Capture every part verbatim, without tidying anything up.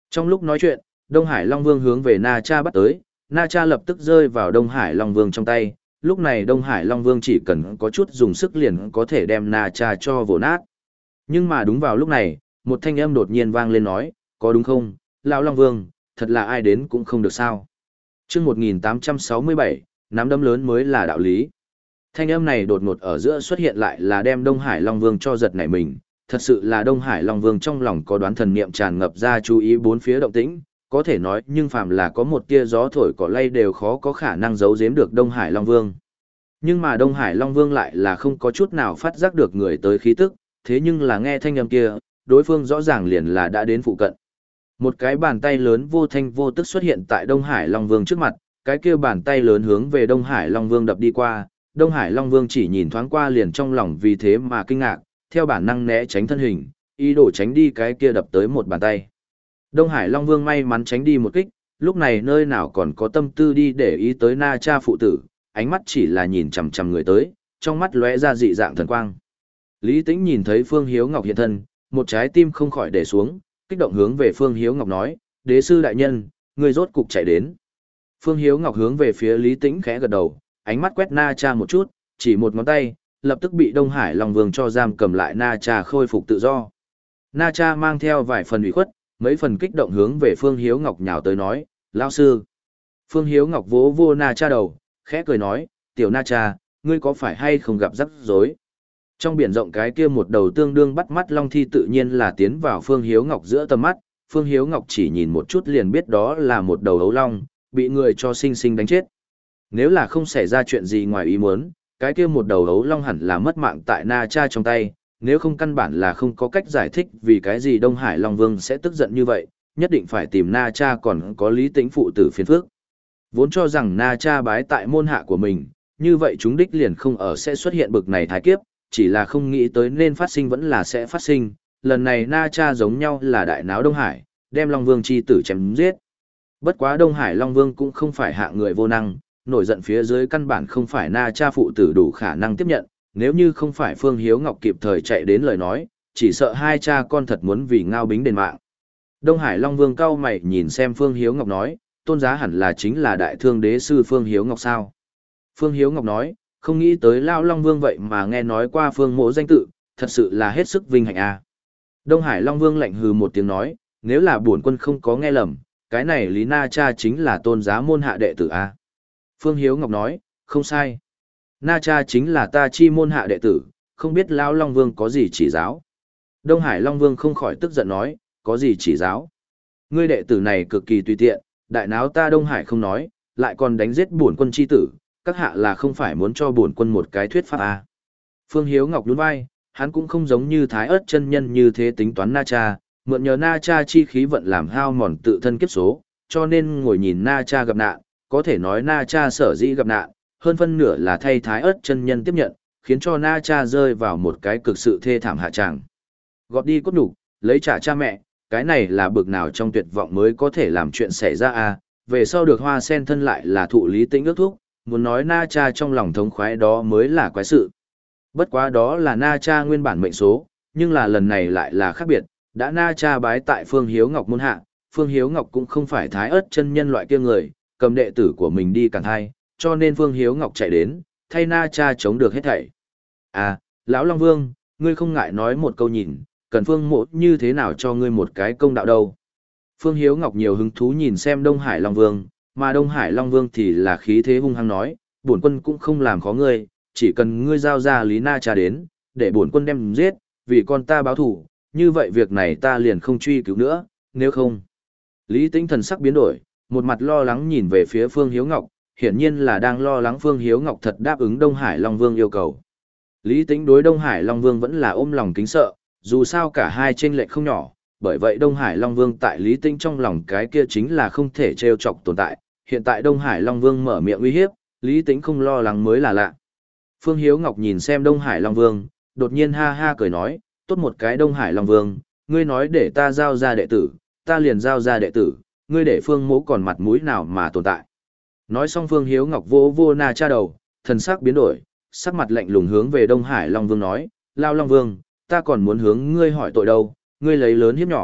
Trong lúc nói chuyện, Đông Hải Long Vương hướng về Na Cha bắt tới, Na Cha lập tức rơi vào Đông Hải Long Vương trong tay, lúc này Đông Hải Long Vương chỉ cần có chút dùng sức liền có thể đem Na Cha cho vồ nát. Nhưng mà đúng vào lúc này, một thanh âm đột nhiên vang lên nói, có đúng không, lão Long Vương, thật là ai đến cũng không được sao. Trước một nghìn tám trăm sáu mươi bảy, nắm đấm lớn mới là đạo lý. Thanh âm này đột ngột ở giữa xuất hiện lại là đem Đông Hải Long Vương cho giật nảy mình, thật sự là Đông Hải Long Vương trong lòng có đoán thần niệm tràn ngập ra chú ý bốn phía động tĩnh, có thể nói nhưng phàm là có một tia gió thổi cỏ lay đều khó có khả năng giấu giếm được Đông Hải Long Vương. Nhưng mà Đông Hải Long Vương lại là không có chút nào phát giác được người tới khí tức, thế nhưng là nghe thanh âm kia, đối phương rõ ràng liền là đã đến phụ cận. Một cái bàn tay lớn vô thanh vô tức xuất hiện tại Đông Hải Long Vương trước mặt, cái kia bàn tay lớn hướng về Đông Hải Long Vương đập đi qua, Đông Hải Long Vương chỉ nhìn thoáng qua liền trong lòng vì thế mà kinh ngạc, theo bản năng né tránh thân hình, ý đồ tránh đi cái kia đập tới một bàn tay. Đông Hải Long Vương may mắn tránh đi một kích, lúc này nơi nào còn có tâm tư đi để ý tới Na Cha phụ tử, ánh mắt chỉ là nhìn chằm chằm người tới, trong mắt lóe ra dị dạng thần quang. Lý Tĩnh nhìn thấy Phương Hiếu Ngọc hiện thân, một trái tim không khỏi để xuống, kích động hướng về Phương Hiếu Ngọc nói, đế sư đại nhân, người rốt cục chạy đến. Phương Hiếu Ngọc hướng về phía Lý Tĩnh khẽ gật đầu, ánh mắt quét Na Cha một chút, chỉ một ngón tay, lập tức bị Đông Hải Long Vương cho giam cầm lại Na Cha khôi phục tự do. Na Cha mang theo vài phần ủy khuất, mấy phần kích động hướng về Phương Hiếu Ngọc nhào tới nói, lão sư. Phương Hiếu Ngọc vỗ vô Na Cha đầu, khẽ cười nói, tiểu Na Cha, ngươi có phải hay không gặp rắc rối? Trong biển rộng cái kia một đầu tương đương bắt mắt long thi tự nhiên là tiến vào Phương Hiếu Ngọc giữa tầm mắt, Phương Hiếu Ngọc chỉ nhìn một chút liền biết đó là một đầu ấu long, bị người cho sinh sinh đánh chết. Nếu là không xảy ra chuyện gì ngoài ý muốn, cái kia một đầu ấu long hẳn là mất mạng tại Na Cha trong tay, nếu không căn bản là không có cách giải thích vì cái gì Đông Hải Long Vương sẽ tức giận như vậy, nhất định phải tìm Na Cha còn có Lý Tĩnh phụ tử phiền phước. Vốn cho rằng Na Cha bái tại môn hạ của mình, như vậy chúng đích liền không ở sẽ xuất hiện bực này thái kiếp, chỉ là không nghĩ tới nên phát sinh vẫn là sẽ phát sinh, lần này Na Cha giống nhau là đại náo Đông Hải, đem Long Vương chi tử chém giết. Bất quá Đông Hải Long Vương cũng không phải hạ người vô năng, nổi giận phía dưới căn bản không phải Na Cha phụ tử đủ khả năng tiếp nhận, nếu như không phải Phương Hiếu Ngọc kịp thời chạy đến lời nói, chỉ sợ hai cha con thật muốn vì ngao bính đền mạng. Đông Hải Long Vương cau mày nhìn xem Phương Hiếu Ngọc nói, tôn giá hẳn là chính là đại thương đế sư Phương Hiếu Ngọc sao. Phương Hiếu Ngọc nói, không nghĩ tới Lao Long Vương vậy mà nghe nói qua Phương Mộ danh tự, thật sự là hết sức vinh hạnh a. Đông Hải Long Vương lạnh hừ một tiếng nói, nếu là bổn quân không có nghe lầm, cái này Lý Na Cha chính là tôn giá môn hạ đệ tử a. Phương Hiếu Ngọc nói, không sai. Na Cha chính là ta chi môn hạ đệ tử, không biết Lão Long Vương có gì chỉ giáo. Đông Hải Long Vương không khỏi tức giận nói, có gì chỉ giáo. Ngươi đệ tử này cực kỳ tùy tiện, đại náo ta Đông Hải không nói, lại còn đánh giết bổn quân chi tử, các hạ là không phải muốn cho bổn quân một cái thuyết pháp à. Phương Hiếu Ngọc nhún vai, hắn cũng không giống như Thái Ức chân nhân như thế tính toán Na Cha, mượn nhờ Na Cha chi khí vận làm hao mòn tự thân kiếp số, cho nên ngồi nhìn Na Cha gặp nạn, có thể nói Na Cha sở dĩ gặp nạn, hơn phân nửa là thay Thái Ức chân nhân tiếp nhận, khiến cho Na Cha rơi vào một cái cực sự thê thảm hạ tràng. Gọt đi cốt nhục, lấy trả cha mẹ, cái này là bực nào trong tuyệt vọng mới có thể làm chuyện xảy ra à, về sau được Hoa Sen thân lại là thụ Lý Tĩnh ước thúc, muốn nói Na Cha trong lòng thống khoái đó mới là quái sự. Bất quá đó là Na Cha nguyên bản mệnh số, nhưng là lần này lại là khác biệt, đã Na Cha bái tại Phương Hiếu Ngọc môn hạ, Phương Hiếu Ngọc cũng không phải Thái Ức chân nhân loại kia người, cầm đệ tử của mình đi cản thai, cho nên Phương Hiếu Ngọc chạy đến, thay Na Cha chống được hết thảy. À, lão Long Vương, ngươi không ngại nói một câu nhìn, cần Phương Mộ như thế nào cho ngươi một cái công đạo đâu. Phương Hiếu Ngọc nhiều hứng thú nhìn xem Đông Hải Long Vương, mà Đông Hải Long Vương thì là khí thế hung hăng nói, bổn quân cũng không làm khó ngươi, chỉ cần ngươi giao ra Lý Na Cha đến, để bổn quân đem giết, vì con ta báo thù, như vậy việc này ta liền không truy cứu nữa, nếu không. Lý Tĩnh thần sắc biến đổi, một mặt lo lắng nhìn về phía Phương Hiếu Ngọc, hiển nhiên là đang lo lắng Phương Hiếu Ngọc thật đáp ứng Đông Hải Long Vương yêu cầu. Lý Tĩnh đối Đông Hải Long Vương vẫn là ôm lòng kính sợ, dù sao cả hai chênh lệch không nhỏ, bởi vậy Đông Hải Long Vương tại Lý Tĩnh trong lòng cái kia chính là không thể trêu chọc tồn tại, hiện tại Đông Hải Long Vương mở miệng uy hiếp, Lý Tĩnh không lo lắng mới là lạ. Phương Hiếu Ngọc nhìn xem Đông Hải Long Vương, đột nhiên ha ha cười nói, tốt một cái Đông Hải Long Vương, ngươi nói để ta giao ra đệ tử, ta liền giao ra đệ tử, ngươi để Phương Mỗ còn mặt mũi nào mà tồn tại. Nói xong Phương Hiếu Ngọc vô vô Na Cha đầu, thần sắc biến đổi, sắc mặt lạnh lùng hướng về Đông Hải Long Vương nói, Lao Long Vương, ta còn muốn hướng ngươi hỏi tội đâu, ngươi lấy lớn hiếp nhỏ,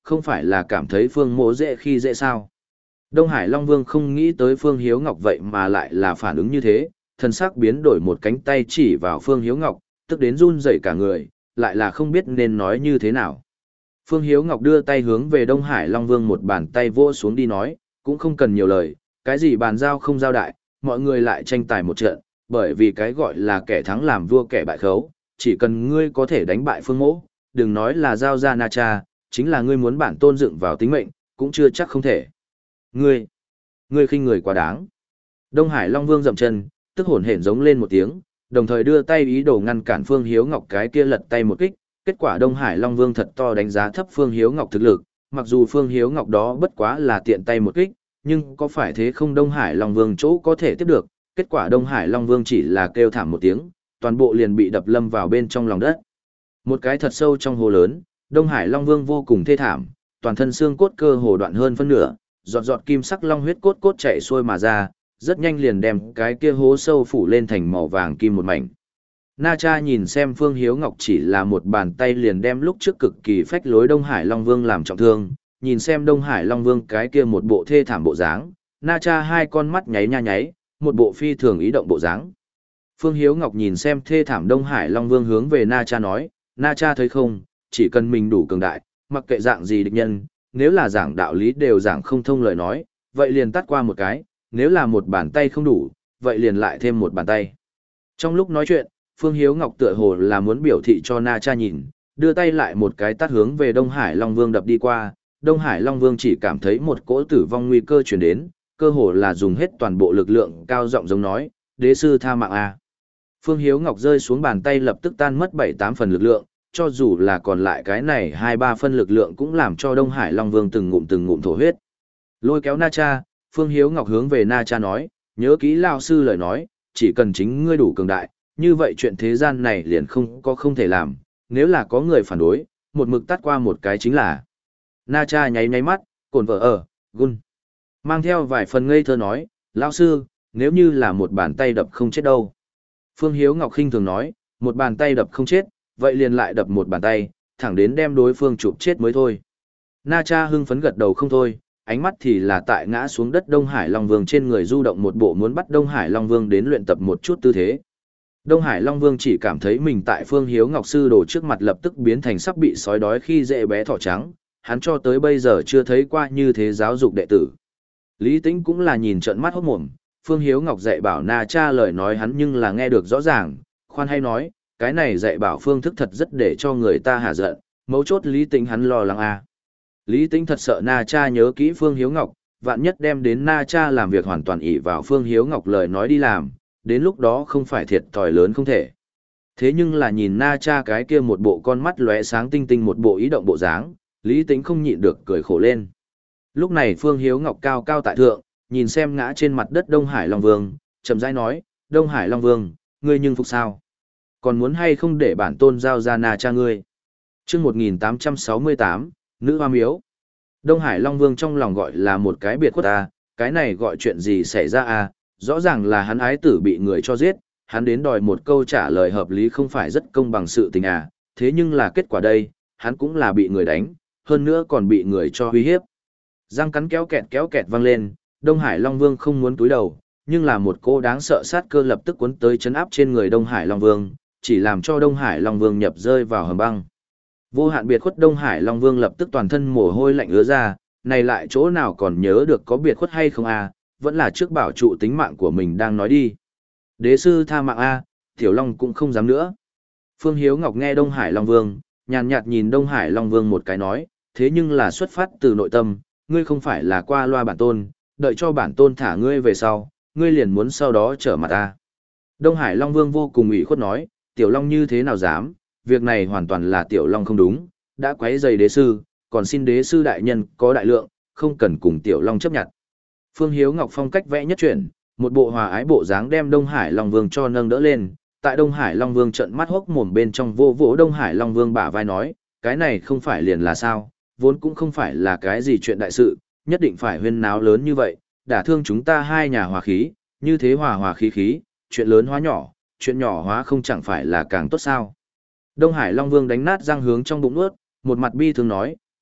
không phải là cảm thấy Phương Mỗ dễ khi dễ sao. Đông Hải Long Vương không nghĩ tới Phương Hiếu Ngọc vậy mà lại là phản ứng như thế, thần sắc biến đổi một cánh tay chỉ vào Phương Hiếu Ngọc, tức đến run rẩy cả người, lại là không biết nên nói như thế nào. Phương Hiếu Ngọc đưa tay hướng về Đông Hải Long Vương một bàn tay vỗ xuống đi nói, cũng không cần nhiều lời, cái gì bàn giao không giao đại, mọi người lại tranh tài một trận, bởi vì cái gọi là kẻ thắng làm vua kẻ bại khấu, chỉ cần ngươi có thể đánh bại Phương Mỗ, đừng nói là giao ra Na Cha, chính là ngươi muốn bản tôn dựng vào tính mệnh, cũng chưa chắc không thể. Ngươi, ngươi khinh người quá đáng. Đông Hải Long Vương dậm chân, tức hổn hển giống lên một tiếng, đồng thời đưa tay ý đồ ngăn cản Phương Hiếu Ngọc cái kia lật tay một kích, kết quả Đông Hải Long Vương thật to đánh giá thấp Phương Hiếu Ngọc thực lực, mặc dù Phương Hiếu Ngọc đó bất quá là tiện tay một kích, nhưng có phải thế không Đông Hải Long Vương chỗ có thể tiếp được, kết quả Đông Hải Long Vương chỉ là kêu thảm một tiếng, toàn bộ liền bị đập lâm vào bên trong lòng đất. Một cái thật sâu trong hồ lớn, Đông Hải Long Vương vô cùng thê thảm, toàn thân xương cốt cơ hồ đoạn hơn phân nửa, giọt giọt kim sắc long huyết cốt cốt chảy xuôi mà ra, rất nhanh liền đem cái kia hố sâu phủ lên thành màu vàng kim một mảnh. Na Cha nhìn xem Phương Hiếu Ngọc chỉ là một bàn tay liền đem lúc trước cực kỳ phách lối Đông Hải Long Vương làm trọng thương, nhìn xem Đông Hải Long Vương cái kia một bộ thê thảm bộ dáng, Na Cha hai con mắt nháy nha nháy, một bộ phi thường ý động bộ dáng. Phương Hiếu Ngọc nhìn xem thê thảm Đông Hải Long Vương hướng về Na Cha nói, Na Cha thấy không, chỉ cần mình đủ cường đại, mặc kệ dạng gì địch nhân, nếu là giảng đạo lý đều giảng không thông lời nói, vậy liền tắt qua một cái, nếu là một bàn tay không đủ, vậy liền lại thêm một bàn tay. Trong lúc nói chuyện, Phương Hiếu Ngọc tựa hồ là muốn biểu thị cho Na Cha nhìn, đưa tay lại một cái tát hướng về Đông Hải Long Vương đập đi qua, Đông Hải Long Vương chỉ cảm thấy một cỗ tử vong nguy cơ truyền đến, cơ hồ là dùng hết toàn bộ lực lượng cao giọng giống nói, đế sư tha mạng a. Phương Hiếu Ngọc rơi xuống bàn tay lập tức tan mất bảy tám phần lực lượng, cho dù là còn lại cái này hai ba phân lực lượng cũng làm cho Đông Hải Long Vương từng ngụm từng ngụm thổ huyết. Lôi kéo Na Cha, Phương Hiếu Ngọc hướng về Na Cha nói, nhớ kỹ lão sư lời nói, chỉ cần chính ngươi đủ cường đại, như vậy chuyện thế gian này liền không có không thể làm, nếu là có người phản đối, một mực tắt qua một cái chính là. Na Cha nháy nháy mắt, cồn vợ ở, gun. Mang theo vài phần ngây thơ nói, lão sư, nếu như là một bàn tay đập không chết đâu. Phương Hiếu Ngọc khinh thường nói, một bàn tay đập không chết, vậy liền lại đập một bàn tay, thẳng đến đem đối phương chụp chết mới thôi. Na Cha hưng phấn gật đầu không thôi, ánh mắt thì là tại ngã xuống đất Đông Hải Long Vương trên người du động một bộ muốn bắt Đông Hải Long Vương đến luyện tập một chút tư thế. Đông Hải Long Vương chỉ cảm thấy mình tại Phương Hiếu Ngọc sư đồ trước mặt lập tức biến thành sắp bị sói đói khi dễ bé thỏ trắng, hắn cho tới bây giờ chưa thấy qua như thế giáo dục đệ tử. Lý Tĩnh cũng là nhìn trợn mắt hốt mồm, Phương Hiếu Ngọc dạy bảo Na Cha lời nói hắn nhưng là nghe được rõ ràng, khoan hay nói, cái này dạy bảo phương thức thật rất để cho người ta hả giận, mấu chốt Lý Tĩnh hắn lo lắng à. Lý Tĩnh thật sợ Na Cha nhớ kỹ Phương Hiếu Ngọc, vạn nhất đem đến Na Cha làm việc hoàn toàn ỷ vào Phương Hiếu Ngọc lời nói đi làm, đến lúc đó không phải thiệt thòi lớn không thể. Thế nhưng là nhìn Na Cha cái kia một bộ con mắt lóe sáng tinh tinh một bộ ý động bộ dáng, Lý Tĩnh không nhịn được cười khổ lên. Lúc này Phương Hiếu Ngọc cao cao tại thượng, nhìn xem ngã trên mặt đất Đông Hải Long Vương, chậm rãi nói, Đông Hải Long Vương, ngươi nhưng phục sao? Còn muốn hay không để bản tôn giao ra Na Cha ngươi? Chương một nghìn tám trăm sáu mươi tám, Nữ Hoa Miếu. Đông Hải Long Vương trong lòng gọi là một cái biệt khuất à, cái này gọi chuyện gì xảy ra à, rõ ràng là hắn ái tử bị người cho giết, hắn đến đòi một câu trả lời hợp lý không phải rất công bằng sự tình à, thế nhưng là kết quả đây, hắn cũng là bị người đánh, hơn nữa còn bị người cho uy hiếp. Răng cắn kéo kẹt kéo kẹt vang lên, Đông Hải Long Vương không muốn túi đầu, nhưng là một cô đáng sợ sát cơ lập tức cuốn tới chấn áp trên người Đông Hải Long Vương, chỉ làm cho Đông Hải Long Vương nhập rơi vào hầm băng. Vô hạn biệt khuất Đông Hải Long Vương lập tức toàn thân mồ hôi lạnh ứa ra, này lại chỗ nào còn nhớ được có biệt khuất hay không à, vẫn là trước bảo trụ tính mạng của mình đang nói đi. Đế sư tha mạng a, Tiểu Long cũng không dám nữa. Phương Hiếu Ngọc nghe Đông Hải Long Vương, nhàn nhạt nhìn Đông Hải Long Vương một cái nói, thế nhưng là xuất phát từ nội tâm, ngươi không phải là qua loa bản tôn, đợi cho bản tôn thả ngươi về sau, ngươi liền muốn sau đó trở mặt ta. Đông Hải Long Vương vô cùng ủy khuất nói, Tiểu Long như thế nào dám, việc này hoàn toàn là Tiểu Long không đúng, đã quấy rầy đế sư, còn xin đế sư đại nhân có đại lượng, không cần cùng Tiểu Long chấp nhận. Phương Hiếu Ngọc phong cách vẽ nhất chuyển, một bộ hòa ái bộ dáng đem Đông Hải Long Vương cho nâng đỡ lên, tại Đông Hải Long Vương trợn mắt hốc mồm bên trong vô vỗ Đông Hải Long Vương bả vai nói, cái này không phải liền là sao, vốn cũng không phải là cái gì chuyện đại sự, nhất định phải huyên náo lớn như vậy, đả thương chúng ta hai nhà hòa khí, như thế hòa hòa khí khí, chuyện lớn hóa nhỏ, chuyện nhỏ hóa không chẳng phải là càng tốt sao. Đông Hải Long Vương đánh nát răng hướng trong bụng nuốt, một mặt bi thương nói,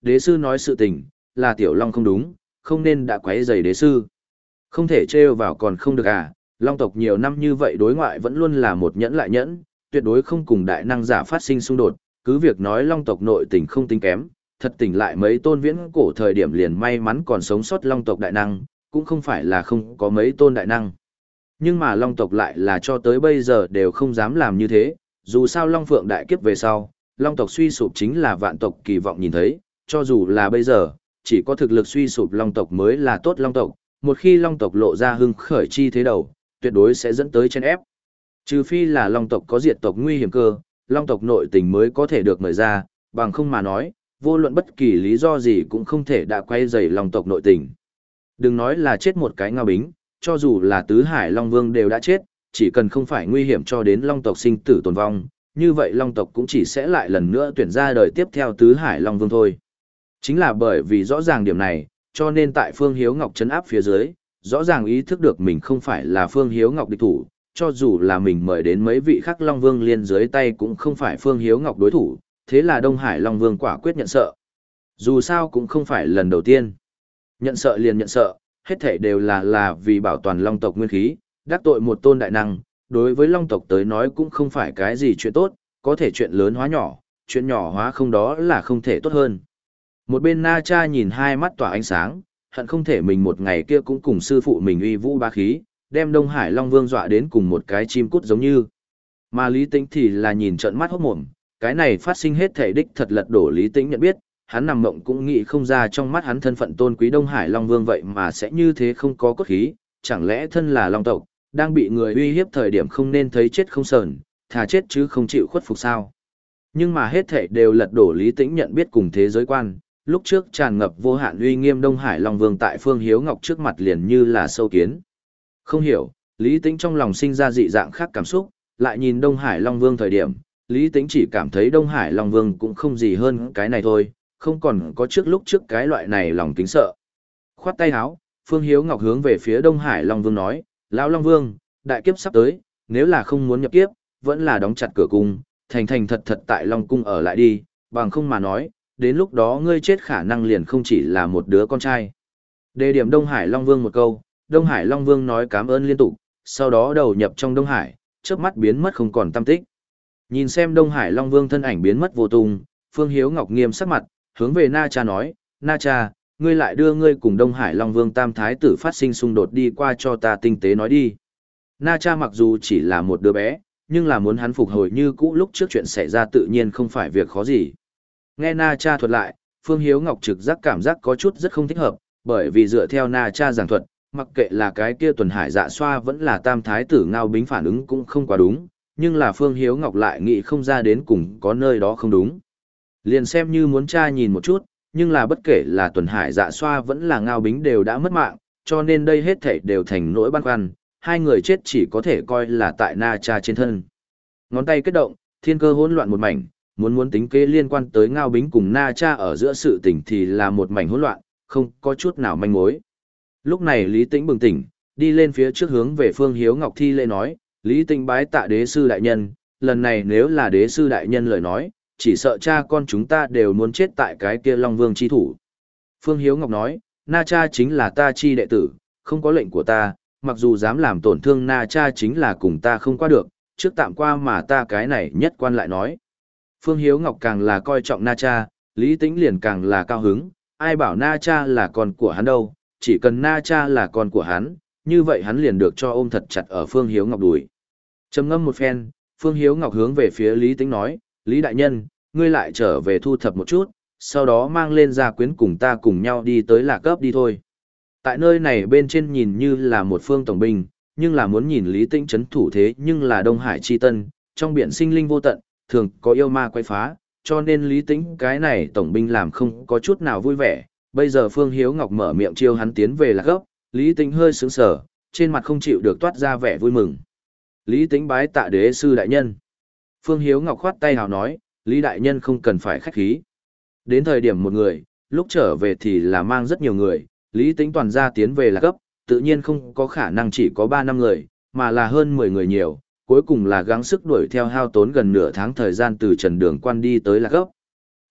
đế sư nói sự tình, là tiểu long không đúng, không nên đã quấy rầy đế sư. Không thể trêu vào còn không được à, long tộc nhiều năm như vậy đối ngoại vẫn luôn là một nhẫn lại nhẫn, tuyệt đối không cùng đại năng giả phát sinh xung đột, cứ việc nói long tộc nội tình không tính kém, thật tỉnh lại mấy tôn viễn cổ thời điểm liền may mắn còn sống sót long tộc đại năng, cũng không phải là không có mấy tôn đại năng. Nhưng mà long tộc lại là cho tới bây giờ đều không dám làm như thế, dù sao long phượng đại kiếp về sau, long tộc suy sụp chính là vạn tộc kỳ vọng nhìn thấy, cho dù là bây giờ, chỉ có thực lực suy sụp long tộc mới là tốt long tộc, một khi long tộc lộ ra hưng khởi chi thế đầu, tuyệt đối sẽ dẫn tới chen ép. Trừ phi là long tộc có diệt tộc nguy hiểm cơ, long tộc nội tình mới có thể được mời ra, bằng không mà nói, vô luận bất kỳ lý do gì cũng không thể đã quay dày long tộc nội tình. Đừng nói là chết một cái ngao bính, cho dù là tứ hải long vương đều đã chết, chỉ cần không phải nguy hiểm cho đến long tộc sinh tử tồn vong, như vậy long tộc cũng chỉ sẽ lại lần nữa tuyển ra đời tiếp theo tứ hải long vương thôi. Chính là bởi vì rõ ràng điểm này, cho nên tại Phương Hiếu Ngọc trấn áp phía dưới, rõ ràng ý thức được mình không phải là Phương Hiếu Ngọc địch thủ, cho dù là mình mời đến mấy vị khác Long Vương liên dưới tay cũng không phải Phương Hiếu Ngọc đối thủ, thế là Đông Hải Long Vương quả quyết nhận sợ. Dù sao cũng không phải lần đầu tiên. Nhận sợ liền nhận sợ, hết thảy đều là là vì bảo toàn Long tộc nguyên khí, đắc tội một tôn đại năng, đối với Long tộc tới nói cũng không phải cái gì chuyện tốt, có thể chuyện lớn hóa nhỏ, chuyện nhỏ hóa không đó là không thể tốt hơn. Một bên Na Cha nhìn hai mắt tỏa ánh sáng, hận không thể mình một ngày kia cũng cùng sư phụ mình uy vũ bá khí, đem Đông Hải Long Vương dọa đến cùng một cái chim cút giống như. Mà Lý Tĩnh thì là nhìn trợn mắt hốt mồm, cái này phát sinh hết thể đích thật lật đổ Lý Tĩnh nhận biết, hắn nằm mộng cũng nghĩ không ra trong mắt hắn thân phận tôn quý Đông Hải Long Vương vậy mà sẽ như thế không có cốt khí, chẳng lẽ thân là Long tộc, đang bị người uy hiếp thời điểm không nên thấy chết không sờn, thà chết chứ không chịu khuất phục sao. Nhưng mà hết thể đều lật đổ Lý Tĩnh nhận biết cùng thế giới quan, lúc trước tràn ngập vô hạn uy nghiêm Đông Hải Long Vương tại Phương Hiếu Ngọc trước mặt liền như là sâu kiến. Không hiểu, Lý Tĩnh trong lòng sinh ra dị dạng khác cảm xúc, lại nhìn Đông Hải Long Vương thời điểm, Lý Tĩnh chỉ cảm thấy Đông Hải Long Vương cũng không gì hơn cái này thôi, không còn có trước lúc trước cái loại này lòng kính sợ. Khoát tay áo, Phương Hiếu Ngọc hướng về phía Đông Hải Long Vương nói, Lão Long Vương, đại kiếp sắp tới, nếu là không muốn nhập kiếp, vẫn là đóng chặt cửa cung, thành thành thật thật tại Long Cung ở lại đi, bằng không mà nói, đến lúc đó ngươi chết khả năng liền không chỉ là một đứa con trai. Đề điểm Đông Hải Long Vương một câu, Đông Hải Long Vương nói cảm ơn liên tục, sau đó đầu nhập trong Đông Hải, chớp mắt biến mất không còn tăm tích. Nhìn xem Đông Hải Long Vương thân ảnh biến mất vô tung, Phương Hiếu Ngọc nghiêm sắc mặt, hướng về Na Cha nói, Na Cha, ngươi lại đưa ngươi cùng Đông Hải Long Vương Tam Thái tử phát sinh xung đột đi qua cho ta tinh tế nói đi. Na Cha mặc dù chỉ là một đứa bé, nhưng là muốn hắn phục hồi như cũ lúc trước chuyện xảy ra tự nhiên không phải việc khó gì. Nghe Na Cha thuật lại, Phương Hiếu Ngọc trực giác cảm giác có chút rất không thích hợp, bởi vì dựa theo Na Cha giảng thuật, mặc kệ là cái kia tuần hải dạ xoa vẫn là tam thái tử ngao bính phản ứng cũng không quá đúng, nhưng là Phương Hiếu Ngọc lại nghĩ không ra đến cùng có nơi đó không đúng. Liền xem như muốn tra nhìn một chút, nhưng là bất kể là tuần hải dạ xoa vẫn là ngao bính đều đã mất mạng, cho nên đây hết thảy đều thành nỗi băn khoăn, hai người chết chỉ có thể coi là tại Na Cha trên thân. Ngón tay kết động, thiên cơ hỗn loạn một mảnh, muốn muốn tính kế liên quan tới ngao bính cùng Na Cha ở giữa sự tình thì là một mảnh hỗn loạn, không có chút nào manh mối. Lúc này Lý Tĩnh bừng tỉnh, đi lên phía trước hướng về Phương Hiếu Ngọc thi lễ nói, Lý Tĩnh bái tạ đế sư đại nhân, lần này nếu là đế sư đại nhân lời nói, chỉ sợ cha con chúng ta đều muốn chết tại cái kia Long Vương chi thủ. Phương Hiếu Ngọc nói, Na Cha chính là ta chi đệ tử, không có lệnh của ta, mặc dù dám làm tổn thương Na Cha chính là cùng ta không qua được, trước tạm qua mà ta cái này nhất quan lại nói. Phương Hiếu Ngọc càng là coi trọng Na Cha, Lý Tĩnh liền càng là cao hứng, ai bảo Na Cha là con của hắn đâu, chỉ cần Na Cha là con của hắn, như vậy hắn liền được cho ôm thật chặt ở Phương Hiếu Ngọc đùi. Trầm ngâm một phen, Phương Hiếu Ngọc hướng về phía Lý Tĩnh nói, Lý đại nhân, ngươi lại trở về thu thập một chút, sau đó mang lên gia quyến cùng ta cùng nhau đi tới Lạc Cấp đi thôi. Tại nơi này bên trên nhìn như là một phương tổng binh, nhưng là muốn nhìn Lý Tĩnh chấn thủ thế nhưng là Đông Hải chi tân, trong biển sinh linh vô tận, thường có yêu ma quay phá, cho nên Lý Tĩnh cái này tổng binh làm không có chút nào vui vẻ. Bây giờ Phương Hiếu Ngọc mở miệng chiêu hắn tiến về Lạc Gốc, Lý Tĩnh hơi sững sờ, trên mặt không chịu được toát ra vẻ vui mừng. Lý Tĩnh bái tạ đế sư đại nhân. Phương Hiếu Ngọc khoát tay hào nói, Lý đại nhân không cần phải khách khí. Đến thời điểm một người, lúc trở về thì là mang rất nhiều người, Lý Tĩnh toàn ra tiến về Lạc Gốc, tự nhiên không có khả năng chỉ có ba năm người, mà là hơn mười người nhiều, cuối cùng là gắng sức đuổi theo hao tốn gần nửa tháng thời gian từ Trần Đường Quan đi tới Lạc Gốc.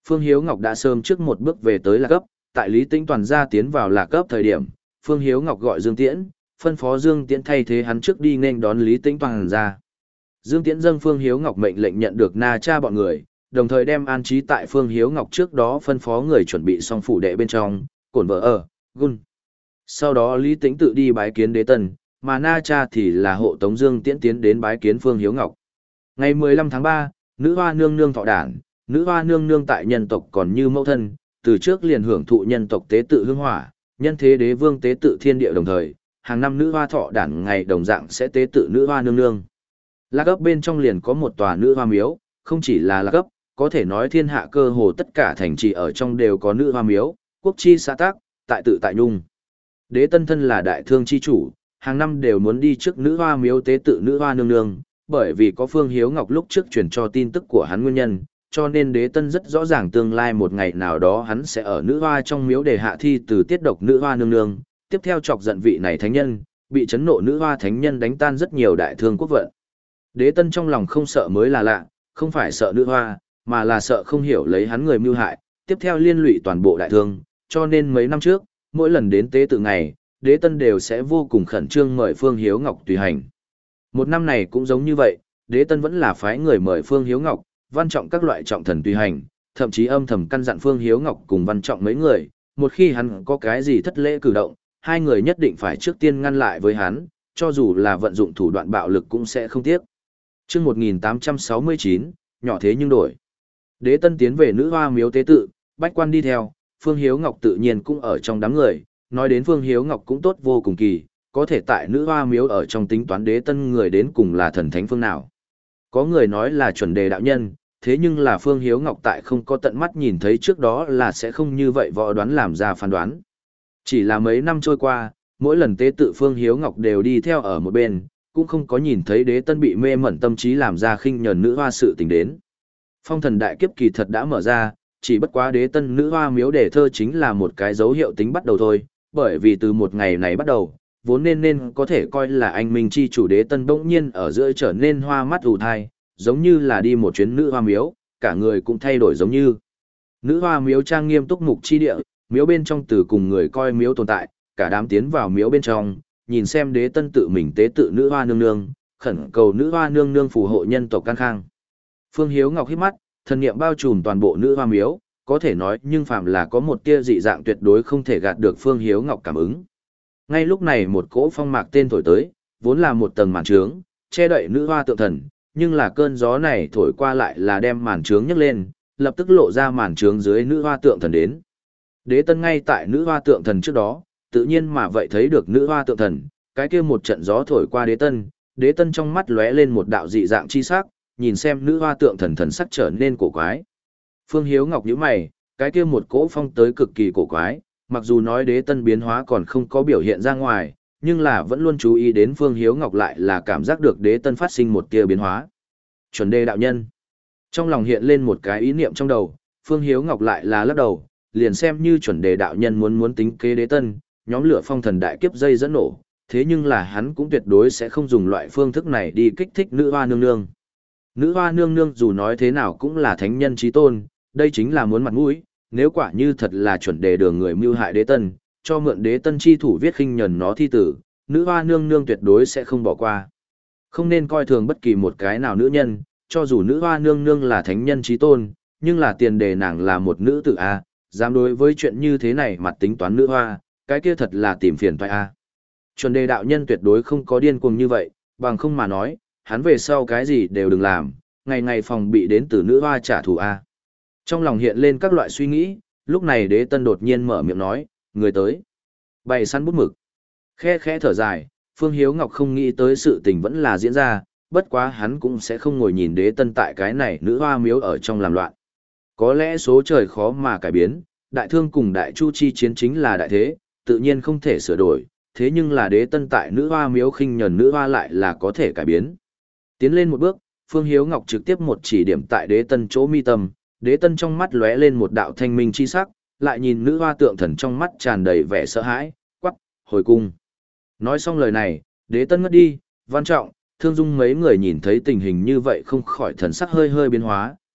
Phương Hiếu Ngọc đã sớm trước một bước về tới Lạc Cấp, tại Lý Tĩnh Toàn gia tiến vào Lạc Cấp thời điểm, Phương Hiếu Ngọc gọi Dương Tiễn, phân phó Dương Tiễn thay thế hắn trước đi nên đón Lý Tĩnh Toàn ra. Dương Tiễn dâng Phương Hiếu Ngọc mệnh lệnh nhận được Na Cha bọn người, đồng thời đem an trí tại Phương Hiếu Ngọc trước đó phân phó người chuẩn bị xong phủ đệ bên trong, cổn vợ ở, gun. Sau đó Lý Tĩnh tự đi bái kiến Đế Tân, mà Na Cha thì là hộ tống Dương Tiễn tiến đến bái kiến Phương Hiếu Ngọc. Ngày mười lăm tháng ba, nữ hoa nương nương thọ đản, nữ hoa nương nương tại nhân tộc còn như mẫu thân, từ trước liền hưởng thụ nhân tộc tế tự hương hỏa, nhân thế đế vương tế tự thiên địa đồng thời, hàng năm nữ hoa thọ đản ngày đồng dạng sẽ tế tự nữ hoa nương nương. Lạc Ấp bên trong liền có một tòa nữ hoa miếu, không chỉ là Lạc Ấp, có thể nói thiên hạ cơ hồ tất cả thành trì ở trong đều có nữ hoa miếu, quốc chi xã tác, tại tự tại nhung. Đế Tân thân là đại thương chi chủ, hàng năm đều muốn đi trước nữ hoa miếu tế tự nữ hoa nương nương, bởi vì có Phương Hiếu Ngọc lúc trước truyền cho tin tức của hắn nguyên nhân, cho nên Đế Tân rất rõ ràng tương lai một ngày nào đó hắn sẽ ở nữ hoa trong miếu để hạ thi từ tiết độc nữ hoa nương nương, tiếp theo chọc giận vị này thánh nhân, bị chấn nộ nữ hoa thánh nhân đánh tan rất nhiều đại thương quốc vận. Đế Tân trong lòng không sợ mới là lạ, không phải sợ nữ hoa, mà là sợ không hiểu lấy hắn người mưu hại, tiếp theo liên lụy toàn bộ đại thương, cho nên mấy năm trước, mỗi lần đến tế tự ngày, Đế Tân đều sẽ vô cùng khẩn trương mời Phương Hiếu Ngọc tùy hành. Một năm này cũng giống như vậy, Đế Tân vẫn là phái người mời Phương Hiếu Ngọc, Văn Trọng các loại trọng thần tùy hành, thậm chí âm thầm căn dặn Phương Hiếu Ngọc cùng Văn Trọng mấy người, một khi hắn có cái gì thất lễ cử động, hai người nhất định phải trước tiên ngăn lại với hắn, cho dù là vận dụng thủ đoạn bạo lực cũng sẽ không tiếc. Chương một nghìn tám trăm sáu mươi chín, nhỏ thế nhưng đổi. Đế Tân tiến về nữ hoa miếu tế tự, bách quan đi theo, Phương Hiếu Ngọc tự nhiên cũng ở trong đám người, nói đến Phương Hiếu Ngọc cũng tốt vô cùng kỳ, có thể tại nữ hoa miếu ở trong tính toán Đế Tân người đến cùng là thần thánh phương nào. Có người nói là chuẩn đề đạo nhân, thế nhưng là Phương Hiếu Ngọc tại không có tận mắt nhìn thấy trước đó là sẽ không như vậy võ đoán làm ra phán đoán. Chỉ là mấy năm trôi qua, mỗi lần tế tự Phương Hiếu Ngọc đều đi theo ở một bên, cũng không có nhìn thấy Đế Tân bị mê mẩn tâm trí làm ra khinh nhờn nữ hoa sự tình đến. Phong thần đại kiếp kỳ thật đã mở ra, chỉ bất quá Đế Tân nữ hoa miếu đề thơ chính là một cái dấu hiệu tính bắt đầu thôi, bởi vì từ một ngày này bắt đầu, vốn nên nên có thể coi là anh minh chi chủ Đế Tân bỗng nhiên ở giữa trở nên hoa mắt ù thai, giống như là đi một chuyến nữ hoa miếu, cả người cũng thay đổi giống như. Nữ hoa miếu trang nghiêm túc mục chi địa, miếu bên trong từ cùng người coi miếu tồn tại, cả đám tiến vào miếu bên trong, nhìn xem Đế Tân tự mình tế tự nữ hoa nương nương, khẩn cầu nữ hoa nương nương phù hộ nhân tộc can khang. Phương Hiếu Ngọc hít mắt, thần niệm bao trùm toàn bộ nữ hoa miếu, có thể nói nhưng phàm là có một tia dị dạng tuyệt đối không thể gạt được Phương Hiếu Ngọc cảm ứng. Ngay lúc này một cỗ phong mạc tên thổi tới, vốn là một tầng màn trướng, che đậy nữ hoa tượng thần, nhưng là cơn gió này thổi qua lại là đem màn trướng nhấc lên, lập tức lộ ra màn trướng dưới nữ hoa tượng thần đến. Đế Tân ngay tại nữ hoa tượng thần trước đó, tự nhiên mà vậy thấy được nữ hoa tượng thần, cái kia một trận gió thổi qua Đế Tân, Đế Tân trong mắt lóe lên một đạo dị dạng chi sắc, nhìn xem nữ hoa tượng thần thần sắc trở nên cổ quái. Phương Hiếu Ngọc nhíu mày, cái kia một cỗ phong tới cực kỳ cổ quái, mặc dù nói Đế Tân biến hóa còn không có biểu hiện ra ngoài, nhưng là vẫn luôn chú ý đến Phương Hiếu Ngọc lại là cảm giác được Đế Tân phát sinh một tia biến hóa. Chuẩn đề đạo nhân. Trong lòng hiện lên một cái ý niệm trong đầu, Phương Hiếu Ngọc lại là lắc đầu, liền xem như chuẩn đề đạo nhân muốn muốn tính kế Đế Tân, nhóm lửa phong thần đại kiếp dây dẫn nổ, thế nhưng là hắn cũng tuyệt đối sẽ không dùng loại phương thức này đi kích thích nữ hoa nương nương. Nữ hoa nương nương dù nói thế nào cũng là thánh nhân chí tôn, đây chính là muốn mặt mũi, nếu quả như thật là chuẩn đề đường người mưu hại Đế Tân, cho mượn Đế Tân chi thủ viết khinh nhẫn nó thi tử, nữ hoa nương nương tuyệt đối sẽ không bỏ qua. Không nên coi thường bất kỳ một cái nào nữ nhân, cho dù nữ hoa nương nương là thánh nhân chí tôn, nhưng là tiền đề nàng là một nữ tử a, dám đối với chuyện như thế này mặt tính toán nữ hoa, cái kia thật là tìm phiền toái a. Chuẩn đề đạo nhân tuyệt đối không có điên cuồng như vậy, bằng không mà nói, hắn về sau cái gì đều đừng làm, ngày ngày phòng bị đến từ nữ hoa trả thù a. Trong lòng hiện lên các loại suy nghĩ, lúc này Đế Tân đột nhiên mở miệng nói, người tới. Bày săn bút mực. Khe khẽ thở dài, Phương Hiếu Ngọc không nghĩ tới sự tình vẫn là diễn ra, bất quá hắn cũng sẽ không ngồi nhìn Đế Tân tại cái này nữ hoa miếu ở trong làm loạn. Có lẽ số trời khó mà cải biến, đại thương cùng đại chu chi chiến chính là đại thế, tự nhiên không thể sửa đổi, thế nhưng là Đế Tân tại nữ hoa miếu khinh nhẫn nữ hoa lại là có thể cải biến. Tiến lên một bước, Phương Hiếu Ngọc trực tiếp một chỉ điểm tại Đế Tân chỗ mi tâm, Đế Tân trong mắt lóe lên một đạo thanh minh chi sắc, lại nhìn nữ hoa tượng thần trong mắt tràn đầy vẻ sợ hãi, quắc, hồi cung. Nói xong lời này, Đế Tân ngất đi, Văn Trọng, Thương Dung mấy người nhìn thấy tình hình như vậy không khỏi thần sắc hơi hơi biến hóa,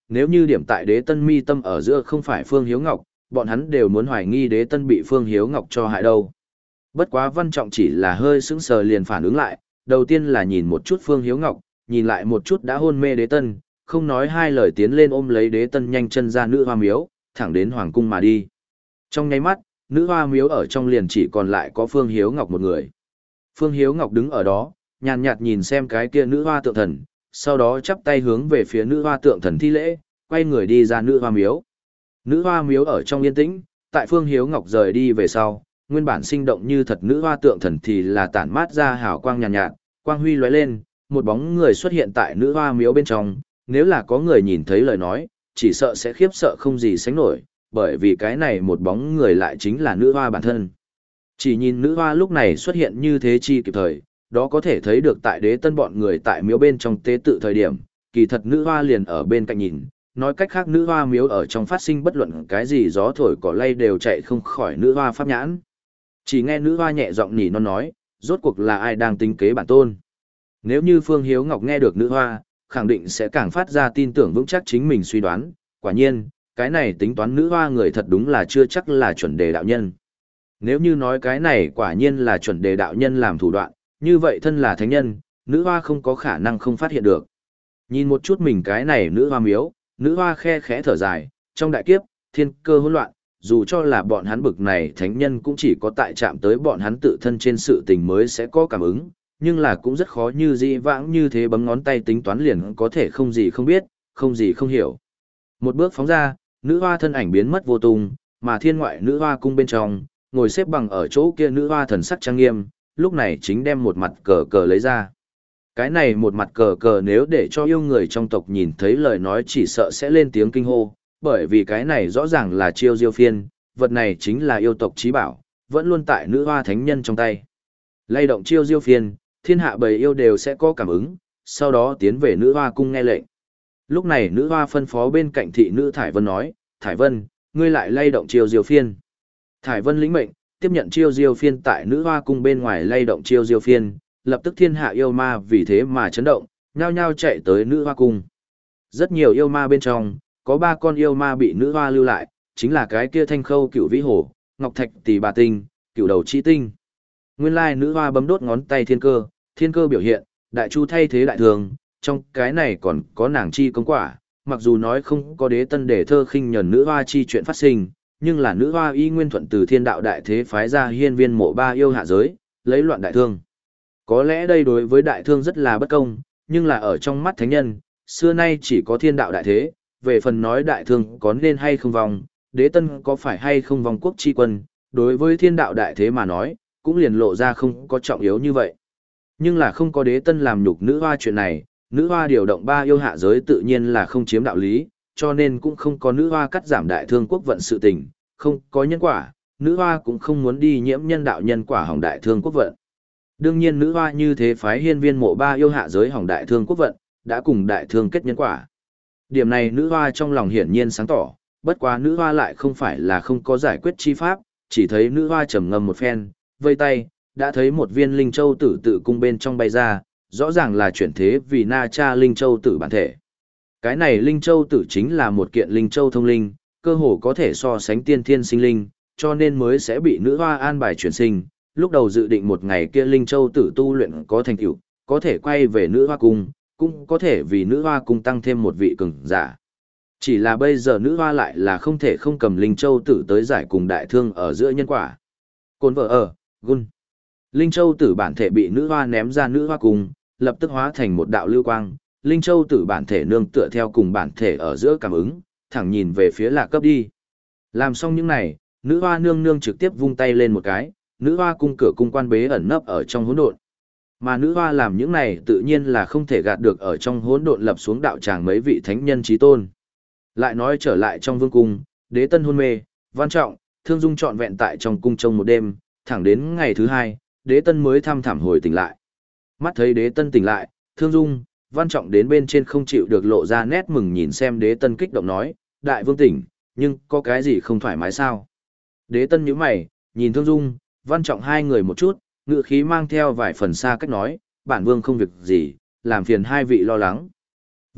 nếu như điểm tại đế tân mi tâm ở giữa không phải Phương Hiếu Ngọc, bọn hắn đều muốn hoài nghi đế tân bị Phương Hiếu Ngọc cho hại đâu. Bất quá Văn Trọng chỉ là hơi sững sờ liền phản ứng lại, đầu tiên là nhìn một chút Phương Hiếu Ngọc, nhìn lại một chút đã hôn mê đế tân, không nói hai lời tiến lên ôm lấy đế tân nhanh chân ra nữ hoa miếu, thẳng đến hoàng cung mà đi. Trong nháy mắt, nữ hoa miếu ở trong liền chỉ còn lại có Phương Hiếu Ngọc một người. Phương Hiếu Ngọc đứng ở đó, nhàn nhạt nhìn xem cái kia nữ hoa tượng thần, sau đó chắp tay hướng về phía nữ hoa tượng thần thi lễ, quay người đi ra nữ hoa miếu. Nữ hoa miếu ở trong yên tĩnh, tại Phương Hiếu Ngọc rời đi về sau, nguyên bản sinh động như thật nữ hoa tượng thần thì là tản mát ra hào quang nhàn nhạt, nhạt, quang huy lóe lên, một bóng người xuất hiện tại nữ hoa miếu bên trong, nếu là có người nhìn thấy lời nói, chỉ sợ sẽ khiếp sợ không gì sánh nổi, bởi vì cái này một bóng người lại chính là nữ hoa bản thân. Chỉ nhìn nữ hoa lúc này xuất hiện như thế chi kịp thời, đó có thể thấy được tại đế tân bọn người tại miếu bên trong tế tự thời điểm, kỳ thật nữ hoa liền ở bên cạnh nhìn, nói cách khác nữ hoa miếu ở trong phát sinh bất luận cái gì gió thổi cỏ lay đều chạy không khỏi nữ hoa pháp nhãn. Chỉ nghe nữ hoa nhẹ giọng nỉ non nói, rốt cuộc là ai đang tính kế bản tôn. Nếu như Phương Hiếu Ngọc nghe được nữ hoa, khẳng định sẽ càng phát ra tin tưởng vững chắc chính mình suy đoán, quả nhiên, cái này tính toán nữ hoa người thật đúng là chưa chắc là chuẩn đề đạo nhân. Nếu như nói cái này quả nhiên là chuẩn đề đạo nhân làm thủ đoạn, như vậy thân là thánh nhân, nữ hoa không có khả năng không phát hiện được. Nhìn một chút mình cái này nữ hoa miếu, nữ hoa khe khẽ thở dài, trong đại kiếp, thiên cơ hỗn loạn, dù cho là bọn hắn bực này thánh nhân cũng chỉ có tại chạm tới bọn hắn tự thân trên sự tình mới sẽ có cảm ứng, nhưng là cũng rất khó như dĩ vãng như thế bấm ngón tay tính toán liền có thể không gì không biết, không gì không hiểu. Một bước phóng ra, nữ hoa thân ảnh biến mất vô tung, mà thiên ngoại nữ hoa cung bên trong, ngồi xếp bằng ở chỗ kia nữ hoa thần sắc trang nghiêm, lúc này chính đem một mặt cờ cờ lấy ra. Cái này một mặt cờ cờ nếu để cho yêu người trong tộc nhìn thấy lời nói chỉ sợ sẽ lên tiếng kinh hô, bởi vì cái này rõ ràng là chiêu diêu phiên, vật này chính là yêu tộc trí bảo, vẫn luôn tại nữ hoa thánh nhân trong tay. Lay động chiêu diêu phiên, thiên hạ bầy yêu đều sẽ có cảm ứng, sau đó tiến về nữ hoa cung nghe lệnh. Lúc này nữ hoa phân phó bên cạnh thị nữ Thải Vân nói, Thải Vân, ngươi lại lay động chiêu diêu phiên. Thải Vân lĩnh mệnh, tiếp nhận chiêu diêu phiên tại nữ hoa cung bên ngoài lay động chiêu diêu phiên, lập tức thiên hạ yêu ma vì thế mà chấn động, nhao nhao chạy tới nữ hoa cung. Rất nhiều yêu ma bên trong, có ba con yêu ma bị nữ hoa lưu lại, chính là cái kia thanh khâu cựu vĩ hổ, ngọc thạch tỷ bà tinh, cựu đầu chi tinh. Nguyên lai nữ hoa bấm đốt ngón tay thiên cơ, thiên cơ biểu hiện, đại chu thay thế đại thường, trong cái này còn có nàng chi công quả, mặc dù nói không có đế tân để thơ khinh nhẫn nữ hoa chi chuyện phát sinh, nhưng là nữ hoa y nguyên thuận từ thiên đạo đại thế phái ra hiên viên mộ ba yêu hạ giới, lấy loạn đại thương. Có lẽ đây đối với đại thương rất là bất công, nhưng là ở trong mắt thánh nhân, xưa nay chỉ có thiên đạo đại thế, về phần nói đại thương có nên hay không vong, đế tân có phải hay không vong quốc chi quân, đối với thiên đạo đại thế mà nói, cũng liền lộ ra không có trọng yếu như vậy. Nhưng là không có đế tân làm nhục nữ hoa chuyện này, nữ hoa điều động ba yêu hạ giới tự nhiên là không chiếm đạo lý, cho nên cũng không có nữ hoa cắt giảm đại thương quốc vận sự tình, không có nhân quả, nữ hoa cũng không muốn đi nhiễm nhân đạo nhân quả hỏng đại thương quốc vận. Đương nhiên nữ hoa như thế phái hiên viên mộ ba yêu hạ giới hỏng đại thương quốc vận, đã cùng đại thương kết nhân quả. Điểm này nữ hoa trong lòng hiển nhiên sáng tỏ, bất quá nữ hoa lại không phải là không có giải quyết chi pháp, chỉ thấy nữ hoa trầm ngâm một phen, vây tay, đã thấy một viên linh châu tử tự cung bên trong bay ra, rõ ràng là chuyển thế vì Na Cha linh châu tử bản thể. Cái này linh châu tử chính là một kiện linh châu thông linh, cơ hồ có thể so sánh tiên thiên sinh linh, cho nên mới sẽ bị nữ hoa an bài chuyển sinh. Lúc đầu dự định một ngày kia linh châu tử tu luyện có thành tựu, có thể quay về nữ hoa cung, cũng có thể vì nữ hoa cung tăng thêm một vị cường giả. Chỉ là bây giờ nữ hoa lại là không thể không cầm linh châu tử tới giải cùng đại thương ở giữa nhân quả. Côn vợ ở, gun. Linh châu tử bản thể bị nữ hoa ném ra nữ hoa cung, lập tức hóa thành một đạo lưu quang. Linh châu tử bản thể nương tựa theo cùng bản thể ở giữa cảm ứng, thẳng nhìn về phía lạc cấp đi. Làm xong những này, nữ hoa nương nương trực tiếp vung tay lên một cái, nữ hoa cung cửa cung quan bế ẩn nấp ở trong hỗn độn. Mà nữ hoa làm những này tự nhiên là không thể gạt được ở trong hỗn độn lập xuống đạo tràng mấy vị thánh nhân chí tôn. Lại nói trở lại trong vương cung, đế tân hôn mê, Văn Trọng, Thương Dung trọn vẹn tại trong cung trong một đêm, thẳng đến ngày thứ hai, đế tân mới thăm thẳm hồi tỉnh lại. Mắt thấy đế tân tỉnh lại, Thương Dung, Văn Trọng đến bên trên không chịu được lộ ra nét mừng nhìn xem đế tân kích động nói, đại vương tỉnh, nhưng có cái gì không thoải mái sao? Đế tân nhíu mày, nhìn Thương Dung, Văn Trọng hai người một chút, ngữ khí mang theo vài phần xa cách nói, bản vương không việc gì, làm phiền hai vị lo lắng.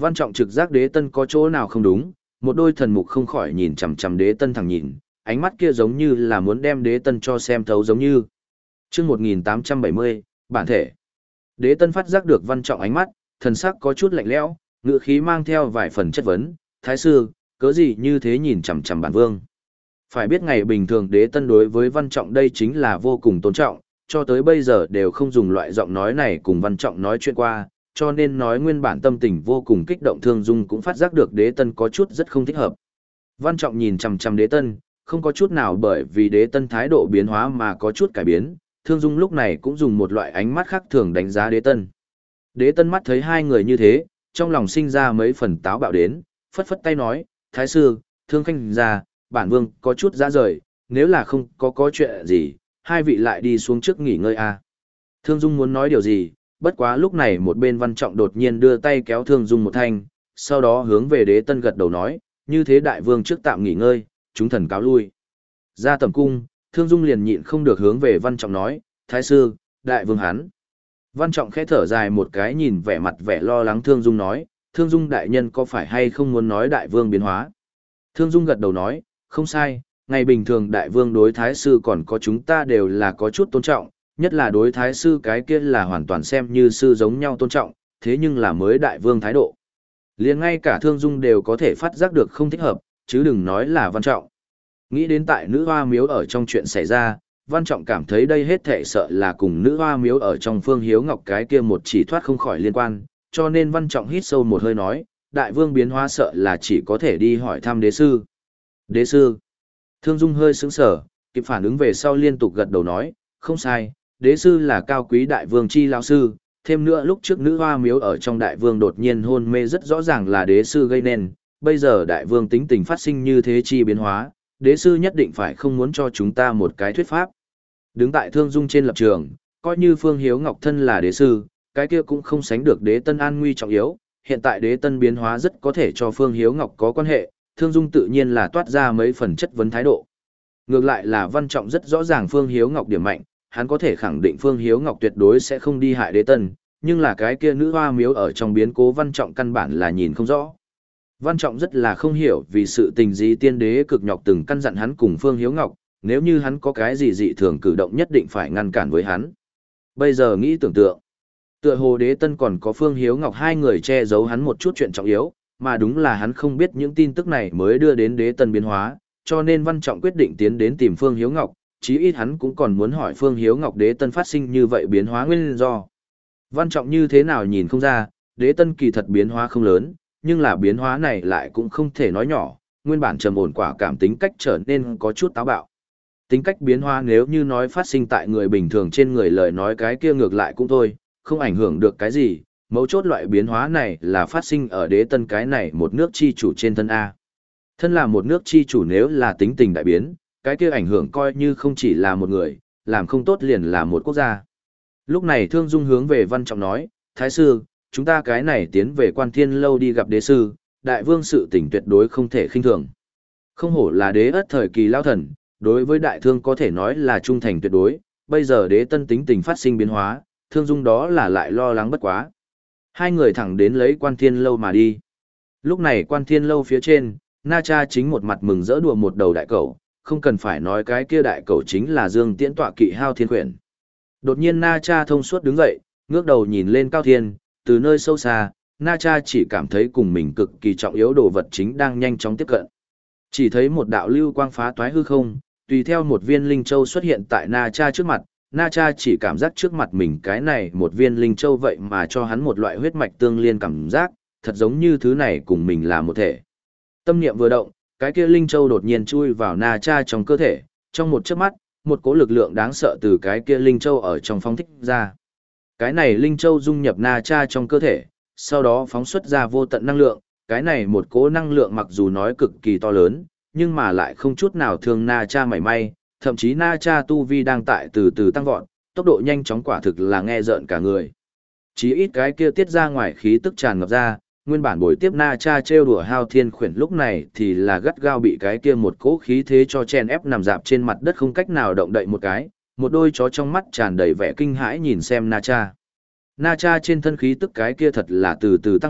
Văn Trọng trực giác Đế Tân có chỗ nào không đúng, một đôi thần mục không khỏi nhìn chằm chằm Đế Tân thẳng nhìn, ánh mắt kia giống như là muốn đem Đế Tân cho xem thấu giống như. Chương một nghìn tám trăm bảy mươi, bản thể. Đế Tân phát giác được Văn Trọng ánh mắt, thần sắc có chút lạnh lẽo, ngữ khí mang theo vài phần chất vấn, "Thái sư, cớ gì như thế nhìn chằm chằm bản vương?" Phải biết ngày bình thường Đế Tân đối với Văn Trọng đây chính là vô cùng tôn trọng, cho tới bây giờ đều không dùng loại giọng nói này cùng Văn Trọng nói chuyện qua, cho nên nói nguyên bản tâm tình vô cùng kích động Thương Dung cũng phát giác được Đế Tân có chút rất không thích hợp. Văn Trọng nhìn chằm chằm Đế Tân, không có chút nào bởi vì Đế Tân thái độ biến hóa mà có chút cải biến, Thương Dung lúc này cũng dùng một loại ánh mắt khác thường đánh giá Đế Tân. Đế Tân mắt thấy hai người như thế, trong lòng sinh ra mấy phần táo bạo đến, phất phất tay nói, "Thái sư, Thương Khanh ra, bản vương có chút ra rời, nếu là không có có chuyện gì, hai vị lại đi xuống trước nghỉ ngơi a." Thương Dung muốn nói điều gì, bất quá lúc này một bên Văn Trọng đột nhiên đưa tay kéo Thương Dung một thanh, sau đó hướng về Đế Tân gật đầu nói, "Như thế đại vương trước tạm nghỉ ngơi, chúng thần cáo lui." Ra tầm cung, Thương Dung liền nhịn không được hướng về Văn Trọng nói, "Thái sư, đại vương hắn." Văn Trọng khẽ thở dài một cái nhìn vẻ mặt vẻ lo lắng Thương Dung nói, "Thương Dung đại nhân có phải hay không muốn nói đại vương biến hóa?" Thương Dung gật đầu nói, "Không sai, ngày bình thường đại vương đối thái sư còn có chúng ta đều là có chút tôn trọng, nhất là đối thái sư cái kia là hoàn toàn xem như sư giống nhau tôn trọng, thế nhưng là mới đại vương thái độ. Liền ngay cả Thương Dung đều có thể phát giác được không thích hợp, chứ đừng nói là Văn Trọng." Nghĩ đến tại nữ hoa miếu ở trong chuyện xảy ra, Văn Trọng cảm thấy đây hết thảy sợ là cùng nữ hoa miếu ở trong Phương Hiếu Ngọc cái kia một chỉ thoát không khỏi liên quan, cho nên Văn Trọng hít sâu một hơi nói, đại vương biến hóa sợ là chỉ có thể đi hỏi thăm đế sư. Đế sư. Thương Dung hơi sững sờ, kịp phản ứng về sau liên tục gật đầu nói, không sai, đế sư là cao quý đại vương chi lão sư, thêm nữa lúc trước nữ hoa miếu ở trong đại vương đột nhiên hôn mê rất rõ ràng là đế sư gây nên, bây giờ đại vương tính tình phát sinh như thế chi biến hóa, đế sư nhất định phải không muốn cho chúng ta một cái thuyết pháp. Đứng tại Thương Dung trên lập trường, coi như Phương Hiếu Ngọc thân là đế sư, cái kia cũng không sánh được đế tân an nguy trọng yếu, hiện tại đế tân biến hóa rất có thể cho Phương Hiếu Ngọc có quan hệ, Thương Dung tự nhiên là toát ra mấy phần chất vấn thái độ. Ngược lại là Văn Trọng rất rõ ràng Phương Hiếu Ngọc điểm mạnh, hắn có thể khẳng định Phương Hiếu Ngọc tuyệt đối sẽ không đi hại đế tân, nhưng là cái kia nữ hoa miếu ở trong biến cố Văn Trọng căn bản là nhìn không rõ. Văn Trọng rất là không hiểu vì sự tình gì tiên đế cực nhọc từng căn dặn hắn cùng Phương Hiếu Ngọc, nếu như hắn có cái gì dị thường cử động nhất định phải ngăn cản với hắn. Bây giờ nghĩ tưởng tượng, tựa hồ đế tân còn có Phương Hiếu Ngọc hai người che giấu hắn một chút chuyện trọng yếu, mà đúng là hắn không biết những tin tức này mới đưa đến đế tân biến hóa, cho nên Văn Trọng quyết định tiến đến tìm Phương Hiếu Ngọc, chí ít hắn cũng còn muốn hỏi Phương Hiếu Ngọc đế tân phát sinh như vậy biến hóa nguyên do. Văn Trọng như thế nào nhìn không ra, đế tân kỳ thật biến hóa không lớn, nhưng là biến hóa này lại cũng không thể nói nhỏ, nguyên bản trầm ổn quả cảm tính cách trở nên có chút táo bạo. Tính cách biến hóa nếu như nói phát sinh tại người bình thường trên người lời nói cái kia ngược lại cũng thôi, không ảnh hưởng được cái gì, mấu chốt loại biến hóa này là phát sinh ở đế tân cái này một nước chi chủ trên thân A. Thân là một nước chi chủ nếu là tính tình đại biến, cái kia ảnh hưởng coi như không chỉ là một người, làm không tốt liền là một quốc gia. Lúc này Thương Dung hướng về Văn Trọng nói, Thái sư, chúng ta cái này tiến về Quan Thiên Lâu đi gặp đế sư, đại vương sự tình tuyệt đối không thể khinh thường. Không hổ là đế ất thời kỳ lao thần, đối với đại thương có thể nói là trung thành tuyệt đối, bây giờ đế tân tính tình phát sinh biến hóa, Thương Dung đó là lại lo lắng bất quá. Hai người thẳng đến lấy Quan Thiên Lâu mà đi. Lúc này Quan Thiên Lâu phía trên, Na Cha chính một mặt mừng rỡ đùa một đầu đại cẩu, không cần phải nói cái kia đại cẩu chính là Dương Tiễn tọa kỵ Hao Thiên Quyển. Đột nhiên Na Cha thông suốt đứng dậy, ngước đầu nhìn lên Cao Thiên, từ nơi sâu xa, Na Cha chỉ cảm thấy cùng mình cực kỳ trọng yếu đồ vật chính đang nhanh chóng tiếp cận. Chỉ thấy một đạo lưu quang phá toái hư không, tùy theo một viên linh châu xuất hiện tại Na Cha trước mặt, Na Cha chỉ cảm giác trước mặt mình cái này một viên linh châu vậy mà cho hắn một loại huyết mạch tương liên cảm giác, thật giống như thứ này cùng mình là một thể. Tâm niệm vừa động, cái kia linh châu đột nhiên chui vào Na Cha trong cơ thể, trong một chớp mắt, một cỗ lực lượng đáng sợ từ cái kia linh châu ở trong phóng thích ra. Cái này linh châu dung nhập Na Cha trong cơ thể, sau đó phóng xuất ra vô tận năng lượng, cái này một cỗ năng lượng mặc dù nói cực kỳ to lớn, nhưng mà lại không chút nào thương Na Cha mảy may, thậm chí Na Cha tu vi đang tại từ từ tăng vọt, tốc độ nhanh chóng quả thực là nghe rợn cả người. Chí ít cái kia tiết ra ngoài khí tức tràn ngập ra, nguyên bản buổi tiếp Na Cha trêu đùa Hao Thiên Khuyển lúc này thì là gắt gao bị cái kia một cỗ khí thế cho chen ép nằm dạp trên mặt đất không cách nào động đậy một cái, một đôi chó trong mắt tràn đầy vẻ kinh hãi nhìn xem Na Cha. Na Cha trên thân khí tức cái kia thật là từ từ tăng vọt,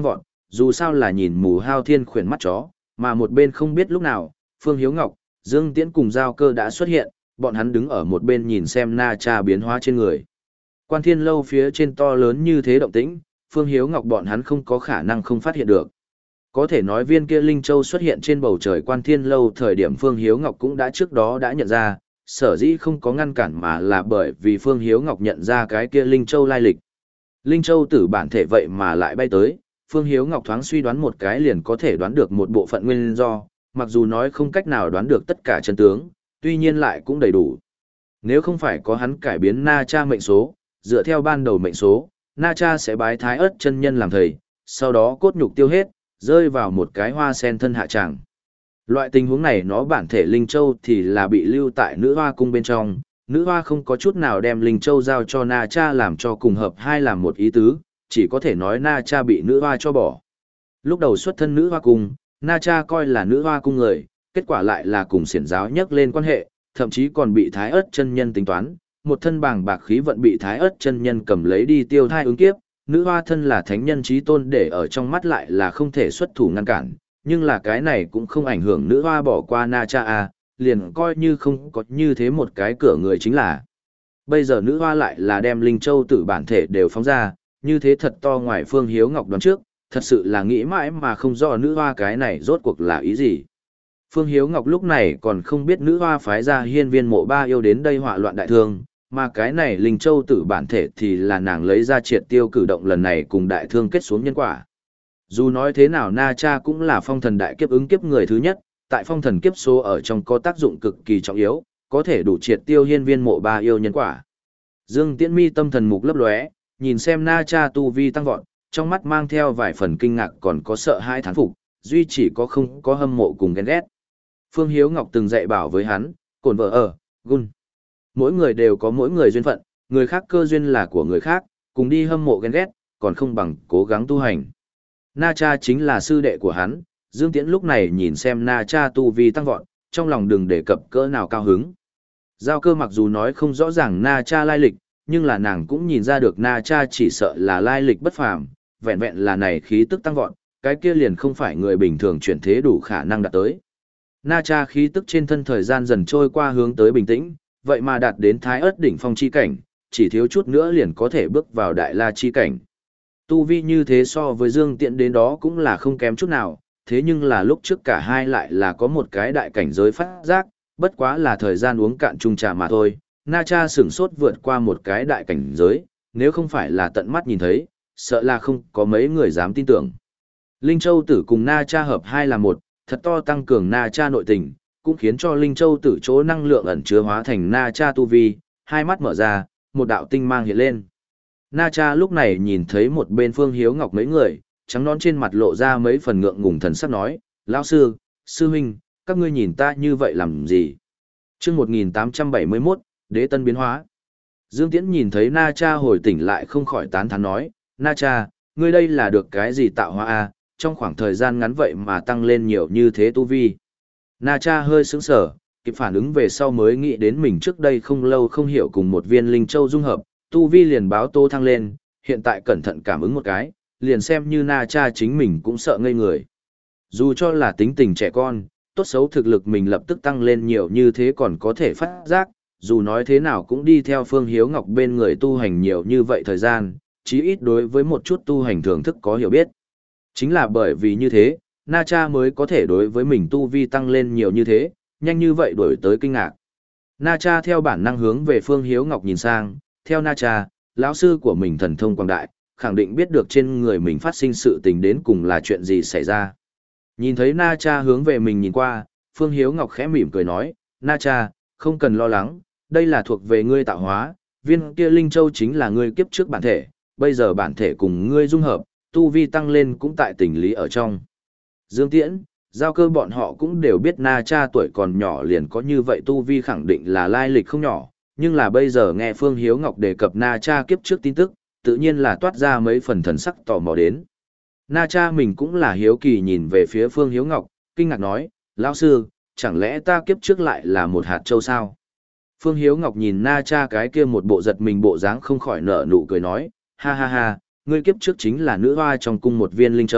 dù sao là nhìn mù hao thiên khuyển mắt chó, mà một bên không biết lúc nào, Phương Hiếu Ngọc, Dương Tiễn cùng Giao Cơ đã xuất hiện, bọn hắn đứng ở một bên nhìn xem Na Cha biến hóa trên người. Quan Thiên Lâu phía trên to lớn như thế động tĩnh, Phương Hiếu Ngọc bọn hắn không có khả năng không phát hiện được. Có thể nói viên kia Linh Châu xuất hiện trên bầu trời Quan Thiên Lâu thời điểm Phương Hiếu Ngọc cũng đã trước đó đã nhận ra, sở dĩ không có ngăn cản mà là bởi vì Phương Hiếu Ngọc nhận ra cái kia Linh Châu lai lịch. Linh Châu tử bản thể vậy mà lại bay tới, Phương Hiếu Ngọc thoáng suy đoán một cái liền có thể đoán được một bộ phận nguyên do, mặc dù nói không cách nào đoán được tất cả chân tướng, tuy nhiên lại cũng đầy đủ. Nếu không phải có hắn cải biến Na Cha mệnh số, dựa theo ban đầu mệnh số, Na Cha sẽ bái Thái Ức chân nhân làm thầy, sau đó cốt nhục tiêu hết, rơi vào một cái hoa sen thân hạ tràng. Loại tình huống này nó bản thể Linh Châu thì là bị lưu tại nữ hoa cung bên trong, nữ hoa không có chút nào đem Linh Châu giao cho Na Cha làm cho cùng hợp hai làm một ý tứ, chỉ có thể nói Na Cha bị nữ hoa cho bỏ. Lúc đầu xuất thân nữ hoa cung, Na Cha coi là nữ hoa cung người, kết quả lại là cùng xiển giáo nhắc lên quan hệ, thậm chí còn bị Thái Ức chân nhân tính toán, một thân bàng bạc khí vận bị Thái Ức chân nhân cầm lấy đi tiêu thai ứng kiếp, nữ hoa thân là thánh nhân chí tôn để ở trong mắt lại là không thể xuất thủ ngăn cản, nhưng là cái này cũng không ảnh hưởng nữ hoa bỏ qua Na Cha a, liền coi như không có như thế một cái cửa người chính là. Bây giờ nữ hoa lại là đem Linh Châu tử bản thể đều phóng ra, như thế thật to ngoài Phương Hiếu Ngọc đoán trước, thật sự là nghĩ mãi mà không rõ nữ hoa cái này rốt cuộc là ý gì. Phương Hiếu Ngọc lúc này còn không biết nữ hoa phái ra hiên viên mộ ba yêu đến đây họa loạn đại thương, mà cái này Linh Châu tử bản thể thì là nàng lấy ra triệt tiêu cử động lần này cùng đại thương kết xuống nhân quả. Dù nói thế nào Na Cha cũng là phong thần đại kiếp ứng kiếp người thứ nhất, tại phong thần kiếp số ở trong có tác dụng cực kỳ trọng yếu, có thể đủ triệt tiêu hiên viên mộ ba yêu nhân quả. Dương Tiễn mi tâm thần mục lấp lóe, nhìn xem Na Cha tu vi tăng vọt, trong mắt mang theo vài phần kinh ngạc còn có sợ hãi thán phục, duy chỉ có không có hâm mộ cùng ghen ghét. Phương Hiếu Ngọc từng dạy bảo với hắn, cổn vợ ở, gun. Mỗi người đều có mỗi người duyên phận, người khác cơ duyên là của người khác, cùng đi hâm mộ ghen ghét, còn không bằng cố gắng tu hành. Na Cha chính là sư đệ của hắn, Dương Tiễn lúc này nhìn xem Na Cha tu vi tăng vọt, trong lòng đừng đề cập cỡ nào cao hứng. Giao Cơ mặc dù nói không rõ ràng Na Cha lai lịch, nhưng là nàng cũng nhìn ra được Na Cha chỉ sợ là lai lịch bất phàm, vẹn vẹn là này khí tức tăng vọt, cái kia liền không phải người bình thường chuyển thế đủ khả năng đạt tới. Na Cha khí tức trên thân thời gian dần trôi qua hướng tới bình tĩnh, vậy mà đạt đến Thái Ức đỉnh phong chi cảnh, chỉ thiếu chút nữa liền có thể bước vào Đại La chi cảnh. Tu vi như thế so với Dương Tiễn đến đó cũng là không kém chút nào, thế nhưng là lúc trước cả hai lại là có một cái đại cảnh giới phát giác, bất quá là thời gian uống cạn chung trà mà thôi. Na Cha sửng sốt vượt qua một cái đại cảnh giới, nếu không phải là tận mắt nhìn thấy, sợ là không có mấy người dám tin tưởng. Linh Châu tử cùng Na Cha hợp hai là một, thật to tăng cường Na Cha nội tình, cũng khiến cho Linh Châu tử chỗ năng lượng ẩn chứa hóa thành Na Cha tu vi, hai mắt mở ra, một đạo tinh mang hiện lên. Na Cha lúc này nhìn thấy một bên Phương Hiếu Ngọc mấy người, trắng nón trên mặt lộ ra mấy phần ngượng ngùng thần sắc nói, lão sư, sư huynh, các ngươi nhìn ta như vậy làm gì? Chương một nghìn tám trăm bảy mươi mốt, Đế Tân biến hóa. Dương Tiễn nhìn thấy Na Cha hồi tỉnh lại không khỏi tán thán nói, Na Cha, ngươi đây là được cái gì tạo hóa a? Trong khoảng thời gian ngắn vậy mà tăng lên nhiều như thế tu vi. Na Cha hơi sững sờ, kịp phản ứng về sau mới nghĩ đến mình trước đây không lâu không hiểu cùng một viên linh châu dung hợp, tu vi liền báo tô thăng lên, hiện tại cẩn thận cảm ứng một cái, liền xem như Na Cha chính mình cũng sợ ngây người. Dù cho là tính tình trẻ con, tốt xấu thực lực mình lập tức tăng lên nhiều như thế còn có thể phát giác, dù nói thế nào cũng đi theo Phương Hiếu Ngọc bên người tu hành nhiều như vậy thời gian, chí ít đối với một chút tu hành thưởng thức có hiểu biết. Chính là bởi vì như thế, Na Cha mới có thể đối với mình tu vi tăng lên nhiều như thế, nhanh như vậy đổi tới kinh ngạc. Na Cha theo bản năng hướng về Phương Hiếu Ngọc nhìn sang, theo Na Cha, lão sư của mình thần thông quảng đại, khẳng định biết được trên người mình phát sinh sự tình đến cùng là chuyện gì xảy ra. Nhìn thấy Na Cha hướng về mình nhìn qua, Phương Hiếu Ngọc khẽ mỉm cười nói, Na Cha, không cần lo lắng, đây là thuộc về ngươi tạo hóa, viên kia Linh Châu chính là ngươi kiếp trước bản thể, bây giờ bản thể cùng ngươi dung hợp, tu vi tăng lên cũng tại tình lý ở trong. Dương Tiễn, Giao Cơ bọn họ cũng đều biết Na Cha tuổi còn nhỏ liền có như vậy tu vi khẳng định là lai lịch không nhỏ, nhưng là bây giờ nghe Phương Hiếu Ngọc đề cập Na Cha kiếp trước tin tức, tự nhiên là toát ra mấy phần thần sắc tò mò đến. Na Cha mình cũng là hiếu kỳ nhìn về phía Phương Hiếu Ngọc, kinh ngạc nói, lão sư, chẳng lẽ ta kiếp trước lại là một hạt châu sao? Phương Hiếu Ngọc nhìn Na Cha cái kia một bộ giật mình bộ dáng không khỏi nở nụ cười nói, ha ha ha, ngươi kiếp trước chính là nữ hoa trong cung một viên linh châu,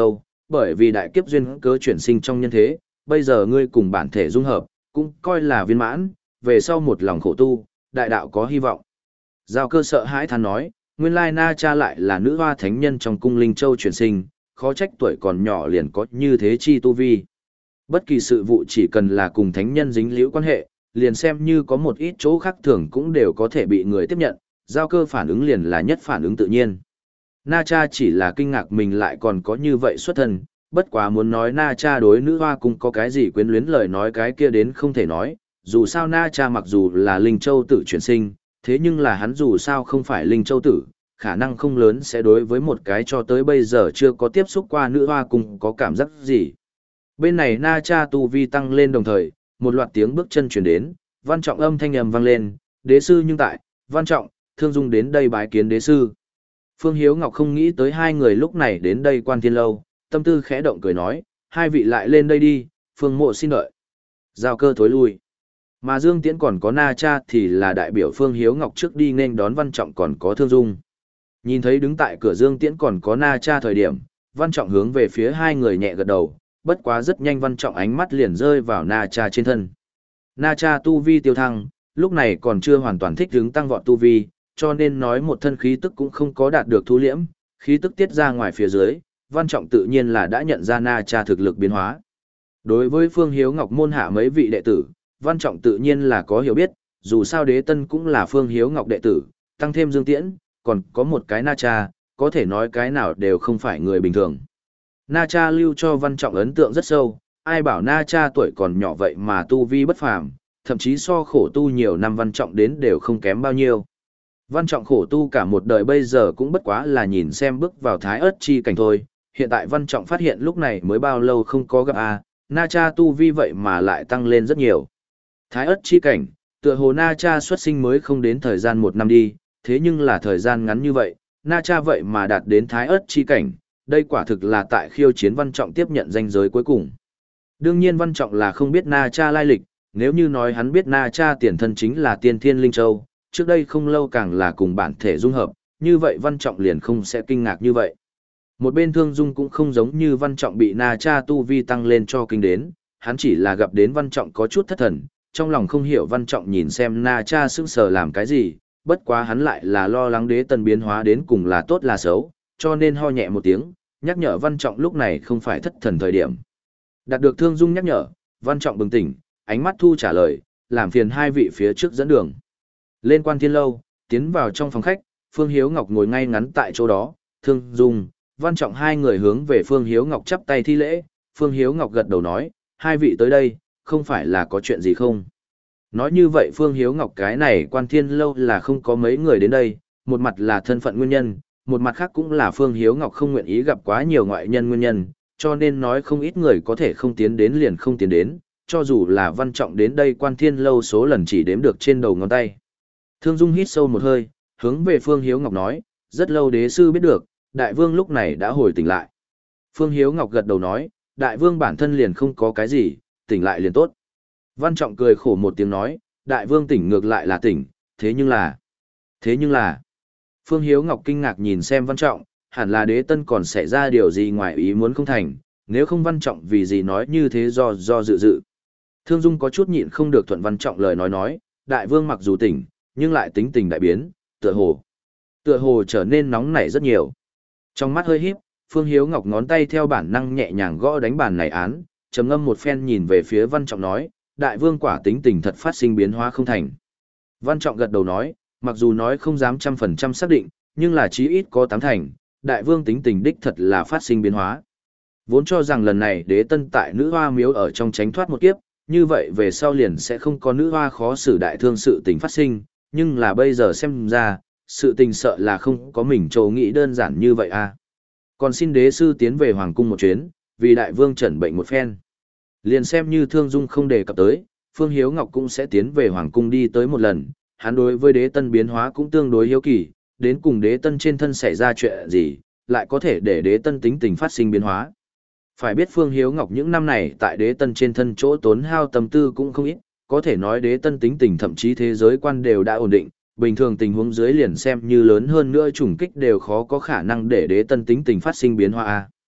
bởi vì đại kiếp duyên cớ chuyển sinh trong nhân thế, bây giờ ngươi cùng bản thể dung hợp, cũng coi là viên mãn, về sau một lòng khổ tu, đại đạo có hy vọng. Giao Cơ sợ hãi than nói, nguyên lai Na Cha lại là nữ hoa thánh nhân trong cung Linh Châu chuyển sinh, khó trách tuổi còn nhỏ liền có như thế chi tu vi. Bất kỳ sự vụ chỉ cần là cùng thánh nhân dính liễu quan hệ, liền xem như có một ít chỗ khác thường cũng đều có thể bị người tiếp nhận, Giao Cơ phản ứng liền là nhất phản ứng tự nhiên. Na Cha chỉ là kinh ngạc mình lại còn có như vậy xuất thân, bất quá muốn nói Na Cha đối nữ hoa cung có cái gì quyến luyến lời nói cái kia đến không thể nói, dù sao Na Cha mặc dù là Linh Châu tử chuyển sinh, thế nhưng là hắn dù sao không phải Linh Châu tử, khả năng không lớn sẽ đối với một cái cho tới bây giờ chưa có tiếp xúc qua nữ hoa cung có cảm giác gì. Bên này Na Cha tu vi tăng lên đồng thời, một loạt tiếng bước chân chuyển đến, Văn Trọng âm thanh ầm vang lên, đế sư nhưng tại, Văn Trọng, Thương Dung đến đây bái kiến đế sư. Phương Hiếu Ngọc không nghĩ tới hai người lúc này đến đây Quan Thiên Lâu, tâm tư khẽ động cười nói, hai vị lại lên đây đi, Phương Mộ xin đợi. Giao Cơ thối lui. Mà Dương Tiễn còn có Na Cha thì là đại biểu Phương Hiếu Ngọc trước đi nên đón Văn Trọng còn có Thương Dung. Nhìn thấy đứng tại cửa Dương Tiễn còn có Na Cha thời điểm, Văn Trọng hướng về phía hai người nhẹ gật đầu, bất quá rất nhanh Văn Trọng ánh mắt liền rơi vào Na Cha trên thân. Na Cha tu vi tiêu thăng, lúc này còn chưa hoàn toàn thích ứng tăng vọt tu vi, cho nên nói một thân khí tức cũng không có đạt được thu liễm, khí tức tiết ra ngoài phía dưới, Văn Trọng tự nhiên là đã nhận ra Na Cha thực lực biến hóa. Đối với Phương Hiếu Ngọc môn hạ mấy vị đệ tử, Văn Trọng tự nhiên là có hiểu biết, dù sao Đế Tân cũng là Phương Hiếu Ngọc đệ tử, tăng thêm Dương Tiễn, còn có một cái Na Cha, có thể nói cái nào đều không phải người bình thường. Na Cha lưu cho Văn Trọng ấn tượng rất sâu, ai bảo Na Cha tuổi còn nhỏ vậy mà tu vi bất phàm, thậm chí so khổ tu nhiều năm Văn Trọng đến đều không kém bao nhiêu. Văn Trọng khổ tu cả một đời bây giờ cũng bất quá là nhìn xem bước vào thái ớt chi cảnh thôi, hiện tại Văn Trọng phát hiện lúc này mới bao lâu không có gặp a, Na Cha tu vi vậy mà lại tăng lên rất nhiều. Thái ớt chi cảnh, tựa hồ Na Cha xuất sinh mới không đến thời gian một năm đi, thế nhưng là thời gian ngắn như vậy, Na Cha vậy mà đạt đến thái ớt chi cảnh, đây quả thực là tại khiêu chiến Văn Trọng tiếp nhận danh giới cuối cùng. Đương nhiên Văn Trọng là không biết Na Cha lai lịch, nếu như nói hắn biết Na Cha tiền thân chính là Tiên Thiên Linh Châu, trước đây không lâu càng là cùng bản thể dung hợp, như vậy Văn Trọng liền không sẽ kinh ngạc như vậy. Một bên Thương Dung cũng không giống như Văn Trọng bị Na Cha tu vi tăng lên cho kinh đến, hắn chỉ là gặp đến Văn Trọng có chút thất thần, trong lòng không hiểu Văn Trọng nhìn xem Na Cha sững sờ làm cái gì, bất quá hắn lại là lo lắng Đế Tân biến hóa đến cùng là tốt là xấu, cho nên ho nhẹ một tiếng, nhắc nhở Văn Trọng lúc này không phải thất thần thời điểm. Đạt được Thương Dung nhắc nhở, Văn Trọng bừng tỉnh, ánh mắt thu trả lời, làm phiền hai vị phía trước dẫn đường. Lên Quan Thiên Lâu, tiến vào trong phòng khách, Phương Hiếu Ngọc ngồi ngay ngắn tại chỗ đó, Thương Dung, Văn Trọng hai người hướng về Phương Hiếu Ngọc chắp tay thi lễ, Phương Hiếu Ngọc gật đầu nói, hai vị tới đây, không phải là có chuyện gì không? Nói như vậy Phương Hiếu Ngọc cái này Quan Thiên Lâu là không có mấy người đến đây, một mặt là thân phận nguyên nhân, một mặt khác cũng là Phương Hiếu Ngọc không nguyện ý gặp quá nhiều ngoại nhân nguyên nhân, cho nên nói không ít người có thể không tiến đến liền không tiến đến, cho dù là Văn Trọng đến đây Quan Thiên Lâu số lần chỉ đếm được trên đầu ngón tay. Thương Dung hít sâu một hơi, hướng về Phương Hiếu Ngọc nói, rất lâu đế sư biết được, đại vương lúc này đã hồi tỉnh lại. Phương Hiếu Ngọc gật đầu nói, đại vương bản thân liền không có cái gì, tỉnh lại liền tốt. Văn Trọng cười khổ một tiếng nói, đại vương tỉnh ngược lại là tỉnh, thế nhưng là... Thế nhưng là... Phương Hiếu Ngọc kinh ngạc nhìn xem Văn Trọng, hẳn là Đế Tân còn xảy ra điều gì ngoài ý muốn không thành, nếu không Văn Trọng vì gì nói như thế do do dự dự. Thương Dung có chút nhịn không được thuận Văn Trọng lời nói nói, đại vương mặc dù tỉnh, nhưng lại tính tình đại biến, tựa hồ. Tựa hồ trở nên nóng nảy rất nhiều. Trong mắt hơi híp, Phương Hiếu Ngọc ngón tay theo bản năng nhẹ nhàng gõ đánh bàn này án, trầm ngâm một phen nhìn về phía Văn Trọng nói, đại vương quả tính tình thật phát sinh biến hóa không thành. Văn Trọng gật đầu nói, mặc dù nói không dám trăm phần trăm xác định, nhưng là chí ít có tám thành, đại vương tính tình đích thật là phát sinh biến hóa. Vốn cho rằng lần này Đế Tân tại nữ hoa miếu ở trong tránh thoát một kiếp, như vậy về sau liền sẽ không có nữ hoa khó xử đại thương sự tình phát sinh, nhưng là bây giờ xem ra, sự tình sợ là không có mình trồ nghĩ đơn giản như vậy à. Còn xin đế sư tiến về hoàng cung một chuyến, vì đại vương chẩn bệnh một phen. Liền xem như Thương Dung không đề cập tới, Phương Hiếu Ngọc cũng sẽ tiến về hoàng cung đi tới một lần, hắn đối với Đế Tân biến hóa cũng tương đối hiếu kỳ, đến cùng Đế Tân trên thân xảy ra chuyện gì, lại có thể để Đế Tân tính tình phát sinh biến hóa. Phải biết Phương Hiếu Ngọc những năm này tại Đế Tân trên thân chỗ tốn hao tâm tư cũng không ít, có thể nói Đế Tân tính tình thậm chí thế giới quan đều đã ổn định, bình thường tình huống dưới liền xem như lớn hơn nữa trùng kích đều khó có khả năng để Đế Tân tính tình phát sinh biến hóa.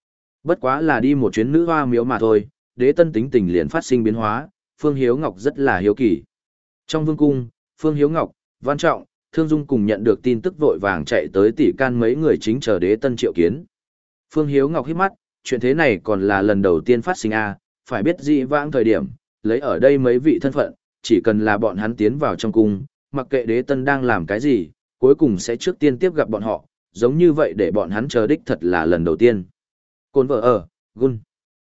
Bất quá là đi một chuyến nữ hoa miếu mà thôi, đế tân tính tình liền phát sinh biến hóa, Phương Hiếu Ngọc rất là hiếu kỳ. Trong vương cung, Phương Hiếu Ngọc, Văn Trọng, Thương Dung cùng nhận được tin tức vội vàng chạy tới tỷ can mấy người chính chờ đế tân triệu kiến. Phương Hiếu Ngọc hít mắt, chuyện thế này còn là lần đầu tiên phát sinh a, phải biết dị vãng thời điểm, lấy ở đây mấy vị thân phận, chỉ cần là bọn hắn tiến vào trong cung, mặc kệ đế tân đang làm cái gì, cuối cùng sẽ trước tiên tiếp gặp bọn họ, giống như vậy để bọn hắn chờ đích thật là lần đầu tiên. Côn vợ ở, gun.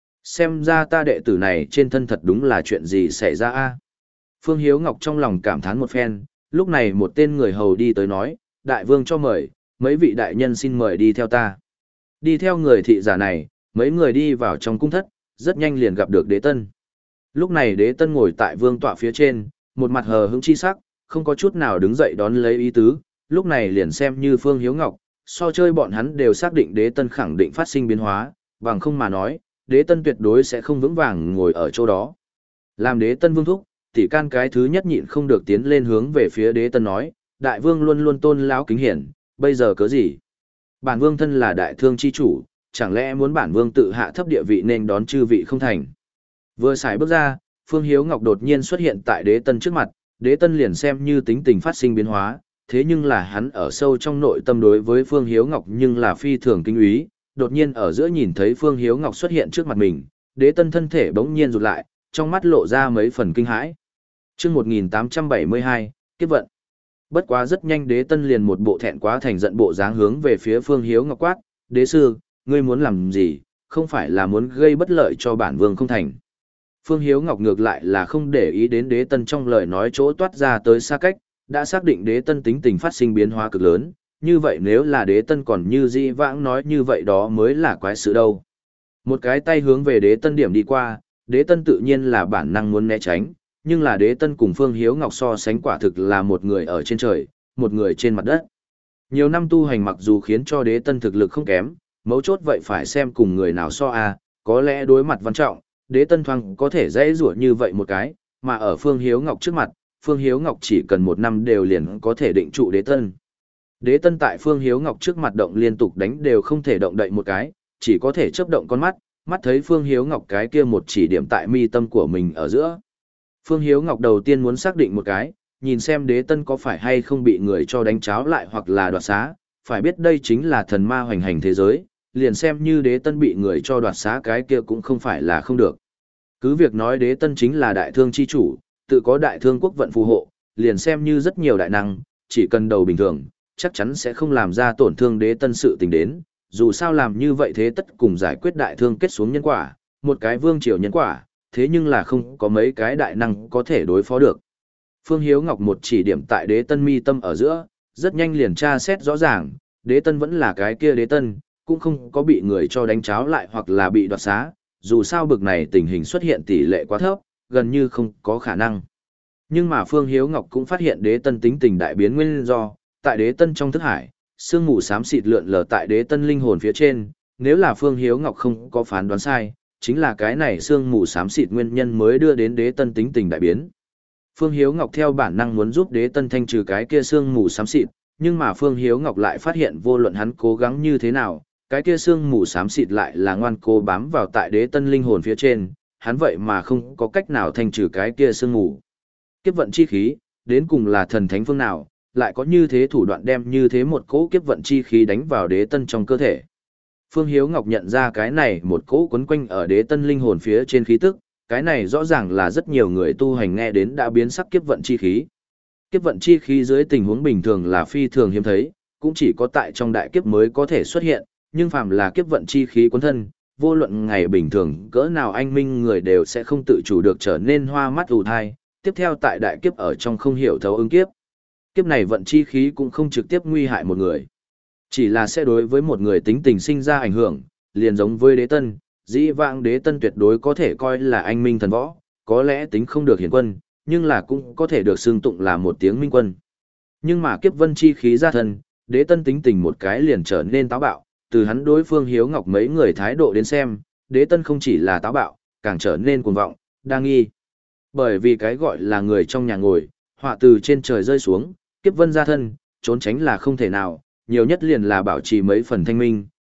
Xem ra ta đệ tử này trên thân thật đúng là chuyện gì xảy ra a. Phương Hiếu Ngọc trong lòng cảm thán một phen, lúc này một tên người hầu đi tới nói, đại vương cho mời, mấy vị đại nhân xin mời đi theo ta. Đi theo người thị giả này, mấy người đi vào trong cung thất, rất nhanh liền gặp được đế tân. Lúc này đế tân ngồi tại vương tọa phía trên, một mặt hờ hững chi sắc, không có chút nào đứng dậy đón lấy ý tứ, lúc này liền xem như Phương Hiếu Ngọc, so chơi bọn hắn đều xác định đế tân khẳng định phát sinh biến hóa, bằng không mà nói, đế tân tuyệt đối sẽ không vững vàng ngồi ở chỗ đó. Làm đế tân vương thúc, tỷ can cái thứ nhất nhịn không được tiến lên hướng về phía đế tân nói, đại vương luôn luôn tôn lão kính hiển, bây giờ cớ gì? Bản vương thân là đại thương chi chủ, chẳng lẽ muốn bản vương tự hạ thấp địa vị nên đón chư vị không thành? Vừa xài bước ra, Phương Hiếu Ngọc đột nhiên xuất hiện tại đế tân trước mặt, đế tân liền xem như tính tình phát sinh biến hóa, thế nhưng là hắn ở sâu trong nội tâm đối với Phương Hiếu Ngọc nhưng là phi thường kinh úy, đột nhiên ở giữa nhìn thấy Phương Hiếu Ngọc xuất hiện trước mặt mình, đế tân thân thể bỗng nhiên rụt lại, trong mắt lộ ra mấy phần kinh hãi. Chương một nghìn tám trăm bảy mươi hai, kiếp vận. Bất quá rất nhanh đế tân liền một bộ thẹn quá thành giận bộ dáng hướng về phía Phương Hiếu Ngọc quát, đế sư, ngươi muốn làm gì, không phải là muốn gây bất lợi cho bản vương không thành. Phương Hiếu Ngọc ngược lại là không để ý đến đế tân trong lời nói chỗ toát ra tới xa cách, đã xác định đế tân tính tình phát sinh biến hóa cực lớn, như vậy nếu là đế tân còn như di vãng nói như vậy đó mới là quái sự đâu. Một cái tay hướng về đế tân điểm đi qua, đế tân tự nhiên là bản năng muốn né tránh, nhưng là đế tân cùng Phương Hiếu Ngọc so sánh quả thực là một người ở trên trời, một người trên mặt đất. Nhiều năm tu hành mặc dù khiến cho đế tân thực lực không kém, mấu chốt vậy phải xem cùng người nào so a, có lẽ đối mặt Văn Trọng, đế tân thoáng có thể dễ rủa như vậy một cái, mà ở Phương Hiếu Ngọc trước mặt, Phương Hiếu Ngọc chỉ cần một năm đều liền có thể định trụ đế tân. Đế tân tại Phương Hiếu Ngọc trước mặt động liên tục đánh đều không thể động đậy một cái, chỉ có thể chớp động con mắt, mắt thấy Phương Hiếu Ngọc cái kia một chỉ điểm tại mi tâm của mình ở giữa. Phương Hiếu Ngọc đầu tiên muốn xác định một cái, nhìn xem đế tân có phải hay không bị người cho đánh cháo lại hoặc là đoạt xá, phải biết đây chính là thần ma hoành hành thế giới, liền xem như đế tân bị người cho đoạt xá cái kia cũng không phải là không được. Cứ việc nói đế tân chính là đại thương chi chủ, tự có đại thương quốc vận phù hộ, liền xem như rất nhiều đại năng, chỉ cần đầu bình thường, chắc chắn sẽ không làm ra tổn thương đế tân sự tình đến, dù sao làm như vậy thế tất cùng giải quyết đại thương kết xuống nhân quả, một cái vương triều nhân quả, thế nhưng là không có mấy cái đại năng có thể đối phó được. Phương Hiếu Ngọc một chỉ điểm tại đế tân mi tâm ở giữa, rất nhanh liền tra xét rõ ràng, đế tân vẫn là cái kia đế tân, cũng không có bị người cho đánh cháo lại hoặc là bị đoạt xá, dù sao bực này tình hình xuất hiện tỷ lệ quá thấp, gần như không có khả năng. Nhưng mà Phương Hiếu Ngọc cũng phát hiện đế tân tính tình đại biến nguyên do, tại đế tân trong thức hải, sương mù xám xịt lượn lờ tại đế tân linh hồn phía trên, nếu là Phương Hiếu Ngọc không có phán đoán sai, chính là cái này sương mù xám xịt nguyên nhân mới đưa đến đế tân tính tình đại biến. Phương Hiếu Ngọc theo bản năng muốn giúp đế tân thanh trừ cái kia sương mù xám xịt, nhưng mà Phương Hiếu Ngọc lại phát hiện vô luận hắn cố gắng như thế nào, cái kia sương mù xám xịt lại là ngoan cố bám vào tại đế tân linh hồn phía trên, hắn vậy mà không có cách nào thanh trừ cái kia sương mù. Kiếp vận chi khí, đến cùng là thần thánh phương nào, lại có như thế thủ đoạn đem như thế một cỗ kiếp vận chi khí đánh vào đế tân trong cơ thể. Phương Hiếu Ngọc nhận ra cái này một cỗ quấn quanh ở đế tân linh hồn phía trên khí tức, cái này rõ ràng là rất nhiều người tu hành nghe đến đã biến sắc kiếp vận chi khí. Kiếp vận chi khí dưới tình huống bình thường là phi thường hiếm thấy, cũng chỉ có tại trong đại kiếp mới có thể xuất hiện, nhưng phàm là kiếp vận chi khí cuốn thân, vô luận ngày bình thường cỡ nào anh minh người đều sẽ không tự chủ được trở nên hoa mắt ù thai, tiếp theo tại đại kiếp ở trong không hiểu thấu ứng kiếp. Kiếp này vận chi khí cũng không trực tiếp nguy hại một người, chỉ là sẽ đối với một người tính tình sinh ra ảnh hưởng, liền giống với đế tân, dĩ vãng đế tân tuyệt đối có thể coi là anh minh thần võ, có lẽ tính không được hiển quân, nhưng là cũng có thể được xưng tụng là một tiếng minh quân. Nhưng mà kiếp vân chi khí ra thân, đế tân tính tình một cái liền trở nên táo bạo, từ hắn đối Phương Hiếu Ngọc mấy người thái độ đến xem, đế tân không chỉ là táo bạo, càng trở nên cuồng vọng, đa nghi. Bởi vì cái gọi là người trong nhà ngồi, họa từ trên trời rơi xuống, kiếp vân ra thân, trốn tránh là không thể nào, nhiều nhất liền là bảo trì mấy phần thanh minh,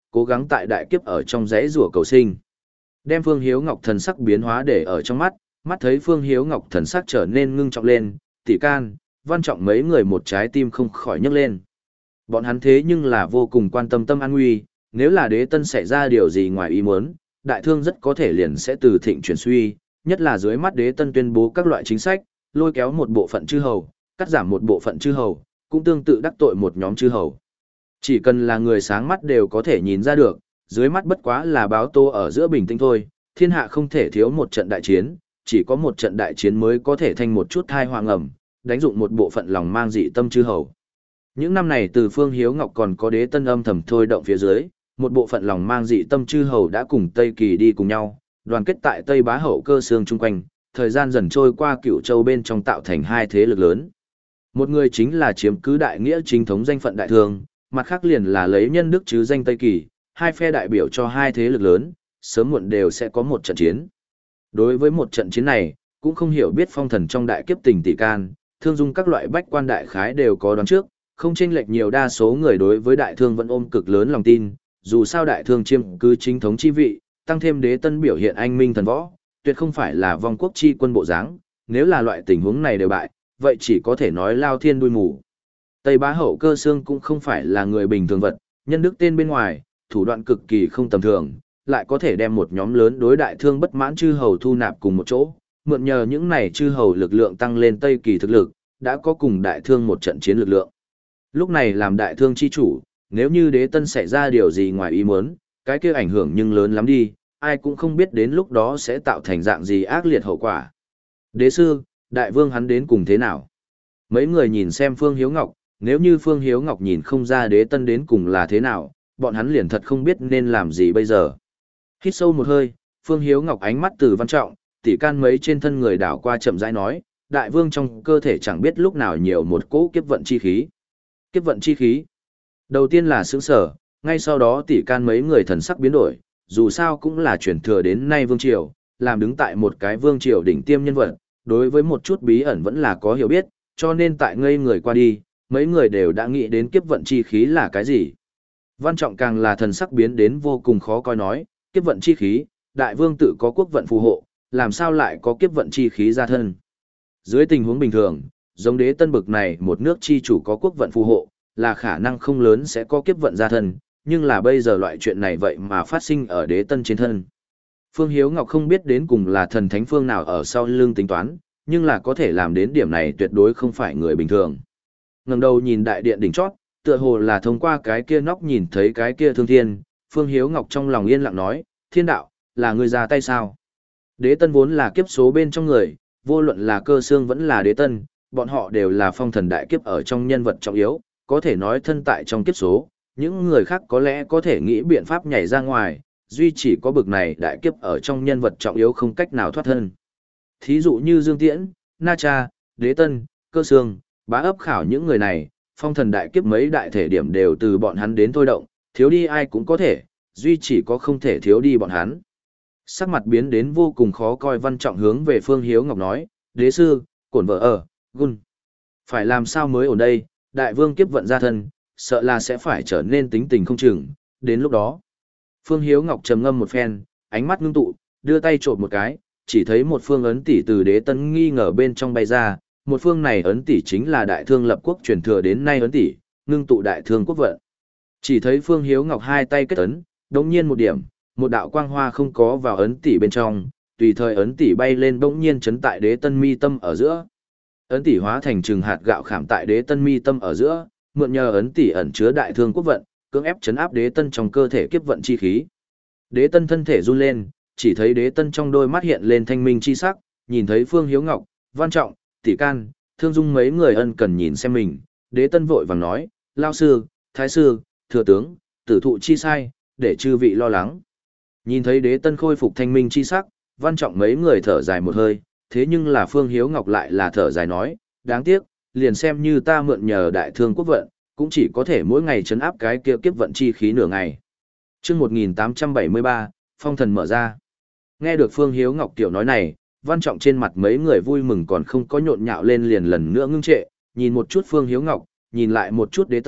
cố gắng tại đại kiếp ở trong rẽ rủa cầu sinh. Đem Phương Hiếu Ngọc thần sắc biến hóa để ở trong mắt, mắt thấy Phương Hiếu Ngọc thần sắc trở nên ngưng trọng lên, tỷ can, Văn Trọng mấy người một trái tim không khỏi nhấc lên. Bọn hắn thế nhưng là vô cùng quan tâm tâm an nguy, nếu là đế tân xảy ra điều gì ngoài ý muốn, đại thương rất có thể liền sẽ từ thịnh chuyển suy, nhất là dưới mắt đế tân tuyên bố các loại chính sách, lôi kéo một bộ phận chư hầu, cắt giảm một bộ phận chư hầu, cũng tương tự đắc tội một nhóm chư hầu. Chỉ cần là người sáng mắt đều có thể nhìn ra được, dưới mắt bất quá là báo tô ở giữa bình tĩnh thôi, thiên hạ không thể thiếu một trận đại chiến, chỉ có một trận đại chiến mới có thể thành một chút thai hoàng ẩm, đánh dụng một bộ phận lòng mang dị tâm chư hầu. Những năm này từ Phương Hiếu Ngọc còn có đế tân âm thầm thôi động phía dưới, một bộ phận lòng mang dị tâm chư hầu đã cùng Tây Kỳ đi cùng nhau, đoàn kết tại Tây Bá Hậu cơ xương chung quanh, thời gian dần trôi qua Cửu Châu bên trong tạo thành hai thế lực lớn. Một người chính là chiếm cứ đại nghĩa chính thống danh phận đại thương, mặt khác liền là lấy nhân đức chứ danh Tây Kỳ, hai phe đại biểu cho hai thế lực lớn, sớm muộn đều sẽ có một trận chiến. Đối với một trận chiến này, cũng không hiểu biết phong thần trong đại kiếp tình tỷ can, thương dung các loại bách quan đại khái đều có đoán trước, không chênh lệch nhiều đa số người đối với đại thương vẫn ôm cực lớn lòng tin, dù sao đại thương chiếm cứ chính thống chi vị, tăng thêm đế tân biểu hiện anh minh thần võ, tuyệt không phải là vong quốc chi quân bộ dáng, nếu là loại tình huống này đều bại, vậy chỉ có thể nói lao thiên đuôi mù. Tây Bá Hậu cơ xương cũng không phải là người bình thường vật, nhân đức tên bên ngoài, thủ đoạn cực kỳ không tầm thường, lại có thể đem một nhóm lớn đối đại thương bất mãn chư hầu thu nạp cùng một chỗ, mượn nhờ những này chư hầu lực lượng tăng lên Tây Kỳ thực lực, đã có cùng đại thương một trận chiến lực lượng. Lúc này làm đại thương chi chủ, nếu như đế tân xảy ra điều gì ngoài ý muốn, cái kia ảnh hưởng nhưng lớn lắm đi, ai cũng không biết đến lúc đó sẽ tạo thành dạng gì ác liệt hậu quả. Đế sư, đại vương hắn đến cùng thế nào? Mấy người nhìn xem Phương Hiếu Ngọc, nếu như Phương Hiếu Ngọc nhìn không ra đế tân đến cùng là thế nào, bọn hắn liền thật không biết nên làm gì bây giờ. Hít sâu một hơi, Phương Hiếu Ngọc ánh mắt từ Văn Trọng, tỷ can mấy trên thân người đảo qua chậm rãi nói, đại vương trong cơ thể chẳng biết lúc nào nhiều một cỗ kiếp vận chi khí. Kiếp vận chi khí. Đầu tiên là sướng sở, ngay sau đó tỷ can mấy người thần sắc biến đổi, dù sao cũng là chuyển thừa đến nay vương triều, làm đứng tại một cái vương triều đỉnh tiêm nhân vật, đối với một chút bí ẩn vẫn là có hiểu biết, cho nên tại ngây người qua đi, mấy người đều đã nghĩ đến kiếp vận chi khí là cái gì. Văn Trọng càng là thần sắc biến đến vô cùng khó coi nói, kiếp vận chi khí, đại vương tự có quốc vận phù hộ, làm sao lại có kiếp vận chi khí ra thân. Dưới tình huống bình thường, giống đế tân bực này một nước chi chủ có quốc vận phù hộ, là khả năng không lớn sẽ có kiếp vận ra thân, nhưng là bây giờ loại chuyện này vậy mà phát sinh ở đế tân trên thân. Phương Hiếu Ngọc không biết đến cùng là thần thánh phương nào ở sau lưng tính toán, nhưng là có thể làm đến điểm này tuyệt đối không phải người bình thường. Ngẩng đầu nhìn đại điện đỉnh chót, tựa hồ là thông qua cái kia nóc nhìn thấy cái kia thương thiên, Phương Hiếu Ngọc trong lòng yên lặng nói, thiên đạo, là người ra tay sao? Đế tân vốn là kiếp số bên trong người, vô luận là cơ xương vẫn là đế tân, bọn họ đều là phong thần đại kiếp ở trong nhân vật trọng yếu, có thể nói thân tại trong kiếp số, những người khác có lẽ có thể nghĩ biện pháp nhảy ra ngoài, duy chỉ có bực này đại kiếp ở trong nhân vật trọng yếu không cách nào thoát thân. Thí dụ như Dương Tiễn, Na Cha, Đế Tân, Cơ Xương, Bá Ấp Khảo những người này, phong thần đại kiếp mấy đại thể điểm đều từ bọn hắn đến thôi động, thiếu đi ai cũng có thể, duy chỉ có không thể thiếu đi bọn hắn. Sắc mặt biến đến vô cùng khó coi. Văn Trọng hướng về Phương Hiếu Ngọc nói, đế sư, cổn vợ ở, gun. Phải làm sao mới ở đây, đại vương kiếp vận ra thân, sợ là sẽ phải trở nên tính tình không chừng, đến lúc đó. Phương Hiếu Ngọc trầm ngâm một phen, ánh mắt ngưng tụ, đưa tay trộn một cái, chỉ thấy một phương ấn tỷ từ đế tân nghi ngờ bên trong bay ra, một phương này ấn tỷ chính là đại thương lập quốc truyền thừa đến nay ấn tỷ, ngưng tụ đại thương quốc vận. Chỉ thấy Phương Hiếu Ngọc hai tay kết ấn, đống nhiên một điểm, một đạo quang hoa không có vào ấn tỷ bên trong, tùy thời ấn tỷ bay lên bỗng nhiên chấn tại đế tân mi tâm ở giữa. Ấn tỷ hóa thành trừng hạt gạo khảm tại đế tân mi tâm ở giữa, mượn nhờ ấn tỷ ẩn chứa đại thương quốc vận, cưỡng ép chấn áp đế tân trong cơ thể kiếp vận chi khí. Đế tân thân thể run lên, chỉ thấy đế tân trong đôi mắt hiện lên thanh minh chi sắc, nhìn thấy Phương Hiếu Ngọc, Văn Trọng, Tỷ Can, Thương Dung mấy người ân cần nhìn xem mình, đế tân vội vàng nói, lao sư, thái sư, thừa tướng, tử thụ chi sai, để chư vị lo lắng. Nhìn thấy đế tân khôi phục thanh minh chi sắc, Văn Trọng mấy người thở dài một hơi, thế nhưng là Phương Hiếu Ngọc lại là thở dài nói, đáng tiếc, liền xem như ta mượn nhờ đại thương quốc vận, cũng chỉ có thể mỗi ngày chấn áp cái kia kiếp vận chi khí nửa ngày. Chương một nghìn tám trăm bảy mươi ba, phong thần mở ra. Nghe được Phương Hiếu Ngọc tiểu nói này, Văn Trọng trên mặt mấy người vui mừng còn không có nhộn nhạo lên liền lần nữa ngưng trệ, nhìn một chút Phương Hiếu Ngọc, nhìn lại một chút đế tân,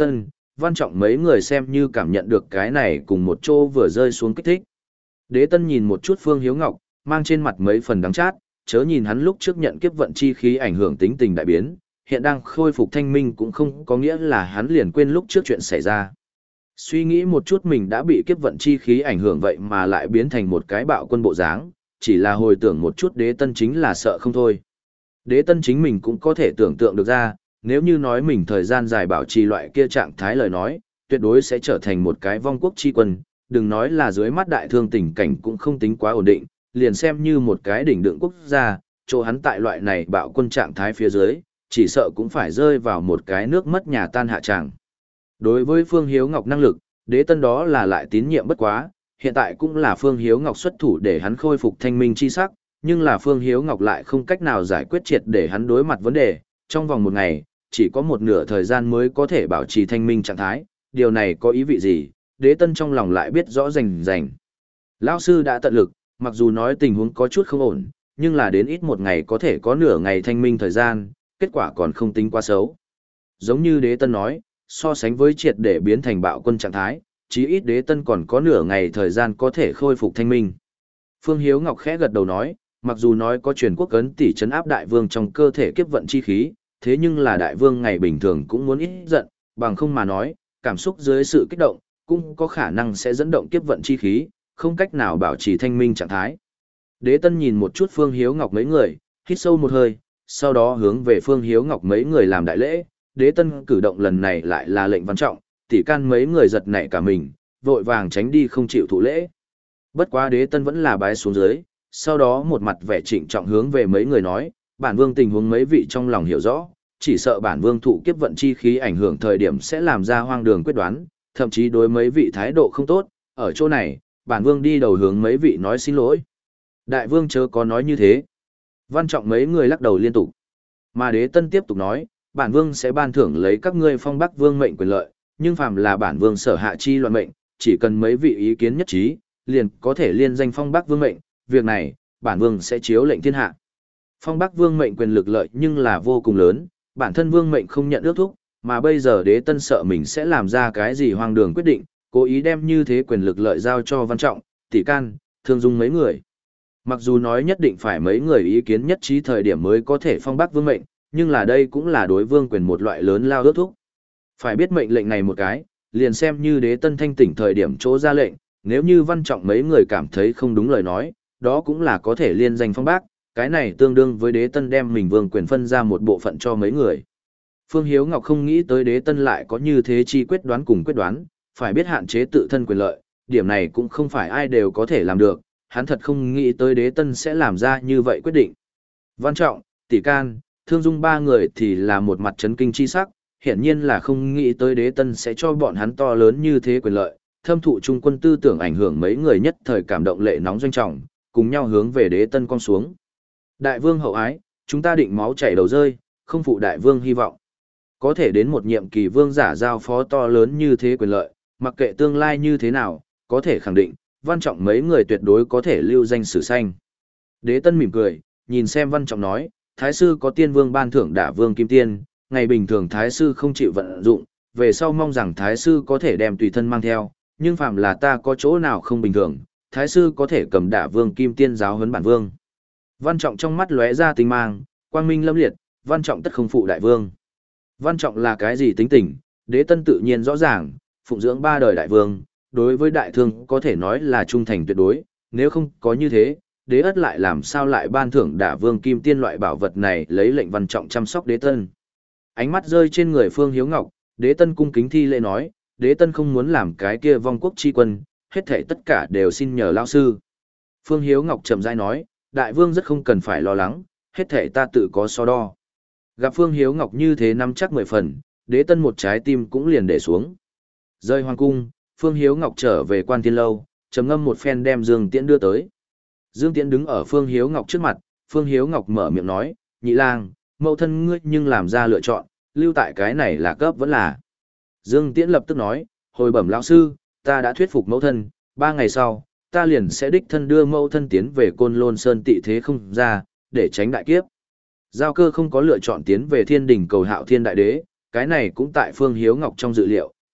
Văn Trọng mấy người xem như cảm nhận được cái này cùng một chỗ vừa rơi xuống kích thích. Đế Tân nhìn một chút Phương Hiếu Ngọc, mang trên mặt mấy phần đắng chát, chớ nhìn hắn lúc trước nhận kiếp vận chi khí ảnh hưởng tính tình đại biến, hiện đang khôi phục thanh minh cũng không có nghĩa là hắn liền quên lúc trước chuyện xảy ra. Suy nghĩ một chút mình đã bị kiếp vận chi khí ảnh hưởng vậy mà lại biến thành một cái bạo quân bộ dáng, chỉ là hồi tưởng một chút Đế Tân chính là sợ không thôi. Đế Tân chính mình cũng có thể tưởng tượng được ra, nếu như nói mình thời gian dài bảo trì loại kia trạng thái lời nói, tuyệt đối sẽ trở thành một cái vong quốc chi quân, đừng nói là dưới mắt đại thương tình cảnh cũng không tính quá ổn định, liền xem như một cái đỉnh đựng quốc gia, chỗ hắn tại loại này bạo quân trạng thái phía dưới, chỉ sợ cũng phải rơi vào một cái nước mất nhà tan hạ tràng. Đối với Phương Hiếu Ngọc năng lực, Đế Tân đó là lại tín nhiệm bất quá, hiện tại cũng là Phương Hiếu Ngọc xuất thủ để hắn khôi phục thanh minh chi sắc, nhưng là Phương Hiếu Ngọc lại không cách nào giải quyết triệt để hắn đối mặt vấn đề, trong vòng một ngày, chỉ có một nửa thời gian mới có thể bảo trì thanh minh trạng thái, điều này có ý vị gì, Đế Tân trong lòng lại biết rõ rành rành. Lão sư đã tận lực, mặc dù nói tình huống có chút không ổn, nhưng là đến ít một ngày có thể có nửa ngày thanh minh thời gian, kết quả còn không tính quá xấu. Giống như Đế Tân nói, so sánh với triệt để biến thành bạo quân trạng thái, chí ít Đế Tân còn có nửa ngày thời gian có thể khôi phục thanh minh. Phương Hiếu Ngọc khẽ gật đầu nói, mặc dù nói có truyền quốc ấn tỷ trấn áp đại vương trong cơ thể kiếp vận chi khí, thế nhưng là đại vương ngày bình thường cũng muốn ít giận, bằng không mà nói, cảm xúc dưới sự kích động, cũng có khả năng sẽ dẫn động kiếp vận chi khí, không cách nào bảo trì thanh minh trạng thái. Đế Tân nhìn một chút Phương Hiếu Ngọc mấy người, hít sâu một hơi, sau đó hướng về Phương Hiếu Ngọc mấy người làm đại lễ. Đế Tân cử động lần này lại là lệnh Văn Trọng, tỷ can mấy người giật nảy cả mình, vội vàng tránh đi không chịu thụ lễ. Bất quá Đế Tân vẫn là bái xuống dưới, sau đó một mặt vẻ trịnh trọng hướng về mấy người nói, bản vương tình huống mấy vị trong lòng hiểu rõ, chỉ sợ bản vương thụ kiếp vận chi khí ảnh hưởng thời điểm sẽ làm ra hoang đường quyết đoán, thậm chí đối mấy vị thái độ không tốt, ở chỗ này, bản vương đi đầu hướng mấy vị nói xin lỗi. Đại vương chớ có nói như thế. Văn Trọng mấy người lắc đầu liên tục. Mà Đế Tân tiếp tục nói, bản vương sẽ ban thưởng lấy các ngươi phong bắc vương mệnh quyền lợi, nhưng phàm là bản vương sở hạ chi loạn mệnh, chỉ cần mấy vị ý kiến nhất trí, liền có thể liên danh phong bắc vương mệnh, việc này, bản vương sẽ chiếu lệnh thiên hạ. Phong bắc vương mệnh quyền lực lợi nhưng là vô cùng lớn, bản thân vương mệnh không nhận ước thúc, mà bây giờ Đế Tân sợ mình sẽ làm ra cái gì hoang đường quyết định, cố ý đem như thế quyền lực lợi giao cho Văn Trọng, tỷ can, Thương Dung mấy người. Mặc dù nói nhất định phải mấy người ý kiến nhất trí thời điểm mới có thể phong bắc vương mệnh, nhưng là đây cũng là đối vương quyền một loại lớn lao ước thúc. Phải biết mệnh lệnh này một cái, liền xem như Đế Tân thanh tỉnh thời điểm chỗ ra lệnh, nếu như Văn Trọng mấy người cảm thấy không đúng lời nói, đó cũng là có thể liên danh phong bắc, cái này tương đương với Đế Tân đem mình vương quyền phân ra một bộ phận cho mấy người. Phương Hiếu Ngọc không nghĩ tới Đế Tân lại có như thế chi quyết đoán cùng quyết đoán, phải biết hạn chế tự thân quyền lợi, điểm này cũng không phải ai đều có thể làm được, hắn thật không nghĩ tới Đế Tân sẽ làm ra như vậy quyết định. Văn Trọng, tỷ can, Thương Dung ba người thì là một mặt chấn kinh chi sắc, hiển nhiên là không nghĩ tới Đế Tân sẽ cho bọn hắn to lớn như thế quyền lợi, thâm thụ trung quân tư tưởng ảnh hưởng mấy người nhất thời cảm động lệ nóng doanh trọng, cùng nhau hướng về Đế Tân con xuống. Đại vương hậu ái, chúng ta định máu chảy đầu rơi, không phụ đại vương hy vọng. Có thể đến một nhiệm kỳ vương giả giao phó to lớn như thế quyền lợi, mặc kệ tương lai như thế nào, có thể khẳng định, Văn Trọng mấy người tuyệt đối có thể lưu danh sử xanh. Đế Tân mỉm cười, nhìn xem Văn Trọng nói, Thái sư có tiên vương ban thưởng đả vương kim tiên, ngày bình thường Thái sư không chịu vận dụng, về sau mong rằng Thái sư có thể đem tùy thân mang theo, nhưng phạm là ta có chỗ nào không bình thường, Thái sư có thể cầm đả vương kim tiên giáo huấn bản vương. Văn Trọng trong mắt lóe ra tinh mang, quang minh lâm liệt, Văn Trọng tất không phụ đại vương. Văn Trọng là cái gì tính tình, Đế Tân tự nhiên rõ ràng, phụng dưỡng ba đời đại vương, đối với đại thương có thể nói là trung thành tuyệt đối, nếu không có như thế, Đế Ất lại làm sao lại ban thưởng đả vương kim tiên loại bảo vật này lấy lệnh Văn Trọng chăm sóc Đế Tân. Ánh mắt rơi trên người Phương Hiếu Ngọc, Đế Tân cung kính thi lễ nói, Đế Tân không muốn làm cái kia vong quốc chi quân, hết thảy tất cả đều xin nhờ lão sư. Phương Hiếu Ngọc chậm rãi nói, đại vương rất không cần phải lo lắng, hết thảy ta tự có so đo. Gặp Phương Hiếu Ngọc như thế nắm chắc mười phần, Đế Tân một trái tim cũng liền để xuống. Rơi hoàng cung, Phương Hiếu Ngọc trở về Quan Thiên Lâu, trầm ngâm một phen đem Dương Tiễn đưa tới. Dương Tiễn đứng ở Phương Hiếu Ngọc trước mặt, Phương Hiếu Ngọc mở miệng nói, nhị lang, mẫu thân ngươi nhưng làm ra lựa chọn, lưu tại cái này là cấp vẫn là. Dương Tiễn lập tức nói, hồi bẩm lão sư, ta đã thuyết phục mẫu thân, ba ngày sau, ta liền sẽ đích thân đưa mẫu thân tiến về Côn Lôn Sơn tị thế không ra, để tránh đại kiếp. Giao Cơ không có lựa chọn tiến về Thiên Đình cầu Hạo Thiên Đại Đế, cái này cũng tại Phương Hiếu Ngọc trong dự liệu,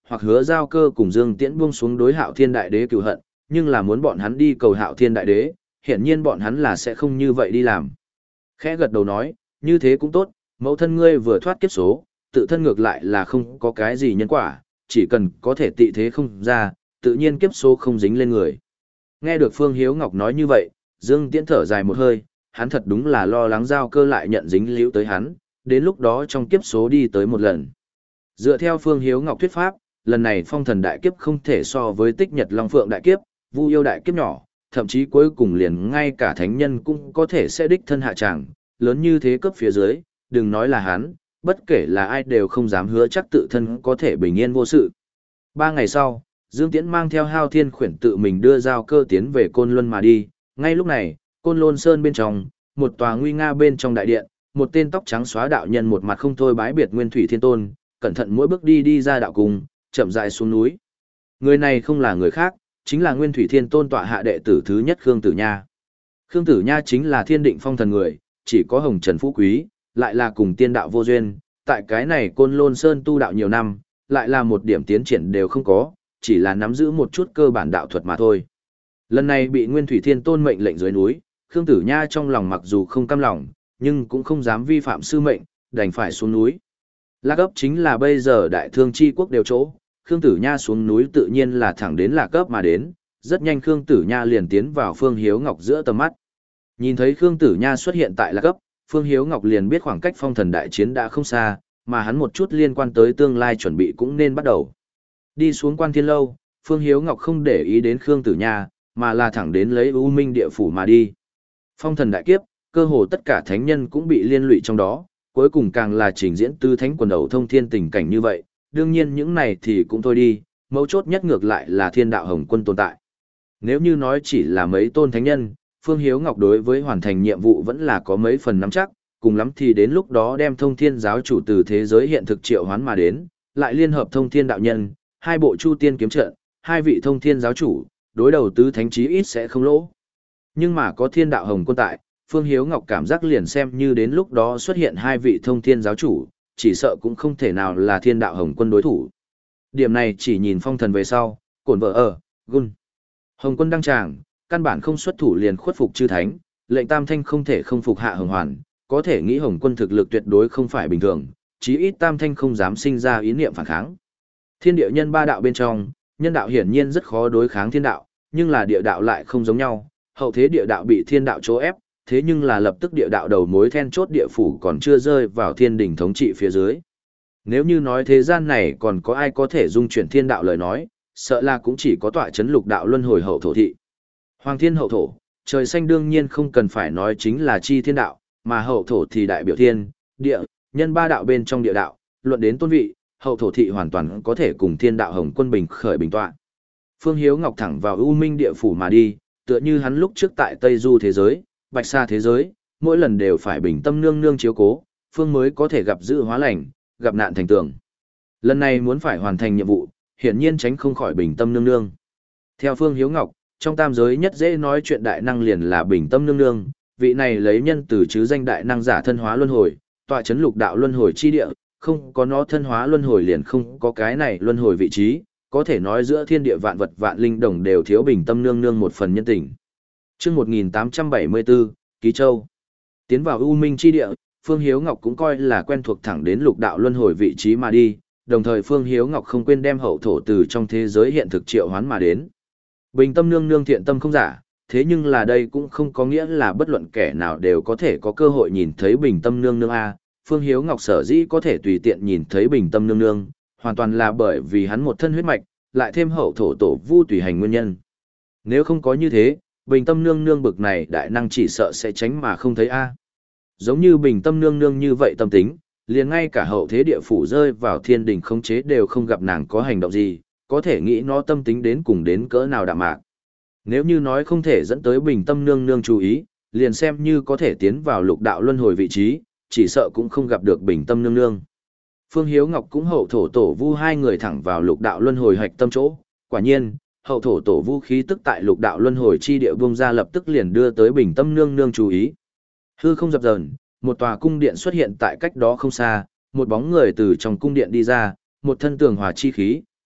hoặc hứa giao cơ cùng Dương Tiễn buông xuống đối Hạo Thiên Đại Đế cừu hận, nhưng là muốn bọn hắn đi cầu Hạo Thiên Đại Đế, hiển nhiên bọn hắn là sẽ không như vậy đi làm. Khẽ gật đầu nói, như thế cũng tốt, mẫu thân ngươi vừa thoát kiếp số, tự thân ngược lại là không có cái gì nhân quả, chỉ cần có thể tị thế không ra, tự nhiên kiếp số không dính lên người. Nghe được Phương Hiếu Ngọc nói như vậy, Dương Tiễn thở dài một hơi, hắn thật đúng là lo lắng giao cơ lại nhận dính liễu tới hắn, đến lúc đó trong kiếp số đi tới một lần. Dựa theo Phương Hiếu Ngọc thuyết pháp, lần này phong thần đại kiếp không thể so với tích nhật long phượng đại kiếp, vu yêu đại kiếp nhỏ, thậm chí cuối cùng liền ngay cả thánh nhân cũng có thể sẽ đích thân hạ tràng, lớn như thế cấp phía dưới, đừng nói là hắn, bất kể là ai đều không dám hứa chắc tự thân có thể bình yên vô sự. Ba ngày sau, Dương Tiễn mang theo Hao Thiên Khuyển tự mình đưa giao cơ tiến về Côn Luân mà đi, ngay lúc này, Côn Lôn Sơn bên trong, một tòa nguy nga bên trong đại điện, một tên tóc trắng xóa đạo nhân một mặt không thôi bái biệt Nguyên Thủy Thiên Tôn, cẩn thận mỗi bước đi đi ra đạo cung, chậm rãi xuống núi. Người này không là người khác, chính là Nguyên Thủy Thiên Tôn tọa hạ đệ tử thứ nhất Khương Tử Nha. Khương Tử Nha chính là thiên định phong thần người, chỉ có hồng trần phú quý, lại là cùng tiên đạo vô duyên, tại cái này Côn Lôn Sơn tu đạo nhiều năm, lại là một điểm tiến triển đều không có, chỉ là nắm giữ một chút cơ bản đạo thuật mà thôi. Lần này bị Nguyên Thủy Thiên Tôn mệnh lệnh dưới núi, Khương Tử Nha trong lòng mặc dù không cam lòng, nhưng cũng không dám vi phạm sư mệnh, đành phải xuống núi. Lạc ấp chính là bây giờ đại thương chi quốc đều chỗ, Khương Tử Nha xuống núi tự nhiên là thẳng đến Lạc ấp mà đến, rất nhanh Khương Tử Nha liền tiến vào Phương Hiếu Ngọc giữa tầm mắt. Nhìn thấy Khương Tử Nha xuất hiện tại Lạc ấp, Phương Hiếu Ngọc liền biết khoảng cách phong thần đại chiến đã không xa, mà hắn một chút liên quan tới tương lai chuẩn bị cũng nên bắt đầu. Đi xuống Quan Thiên Lâu, Phương Hiếu Ngọc không để ý đến Khương Tử Nha, mà là thẳng đến lấy U Minh địa phủ mà đi. Phong thần đại kiếp, cơ hồ tất cả thánh nhân cũng bị liên lụy trong đó, cuối cùng càng là trình diễn tư thánh quần đầu thông thiên tình cảnh như vậy, đương nhiên những này thì cũng thôi đi, mấu chốt nhất ngược lại là thiên đạo hồng quân tồn tại. Nếu như nói chỉ là mấy tôn thánh nhân, Phương Hiếu Ngọc đối với hoàn thành nhiệm vụ vẫn là có mấy phần nắm chắc, cùng lắm thì đến lúc đó đem thông thiên giáo chủ từ thế giới hiện thực triệu hoán mà đến, lại liên hợp thông thiên đạo nhân, hai bộ chu tiên kiếm trận, hai vị thông thiên giáo chủ, đối đầu tứ thánh chí ít sẽ không lỗ. Nhưng mà có thiên đạo hồng quân tại, Phương Hiếu Ngọc cảm giác liền xem như đến lúc đó xuất hiện hai vị thông thiên giáo chủ, chỉ sợ cũng không thể nào là thiên đạo hồng quân đối thủ. Điểm này chỉ nhìn phong thần về sau, cổn vợ ở, gun. Hồng quân đăng tràng, căn bản không xuất thủ liền khuất phục chư thánh, lệnh tam thanh không thể không phục hạ hồng hoàn, có thể nghĩ hồng quân thực lực tuyệt đối không phải bình thường, chí ít tam thanh không dám sinh ra ý niệm phản kháng. Thiên địa nhân ba đạo bên trong, nhân đạo hiển nhiên rất khó đối kháng thiên đạo, nhưng là địa đạo lại không giống nhau, hậu thế địa đạo bị thiên đạo chỗ ép, thế nhưng là lập tức địa đạo đầu mối then chốt địa phủ còn chưa rơi vào thiên đỉnh thống trị phía dưới. Nếu như nói thế gian này còn có ai có thể dung chuyển thiên đạo lời nói, sợ là cũng chỉ có tọa chấn lục đạo luân hồi hậu thổ thị. Hoàng thiên hậu thổ, trời xanh đương nhiên không cần phải nói chính là chi thiên đạo, mà hậu thổ thì đại biểu thiên, địa, nhân ba đạo bên trong địa đạo, luận đến tôn vị, hậu thổ thị hoàn toàn có thể cùng thiên đạo hồng quân bình khởi bình tọa. Phương Hiếu Ngọc thẳng vào U Minh địa phủ mà đi, tựa như hắn lúc trước tại Tây Du thế giới, Bạch Sa thế giới, mỗi lần đều phải bình tâm nương nương chiếu cố, Phương mới có thể gặp dự hóa lành, gặp nạn thành tường. Lần này muốn phải hoàn thành nhiệm vụ, hiển nhiên tránh không khỏi bình tâm nương nương. Theo Phương Hiếu Ngọc, trong tam giới nhất dễ nói chuyện đại năng liền là bình tâm nương nương, vị này lấy nhân từ chứ danh đại năng giả thân hóa luân hồi, tọa chấn lục đạo luân hồi chi địa, không có nó thân hóa luân hồi liền không có cái này luân hồi vị trí, có thể nói giữa thiên địa vạn vật vạn linh đồng đều thiếu bình tâm nương nương một phần nhân tình. Chương một nghìn tám trăm bảy mươi bốn, Ký Châu. Tiến vào U Minh chi địa, Phương Hiếu Ngọc cũng coi là quen thuộc thẳng đến lục đạo luân hồi vị trí mà đi, đồng thời Phương Hiếu Ngọc không quên đem hậu thổ từ trong thế giới hiện thực triệu hoán mà đến. Bình tâm nương nương thiện tâm không giả, thế nhưng là đây cũng không có nghĩa là bất luận kẻ nào đều có thể có cơ hội nhìn thấy bình tâm nương nương A. Phương Hiếu Ngọc sở dĩ có thể tùy tiện nhìn thấy bình tâm nương nương, hoàn toàn là bởi vì hắn một thân huyết mạch, lại thêm hậu thổ tổ vu tùy hành nguyên nhân. Nếu không có như thế, bình tâm nương nương bực này đại năng chỉ sợ sẽ tránh mà không thấy A. Giống như bình tâm nương nương như vậy tâm tính, liền ngay cả hậu thế địa phủ rơi vào thiên đình khống chế đều không gặp nàng có hành động gì, có thể nghĩ nó tâm tính đến cùng đến cỡ nào đạm mạc. Nếu như nói không thể dẫn tới bình tâm nương nương chú ý, liền xem như có thể tiến vào lục đạo luân hồi vị trí, chỉ sợ cũng không gặp được bình tâm nương nương. Phương Hiếu Ngọc cũng hậu thổ tổ vu hai người thẳng vào lục đạo luân hồi hạch tâm chỗ, quả nhiên, hậu thổ tổ vu khí tức tại lục đạo luân hồi chi địa bung ra lập tức liền đưa tới bình tâm nương nương chú ý. Hư không dập dờn, một tòa cung điện xuất hiện tại cách đó không xa, một bóng người từ trong cung điện đi ra, một thân tường hòa chi khí,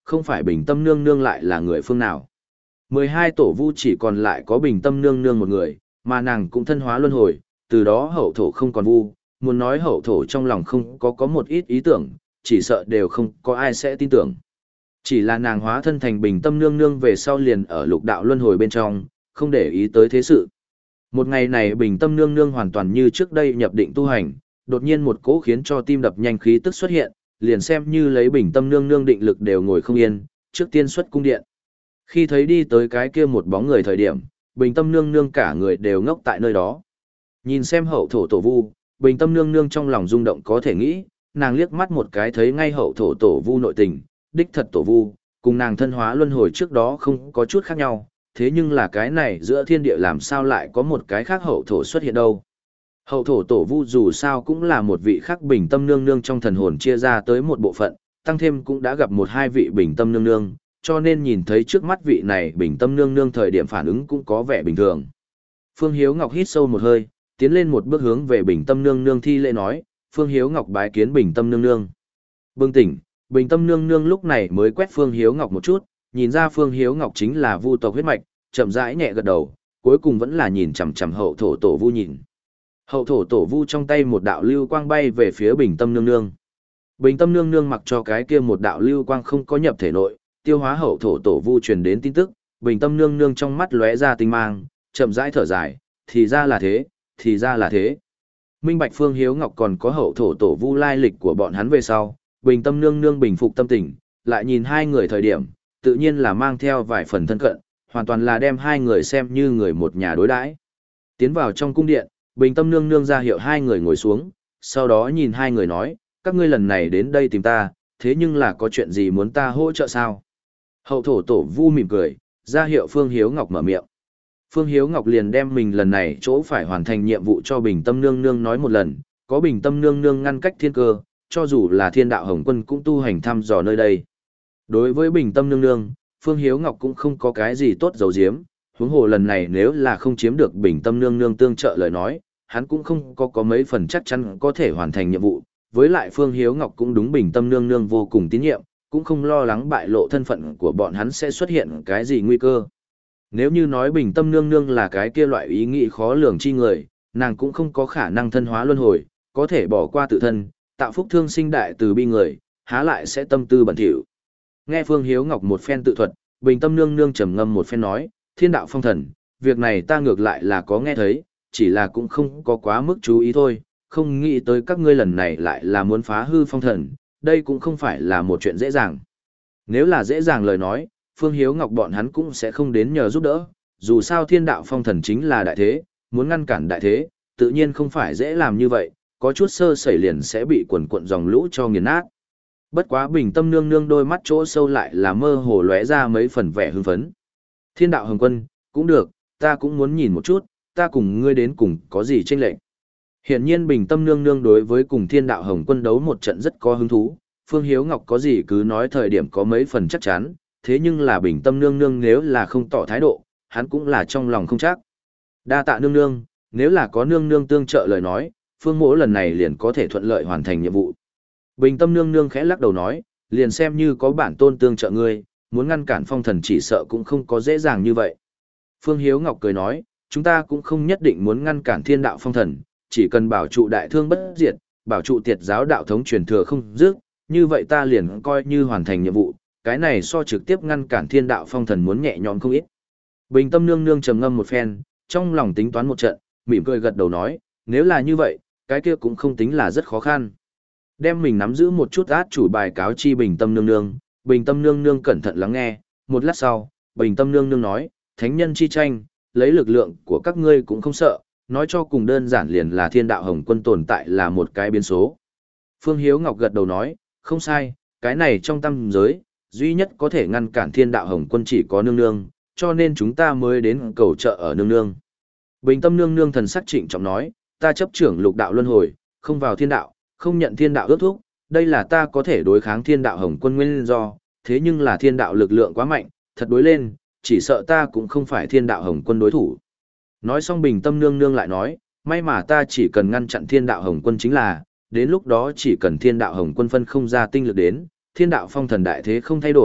không phải Bình Tâm Nương Nương lại là người phương nào. mười hai tổ vu chỉ còn lại có Bình Tâm Nương Nương một người, mà nàng cũng thân hóa luân hồi, từ đó hậu thổ không còn vu, muốn nói hậu thổ trong lòng không có có một ít ý tưởng, chỉ sợ đều không có ai sẽ tin tưởng. Chỉ là nàng hóa thân thành Bình Tâm Nương Nương về sau liền ở lục đạo luân hồi bên trong, không để ý tới thế sự. Một ngày này Bình Tâm Nương Nương hoàn toàn như trước đây nhập định tu hành, đột nhiên một cỗ khiến cho tim đập nhanh khí tức xuất hiện, liền xem như lấy Bình Tâm Nương Nương định lực đều ngồi không yên, trước tiên xuất cung điện. Khi thấy đi tới cái kia một bóng người thời điểm, Bình Tâm Nương Nương cả người đều ngốc tại nơi đó. Nhìn xem hậu thổ tổ vu, Bình Tâm Nương Nương trong lòng rung động có thể nghĩ, nàng liếc mắt một cái thấy ngay hậu thổ tổ vu nội tình, đích thật tổ vu, cùng nàng thân hóa luân hồi trước đó không có chút khác nhau, thế nhưng là cái này giữa thiên địa làm sao lại có một cái khác hậu thổ xuất hiện đâu. Hậu thổ tổ vu dù sao cũng là một vị khác Bình Tâm Nương Nương trong thần hồn chia ra tới một bộ phận, tăng thêm cũng đã gặp một hai vị Bình Tâm Nương Nương, cho nên nhìn thấy trước mắt vị này Bình Tâm Nương Nương thời điểm phản ứng cũng có vẻ bình thường. Phương Hiếu Ngọc hít sâu một hơi, tiến lên một bước hướng về Bình Tâm Nương Nương thi lễ nói, Phương Hiếu Ngọc bái kiến Bình Tâm Nương Nương. Bừng tỉnh, Bình Tâm Nương Nương lúc này mới quét Phương Hiếu Ngọc một chút, nhìn ra Phương Hiếu Ngọc chính là vu tộc huyết mạch, chậm rãi nhẹ gật đầu, cuối cùng vẫn là nhìn chằm chằm hậu thổ tổ vu nhìn. Hậu thổ tổ vu trong tay một đạo lưu quang bay về phía Bình Tâm Nương Nương. Bình Tâm Nương Nương mặc cho cái kia một đạo lưu quang không có nhập thể nội, tiêu hóa hậu thổ tổ vu truyền đến tin tức, Bình Tâm Nương Nương trong mắt lóe ra tinh mang, chậm rãi thở dài, thì ra là thế, thì ra là thế. Minh Bạch Phương Hiếu Ngọc còn có hậu thổ tổ vu lai lịch của bọn hắn về sau, Bình Tâm Nương Nương bình phục tâm tình, lại nhìn hai người thời điểm, tự nhiên là mang theo vài phần thân cận, hoàn toàn là đem hai người xem như người một nhà đối đãi. Tiến vào trong cung điện, Bình Tâm Nương Nương ra hiệu hai người ngồi xuống, sau đó nhìn hai người nói, các ngươi lần này đến đây tìm ta, thế nhưng là có chuyện gì muốn ta hỗ trợ sao? Hậu thổ tổ vu mỉm cười, ra hiệu Phương Hiếu Ngọc mở miệng. Phương Hiếu Ngọc liền đem mình lần này chỗ phải hoàn thành nhiệm vụ cho Bình Tâm Nương Nương nói một lần, có Bình Tâm Nương Nương ngăn cách thiên cơ, cho dù là thiên đạo Hồng Quân cũng tu hành thăm dò nơi đây. Đối với Bình Tâm Nương Nương, Phương Hiếu Ngọc cũng không có cái gì tốt giấu giếm, huống hồ lần này nếu là không chiếm được Bình Tâm Nương Nương tương trợ lời nói, hắn cũng không có có mấy phần chắc chắn có thể hoàn thành nhiệm vụ, với lại Phương Hiếu Ngọc cũng đúng Bình Tâm Nương Nương vô cùng tín nhiệm, cũng không lo lắng bại lộ thân phận của bọn hắn sẽ xuất hiện cái gì nguy cơ. Nếu như nói Bình Tâm Nương Nương là cái kia loại ý nghĩ khó lường chi người, nàng cũng không có khả năng thân hóa luân hồi, có thể bỏ qua tự thân, tạo phúc thương sinh đại từ bi người, há lại sẽ tâm tư bẩn thỉu. Nghe Phương Hiếu Ngọc một phen tự thuật, Bình Tâm Nương Nương trầm ngâm một phen nói, thiên đạo phong thần, việc này ta ngược lại là có nghe thấy, chỉ là cũng không có quá mức chú ý thôi, không nghĩ tới các ngươi lần này lại là muốn phá hư phong thần, đây cũng không phải là một chuyện dễ dàng. Nếu là dễ dàng lời nói, Phương Hiếu Ngọc bọn hắn cũng sẽ không đến nhờ giúp đỡ, dù sao thiên đạo phong thần chính là đại thế, muốn ngăn cản đại thế, tự nhiên không phải dễ làm như vậy, có chút sơ sẩy liền sẽ bị quần cuộn dòng lũ cho nghiền nát. Bất quá Bình Tâm Nương Nương đôi mắt chỗ sâu lại là mơ hồ lóe ra mấy phần vẻ hưng phấn. Thiên đạo Hồng Quân, cũng được, ta cũng muốn nhìn một chút, ta cùng ngươi đến cùng có gì chênh lệch. Hiển nhiên Bình Tâm Nương Nương đối với cùng Thiên đạo Hồng Quân đấu một trận rất có hứng thú, Phương Hiếu Ngọc có gì cứ nói thời điểm có mấy phần chắc chắn, thế nhưng là Bình Tâm Nương Nương nếu là không tỏ thái độ, hắn cũng là trong lòng không chắc. Đa tạ Nương Nương, nếu là có Nương Nương tương trợ lời nói, Phương mỗ lần này liền có thể thuận lợi hoàn thành nhiệm vụ. Bình Tâm Nương Nương khẽ lắc đầu nói, liền xem như có bản tôn tương trợ ngươi, muốn ngăn cản phong thần chỉ sợ cũng không có dễ dàng như vậy. Phương Hiếu Ngọc cười nói, chúng ta cũng không nhất định muốn ngăn cản thiên đạo phong thần, chỉ cần bảo trụ đại thương bất diệt, bảo trụ tiệt giáo đạo thống truyền thừa không dứt, như vậy ta liền coi như hoàn thành nhiệm vụ, cái này so trực tiếp ngăn cản thiên đạo phong thần muốn nhẹ nhõm không ít. Bình Tâm Nương Nương trầm ngâm một phen, trong lòng tính toán một trận, mỉm cười gật đầu nói, nếu là như vậy, cái kia cũng không tính là rất khó khăn. Đem mình nắm giữ một chút át chủ bài cáo chi Bình Tâm Nương Nương, Bình Tâm Nương Nương cẩn thận lắng nghe, một lát sau, Bình Tâm Nương Nương nói, thánh nhân chi tranh, lấy lực lượng của các ngươi cũng không sợ, nói cho cùng đơn giản liền là thiên đạo Hồng Quân tồn tại là một cái biến số. Phương Hiếu Ngọc gật đầu nói, không sai, cái này trong tam giới, duy nhất có thể ngăn cản thiên đạo Hồng Quân chỉ có Nương Nương, cho nên chúng ta mới đến cầu trợ ở Nương Nương. Bình Tâm Nương Nương thần sắc trịnh trọng nói, ta chấp trưởng lục đạo luân hồi, không vào thiên đạo, không nhận thiên đạo ước thúc, đây là ta có thể đối kháng thiên đạo Hồng Quân nguyên do, thế nhưng là thiên đạo lực lượng quá mạnh, thật đối lên, chỉ sợ ta cũng không phải thiên đạo Hồng Quân đối thủ. Nói xong Bình Tâm Nương Nương lại nói, may mà ta chỉ cần ngăn chặn thiên đạo Hồng Quân chính là, đến lúc đó chỉ cần thiên đạo Hồng Quân phân không ra tinh lực đến, thiên đạo phong thần đại thế không thay đổi,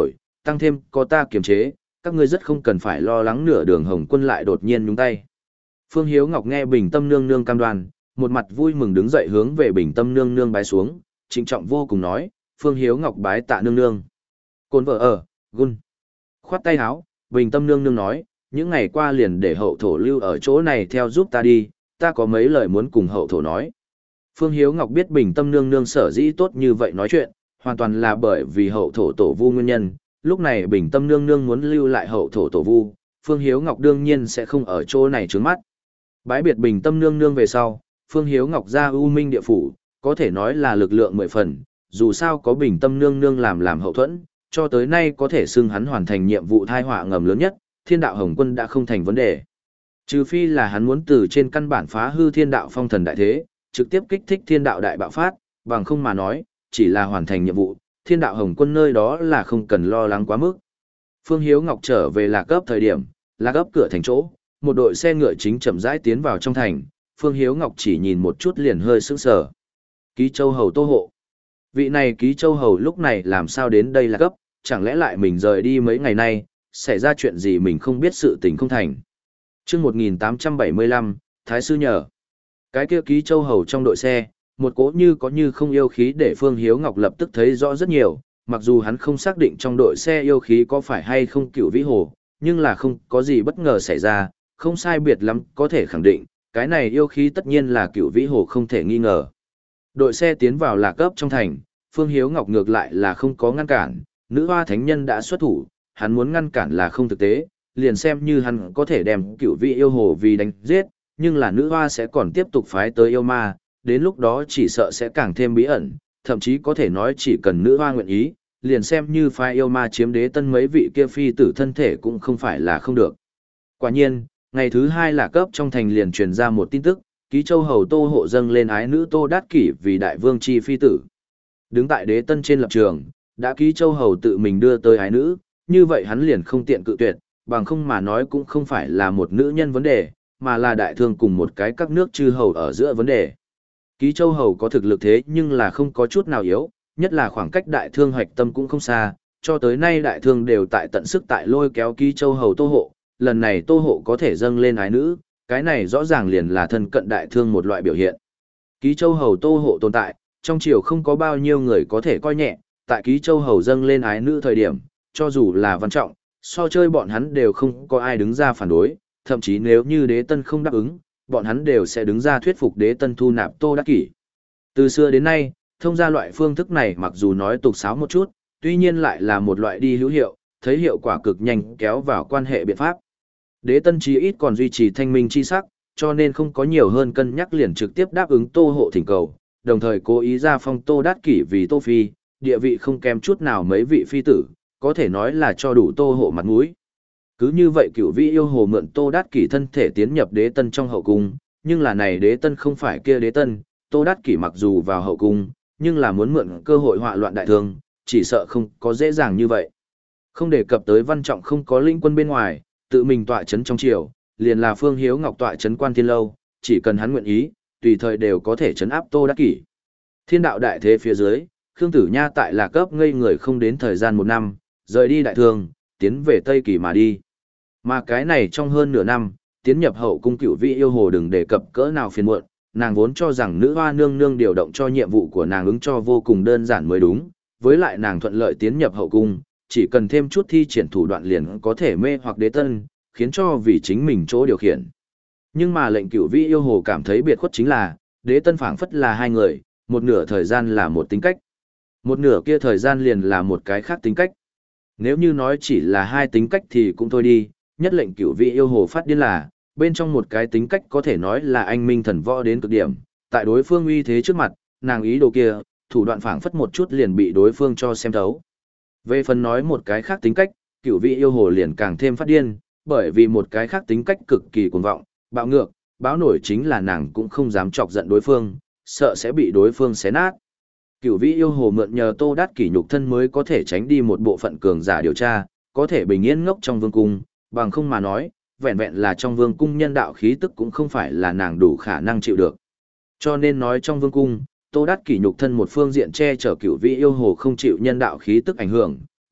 tăng thêm có ta kiềm chế, các ngươi rất không cần phải lo lắng nửa đường Hồng quân lại đột nhiên nhúng tay. Phương Hiếu Ngọc nghe Bình Tâm nương nương cam đoan, một mặt vui mừng đứng dậy hướng về Bình Tâm nương nương bái xuống, trịnh trọng vô cùng nói, Phương Hiếu Ngọc bái tạ nương nương. Côn vợ ở, gun. Khoát tay áo, Bình Tâm nương nương nói, những ngày qua liền để hậu thổ lưu ở chỗ này theo giúp ta đi, ta có mấy lời muốn cùng hậu thổ nói. Phương Hiếu Ngọc biết Bình Tâm nương nương sở dĩ tốt như vậy nói chuyện, hoàn toàn là bởi vì hậu thổ tổ vu nguyên nhân. Lúc này Bình Tâm nương nương muốn lưu lại hậu thổ tổ vu, Phương Hiếu Ngọc đương nhiên sẽ không ở chỗ này trướng mắt. Bái biệt Bình Tâm nương nương về sau, Phương Hiếu Ngọc ra U Minh địa phủ, có thể nói là lực lượng mười phần, dù sao có Bình Tâm nương nương làm làm hậu thuẫn, cho tới nay có thể xưng hắn hoàn thành nhiệm vụ thai họa ngầm lớn nhất, Thiên đạo Hồng Quân đã không thành vấn đề. Trừ phi là hắn muốn từ trên căn bản phá hư Thiên đạo phong thần đại thế, trực tiếp kích thích Thiên đạo đại bạo phát, bằng không mà nói, chỉ là hoàn thành nhiệm vụ, Thiên đạo Hồng Quân nơi đó là không cần lo lắng quá mức. Phương Hiếu Ngọc trở về Lạc Cấp thời điểm, Lạc Cấp cửa thành chỗ, một đội xe ngựa chính chậm rãi tiến vào trong thành, Phương Hiếu Ngọc chỉ nhìn một chút liền hơi sững sờ. Ký Châu Hầu Tô Hộ. Vị này Ký Châu Hầu lúc này làm sao đến đây Lạc Cấp, chẳng lẽ lại mình rời đi mấy ngày nay, xảy ra chuyện gì mình không biết sự tình không thành. Trước một nghìn tám trăm bảy mươi lăm, Thái Sư nhờ. Cái kia Ký Châu Hầu trong đội xe, một cỗ như có như không yêu khí để Phương Hiếu Ngọc lập tức thấy rõ rất nhiều, mặc dù hắn không xác định trong đội xe yêu khí có phải hay không Cửu Vĩ Hồ, nhưng là không có gì bất ngờ xảy ra, không sai biệt lắm có thể khẳng định, cái này yêu khí tất nhiên là Cửu Vĩ Hồ không thể nghi ngờ. Đội xe tiến vào Lạc Cấp trong thành, Phương Hiếu Ngọc ngược lại là không có ngăn cản, nữ hoa thánh nhân đã xuất thủ, hắn muốn ngăn cản là không thực tế, liền xem như hắn có thể đem Cửu Vĩ yêu hồ vì đánh giết, nhưng là nữ hoa sẽ còn tiếp tục phái tới yêu ma, đến lúc đó chỉ sợ sẽ càng thêm bí ẩn, thậm chí có thể nói chỉ cần nữ hoa nguyện ý, liền xem như phái yêu ma chiếm đế tân mấy vị kia phi tử thân thể cũng không phải là không được. Quả nhiên, ngày thứ hai Lạc Cấp trong thành liền truyền ra một tin tức, Ký Châu Hầu Tô Hộ dâng lên ái nữ Tô Đát Kỷ vì đại vương chi phi tử. Đứng tại đế tân trên lập trường, đã Ký Châu Hầu tự mình đưa tới ái nữ, như vậy hắn liền không tiện cự tuyệt, bằng không mà nói cũng không phải là một nữ nhân vấn đề, mà là đại thương cùng một cái các nước chư hầu ở giữa vấn đề. Ký Châu Hầu có thực lực thế nhưng là không có chút nào yếu, nhất là khoảng cách đại thương hoạch tâm cũng không xa, cho tới nay đại thương đều tại tận sức tại lôi kéo Ký Châu Hầu Tô Hộ, lần này Tô Hộ có thể dâng lên ái nữ, cái này rõ ràng liền là thân cận đại thương một loại biểu hiện. Ký Châu Hầu Tô Hộ tồn tại, trong triều không có bao nhiêu người có thể coi nhẹ, tại Ký Châu Hầu dâng lên ái nữ thời điểm, cho dù là Văn Trọng, so chơi bọn hắn đều không có ai đứng ra phản đối, thậm chí nếu như đế tân không đáp ứng, bọn hắn đều sẽ đứng ra thuyết phục đế tân thu nạp Tô Đát Kỷ. Từ xưa đến nay, thông ra loại phương thức này mặc dù nói tục sáo một chút, tuy nhiên lại là một loại đi hữu hiệu, thấy hiệu quả cực nhanh kéo vào quan hệ biện pháp. Đế tân chí ít còn duy trì thanh minh chi sắc, cho nên không có nhiều hơn cân nhắc liền trực tiếp đáp ứng Tô Hộ thỉnh cầu, đồng thời cố ý ra phong Tô Đát Kỷ vì Tô Phi, địa vị không kém chút nào mấy vị phi tử, có thể nói là cho đủ Tô Hộ mặt mũi. Cứ như vậy Cửu Vĩ yêu hồ mượn Tô Đát Kỷ thân thể tiến nhập đế tân trong hậu cung, nhưng là này đế tân không phải kia đế tân, Tô Đát Kỷ mặc dù vào hậu cung, nhưng là muốn mượn cơ hội họa loạn đại thương, chỉ sợ không có dễ dàng như vậy. Không đề cập tới Văn Trọng không có linh quân bên ngoài, tự mình tọa chấn trong triều, liền là Phương Hiếu Ngọc tọa chấn Quan Thiên Lâu, chỉ cần hắn nguyện ý, tùy thời đều có thể chấn áp Tô Đát Kỷ. Thiên đạo đại thế phía dưới, Khương Tử Nha tại Lạc Cấp ngây người không đến thời gian một năm, rời đi đại thương, tiến về Tây Kỳ mà đi. Mà cái này trong hơn nửa năm, tiến nhập hậu cung Cửu Vĩ yêu hồ đừng đề cập cỡ nào phiền muộn, nàng vốn cho rằng nữ hoa nương nương điều động cho nhiệm vụ của nàng ứng cho vô cùng đơn giản mới đúng, với lại nàng thuận lợi tiến nhập hậu cung, chỉ cần thêm chút thi triển thủ đoạn liền có thể mê hoặc đế tân, khiến cho vì chính mình chỗ điều khiển. Nhưng mà lệnh Cửu Vĩ yêu hồ cảm thấy biệt khuất chính là, đế tân phảng phất là hai người, một nửa thời gian là một tính cách, một nửa kia thời gian liền là một cái khác tính cách. Nếu như nói chỉ là hai tính cách thì cũng thôi đi, nhất lệnh Cửu Vĩ yêu hồ phát điên là, bên trong một cái tính cách có thể nói là anh minh thần võ đến cực điểm, tại đối phương uy thế trước mặt, nàng ý đồ kia, thủ đoạn phảng phất một chút liền bị đối phương cho xem thấu. Về phần nói một cái khác tính cách, Cửu Vĩ yêu hồ liền càng thêm phát điên, bởi vì một cái khác tính cách cực kỳ cuồng vọng, bạo ngược, báo nổi chính là nàng cũng không dám chọc giận đối phương, sợ sẽ bị đối phương xé nát. Cửu Vĩ yêu hồ mượn nhờ Tô Đát Kỷ nhục thân mới có thể tránh đi một bộ phận cường giả điều tra, có thể bình yên ngốc trong vương cung, bằng không mà nói, vẹn vẹn là trong vương cung nhân đạo khí tức cũng không phải là nàng đủ khả năng chịu được. Cho nên nói trong vương cung, Tô Đát Kỷ nhục thân một phương diện che chở Cửu Vĩ yêu hồ không chịu nhân đạo khí tức ảnh hưởng,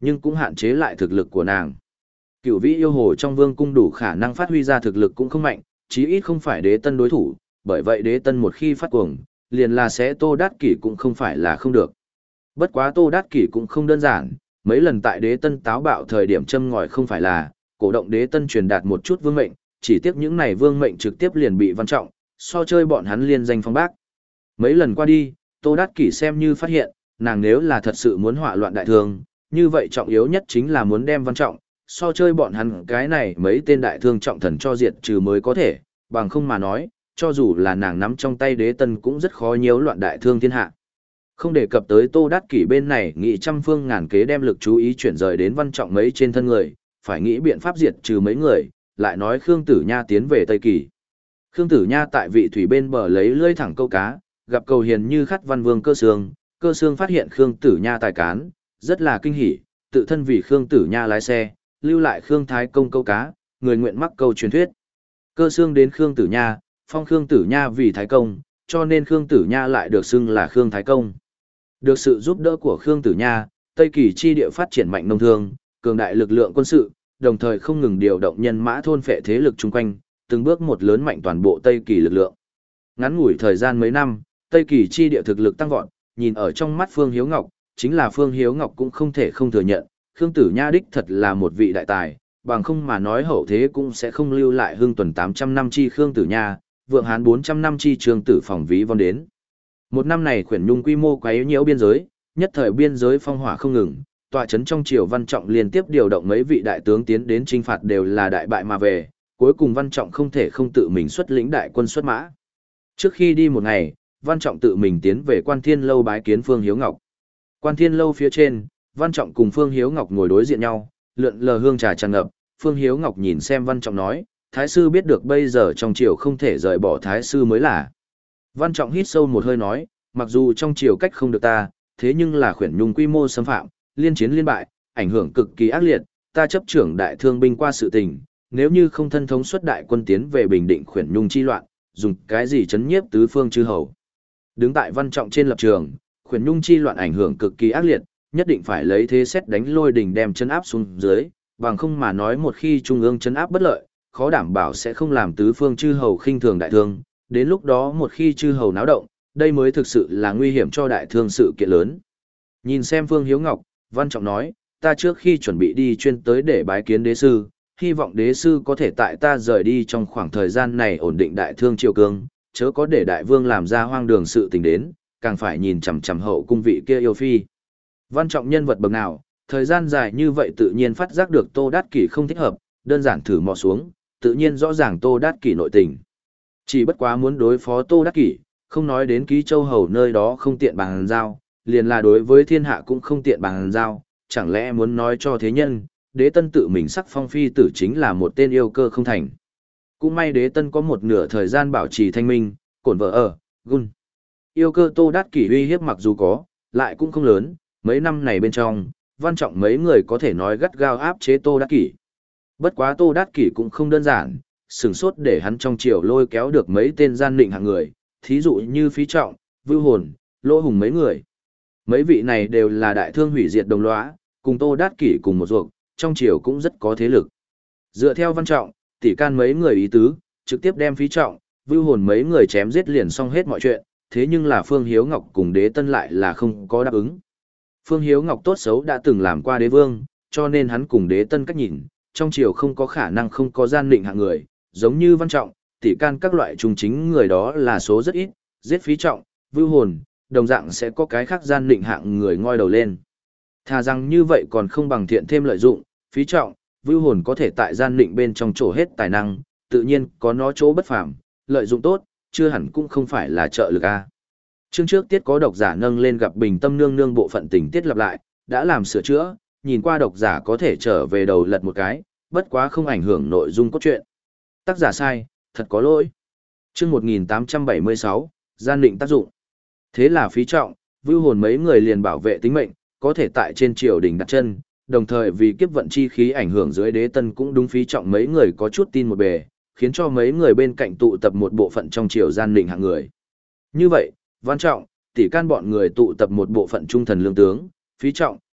nhưng cũng hạn chế lại thực lực của nàng. Cửu vĩ yêu hồ trong vương cung đủ khả năng phát huy ra thực lực cũng không mạnh, chí ít không phải đế tân đối thủ, bởi vậy đế tân một khi phát cuồng, liền là sẽ Tô Đát Kỷ cũng không phải là không được. Bất quá Tô Đát Kỷ cũng không đơn giản, mấy lần tại đế tân táo bạo thời điểm châm ngòi không phải là, cổ động đế tân truyền đạt một chút vương mệnh, chỉ tiếc những này vương mệnh trực tiếp liền bị Văn Trọng, so chơi bọn hắn liên danh phong bác. Mấy lần qua đi, Tô Đát Kỷ xem như phát hiện, nàng nếu là thật sự muốn họa loạn đại thương, như vậy trọng yếu nhất chính là muốn đem Văn Trọng, so chơi bọn hắn cái này mấy tên đại thương trọng thần cho diệt trừ mới có thể, bằng không mà nói, cho dù là nàng nắm trong tay đế tân cũng rất khó nhiễu loạn đại thương thiên hạ. Không đề cập tới Tô Đát Kỷ bên này nghị trăm phương ngàn kế đem lực chú ý chuyển rời đến Văn Trọng mấy trên thân người, phải nghĩ biện pháp diệt trừ mấy người, lại nói Khương Tử Nha tiến về Tây Kỳ. Khương Tử Nha tại vị thủy bên bờ lấy lưỡi thẳng câu cá, gặp cầu hiền như khát văn vương Cơ Sương, Cơ Sương phát hiện Khương Tử Nha tài cán, rất là kinh hỉ, tự thân vì Khương Tử Nha lái xe, lưu lại Khương Thái Công câu cá, người nguyện mắc câu truyền thuyết. Cơ Sương đến Khương Tử Nha, phong Khương Tử Nha vì Thái Công, cho nên Khương Tử Nha lại được xưng là Khương Thái Công. Được sự giúp đỡ của Khương Tử Nha, Tây Kỳ chi địa phát triển mạnh nông thương, cường đại lực lượng quân sự, đồng thời không ngừng điều động nhân mã thôn phệ thế lực chung quanh, từng bước một lớn mạnh toàn bộ Tây Kỳ lực lượng. Ngắn ngủi thời gian mấy năm, Tây Kỳ chi địa thực lực tăng vọt, nhìn ở trong mắt Phương Hiếu Ngọc, chính là Phương Hiếu Ngọc cũng không thể không thừa nhận, Khương Tử Nha đích thật là một vị đại tài, bằng không mà nói hậu thế cũng sẽ không lưu lại hưng tuần tám trăm năm chi Khương Tử Nha, vượng hán bốn trăm năm chi Trương Tử Phòng ví von đến. Một năm này khuyển nhung quy mô quấy nhiễu biên giới, nhất thời biên giới phong hỏa không ngừng, tọa trấn trong triều Văn Trọng liên tiếp điều động mấy vị đại tướng tiến đến chinh phạt đều là đại bại mà về, cuối cùng Văn Trọng không thể không tự mình xuất lĩnh đại quân xuất mã. Trước khi đi một ngày, Văn Trọng tự mình tiến về Quan Thiên Lâu bái kiến Phương Hiếu Ngọc. Quan Thiên Lâu phía trên, Văn Trọng cùng Phương Hiếu Ngọc ngồi đối diện nhau, lượn lờ hương trà tràn ngập, Phương Hiếu Ngọc nhìn xem Văn Trọng nói, Thái sư biết được bây giờ trong triều không thể rời bỏ Thái sư mới là. Văn Trọng hít sâu một hơi nói, mặc dù trong triều cách không được ta, thế nhưng là khuyển nhung quy mô xâm phạm, liên chiến liên bại, ảnh hưởng cực kỳ ác liệt, ta chấp trưởng đại thương binh qua sự tình, nếu như không thân thống xuất đại quân tiến về bình định khuyển nhung chi loạn, dùng cái gì chấn nhiếp tứ phương chư hầu. Đứng tại Văn Trọng trên lập trường, khuyển nhung chi loạn ảnh hưởng cực kỳ ác liệt, nhất định phải lấy thế xét đánh lôi đình đem chân áp xuống dưới, bằng không mà nói một khi trung ương chân áp bất lợi, khó đảm bảo sẽ không làm tứ phương chư hầu khinh thường đại thương, đến lúc đó một khi chư hầu náo động, đây mới thực sự là nguy hiểm cho đại thương sự kiện lớn. Nhìn xem Phương Hiếu Ngọc, Văn Trọng nói, ta trước khi chuẩn bị đi chuyên tới để bái kiến đế sư, hy vọng đế sư có thể tại ta rời đi trong khoảng thời gian này ổn định đại thương triều cương, chớ có để đại vương làm ra hoang đường sự tình đến, càng phải nhìn chằm chằm hậu cung vị kia yêu phi. Văn Trọng nhân vật bậc nào, thời gian dài như vậy tự nhiên phát giác được Tô Đát Kỷ không thích hợp, đơn giản thử mò xuống, tự nhiên rõ ràng Tô Đát Kỷ nội tình. Chỉ bất quá muốn đối phó Tô Đát Kỷ, không nói đến Ký Châu hầu nơi đó không tiện bằng giao, liền là đối với thiên hạ cũng không tiện bằng giao, chẳng lẽ muốn nói cho thế nhân, đế tân tự mình sắc phong phi tử chính là một tên yêu cơ không thành. Cũng may đế tân có một nửa thời gian bảo trì thanh minh, cổn vợ ở, gun. Yêu cơ Tô Đát Kỷ uy hiếp mặc dù có, lại cũng không lớn, mấy năm này bên trong, Văn Trọng mấy người có thể nói gắt gao áp chế Tô Đát Kỷ. Bất quá Tô Đát Kỷ cũng không đơn giản, sừng sốt để hắn trong triều lôi kéo được mấy tên gian định hạng người, thí dụ như Phí Trọng, Vưu Hồn, Lỗ Hùng mấy người. Mấy vị này đều là đại thương hủy diệt đồng lõa, cùng Tô Đát Kỷ cùng một ruột, trong triều cũng rất có thế lực. Dựa theo Văn Trọng, tỷ can mấy người ý tứ, trực tiếp đem Phí Trọng, Vưu Hồn mấy người chém giết liền xong hết mọi chuyện, thế nhưng là Phương Hiếu Ngọc cùng đế tân lại là không có đáp ứng. Phương Hiếu Ngọc tốt xấu đã từng làm qua đế vương, cho nên hắn cùng đế tân cách nhìn, trong triều không có khả năng không có gian định hạng người, giống như Văn Trọng, tỷ can các loại trung chính người đó là số rất ít, giết Phí Trọng, Vưu Hồn, đồng dạng sẽ có cái khác gian định hạng người ngoi đầu lên. Thà rằng như vậy còn không bằng thiện thêm lợi dụng, Phí Trọng, Vưu Hồn có thể tại gian định bên trong chỗ hết tài năng, tự nhiên có nó chỗ bất phàm, lợi dụng tốt, chưa hẳn cũng không phải là trợ lực a. Chương trước tiết có độc giả nâng lên gặp bình tâm nương nương bộ phận tình tiết lặp lại, đã làm sửa chữa, nhìn qua độc giả có thể trở về đầu lật một cái, bất quá không ảnh hưởng nội dung cốt truyện. Tác giả sai, thật có lỗi. Chương một nghìn tám trăm bảy mươi sáu, gian định tác dụng. Thế là Phí Trọng, Vưu Hồn mấy người liền bảo vệ tính mệnh, có thể tại trên triều đình đặt chân, đồng thời vì kiếp vận chi khí ảnh hưởng dưới đế tân cũng đúng Phí Trọng mấy người có chút tin một bề, khiến cho mấy người bên cạnh tụ tập một bộ phận trong triều gian định hạng người. Như vậy, Văn Trọng, tỷ can bọn người tụ tập một bộ phận trung thần lương tướng, Phí Trọng,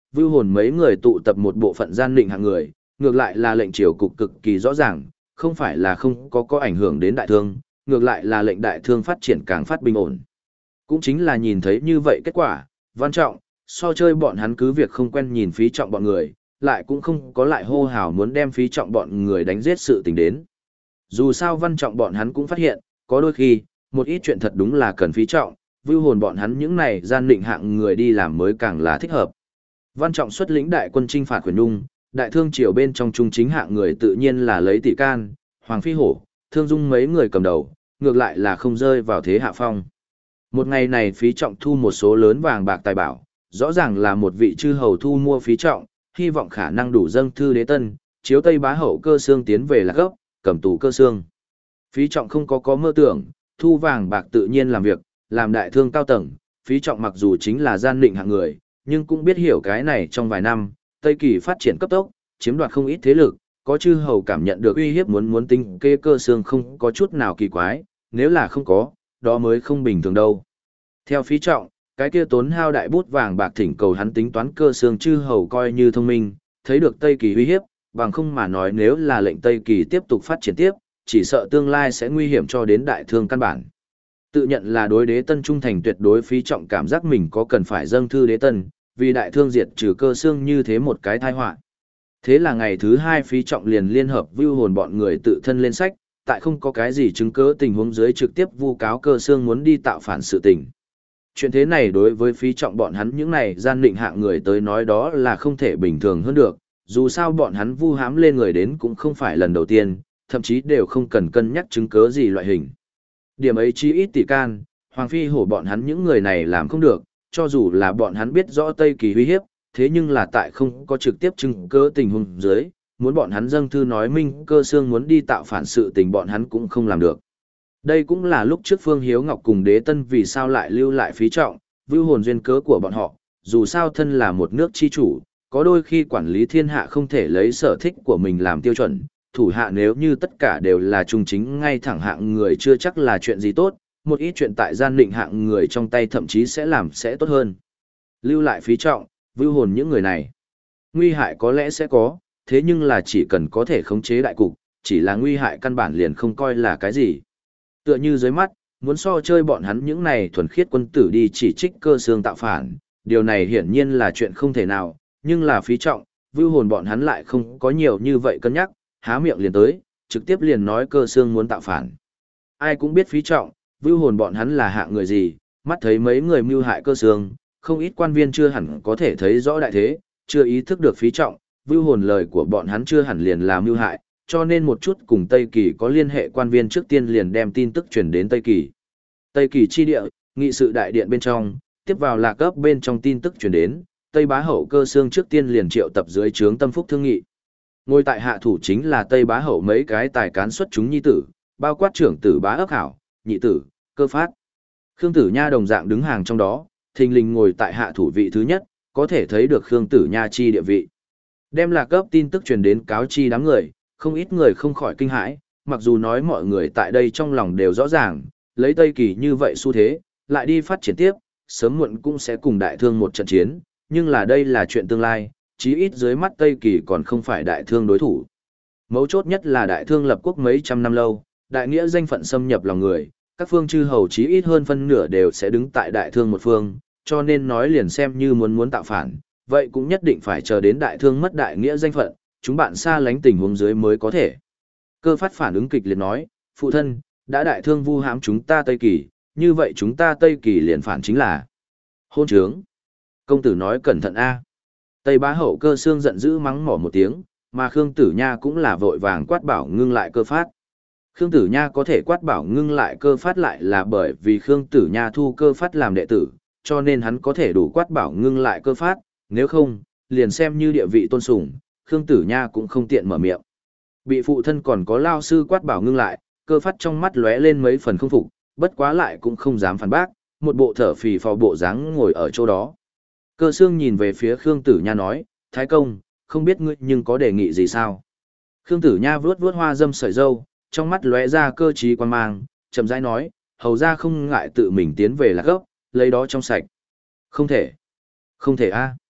vưu hồn mấy người tụ tập một bộ phận gian định hạng người, ngược lại là lệnh triều cục cực kỳ rõ ràng, không phải là không có có ảnh hưởng đến đại thương, ngược lại là lệnh đại thương phát triển càng phát bình ổn. Cũng chính là nhìn thấy như vậy kết quả, Văn Trọng, so chơi bọn hắn cứ việc không quen nhìn Phí Trọng bọn người, lại cũng không có lại hô hào muốn đem Phí Trọng bọn người đánh giết sự tình đến. Dù sao Văn Trọng bọn hắn cũng phát hiện, có đôi khi, một ít chuyện thật đúng là cần Phí Trọng, vưu hồn bọn hắn những này gian định hạng người đi làm mới càng là thích hợp. Văn Trọng xuất lĩnh đại quân chinh phạt Quyền Nhung, đại thương triều bên trong trung chính hạng người tự nhiên là lấy Tỷ Can, Hoàng Phi Hổ, Thương Dung mấy người cầm đầu, ngược lại là không rơi vào thế hạ phong. Một ngày này Phí Trọng thu một số lớn vàng bạc tài bảo, rõ ràng là một vị chư hầu thu mua Phí Trọng, hy vọng khả năng đủ dâng thư đế tân, chiếu Tây Bá hậu Cơ Xương tiến về Lạc Gốc, cầm tù Cơ Xương. Phí Trọng không có có mơ tưởng, thu vàng bạc tự nhiên làm việc, làm đại thương cao tầng, Phí Trọng mặc dù chính là gian định hạng người, nhưng cũng biết hiểu cái này trong vài năm, Tây Kỳ phát triển cấp tốc, chiếm đoạt không ít thế lực, có chư hầu cảm nhận được uy hiếp muốn muốn tinh kê Cơ Xương không có chút nào kỳ quái, nếu là không có, đó mới không bình thường đâu. Theo Phí Trọng, cái kia tốn hao đại bút vàng bạc thỉnh cầu hắn tính toán Cơ Xương chư hầu coi như thông minh, thấy được Tây Kỳ uy hiếp, bằng không mà nói nếu là lệnh Tây Kỳ tiếp tục phát triển tiếp, chỉ sợ tương lai sẽ nguy hiểm cho đến đại thương căn bản. Tự nhận là đối đế tân trung thành tuyệt đối Phí Trọng cảm giác mình có cần phải dâng thư đế tân, vì đại thương diệt trừ Cơ Xương như thế một cái tai họa. Thế là ngày thứ hai Phí Trọng liền liên hợp vưu hồn bọn người tự thân lên sách, tại không có cái gì chứng cứ tình huống dưới trực tiếp vu cáo Cơ Xương muốn đi tạo phản sự tình. Chuyện thế này đối với Phí Trọng bọn hắn những này gian định hạng người tới nói đó là không thể bình thường hơn được, dù sao bọn hắn vu hãm lên người đến cũng không phải lần đầu tiên, thậm chí đều không cần cân nhắc chứng cứ gì loại hình. Điểm ấy chi ít Tỷ Can, Hoàng Phi Hổ bọn hắn những người này làm không được, cho dù là bọn hắn biết rõ Tây Kỳ uy hiếp, thế nhưng là tại không có trực tiếp chứng cứ tình huống dưới, muốn bọn hắn dâng thư nói minh Cơ Xương muốn đi tạo phản sự tình bọn hắn cũng không làm được. Đây cũng là lúc trước Phương Hiếu Ngọc cùng Đế Tân vì sao lại lưu lại Phí Trọng, vưu hồn duyên cớ của bọn họ, dù sao thân là một nước chi chủ, có đôi khi quản lý thiên hạ không thể lấy sở thích của mình làm tiêu chuẩn, thủ hạ nếu như tất cả đều là trung chính ngay thẳng hạng người chưa chắc là chuyện gì tốt, một ít chuyện tại gian định hạng người trong tay thậm chí sẽ làm sẽ tốt hơn. Lưu lại Phí Trọng, vưu hồn những người này. Nguy hại có lẽ sẽ có, thế nhưng là chỉ cần có thể khống chế đại cục, chỉ là nguy hại căn bản liền không coi là cái gì. Tựa như dưới mắt, muốn so chơi bọn hắn những này thuần khiết quân tử đi chỉ trích Cơ Xương tạo phản, điều này hiển nhiên là chuyện không thể nào, nhưng là Phí Trọng, vưu hồn bọn hắn lại không có nhiều như vậy cân nhắc, há miệng liền tới, trực tiếp liền nói Cơ Xương muốn tạo phản. Ai cũng biết Phí Trọng, vưu hồn bọn hắn là hạng người gì, mắt thấy mấy người mưu hại Cơ Xương, không ít quan viên chưa hẳn có thể thấy rõ đại thế, chưa ý thức được Phí Trọng, vưu hồn lời của bọn hắn chưa hẳn liền là mưu hại, cho nên một chút cùng Tây Kỳ có liên hệ quan viên trước tiên liền đem tin tức truyền đến Tây Kỳ. Tây Kỳ chi địa, nghị sự đại điện bên trong, tiếp vào Lạc Gốc bên trong tin tức truyền đến, Tây Bá hậu Cơ Xương trước tiên liền triệu tập dưới trướng tâm phúc thương nghị. Ngồi tại hạ thủ chính là Tây Bá hậu mấy cái tài cán xuất chúng nhi tử, bao quát trưởng tử Bá Ấp Hảo, nhị tử, Cơ Phát. Khương Tử Nha đồng dạng đứng hàng trong đó, thình lình ngồi tại hạ thủ vị thứ nhất, có thể thấy được Khương Tử Nha chi địa vị. Đem Lạc Gốc tin tức truyền đến cáo chi đám người, không ít người không khỏi kinh hãi, mặc dù nói mọi người tại đây trong lòng đều rõ ràng, lấy Tây Kỳ như vậy xu thế, lại đi phát triển tiếp, sớm muộn cũng sẽ cùng đại thương một trận chiến, nhưng là đây là chuyện tương lai, chí ít dưới mắt Tây Kỳ còn không phải đại thương đối thủ. Mấu chốt nhất là đại thương lập quốc mấy trăm năm lâu, đại nghĩa danh phận xâm nhập lòng người, các phương chư hầu chí ít hơn phân nửa đều sẽ đứng tại đại thương một phương, cho nên nói liền xem như muốn muốn tạo phản, vậy cũng nhất định phải chờ đến đại thương mất đại nghĩa danh phận, chúng bạn xa lánh tình huống dưới mới có thể. Cơ Phát phản ứng kịch liệt nói, phụ thân, đã đại thương vu hãm chúng ta Tây Kỳ, như vậy chúng ta Tây Kỳ liền phản chính là hôn trướng. Công tử nói cẩn thận a. Tây Bá hậu Cơ Xương giận dữ mắng mỏ một tiếng, mà Khương Tử Nha cũng là vội vàng quát bảo ngưng lại Cơ Phát. Khương Tử Nha có thể quát bảo ngưng lại Cơ Phát lại là bởi vì Khương Tử Nha thu Cơ Phát làm đệ tử, cho nên hắn có thể đủ quát bảo ngưng lại Cơ Phát, nếu không, liền xem như địa vị tôn sùng, Khương Tử Nha cũng không tiện mở miệng. Bị phụ thân còn có lao sư quát bảo ngưng lại, Cơ Phát trong mắt lóe lên mấy phần không phục, bất quá lại cũng không dám phản bác, một bộ thở phì phò bộ dáng ngồi ở chỗ đó. Cơ Xương nhìn về phía Khương Tử Nha nói, Thái công, không biết ngươi nhưng có đề nghị gì sao? Khương Tử Nha vuốt vuốt hoa dâm sợi râu, trong mắt lóe ra cơ trí quan mang, chậm rãi nói, hầu ra không ngại tự mình tiến về Lạc Gốc, lấy đó trong sạch. Không thể. Không thể a.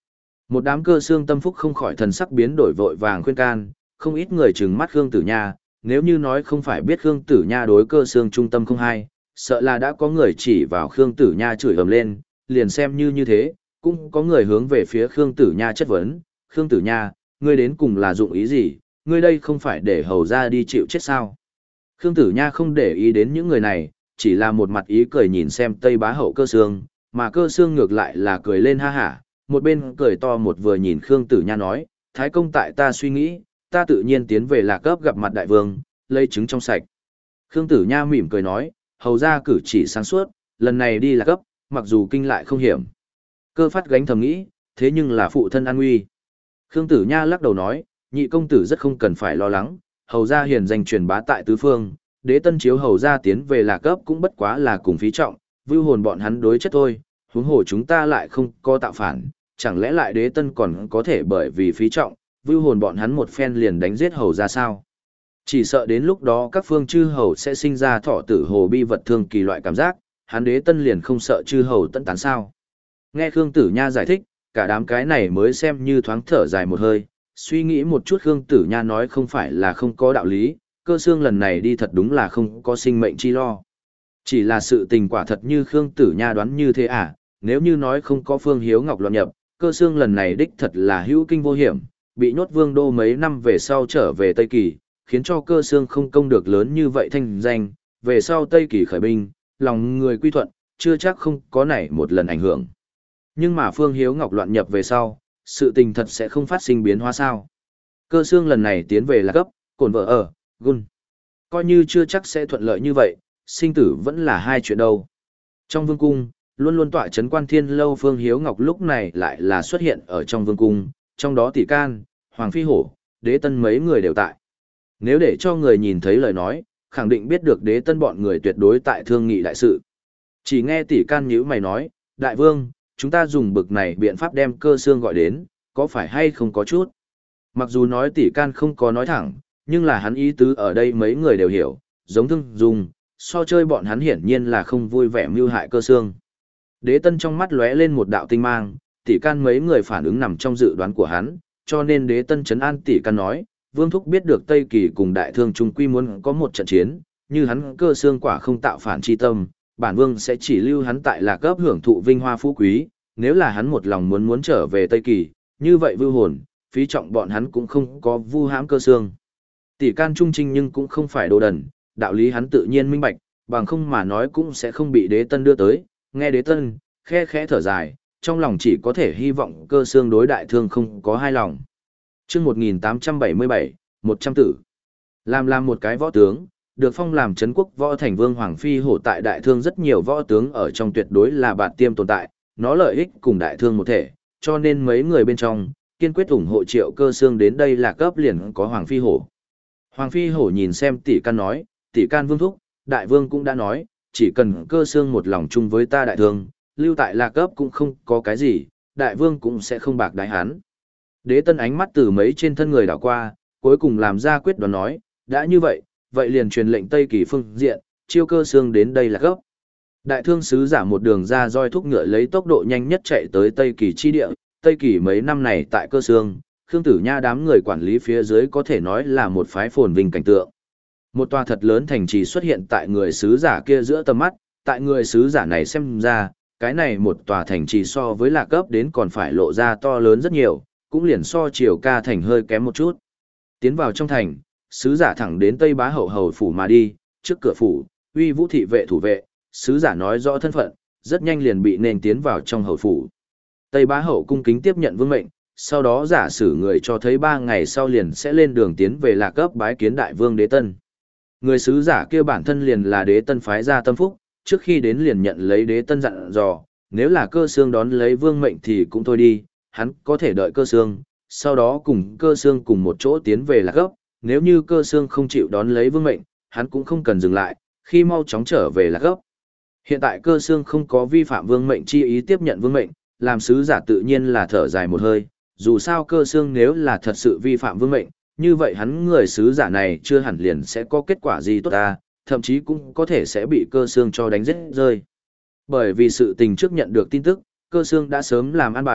Một đám cơ xương tâm phúc không khỏi thần sắc biến đổi vội vàng khuyên can, không ít người trừng mắt Khương Tử Nha, nếu như nói không phải biết Khương Tử Nha đối cơ xương trung tâm không hay, sợ là đã có người chỉ vào Khương Tử Nha chửi ầm lên, liền xem như như thế, cũng có người hướng về phía Khương Tử Nha chất vấn, Khương Tử Nha, ngươi đến cùng là dụng ý gì, ngươi đây không phải để hầu ra đi chịu chết sao. Khương Tử Nha không để ý đến những người này, chỉ là một mặt ý cười nhìn xem Tây Bá Hậu cơ xương, mà cơ xương ngược lại là cười lên ha hả, một bên cười to một vừa nhìn Khương Tử Nha nói, Thái công tại ta suy nghĩ, ta tự nhiên tiến về Lạc Cấp gặp mặt đại vương, lấy trứng trong sạch. Khương Tử Nha mỉm cười nói, hầu ra cử chỉ sáng suốt, lần này đi Lạc Cấp, mặc dù kinh lại không hiểm. Cơ phát gánh thầm nghĩ, thế nhưng là phụ thân an nguy. Khương Tử Nha lắc đầu nói, nhị công tử rất không cần phải lo lắng, hầu ra hiền danh truyền bá tại tứ phương, đế tân chiếu hầu ra tiến về Lạc Cấp cũng bất quá là cùng phí trọng, vưu hồn bọn hắn đối chất thôi, huống hồ chúng ta lại không có tạo phản, chẳng lẽ lại đế tân còn có thể bởi vì phí trọng, vưu hồn bọn hắn một phen liền đánh giết hầu ra sao? Chỉ sợ đến lúc đó các phương chư hầu sẽ sinh ra thọ tử hồ bi vật thương kỳ loại cảm giác, hắn đế tân liền không sợ chư hầu tận tán sao? Nghe Khương Tử Nha giải thích, cả đám cái này mới xem như thoáng thở dài một hơi, suy nghĩ một chút Khương Tử Nha nói không phải là không có đạo lý, cơ xương lần này đi thật đúng là không có sinh mệnh chi lo. Chỉ là sự tình quả thật như Khương Tử Nha đoán như thế à, nếu như nói không có Phương Hiếu Ngọc loạn nhập, cơ xương lần này đích thật là hữu kinh vô hiểm, bị nhốt vương đô mấy năm về sau trở về Tây Kỳ, khiến cho cơ xương không công được lớn như vậy thanh danh, về sau Tây Kỳ khởi binh, lòng người quy thuận, chưa chắc không có nảy một lần ảnh hưởng. Nhưng mà Phương Hiếu Ngọc loạn nhập về sau, sự tình thật sẽ không phát sinh biến hóa sao. Cơ xương lần này tiến về Lạc Cấp, cổn vợ ở, gun. Coi như chưa chắc sẽ thuận lợi như vậy, sinh tử vẫn là hai chuyện đâu. Trong vương cung, luôn luôn tọa chấn Quan Thiên Lâu Phương Hiếu Ngọc lúc này lại là xuất hiện ở trong vương cung, trong đó tỷ can, Hoàng Phi Hổ, đế tân mấy người đều tại. Nếu để cho người nhìn thấy lời nói, khẳng định biết được đế tân bọn người tuyệt đối tại thương nghị đại sự. Chỉ nghe tỷ can nhíu mày nói, đại vương, chúng ta dùng bực này biện pháp đem cơ xương gọi đến, có phải hay không có chút. Mặc dù nói tỷ can không có nói thẳng, nhưng là hắn ý tứ ở đây mấy người đều hiểu, giống thương dùng, so chơi bọn hắn hiển nhiên là không vui vẻ mưu hại cơ xương. Đế tân trong mắt lóe lên một đạo tinh mang, tỷ can mấy người phản ứng nằm trong dự đoán của hắn, cho nên đế tân trấn an tỷ can nói, vương thúc biết được Tây Kỳ cùng đại thương trung quy muốn có một trận chiến, như hắn cơ xương quả không tạo phản chi tâm, bản vương sẽ chỉ lưu hắn tại Lạc Cấp hưởng thụ vinh hoa phú quý, nếu là hắn một lòng muốn muốn trở về Tây Kỳ, như vậy vưu hồn, phí trọng bọn hắn cũng không có vu hãm cơ xương. Tỷ can trung trinh nhưng cũng không phải đồ đần, đạo lý hắn tự nhiên minh bạch, bằng không mà nói cũng sẽ không bị đế tân đưa tới, nghe đế tân, khe khẽ thở dài, trong lòng chỉ có thể hy vọng cơ xương đối đại thương không có hai lòng. Trước một nghìn tám trăm bảy mươi bảy, một trăm tử. Làm làm một cái võ tướng, được phong làm trấn quốc võ thành vương Hoàng Phi Hổ tại đại thương rất nhiều võ tướng ở trong tuyệt đối là bạn tiêm tồn tại, nó lợi ích cùng đại thương một thể, cho nên mấy người bên trong, kiên quyết ủng hộ triệu cơ xương đến đây là cấp liền có Hoàng Phi Hổ. Hoàng Phi Hổ nhìn xem tỷ can nói, tỷ can vương thúc, đại vương cũng đã nói, chỉ cần cơ xương một lòng chung với ta đại thương, lưu tại lạc cấp cũng không có cái gì, đại vương cũng sẽ không bạc đái hắn. Đế tân ánh mắt từ mấy trên thân người đảo qua, cuối cùng làm ra quyết đoán nói, đã như vậy, vậy liền truyền lệnh Tây Kỳ phương diện, chiêu cơ xương đến đây là gấp. Đại thương sứ giả một đường ra roi thúc ngựa lấy tốc độ nhanh nhất chạy tới Tây Kỳ chi địa, Tây Kỳ mấy năm này tại cơ xương, Khương Tử Nha đám người quản lý phía dưới có thể nói là một phái phồn vinh cảnh tượng. Một tòa thật lớn thành trì xuất hiện tại người sứ giả kia giữa tầm mắt, tại người sứ giả này xem ra, cái này một tòa thành trì so với lạc cấp đến còn phải lộ ra to lớn rất nhiều, cũng liền so chiều ca thành hơi kém một chút. Tiến vào trong thành, sứ giả thẳng đến Tây Bá Hậu hầu phủ mà đi, trước cửa phủ, uy vũ thị vệ thủ vệ, sứ giả nói rõ thân phận, rất nhanh liền bị nền tiến vào trong hầu phủ. Tây Bá Hậu cung kính tiếp nhận vương mệnh, sau đó giả sử người cho thấy ba ngày sau liền sẽ lên đường tiến về lạc cấp bái kiến đại vương đế tân. Người sứ giả kia bản thân liền là đế tân phái ra tâm phúc, trước khi đến liền nhận lấy đế tân dặn dò, nếu là cơ xương đón lấy vương mệnh thì cũng thôi đi, hắn có thể đợi cơ xương, sau đó cùng cơ xương cùng một chỗ tiến về lạc cấp, nếu như cơ xương không chịu đón lấy vương mệnh, hắn cũng không cần dừng lại, khi mau chóng trở về lạc cấp. Hiện tại cơ xương không có vi phạm vương mệnh chi ý tiếp nhận vương mệnh, làm sứ giả tự nhiên là thở dài một hơi, dù sao cơ xương nếu là thật sự vi phạm vương mệnh, như vậy hắn người sứ giả này chưa hẳn liền sẽ có kết quả gì tốt ta, thậm chí cũng có thể sẽ bị cơ xương cho đánh giết rơi. Bởi vì sự tình trước nhận được tin tức, cơ xương đã sớm làm an bài,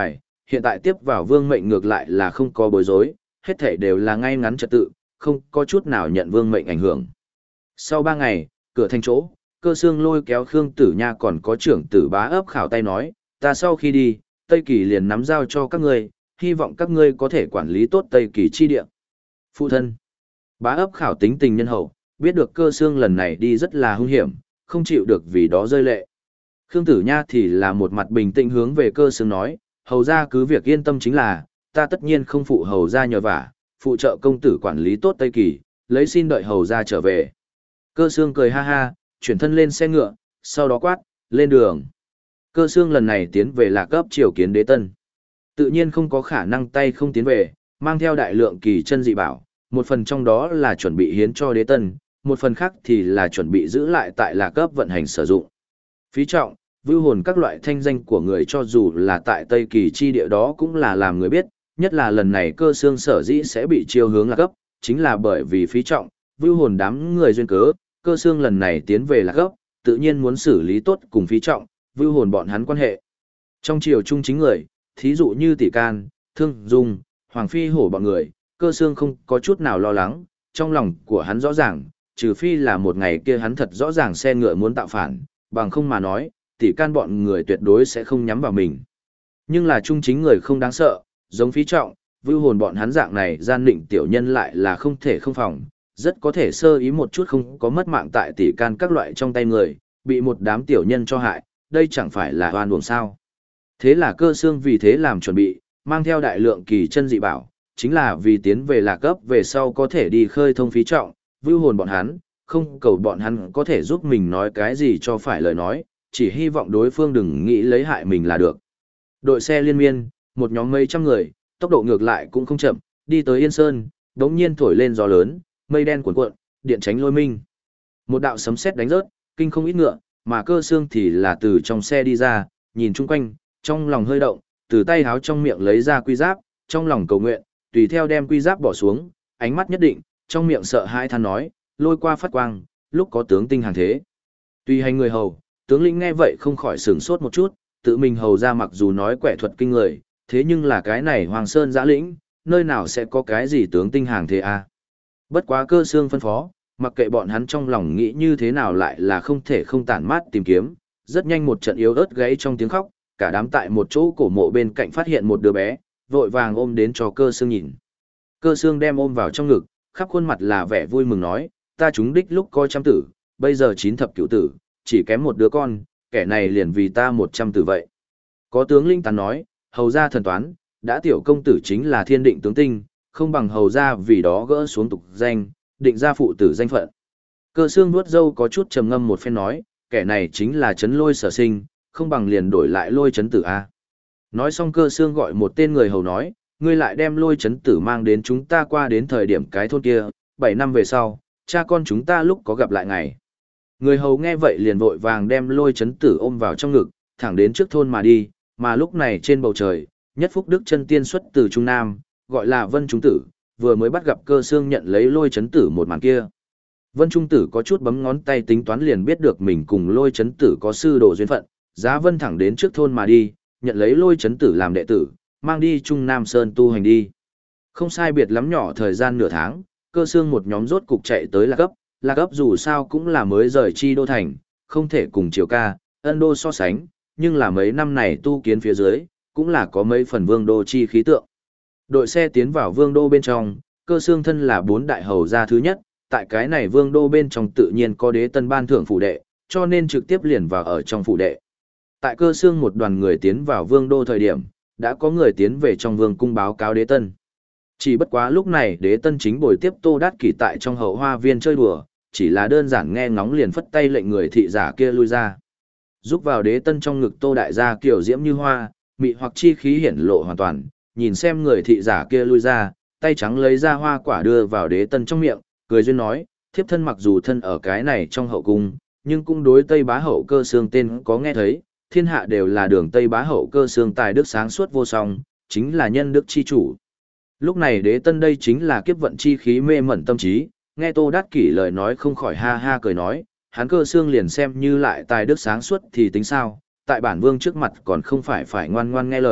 hiện tại tiếp vào vương mệnh ngược lại là không có bối rối, hết thảy đều là ngay ngắn trật tự, không có chút nào nhận vương mệnh ảnh hưởng. Sau ba ngày, cửa thành chỗ, Cơ Xương lôi kéo Khương Tử Nha còn có trưởng tử Bá Ấp Khảo tay nói, ta sau khi đi, Tây Kỳ liền nắm giao cho các ngươi, hy vọng các ngươi có thể quản lý tốt Tây Kỳ chi địa. Phụ thân. Bá Ấp Khảo tính tình nhân hậu, biết được Cơ Xương lần này đi rất là hung hiểm, không chịu được vì đó rơi lệ. Khương Tử Nha thì là một mặt bình tĩnh hướng về Cơ Xương nói, hầu ra cứ việc yên tâm chính là, ta tất nhiên không phụ hầu ra nhờ vả, phụ trợ công tử quản lý tốt Tây Kỳ, lấy xin đợi hầu ra trở về. Cơ Xương cười ha ha, chuyển thân lên xe ngựa, sau đó quát, lên đường. Cơ Xương lần này tiến về Lạc Cấp triều kiến đế tân. Tự nhiên không có khả năng tay không tiến về, mang theo đại lượng kỳ chân dị bảo, một phần trong đó là chuẩn bị hiến cho đế tân, một phần khác thì là chuẩn bị giữ lại tại Lạc Cấp vận hành sử dụng. Phí trọng, vưu hồn các loại thanh danh của người cho dù là tại Tây Kỳ chi địa đó cũng là làm người biết, nhất là lần này Cơ Xương sở dĩ sẽ bị chiêu hướng Lạc Cấp, chính là bởi vì phí trọng, vưu hồn đám người duyên cớ, Cơ Xương lần này tiến về Lạc Cấp, tự nhiên muốn xử lý tốt cùng phí trọng, vưu hồn bọn hắn quan hệ. Trong triều trung chính người, thí dụ như Tỷ Can, Thương Dung, Hoàng Phi Hổ bọn người, Cơ Xương không có chút nào lo lắng, trong lòng của hắn rõ ràng, trừ phi là một ngày kia hắn thật rõ ràng xe ngựa muốn tạo phản, bằng không mà nói, Tỷ Can bọn người tuyệt đối sẽ không nhắm vào mình. Nhưng là trung chính người không đáng sợ, giống phí trọng, vưu hồn bọn hắn dạng này gian định tiểu nhân lại là không thể không phòng, rất có thể sơ ý một chút không có mất mạng tại Tỷ Can các loại trong tay người, bị một đám tiểu nhân cho hại, đây chẳng phải là oan uổng sao. Thế là Cơ Xương vì thế làm chuẩn bị, mang theo đại lượng kỳ chân dị bảo, chính là vì tiến về Lạc Cấp về sau có thể đi khơi thông phí trọng, vưu hồn bọn hắn, không cầu bọn hắn có thể giúp mình nói cái gì cho phải lời nói, chỉ hy vọng đối phương đừng nghĩ lấy hại mình là được. Đội xe liên miên, một nhóm mấy trăm người, tốc độ ngược lại cũng không chậm, đi tới Yên Sơn, đống nhiên thổi lên gió lớn, mây đen cuộn cuộn, điện tránh lôi minh. Một đạo sấm sét đánh rớt, kinh không ít ngựa, mà Cơ Xương thì là từ trong xe đi ra, nhìn chung quanh, trong lòng hơi động, từ tay háo trong miệng lấy ra quy giáp, trong lòng cầu nguyện, tùy theo đem quy giáp bỏ xuống, ánh mắt nhất định, trong miệng sợ hãi than nói, lôi qua phát quang, lúc có tướng tinh hàng thế. Tùy hành người hầu, tướng lĩnh nghe vậy không khỏi sửng sốt một chút, tự mình hầu ra mặc dù nói quẻ thuật kinh người, thế nhưng là cái này Hoàng Sơn giã lĩnh, nơi nào sẽ có cái gì tướng tinh hàng thế à? Bất quá Cơ Xương phân phó, mặc kệ bọn hắn trong lòng nghĩ như thế nào lại là không thể không tản mát tìm kiếm, rất nhanh một trận yếu ớt gáy trong tiếng khóc, cả đám tại một chỗ cổ mộ bên cạnh phát hiện một đứa bé, vội vàng ôm đến cho Cơ Xương nhìn. Cơ Xương đem ôm vào trong ngực, khắp khuôn mặt là vẻ vui mừng nói, ta trúng đích lúc coi trăm tử, bây giờ chín thập cửu tử, chỉ kém một đứa con, kẻ này liền vì ta một trăm tử vậy. Có tướng linh tán nói, hầu ra thần toán, đã tiểu công tử chính là thiên định tướng tinh, không bằng hầu ra vì đó gỡ xuống tục danh, định ra phụ tử danh phận. Cơ Xương nuốt dâu có chút trầm ngâm một phen nói, kẻ này chính là chấn lôi sở sinh, không bằng liền đổi lại lôi chấn tử A. Nói xong Cơ Xương gọi một tên người hầu nói, ngươi lại đem lôi chấn tử mang đến chúng ta qua đến thời điểm cái thôn kia, bảy năm về sau, cha con chúng ta lúc có gặp lại ngày. Người hầu nghe vậy liền vội vàng đem lôi chấn tử ôm vào trong ngực, thẳng đến trước thôn mà đi, mà lúc này trên bầu trời, nhất phúc đức chân tiên xuất từ Trung Nam, gọi là Vân Trung Tử, vừa mới bắt gặp Cơ Xương nhận lấy lôi chấn tử một màn kia. Vân Trung Tử có chút bấm ngón tay tính toán liền biết được mình cùng lôi chấn tử có sư đồ duyên phận, giá Vân thẳng đến trước thôn mà đi, nhận lấy lôi chấn tử làm đệ tử, mang đi Trung Nam Sơn tu hành đi. Không sai biệt lắm nhỏ thời gian nửa tháng, Cơ Xương một nhóm rốt cục chạy tới Lạc Cấp, Lạc Cấp dù sao cũng là mới rời chi đô thành, không thể cùng Triều Ca, Ân Đô so sánh, nhưng là mấy năm này tu kiến phía dưới, cũng là có mấy phần vương đô chi khí tượng. Đội xe tiến vào vương đô bên trong, Cơ Xương thân là bốn đại hầu gia thứ nhất, tại cái này vương đô bên trong tự nhiên có đế tân ban thưởng phủ đệ, cho nên trực tiếp liền vào ở trong phủ đệ. Tại Cơ Xương một đoàn người tiến vào vương đô thời điểm, đã có người tiến về trong vương cung báo cáo đế tân. Chỉ bất quá lúc này đế tân chính bồi tiếp Tô Đát Kỷ tại trong hậu hoa viên chơi đùa, chỉ là đơn giản nghe ngóng liền phất tay lệnh người thị giả kia lui ra. Giúp vào đế tân trong ngực Tô đại gia kiểu diễm như hoa, mị hoặc chi khí hiển lộ hoàn toàn, nhìn xem người thị giả kia lui ra, tay trắng lấy ra hoa quả đưa vào đế tân trong miệng, cười duyên nói, thiếp thân mặc dù thân ở cái này trong hậu cung, nhưng cũng đối Tây Bá Hậu Cơ Xương tên có nghe thấy, thiên hạ đều là đường Tây Bá Hậu Cơ Xương tài đức sáng suốt vô song, chính là nhân đức chi chủ. Lúc này đế tân đây chính là kiếp vận chi khí mê mẩn tâm trí, nghe Tô Đát Kỷ lời nói không khỏi ha ha cười nói, hắn Cơ Xương liền xem như lại tài đức sáng suốt thì tính sao, tại bản vương trước mặt còn không phải phải ngoan ngoan nghe lời,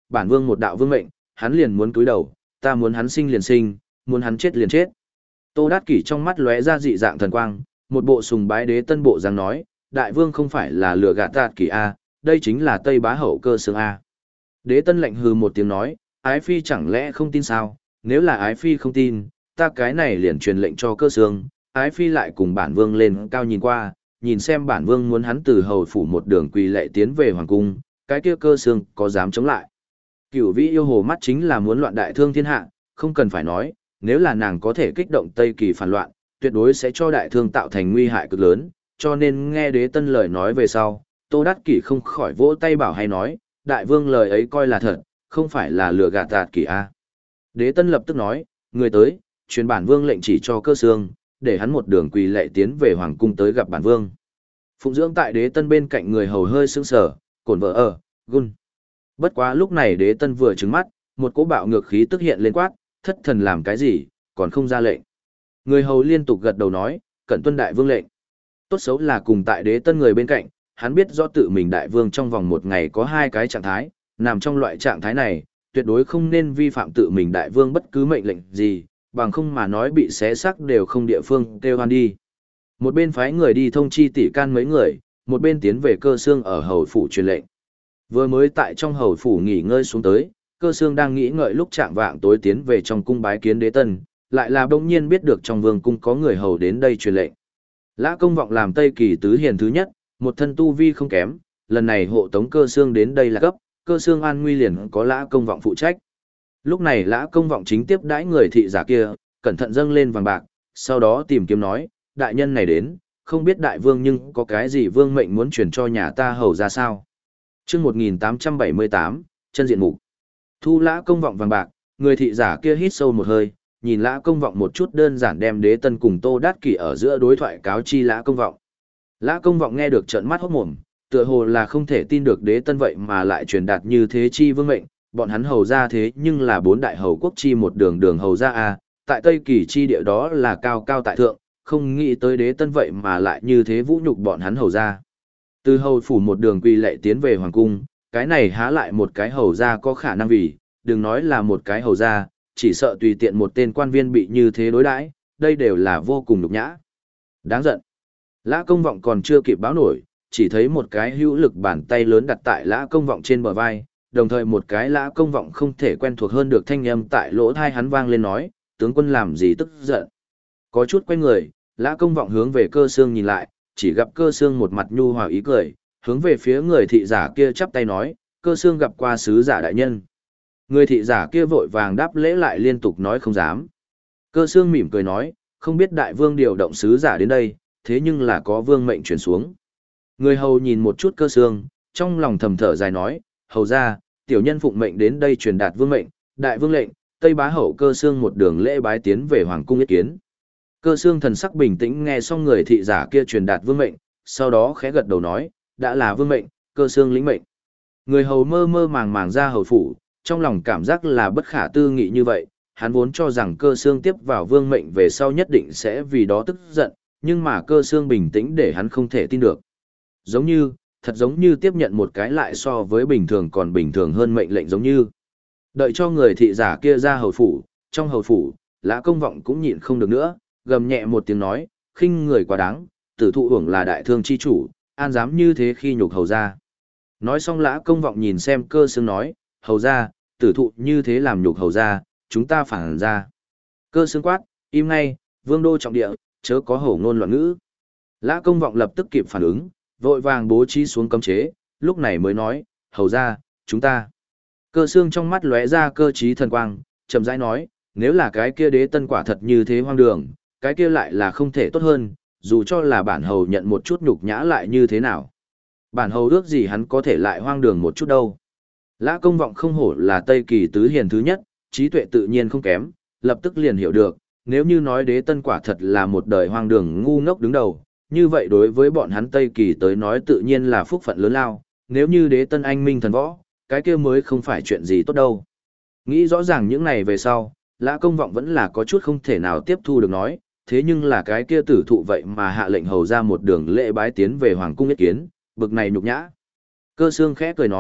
bản vương một đạo vương mệnh, hắn liền muốn cúi đầu, ta muốn hắn sinh liền sinh, muốn hắn chết liền chết. Tô Đát Kỷ trong mắt lóe ra dị dạng thần quang, một bộ sùng bái đế tân bộ dáng nói, đại vương không phải là lừa gạt Đát Kỷ a, đây chính là Tây Bá Hậu Cơ Xương a. Đế tân lạnh hừ một tiếng nói, Ái Phi chẳng lẽ không tin sao, nếu là Ái Phi không tin, ta cái này liền truyền lệnh cho Cơ Xương, Ái Phi lại cùng bản vương lên cao nhìn qua, nhìn xem bản vương muốn hắn từ hầu phủ một đường quỳ lệ tiến về hoàng cung, cái kia Cơ Xương có dám chống lại. Cửu Vĩ yêu hồ mắt chính là muốn loạn đại thương thiên hạ, không cần phải nói, nếu là nàng có thể kích động Tây Kỳ phản loạn, tuyệt đối sẽ cho đại thương tạo thành nguy hại cực lớn, cho nên nghe đế tân lời nói về sau, Tô Đát Kỷ không khỏi vỗ tay bảo hay nói, đại vương lời ấy coi là thật, không phải là lừa gạt Đát Kỷ a. Đế tân lập tức nói, người tới, truyền bản vương lệnh chỉ cho Cơ Xương, để hắn một đường quỳ lệ tiến về hoàng cung tới gặp bản vương. Phụng dưỡng tại đế tân bên cạnh người hầu hơi sững sờ, cổn vợ ở, gun. Bất quá lúc này đế tân vừa trừng mắt, một cỗ bạo ngược khí tức hiện lên quát, thất thần làm cái gì, còn không ra lệnh. Người hầu liên tục gật đầu nói, cẩn tuân đại vương lệnh. Tốt xấu là cùng tại đế tân người bên cạnh, hắn biết rõ tự mình đại vương trong vòng một ngày có hai cái trạng thái, nằm trong loại trạng thái này, tuyệt đối không nên vi phạm tự mình đại vương bất cứ mệnh lệnh gì, bằng không mà nói bị xé xác đều không địa phương kêu hoan đi. Một bên phái người đi thông chi tỷ can mấy người, một bên tiến về Cơ Xương ở hầu phủ truyền lệnh. Vừa mới tại trong hầu phủ nghỉ ngơi xuống tới, Cơ Xương đang nghĩ ngợi lúc chạng vạng tối tiến về trong cung bái kiến đế tân, lại là bỗng nhiên biết được trong vương cung có người hầu đến đây truyền lệnh. Lã Công Vọng làm Tây Kỳ tứ hiền thứ nhất, một thân tu vi không kém, lần này hộ tống Cơ Xương đến đây là cấp, Cơ Xương an nguy liền có Lã Công Vọng phụ trách. Lúc này Lã Công Vọng chính tiếp đãi người thị giả kia, cẩn thận dâng lên vàng bạc, sau đó tìm kiếm nói, đại nhân này đến, không biết đại vương nhưng có cái gì vương mệnh muốn truyền cho nhà ta hầu ra sao. Trước một nghìn tám trăm bảy mươi tám, chân diện mục. Thu Lã Công Vọng vàng bạc, người thị giả kia hít sâu một hơi, nhìn Lã Công Vọng một chút đơn giản đem đế tân cùng Tô Đát Kỷ ở giữa đối thoại cáo chi Lã Công Vọng. Lã Công Vọng nghe được trợn mắt hốt mồm, tựa hồ là không thể tin được đế tân vậy mà lại truyền đạt như thế chi vương mệnh, bọn hắn hầu ra thế nhưng là bốn đại hầu quốc chi một đường đường hầu ra a, tại Tây Kỳ chi địa đó là cao cao tại thượng, không nghĩ tới đế tân vậy mà lại như thế vũ nhục bọn hắn hầu ra. Từ hầu phủ một đường quỳ lệ tiến về hoàng cung, cái này há lại một cái hầu ra có khả năng vì, đừng nói là một cái hầu ra, chỉ sợ tùy tiện một tên quan viên bị như thế đối đãi, đây đều là vô cùng nhục nhã. Đáng giận. Lã Công Vọng còn chưa kịp báo nổi, chỉ thấy một cái hữu lực bàn tay lớn đặt tại Lã Công Vọng trên bờ vai, đồng thời một cái Lã Công Vọng không thể quen thuộc hơn được thanh âm tại lỗ tai hắn vang lên nói, tướng quân làm gì tức giận. Có chút quay người, Lã Công Vọng hướng về Cơ Xương nhìn lại, chỉ gặp Cơ Xương một mặt nhu hòa ý cười, hướng về phía người thị giả kia chắp tay nói, Cơ Xương gặp qua sứ giả đại nhân. Người thị giả kia vội vàng đáp lễ lại liên tục nói không dám. Cơ Xương mỉm cười nói, không biết đại vương điều động sứ giả đến đây, thế nhưng là có vương mệnh truyền xuống. Người hầu nhìn một chút Cơ Xương, trong lòng thầm thở dài nói, hầu ra, tiểu nhân phụng mệnh đến đây truyền đạt vương mệnh, đại vương lệnh, Tây Bá Hậu Cơ Xương một đường lễ bái tiến về hoàng cung yết kiến. Cơ Xương thần sắc bình tĩnh nghe xong người thị giả kia truyền đạt vương mệnh, sau đó khẽ gật đầu nói, đã là vương mệnh, Cơ Xương lĩnh mệnh. Người hầu mơ mơ màng màng ra hầu phủ, trong lòng cảm giác là bất khả tư nghị như vậy, hắn vốn cho rằng Cơ Xương tiếp vào vương mệnh về sau nhất định sẽ vì đó tức giận, nhưng mà Cơ Xương bình tĩnh để hắn không thể tin được. Giống như, thật giống như tiếp nhận một cái lại so với bình thường còn bình thường hơn mệnh lệnh giống như. Đợi cho người thị giả kia ra hầu phủ, trong hầu phủ, Lã Công Vọng cũng nhịn không được nữa, gầm nhẹ một tiếng nói, khinh người quá đáng, tử thụ hưởng là đại thương chi chủ, an dám như thế khi nhục hầu ra. Nói xong Lã Công Vọng nhìn xem Cơ Xương nói, hầu ra, tử thụ như thế làm nhục hầu ra, chúng ta phản ra. Cơ Xương quát, im ngay, vương đô trọng địa, chớ có hổ ngôn loạn ngữ. Lã Công Vọng lập tức kịp phản ứng, vội vàng bố trí xuống cấm chế, lúc này mới nói, hầu ra, chúng ta. Cơ Xương trong mắt lóe ra cơ trí thần quang, chậm rãi nói, nếu là cái kia đế tân quả thật như thế hoang đường, cái kia lại là không thể tốt hơn, dù cho là bản hầu nhận một chút nhục nhã lại như thế nào. Bản hầu ước gì hắn có thể lại hoang đường một chút đâu. Lã Công Vọng không hổ là Tây Kỳ tứ hiền thứ nhất, trí tuệ tự nhiên không kém, lập tức liền hiểu được, nếu như nói đế tân quả thật là một đời hoang đường ngu ngốc đứng đầu, như vậy đối với bọn hắn Tây Kỳ tới nói tự nhiên là phúc phận lớn lao, nếu như đế tân anh minh thần võ, cái kia mới không phải chuyện gì tốt đâu. Nghĩ rõ ràng những này về sau, Lã Công Vọng vẫn là có chút không thể nào tiếp thu được nói, thế nhưng là cái kia tử thụ vậy mà hạ lệnh hầu ra một đường lễ bái tiến về hoàng cung yết kiến, bực này nhục nhã. Cơ Xương khẽ cười nói,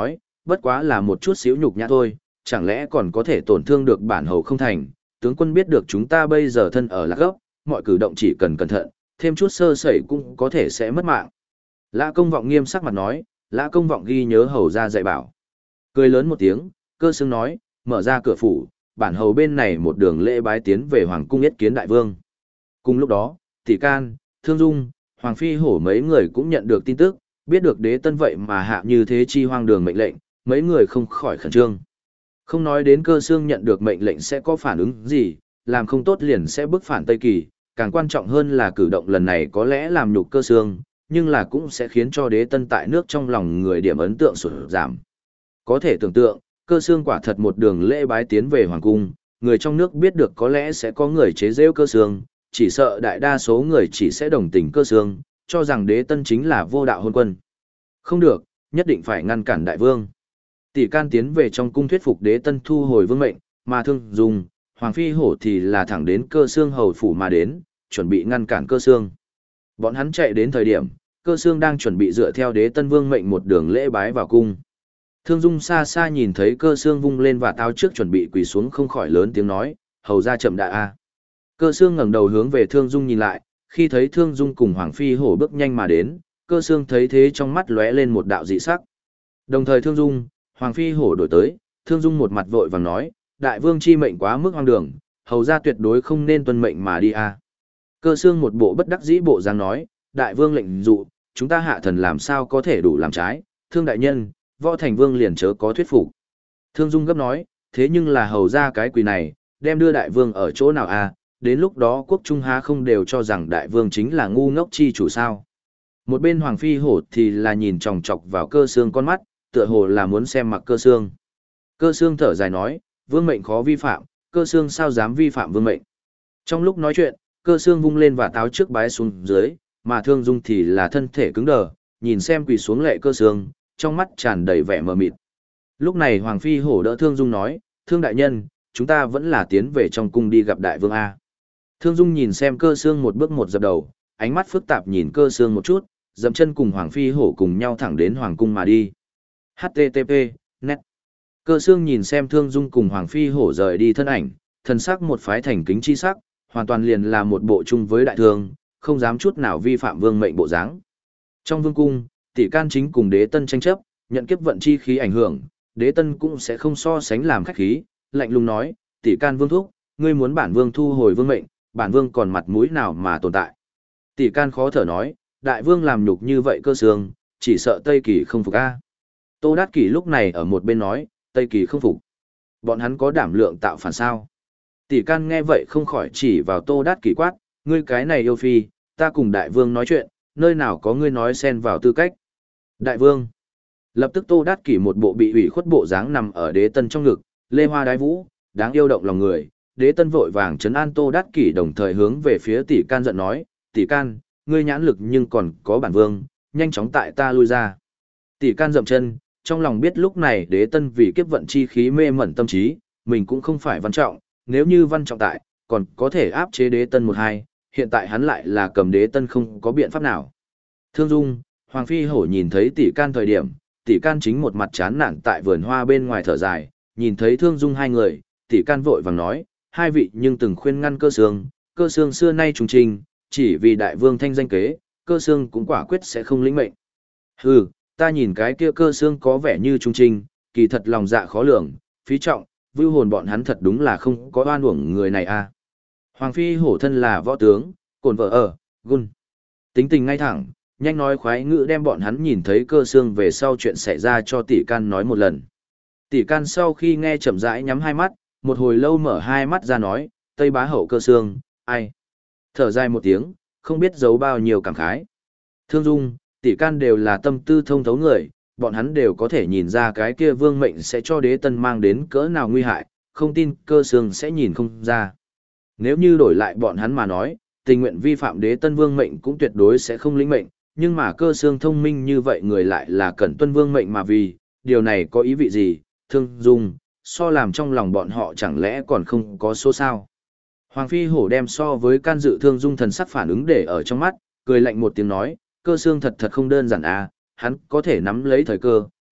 bất quá là một chút xíu nhục nhã thôi, chẳng lẽ còn có thể tổn thương được bản hầu không thành, tướng quân biết được chúng ta bây giờ thân ở lạc gốc, mọi cử động chỉ cần cẩn thận, thêm chút sơ sẩy cũng có thể sẽ mất mạng. Lã Công Vọng nghiêm sắc mặt nói, Lã Công Vọng ghi nhớ hầu ra dạy bảo. Cười lớn một tiếng, Cơ Xương nói, mở ra cửa phủ, bản hầu bên này một đường lễ bái tiến về hoàng cung yết kiến đại vương. Cùng lúc đó, Tỷ Can, Thương Dung, Hoàng Phi Hổ mấy người cũng nhận được tin tức, biết được đế tân vậy mà hạ như thế chi hoang đường mệnh lệnh, mấy người không khỏi khẩn trương. Không nói đến Cơ Xương nhận được mệnh lệnh sẽ có phản ứng gì, làm không tốt liền sẽ bức phản Tây Kỳ, càng quan trọng hơn là cử động lần này có lẽ làm nhục Cơ Xương, nhưng là cũng sẽ khiến cho đế tân tại nước trong lòng người điểm ấn tượng sụt giảm. Có thể tưởng tượng, Cơ Xương quả thật một đường lễ bái tiến về hoàng cung, người trong nước biết được có lẽ sẽ có người chế giễu Cơ Xương, chỉ sợ đại đa số người chỉ sẽ đồng tình Cơ Xương, cho rằng đế tân chính là vô đạo hôn quân. Không được, nhất định phải ngăn cản đại vương. Tỷ Can tiến về trong cung thuyết phục đế tân thu hồi vương mệnh, mà Thương Dung, Hoàng Phi Hổ thì là thẳng đến Cơ Xương hầu phủ mà đến, chuẩn bị ngăn cản Cơ Xương. Bọn hắn chạy đến thời điểm, Cơ Xương đang chuẩn bị dựa theo đế tân vương mệnh một đường lễ bái vào cung. Thương Dung xa xa nhìn thấy Cơ Xương vung lên và táo trước chuẩn bị quỳ xuống không khỏi lớn tiếng nói, hầu ra chậm đại a. Cơ Xương ngẩng đầu hướng về Thương Dung nhìn lại, khi thấy Thương Dung cùng Hoàng Phi Hổ bước nhanh mà đến, Cơ Xương thấy thế trong mắt lóe lên một đạo dị sắc. Đồng thời Thương Dung, Hoàng Phi Hổ đổi tới, Thương Dung một mặt vội vàng nói, đại vương chi mệnh quá mức hoang đường, hầu ra tuyệt đối không nên tuân mệnh mà đi a. Cơ Xương một bộ bất đắc dĩ bộ dáng nói, đại vương lệnh dụ, chúng ta hạ thần làm sao có thể đủ làm trái, Thương đại nhân, Võ Thành Vương liền chớ có thuyết phục. Thương Dung gấp nói, thế nhưng là hầu ra cái quỳ này, đem đưa đại vương ở chỗ nào a? Đến lúc đó quốc trung há không đều cho rằng đại vương chính là ngu ngốc chi chủ sao. Một bên Hoàng Phi Hổ thì là nhìn chòng chọc vào Cơ Xương con mắt, tựa hồ là muốn xem mặc Cơ Xương. Cơ Xương thở dài nói, vương mệnh khó vi phạm, Cơ Xương sao dám vi phạm vương mệnh. Trong lúc nói chuyện, Cơ Xương vung lên và táo trước bái xuống dưới, mà Thương Dung thì là thân thể cứng đờ, nhìn xem quỳ xuống lệ Cơ Xương, trong mắt tràn đầy vẻ mờ mịt. Lúc này Hoàng Phi Hổ đỡ Thương Dung nói, Thương đại nhân, chúng ta vẫn là tiến về trong cung đi gặp đại vương A. Thương Dung nhìn xem Cơ Xương một bước một dập đầu, ánh mắt phức tạp nhìn Cơ Xương một chút, dậm chân cùng Hoàng Phi Hổ cùng nhau thẳng đến Hoàng cung mà đi. hát tê tê pê, net. Cơ Xương nhìn xem Thương Dung cùng Hoàng Phi Hổ rời đi thân ảnh, thân sắc một phái thành kính chi sắc, hoàn toàn liền là một bộ chung với đại thương, không dám chút nào vi phạm vương mệnh bộ dáng. Trong vương cung, Tỷ Can chính cùng đế tân tranh chấp, nhận kiếp vận chi khí ảnh hưởng, đế tân cũng sẽ không so sánh làm khách khí, lạnh lùng nói, Tỷ Can vương thúc, ngươi muốn bản vương thu hồi vương mệnh, bản vương còn mặt mũi nào mà tồn tại. Tỷ Can khó thở nói, đại vương làm nhục như vậy Cơ Xương, chỉ sợ Tây Kỳ không phục a. Tô Đát Kỷ lúc này ở một bên nói, Tây Kỳ không phục. Bọn hắn có đảm lượng tạo phản sao? Tỷ Can nghe vậy không khỏi chỉ vào Tô Đát Kỷ quát, ngươi cái này yêu phi, ta cùng đại vương nói chuyện, nơi nào có ngươi nói xen vào tư cách. Đại vương. Lập tức Tô Đát Kỷ một bộ bị ủy khuất bộ dáng nằm ở đế tân trong ngực, lê hoa đái vũ, đáng yêu động lòng người. Đế tân vội vàng trấn an Tô Đát Kỷ đồng thời hướng về phía Tỷ Can giận nói, Tỷ Can, ngươi nhãn lực nhưng còn có bản vương, nhanh chóng tại ta lui ra. Tỷ Can dậm chân, trong lòng biết lúc này đế tân vì kiếp vận chi khí mê mẩn tâm trí, mình cũng không phải văn trọng, nếu như văn trọng tại, còn có thể áp chế đế tân một hai, hiện tại hắn lại là cầm đế tân không có biện pháp nào. Thương Dung, Hoàng Phi Hổ nhìn thấy Tỷ Can thời điểm, Tỷ Can chính một mặt chán nản tại vườn hoa bên ngoài thở dài, nhìn thấy Thương Dung hai người, Tỷ Can vội vàng nói, hai vị nhưng từng khuyên ngăn Cơ Xương, Cơ Xương xưa nay trùng trình, chỉ vì đại vương thanh danh kế, Cơ Xương cũng quả quyết sẽ không lĩnh mệnh. Hừ, ta nhìn cái kia Cơ Xương có vẻ như trung trình, kỳ thật lòng dạ khó lường, phí trọng, vưu hồn bọn hắn thật đúng là không có oan uổng người này a. Hoàng Phi Hổ thân là võ tướng, cồn vợ ở, gun. Tính tình ngay thẳng, nhanh nói khoái ngữ đem bọn hắn nhìn thấy Cơ Xương về sau chuyện xảy ra cho Tỷ Can nói một lần. Tỷ Can sau khi nghe chậm rãi nhắm hai mắt, một hồi lâu mở hai mắt ra nói, Tây bá hậu Cơ Xương, ai? Thở dài một tiếng, không biết giấu bao nhiêu cảm khái. Thương Dung, Tỷ Can đều là tâm tư thông thấu người, bọn hắn đều có thể nhìn ra cái kia vương mệnh sẽ cho đế tân mang đến cỡ nào nguy hại, không tin Cơ Xương sẽ nhìn không ra. Nếu như đổi lại bọn hắn mà nói, tình nguyện vi phạm đế tân vương mệnh cũng tuyệt đối sẽ không lĩnh mệnh, nhưng mà Cơ Xương thông minh như vậy người lại là cẩn tuân vương mệnh mà vì, điều này có ý vị gì, Thương Dung, so làm trong lòng bọn họ chẳng lẽ còn không có số sao. Hoàng Phi Hổ đem so với can dự Thương Dung thần sắc phản ứng để ở trong mắt, cười lạnh một tiếng nói, Cơ Xương thật thật không đơn giản à, hắn có thể nắm lấy thời cơ,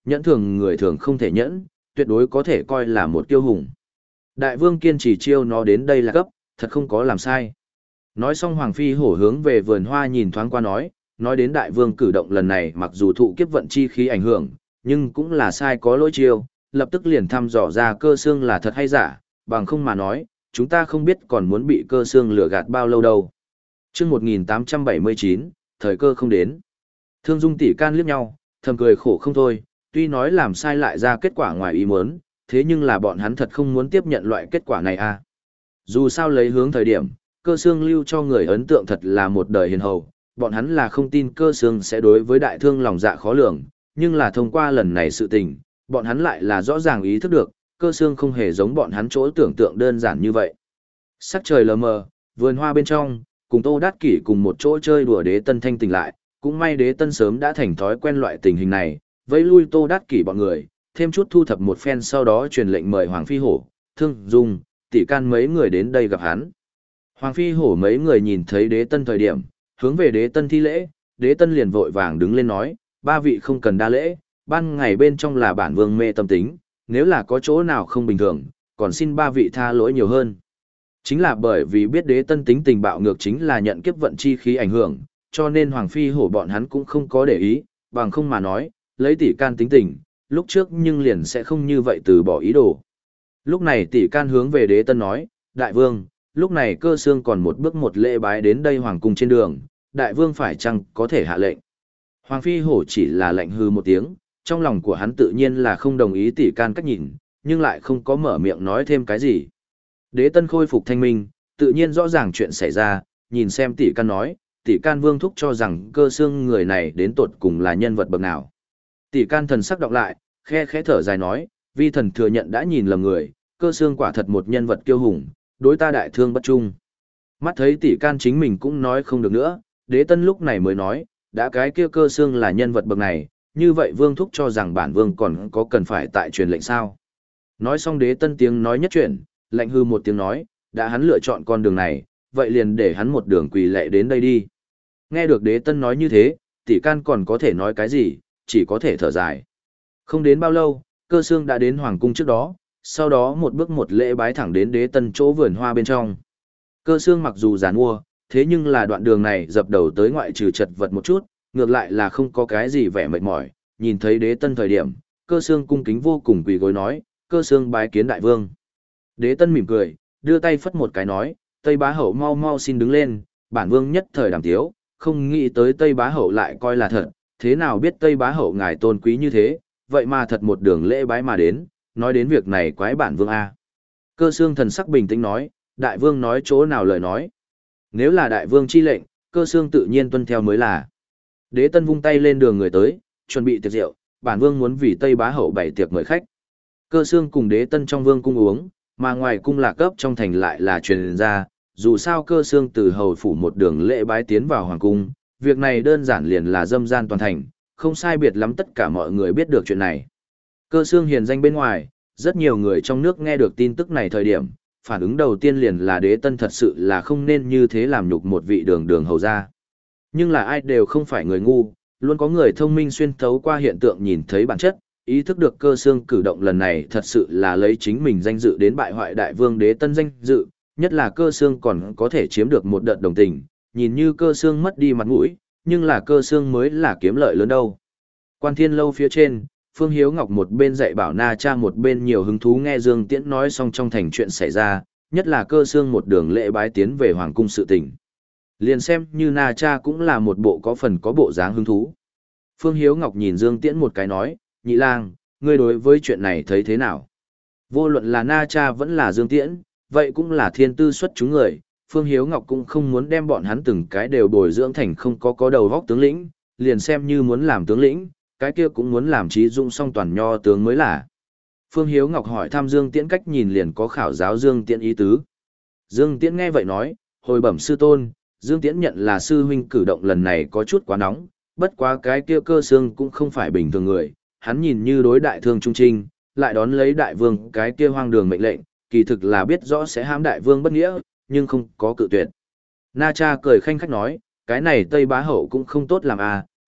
nhẫn thường người thường không thể nhẫn, tuyệt đối có thể coi là một kiêu hùng. Đại vương kiên trì chiêu nó đến đây là cấp, thật không có làm sai. Nói xong Hoàng Phi Hổ hướng về vườn hoa nhìn thoáng qua nói, nói đến đại vương cử động lần này mặc dù thụ kiếp vận chi khí ảnh hưởng, nhưng cũng là sai có lỗi chiêu, lập tức liền thăm dò ra cơ xương là thật hay giả, bằng không mà nói, chúng ta không biết còn muốn bị cơ xương lừa gạt bao lâu đâu. Trước một nghìn tám trăm bảy mươi chín, thời cơ không đến. Thương Dung tỷ can liếc nhau, thầm cười khổ không thôi, tuy nói làm sai lại ra kết quả ngoài ý muốn, thế nhưng là bọn hắn thật không muốn tiếp nhận loại kết quả này à. Dù sao lấy hướng thời điểm, cơ xương lưu cho người ấn tượng thật là một đời hiền hầu, bọn hắn là không tin cơ xương sẽ đối với đại thương lòng dạ khó lường, nhưng là thông qua lần này sự tình, bọn hắn lại là rõ ràng ý thức được, cơ xương không hề giống bọn hắn chỗ tưởng tượng đơn giản như vậy. Sắc trời lờ mờ, vườn hoa bên trong, cùng Tô Đát Kỷ cùng một chỗ chơi đùa Đế Tân thanh tỉnh lại, cũng may Đế Tân sớm đã thành thói quen loại tình hình này, vẫy lui Tô Đát Kỷ bọn người, thêm chút thu thập một phen sau đó truyền lệnh mời Hoàng Phi Hổ, Thương Dung, tỷ can mấy người đến đây gặp hắn. Hoàng Phi Hổ mấy người nhìn thấy Đế Tân thời điểm, hướng về Đế Tân thi lễ, Đế Tân liền vội vàng đứng lên nói, ba vị không cần đa lễ, ban ngày bên trong là bản vương mê tâm tính, nếu là có chỗ nào không bình thường, còn xin ba vị tha lỗi nhiều hơn. Chính là bởi vì biết Đế Tân tính tình bạo ngược chính là nhận kiếp vận chi khí ảnh hưởng, cho nên Hoàng Phi Hổ bọn hắn cũng không có để ý, bằng không mà nói, lấy tỷ can tính tình, lúc trước nhưng liền sẽ không như vậy từ bỏ ý đồ. Lúc này tỷ can hướng về Đế Tân nói, đại vương, lúc này cơ xương còn một bước một lễ bái đến đây hoàng cung trên đường, đại vương phải chăng có thể hạ lệnh. Hoàng Phi Hổ chỉ là lệnh hư một tiếng, trong lòng của hắn tự nhiên là không đồng ý tỷ can cách nhìn, nhưng lại không có mở miệng nói thêm cái gì. Đế Tân khôi phục thanh minh, tự nhiên rõ ràng chuyện xảy ra, nhìn xem tỷ can nói, tỷ can vương thúc cho rằng cơ xương người này đến tột cùng là nhân vật bậc nào. Tỷ can thần sắc đọc lại, khe khẽ thở dài nói, vi thần thừa nhận đã nhìn lầm người, cơ xương quả thật một nhân vật kiêu hùng, đối ta đại thương bất trung. Mắt thấy tỷ can chính mình cũng nói không được nữa, Đế Tân lúc này mới nói, đã cái kia cơ xương là nhân vật bậc này, như vậy vương thúc cho rằng bản vương còn có cần phải tại truyền lệnh sao. Nói xong Đế Tân tiếng nói nhất chuyển, lạnh hư một tiếng nói, đã hắn lựa chọn con đường này, vậy liền để hắn một đường quỳ lệ đến đây đi. Nghe được Đế Tân nói như thế, tỷ can còn có thể nói cái gì, chỉ có thể thở dài. Không đến bao lâu, cơ xương đã đến hoàng cung trước đó, sau đó một bước một lễ bái thẳng đến Đế Tân chỗ vườn hoa bên trong. Cơ xương mặc dù giàn mua, thế nhưng là đoạn đường này dập đầu tới ngoại trừ chật vật một chút, ngược lại là không có cái gì vẻ mệt mỏi, nhìn thấy Đế Tân thời điểm, cơ xương cung kính vô cùng quỳ gối nói, cơ xương bái kiến đại vương. Đế Tân mỉm cười, đưa tay phất một cái nói, Tây Bá Hậu mau mau xin đứng lên, bản vương nhất thời đàm tiếu, không nghĩ tới Tây Bá Hậu lại coi là thật, thế nào biết Tây Bá Hậu ngài tôn quý như thế, vậy mà thật một đường lễ bái mà đến, nói đến việc này quái bản vương A. Cơ xương thần sắc bình tĩnh nói, đại vương nói chỗ nào lời nói. Nếu là đại vương chi lệnh, cơ xương tự nhiên tuân theo mới là. Đế Tân vung tay lên đường người tới, chuẩn bị tiệc rượu, bản vương muốn vì Tây Bá Hậu bày tiệc mời khách. Cơ xương cùng Đế Tân trong vương cung uống, mà ngoài cung lạc cấp trong thành lại là truyền ra, dù sao cơ xương từ hầu phủ một đường lễ bái tiến vào hoàng cung, việc này đơn giản liền là dâm gian toàn thành, không sai biệt lắm tất cả mọi người biết được chuyện này. Cơ xương hiền danh bên ngoài, rất nhiều người trong nước nghe được tin tức này thời điểm, phản ứng đầu tiên liền là Đế Tân thật sự là không nên như thế làm nhục một vị đường đường hầu gia. Nhưng là ai đều không phải người ngu, luôn có người thông minh xuyên thấu qua hiện tượng nhìn thấy bản chất, ý thức được cơ xương cử động lần này thật sự là lấy chính mình danh dự đến bại hoại đại vương Đế Tân danh dự, nhất là cơ xương còn có thể chiếm được một đợt đồng tình, nhìn như cơ xương mất đi mặt mũi, nhưng là cơ xương mới là kiếm lợi lớn đâu. Quan Thiên Lâu phía trên, Phương Hiếu Ngọc một bên dạy bảo Na Cha một bên nhiều hứng thú nghe Dương Tiễn nói xong trong thành chuyện xảy ra, nhất là cơ xương một đường lễ bái tiến về hoàng cung sự tình. Liền xem như Na Cha cũng là một bộ có phần có bộ dáng hứng thú. Phương Hiếu Ngọc nhìn Dương Tiễn một cái nói, nhị lang, ngươi đối với chuyện này thấy thế nào? Vô luận là Na Cha vẫn là Dương Tiễn, vậy cũng là thiên tư xuất chúng người, Phương Hiếu Ngọc cũng không muốn đem bọn hắn từng cái đều bồi dưỡng thành không có có đầu vóc tướng lĩnh, liền xem như muốn làm tướng lĩnh, cái kia cũng muốn làm trí dụng song toàn nho tướng mới là. Phương Hiếu Ngọc hỏi thăm Dương Tiễn cách nhìn liền có khảo giáo Dương Tiễn ý tứ. Dương Tiễn nghe vậy nói, hồi bẩm sư tôn, Dương Tiễn nhận là sư huynh cử động lần này có chút quá nóng, bất quá cái kia cơ xương cũng không phải bình thường người, hắn nhìn như đối đại thương trung trinh, lại đón lấy đại vương cái kia hoang đường mệnh lệnh, kỳ thực là biết rõ sẽ hãm đại vương bất nghĩa, nhưng không có cự tuyệt. Na Cha cười khanh khách nói, cái này Tây Bá Hậu cũng không tốt làm à,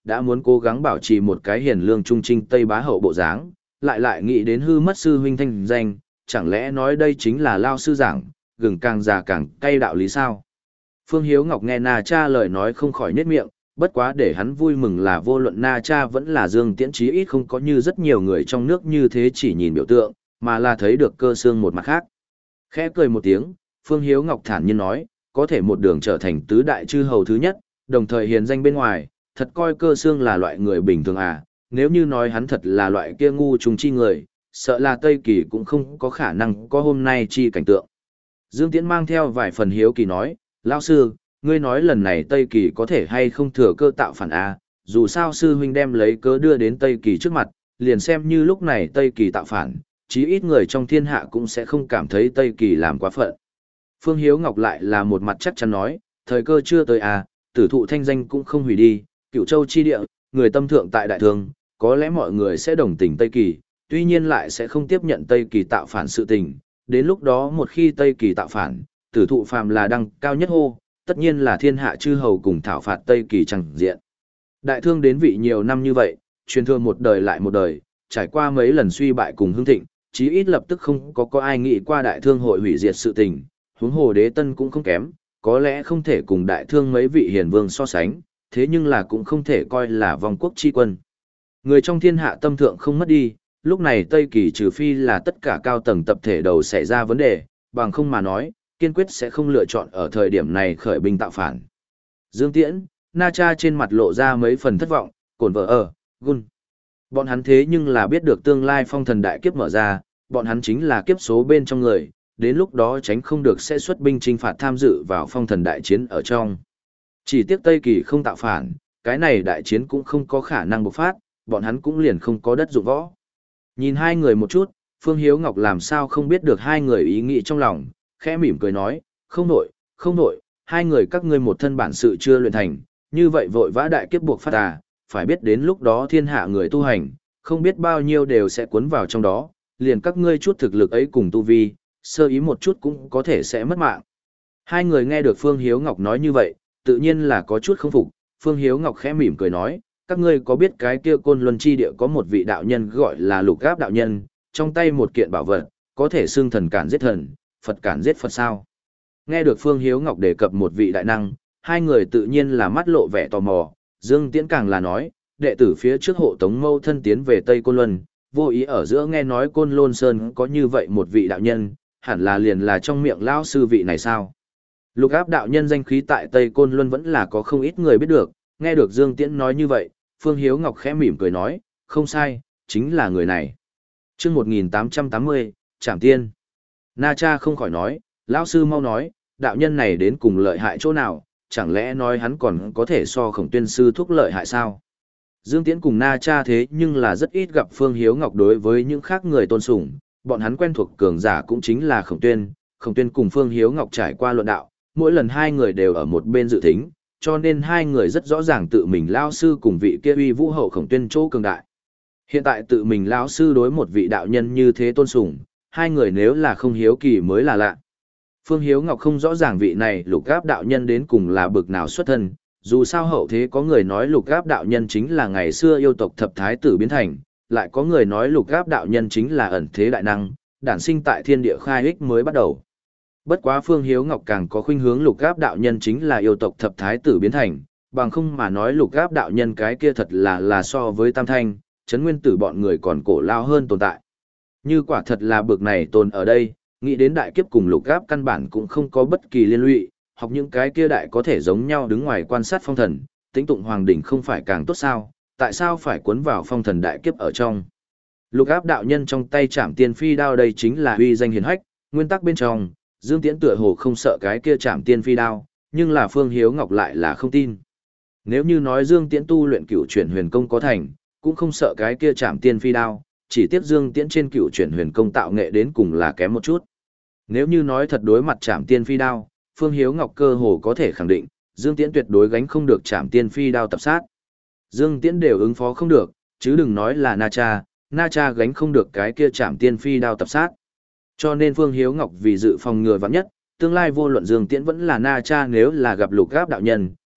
đã muốn cố gắng bảo trì một cái hiền lương trung trinh Tây bá hậu bộ dáng, lại lại nghĩ đến hư mất sư huynh thanh danh, chẳng lẽ nói đây chính là lao sư giảng, gừng càng già càng cay đạo lý sao? Phương Hiếu Ngọc nghe Na Cha lời nói không khỏi nhếch miệng, bất quá để hắn vui mừng là vô luận Na Cha vẫn là Dương Tiễn chí ít không có như rất nhiều người trong nước như thế chỉ nhìn biểu tượng, mà là thấy được cơ xương một mặt khác. Khẽ cười một tiếng, Phương Hiếu Ngọc thản nhiên nói, có thể một đường trở thành tứ đại chư hầu thứ nhất, đồng thời hiền danh bên ngoài, thật coi cơ xương là loại người bình thường à, nếu như nói hắn thật là loại kia ngu trùng chi người, sợ là Tây Kỳ cũng không có khả năng có hôm nay chi cảnh tượng. Dương Tiễn mang theo vài phần hiếu kỳ nói, lão sư, ngươi nói lần này Tây Kỳ có thể hay không thừa cơ tạo phản à, dù sao sư huynh đem lấy cớ đưa đến Tây Kỳ trước mặt, liền xem như lúc này Tây Kỳ tạo phản, chí ít người trong thiên hạ cũng sẽ không cảm thấy Tây Kỳ làm quá phận. Phương Hiếu Ngọc lại là một mặt chắc chắn nói, thời cơ chưa tới à, tử thụ thanh danh cũng không hủy đi, Cửu Châu chi địa, người tâm thượng tại đại thương, có lẽ mọi người sẽ đồng tình Tây Kỳ, tuy nhiên lại sẽ không tiếp nhận Tây Kỳ tạo phản sự tình, đến lúc đó một khi Tây Kỳ tạo phản, tử thụ phàm là đăng cao nhất hô, tất nhiên là thiên hạ chư hầu cùng thảo phạt Tây Kỳ chẳng diện. Đại thương đến vị nhiều năm như vậy, truyền thừa một đời lại một đời, trải qua mấy lần suy bại cùng hưng thịnh, chí ít lập tức không có có ai nghĩ qua đại thương hội hủy diệt sự tình, huống hồ đế tân cũng không kém, có lẽ không thể cùng đại thương mấy vị hiền vương so sánh, thế nhưng là cũng không thể coi là vòng quốc chi quân. Người trong thiên hạ tâm thượng không mất đi, lúc này Tây Kỳ trừ phi là tất cả cao tầng tập thể đầu xảy ra vấn đề, bằng không mà nói, kiên quyết sẽ không lựa chọn ở thời điểm này khởi binh tạo phản. Dương Tiễn, Na Cha trên mặt lộ ra mấy phần thất vọng, cồn vợ ở, gun. Bọn hắn thế nhưng là biết được tương lai phong thần đại kiếp mở ra, bọn hắn chính là kiếp số bên trong người, đến lúc đó tránh không được sẽ xuất binh chinh phạt tham dự vào phong thần đại chiến ở trong. Chỉ tiếc Tây Kỳ không tạo phản, cái này đại chiến cũng không có khả năng bộc phát, bọn hắn cũng liền không có đất dụng võ. Nhìn hai người một chút, Phương Hiếu Ngọc làm sao không biết được hai người ý nghĩ trong lòng, khẽ mỉm cười nói, không nổi, không nổi, hai người các ngươi một thân bản sự chưa luyện thành, như vậy vội vã đại kiếp buộc phát à, phải biết đến lúc đó thiên hạ người tu hành, không biết bao nhiêu đều sẽ cuốn vào trong đó, liền các ngươi chút thực lực ấy cùng tu vi, sơ ý một chút cũng có thể sẽ mất mạng. Hai người nghe được Phương Hiếu Ngọc nói như vậy, tự nhiên là có chút không phục, Phương Hiếu Ngọc khẽ mỉm cười nói, các ngươi có biết cái kia Côn Luân chi địa có một vị đạo nhân gọi là Lục Áp đạo nhân, trong tay một kiện bảo vật, có thể xưng thần cản giết thần, Phật cản giết Phật sao? Nghe được Phương Hiếu Ngọc đề cập một vị đại năng, hai người tự nhiên là mắt lộ vẻ tò mò, Dương Tiễn càng là nói, đệ tử phía trước hộ tống mâu thân tiến về Tây Côn Luân, vô ý ở giữa nghe nói Côn Lôn Sơn có như vậy một vị đạo nhân, hẳn là liền là trong miệng lão sư vị này sao? Lục Áp đạo nhân danh khí tại Tây Côn Luân vẫn là có không ít người biết được, nghe được Dương Tiễn nói như vậy, Phương Hiếu Ngọc khẽ mỉm cười nói, không sai, chính là người này. Chương một nghìn tám trăm tám mươi, Trảm Tiên. Na Cha không khỏi nói, lão sư mau nói, đạo nhân này đến cùng lợi hại chỗ nào, chẳng lẽ nói hắn còn có thể so Khổng Tuyên sư thúc lợi hại sao? Dương Tiễn cùng Na Cha thế nhưng là rất ít gặp Phương Hiếu Ngọc đối với những khác người tôn sùng, bọn hắn quen thuộc cường giả cũng chính là Khổng Tuyên, Khổng Tuyên cùng Phương Hiếu Ngọc trải qua luận đạo, mỗi lần hai người đều ở một bên dự thính, cho nên hai người rất rõ ràng tự mình lão sư cùng vị kia uy vũ hậu Khổng Tuyên chỗ cường đại. Hiện tại tự mình lão sư đối một vị đạo nhân như thế tôn sùng, hai người nếu là không hiếu kỳ mới là lạ. Phương Hiếu Ngọc không rõ ràng vị này Lục Áp đạo nhân đến cùng là bực nào xuất thân, dù sao hậu thế có người nói Lục Áp đạo nhân chính là ngày xưa yêu tộc thập thái tử biến thành, lại có người nói Lục Áp đạo nhân chính là ẩn thế đại năng, đản sinh tại thiên địa khai ích mới bắt đầu. Bất quá Phương Hiếu Ngọc càng có khuynh hướng Lục Áp đạo nhân chính là yêu tộc thập thái tử biến thành, bằng không mà nói Lục Áp đạo nhân cái kia thật là là so với Tam Thanh, Trấn Nguyên Tử bọn người còn cổ lao hơn tồn tại. Như quả thật là bực này tồn ở đây, nghĩ đến đại kiếp cùng Lục Áp căn bản cũng không có bất kỳ liên lụy, học những cái kia đại có thể giống nhau đứng ngoài quan sát phong thần, tĩnh tụng hoàng đỉnh không phải càng tốt sao, tại sao phải cuốn vào phong thần đại kiếp ở trong. Lục Áp đạo nhân trong tay Trảm Tiên phi đao đây chính là uy danh hiển hách, nguyên tắc bên trong, Dương Tiễn tựa hồ không sợ cái kia Trảm Tiên phi đao, nhưng là Phương Hiếu Ngọc lại là không tin. Nếu như nói Dương Tiễn tu luyện Cửu Chuyển Huyền Công có thành, cũng không sợ cái kia Trảm Tiên phi đao, chỉ tiếc Dương Tiễn trên Cửu Chuyển Huyền Công tạo nghệ đến cùng là kém một chút. Nếu như nói thật đối mặt Trảm Tiên phi đao, Phương Hiếu Ngọc cơ hồ có thể khẳng định, Dương Tiễn tuyệt đối gánh không được Trảm Tiên phi đao tập sát. Dương Tiễn đều ứng phó không được, chứ đừng nói là Na Cha, Na Cha gánh không được cái kia Trảm Tiên phi đao tập sát. Cho nên Phương Hiếu Ngọc vì dự phòng ngừa vắng nhất, tương lai vô luận Dương Tiễn vẫn là Na Cha nếu là gặp Lục Áp đạo nhân,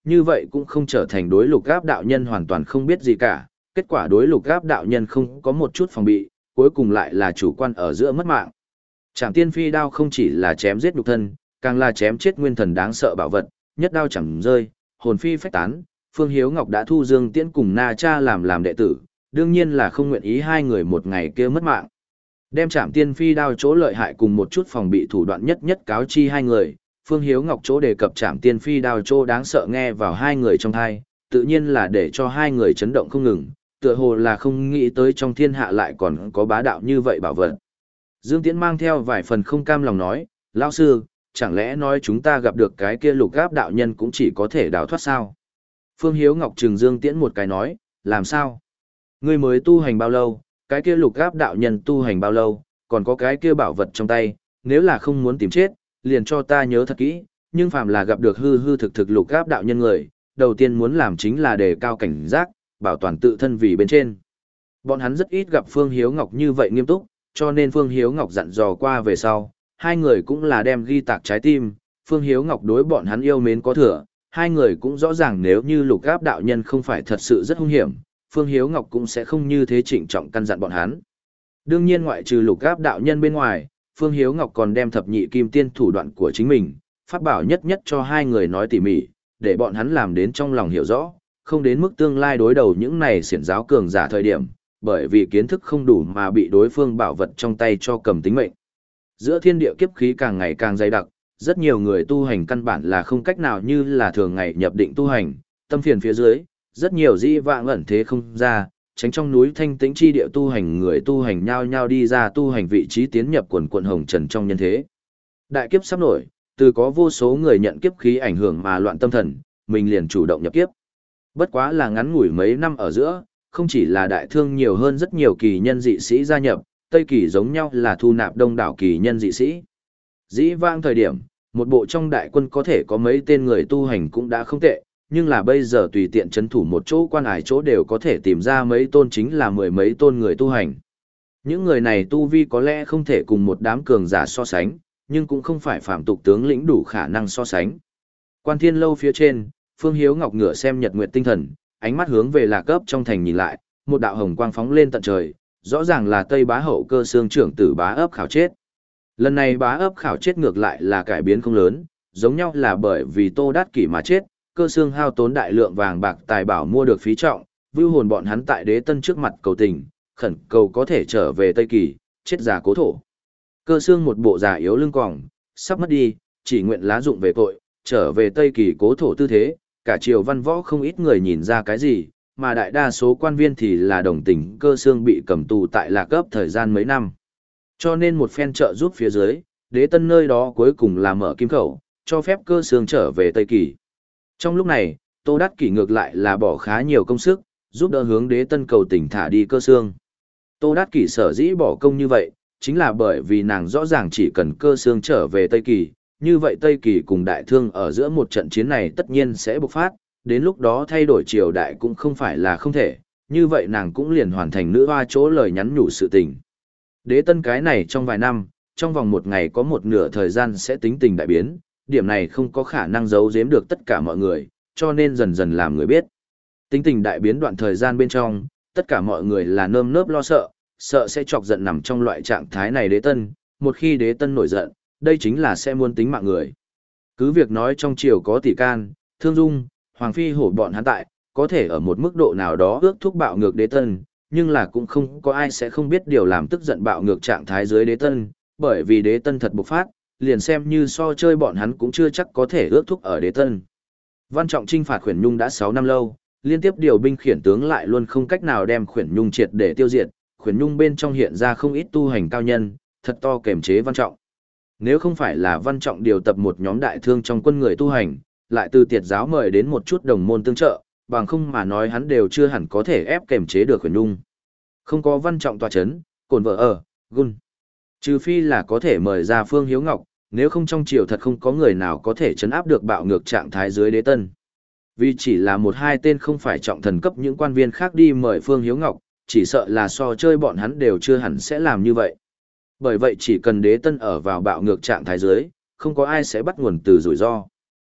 như vậy cũng không trở thành đối lục gáp đạo nhân hoàn toàn không biết gì cả, kết quả đối lục gáp đạo nhân không có một chút phòng bị, cuối cùng lại là chủ quan ở giữa mất mạng. Trảm tiên phi đao không chỉ là chém giết nhục thân, càng là chém chết nguyên thần đáng sợ bảo vật, nhất đao chẳng rơi, hồn phi phách tán. Phương Hiếu Ngọc đã thu Dương Tiễn cùng Na Cha làm làm đệ tử, đương nhiên là không nguyện ý hai người một ngày kia mất mạng. Đem Trảm tiên phi đao chỗ lợi hại cùng một chút phòng bị thủ đoạn nhất nhất cáo chi hai người, Phương Hiếu Ngọc chỗ đề cập Trảm tiên phi đao chỗ đáng sợ nghe vào hai người trong thai, tự nhiên là để cho hai người chấn động không ngừng, tựa hồ là không nghĩ tới trong thiên hạ lại còn có bá đạo như vậy bảo vật. Dương Tiễn mang theo vài phần không cam lòng nói, lão sư, chẳng lẽ nói chúng ta gặp được cái kia lục gáp đạo nhân cũng chỉ có thể đào thoát sao? Phương Hiếu Ngọc trừng Dương Tiễn một cái nói, làm sao? Ngươi mới tu hành bao lâu, cái kia lục gáp đạo nhân tu hành bao lâu, còn có cái kia bảo vật trong tay, nếu là không muốn tìm chết, liền cho ta nhớ thật kỹ, nhưng phàm là gặp được hư hư thực thực lục gáp đạo nhân người, đầu tiên muốn làm chính là đề cao cảnh giác, bảo toàn tự thân vì bên trên. Bọn hắn rất ít gặp Phương Hiếu Ngọc như vậy nghiêm túc, cho nên Phương Hiếu Ngọc dặn dò qua về sau, hai người cũng là đem ghi tạc trái tim, Phương Hiếu Ngọc đối bọn hắn yêu mến có thừa, hai người cũng rõ ràng nếu như lục gáp đạo nhân không phải thật sự rất hung hiểm, Phương Hiếu Ngọc cũng sẽ không như thế trịnh trọng căn dặn bọn hắn. Đương nhiên ngoại trừ lục gáp đạo nhân bên ngoài, Phương Hiếu Ngọc còn đem thập nhị kim tiên thủ đoạn của chính mình, phát bảo nhất nhất cho hai người nói tỉ mỉ, để bọn hắn làm đến trong lòng hiểu rõ, không đến mức tương lai đối đầu những này xiển giáo cường giả thời điểm, bởi vì kiến thức không đủ mà bị đối phương bảo vật trong tay cho cầm tính mệnh. Giữa thiên địa kiếp khí càng ngày càng dày đặc, rất nhiều người tu hành căn bản là không cách nào như là thường ngày nhập định tu hành, tâm phiền phía dưới, rất nhiều di vãng ẩn thế không ra, tránh trong núi thanh tĩnh chi địa tu hành người tu hành nhao nhao đi ra tu hành vị trí tiến nhập quần quần hồng trần trong nhân thế. Đại kiếp sắp nổi, từ có vô số người nhận kiếp khí ảnh hưởng mà loạn tâm thần, mình liền chủ động nhập kiếp. Bất quá là ngắn ngủi mấy năm ở giữa, không chỉ là đại thương nhiều hơn rất nhiều kỳ nhân dị sĩ gia nhập, Tây Kỳ giống nhau là thu nạp đông đảo kỳ nhân dị sĩ. Dĩ vãng thời điểm, một bộ trong đại quân có thể có mấy tên người tu hành cũng đã không tệ, nhưng là bây giờ tùy tiện chấn thủ một chỗ quan ải chỗ đều có thể tìm ra mấy tôn chính là mười mấy tôn người tu hành. Những người này tu vi có lẽ không thể cùng một đám cường giả so sánh, nhưng cũng không phải phạm tục tướng lĩnh đủ khả năng so sánh. Quan Thiên Lâu phía trên, Phương Hiếu Ngọc ngửa xem nhật nguyệt tinh thần, ánh mắt hướng về Lạc Ấp trong thành nhìn lại, một đạo hồng quang phóng lên tận trời, rõ ràng là Tây Bá Hậu Cơ Xương trưởng tử Bá Ấp khảo chết. Lần này Bá Ấp khảo chết ngược lại là cải biến không lớn, giống nhau là bởi vì Tô Đát Kỷ mà chết, Cơ Xương hao tốn đại lượng vàng bạc tài bảo mua được phí trọng, vưu hồn bọn hắn tại Đế Tân trước mặt cầu tình, khẩn cầu có thể trở về Tây Kỳ, chết già cố thổ. Cơ Xương một bộ già yếu lưng còng, sắp mất đi, chỉ nguyện lá dụng về tội, trở về Tây Kỳ cố thổ tư thế, cả triều văn võ không ít người nhìn ra cái gì, mà đại đa số quan viên thì là đồng tình Cơ Xương bị cầm tù tại Lạc Ấp thời gian mấy năm. Cho nên một phen trợ giúp phía dưới, Đế Tân nơi đó cuối cùng là mở kim khẩu, cho phép Cơ Xương trở về Tây Kỳ. Trong lúc này, Tô Đát Kỷ ngược lại là bỏ khá nhiều công sức, giúp đỡ hướng Đế Tân cầu tình thả đi Cơ Xương. Tô Đát Kỷ sở dĩ bỏ công như vậy, chính là bởi vì nàng rõ ràng chỉ cần Cơ Xương trở về Tây Kỳ, như vậy Tây Kỳ cùng Đại Thương ở giữa một trận chiến này tất nhiên sẽ bộc phát, đến lúc đó thay đổi triều đại cũng không phải là không thể, như vậy nàng cũng liền hoàn thành nữ hoa chỗ lời nhắn nhủ sự tình. Đế Tân cái này trong vài năm, trong vòng một ngày có một nửa thời gian sẽ tính tình đại biến, điểm này không có khả năng giấu giếm được tất cả mọi người, cho nên dần dần làm người biết. Tính tình đại biến đoạn thời gian bên trong, tất cả mọi người là nơm nớp lo sợ, sợ sẽ chọc giận nằm trong loại trạng thái này Đế Tân, một khi Đế Tân nổi giận, đây chính là sẽ muốn tính mạng người. Cứ việc nói trong triều có tỷ can, Thương Dung, Hoàng Phi hổ bọn hắn tại, có thể ở một mức độ nào đó ước thúc bạo ngược Đế Tân, nhưng là cũng không có ai sẽ không biết điều làm tức giận bạo ngược trạng thái dưới Đế Tân, bởi vì Đế Tân thật bộc phát, liền xem như so chơi bọn hắn cũng chưa chắc có thể ước thúc ở Đế Tân. Văn Trọng trinh phạt Khuyển Nhung đã sáu năm lâu, liên tiếp điều binh khiển tướng lại luôn không cách nào đem Khuyển Nhung triệt để tiêu diệt, Khuyển Nhung bên trong hiện ra không ít tu hành cao nhân, thật to kềm chế Văn Trọng. Nếu không phải là Văn Trọng điều tập một nhóm đại thương trong quân người tu hành, lại từ tiệt giáo mời đến một chút đồng môn tương trợ, bằng không mà nói hắn đều chưa hẳn có thể ép kềm chế được Khuyển Nhung. Không có Văn Trọng tọa chấn, cồn vợ ở, gun. Trừ phi là có thể mời ra Phương Hiếu Ngọc, nếu không trong triều thật không có người nào có thể chấn áp được bạo ngược trạng thái dưới Đế Tân. Vì chỉ là một hai tên không phải trọng thần cấp những quan viên khác đi mời Phương Hiếu Ngọc, chỉ sợ là so chơi bọn hắn đều chưa hẳn sẽ làm như vậy. Bởi vậy chỉ cần Đế Tân ở vào bạo ngược trạng thái dưới, không có ai sẽ bắt nguồn từ rủi ro.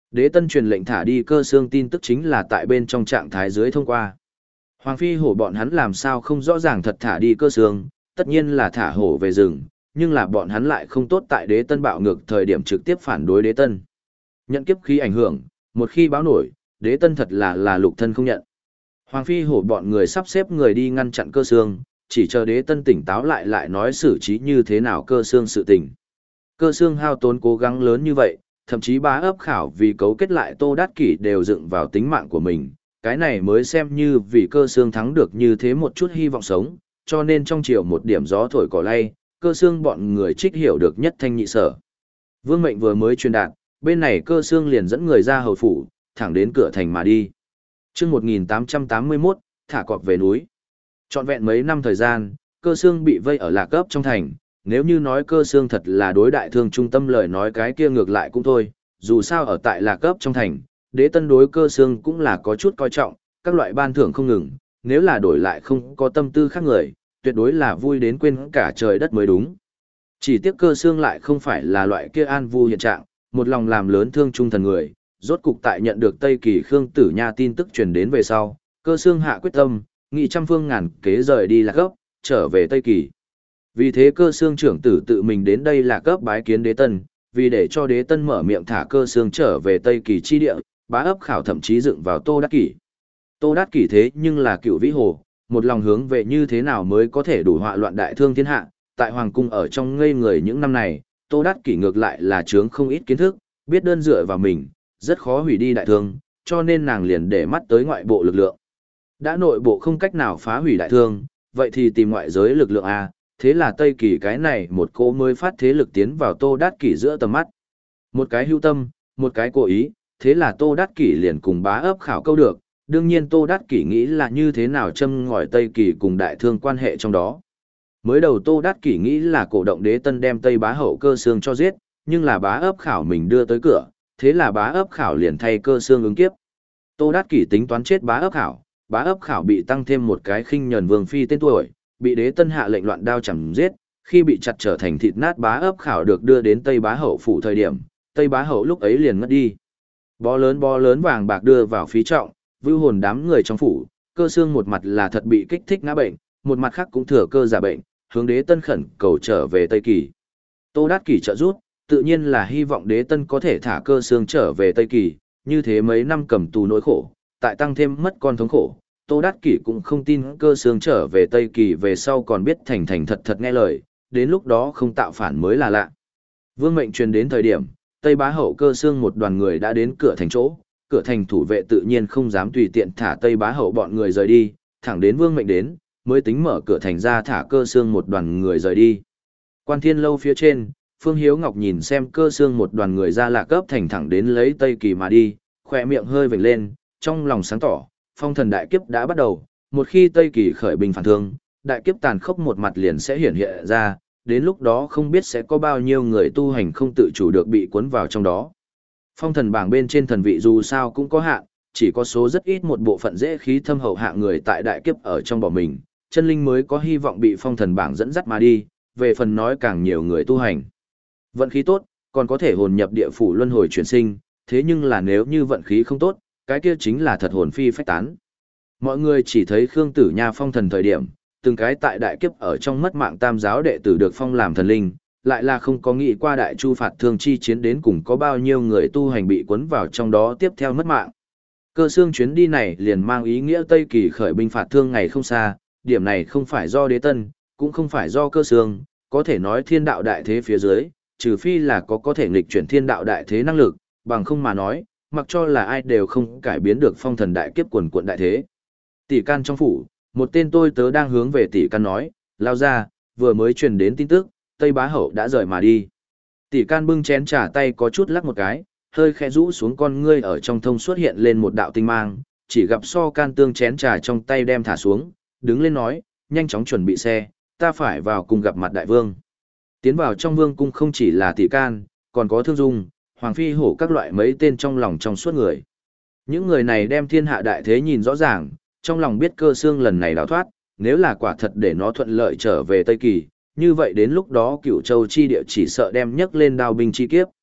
Đế tân truyền lệnh thả đi cơ xương tin tức chính là tại bên trong trạng thái dưới thông qua. Hoàng phi hổ bọn hắn làm sao không rõ ràng thật thả đi cơ xương, tất nhiên là thả hổ về rừng, nhưng là bọn hắn lại không tốt tại đế tân bạo ngược thời điểm trực tiếp phản đối đế tân. Nhận kiếp khí ảnh hưởng, một khi báo nổi, đế tân thật là là lục thân không nhận. Hoàng phi hổ bọn người sắp xếp người đi ngăn chặn cơ xương, chỉ chờ đế tân tỉnh táo lại lại nói xử trí như thế nào cơ xương sự tình. Cơ xương hao tốn cố gắng lớn như vậy, thậm chí bá ấp khảo vì cấu kết lại Tô Đát Kỷ đều dựng vào tính mạng của mình, cái này mới xem như vì cơ xương thắng được như thế một chút hy vọng sống, cho nên trong chiều một điểm gió thổi cỏ lay, cơ xương bọn người trích hiểu được nhất thanh nhị sở. Vương mệnh vừa mới truyền đạt, bên này cơ xương liền dẫn người ra hầu phủ, thẳng đến cửa thành mà đi. Chương một nghìn tám trăm tám mươi mốt, thả cọp về núi. Trọn vẹn mấy năm thời gian, cơ xương bị vây ở Lạc Ấp trong thành, nếu như nói cơ xương thật là đối đại thương trung tâm lời nói cái kia ngược lại cũng thôi, dù sao ở tại Lạc Ấp trong thành, đế tân đối cơ xương cũng là có chút coi trọng, các loại ban thưởng không ngừng, nếu là đổi lại không có tâm tư khác người, tuyệt đối là vui đến quên cả trời đất mới đúng. Chỉ tiếc cơ xương lại không phải là loại kia an vu hiện trạng, một lòng làm lớn thương trung thần người, rốt cục tại nhận được Tây Kỳ Khương Tử Nha tin tức truyền đến về sau, cơ xương hạ quyết tâm, nghị trăm phương ngàn kế rời đi Lạc Ấp, trở về Tây Kỳ. Vì thế cơ xương trưởng tử tự mình đến đây Lạc Ấp bái kiến đế tân, vì để cho đế tân mở miệng thả cơ xương trở về Tây Kỳ chi địa, bá ấp khảo thậm chí dựng vào Tô Đát Kỷ. Tô Đát Kỷ thế nhưng là cựu vĩ hồ, một lòng hướng về như thế nào mới có thể đủ họa loạn đại thương thiên hạ, tại hoàng cung ở trong ngây người những năm này, Tô Đát Kỷ ngược lại là chướng không ít kiến thức, biết đơn dựa vào mình, rất khó hủy đi đại thương, cho nên nàng liền để mắt tới ngoại bộ lực lượng. Đã nội bộ không cách nào phá hủy đại thương, vậy thì tìm ngoại giới lực lượng A, thế là Tây Kỳ cái này một cỗ mới phát thế lực tiến vào Tô Đát Kỷ giữa tầm mắt. Một cái hữu tâm, một cái cố ý, thế là Tô Đát Kỷ liền cùng bá ấp khảo câu được, đương nhiên Tô Đát Kỷ nghĩ là như thế nào châm ngòi Tây Kỳ cùng đại thương quan hệ trong đó. Mới đầu Tô Đát Kỷ nghĩ là cổ động đế tân đem Tây bá hậu cơ xương cho giết, nhưng là bá ấp khảo mình đưa tới cửa, thế là bá ấp khảo liền thay cơ xương ứng kiếp. Tô Đát Kỷ tính toán chết bá ấp khảo, bá ấp khảo bị tăng thêm một cái khinh nhẫn vương phi tên tuổi, bị đế tân hạ lệnh loạn đao chằm giết, khi bị chặt trở thành thịt nát bá ấp khảo được đưa đến Tây bá hậu phủ thời điểm, Tây bá hậu lúc ấy liền ngất đi. Bó lớn bó lớn vàng bạc đưa vào phí trọng, vưu hồn đám người trong phủ, cơ xương một mặt là thật bị kích thích ngã bệnh, một mặt khác cũng thừa cơ giả bệnh, hướng đế tân khẩn cầu trở về Tây Kỳ. Tô Đát Kỷ trợ giúp, tự nhiên là hy vọng đế tân có thể thả cơ xương trở về Tây Kỳ, như thế mấy năm cầm tù nỗi khổ, tại tăng thêm mất con thống khổ. Tô Đát Kỷ cũng không tin cơ xương trở về Tây Kỳ về sau còn biết thành thành thật thật nghe lời, đến lúc đó không tạo phản mới là lạ. Vương mệnh truyền đến thời điểm, Tây bá hậu cơ xương một đoàn người đã đến cửa thành chỗ, cửa thành thủ vệ tự nhiên không dám tùy tiện thả Tây bá hậu bọn người rời đi, thẳng đến vương mệnh đến, mới tính mở cửa thành ra thả cơ xương một đoàn người rời đi. Quan Thiên Lâu phía trên, Phương Hiếu Ngọc nhìn xem cơ xương một đoàn người ra Lạc Ấp thành thẳng đến lấy Tây Kỳ mà đi, khỏe miệng hơi vểnh lên, trong lòng sáng tỏ, phong thần đại kiếp đã bắt đầu, một khi Tây Kỳ khởi binh phản thương, đại kiếp tàn khốc một mặt liền sẽ hiển hiện ra, đến lúc đó không biết sẽ có bao nhiêu người tu hành không tự chủ được bị cuốn vào trong đó. Phong thần bảng bên trên thần vị dù sao cũng có hạn, chỉ có số rất ít một bộ phận dễ khí thâm hậu hạ người tại đại kiếp ở trong bỏ mình, chân linh mới có hy vọng bị phong thần bảng dẫn dắt mà đi, về phần nói càng nhiều người tu hành. Vận khí tốt, còn có thể hồn nhập địa phủ luân hồi chuyển sinh, thế nhưng là nếu như vận khí không tốt, cái kia chính là thật hồn phi phách tán. Mọi người chỉ thấy Khương Tử Nha phong thần thời điểm, từng cái tại đại kiếp ở trong mất mạng tam giáo đệ tử được phong làm thần linh, lại là không có nghĩ qua đại chu phạt thương chi chiến đến cùng có bao nhiêu người tu hành bị cuốn vào trong đó tiếp theo mất mạng. Cơ xương chuyến đi này liền mang ý nghĩa Tây Kỳ khởi binh phạt thương ngày không xa, điểm này không phải do đế tân, cũng không phải do cơ xương, có thể nói thiên đạo đại thế phía dưới, trừ phi là có có thể nghịch chuyển thiên đạo đại thế năng lực, bằng không mà nói, mặc cho là ai đều không cải biến được phong thần đại kiếp quần quận đại thế. Tỷ can trong phủ, một tên tôi tớ đang hướng về tỷ can nói, lao ra, vừa mới truyền đến tin tức, Tây bá hậu đã rời mà đi. Tỷ can bưng chén trà tay có chút lắc một cái, hơi khẽ rũ xuống con ngươi ở trong thông xuất hiện lên một đạo tinh mang, chỉ gặp so can tương chén trà trong tay đem thả xuống, đứng lên nói, nhanh chóng chuẩn bị xe, ta phải vào cùng gặp mặt đại vương. Tiến vào trong vương cung không chỉ là tỷ can, còn có thương dung, hoàng phi hổ các loại mấy tên trong lòng trong suốt người. Những người này đem thiên hạ đại thế nhìn rõ ràng, trong lòng biết cơ xương lần này đào thoát, nếu là quả thật để nó thuận lợi trở về Tây Kỳ, như vậy đến lúc đó cửu châu chi địa chỉ sợ đem nhấc lên đao binh chi kiếp.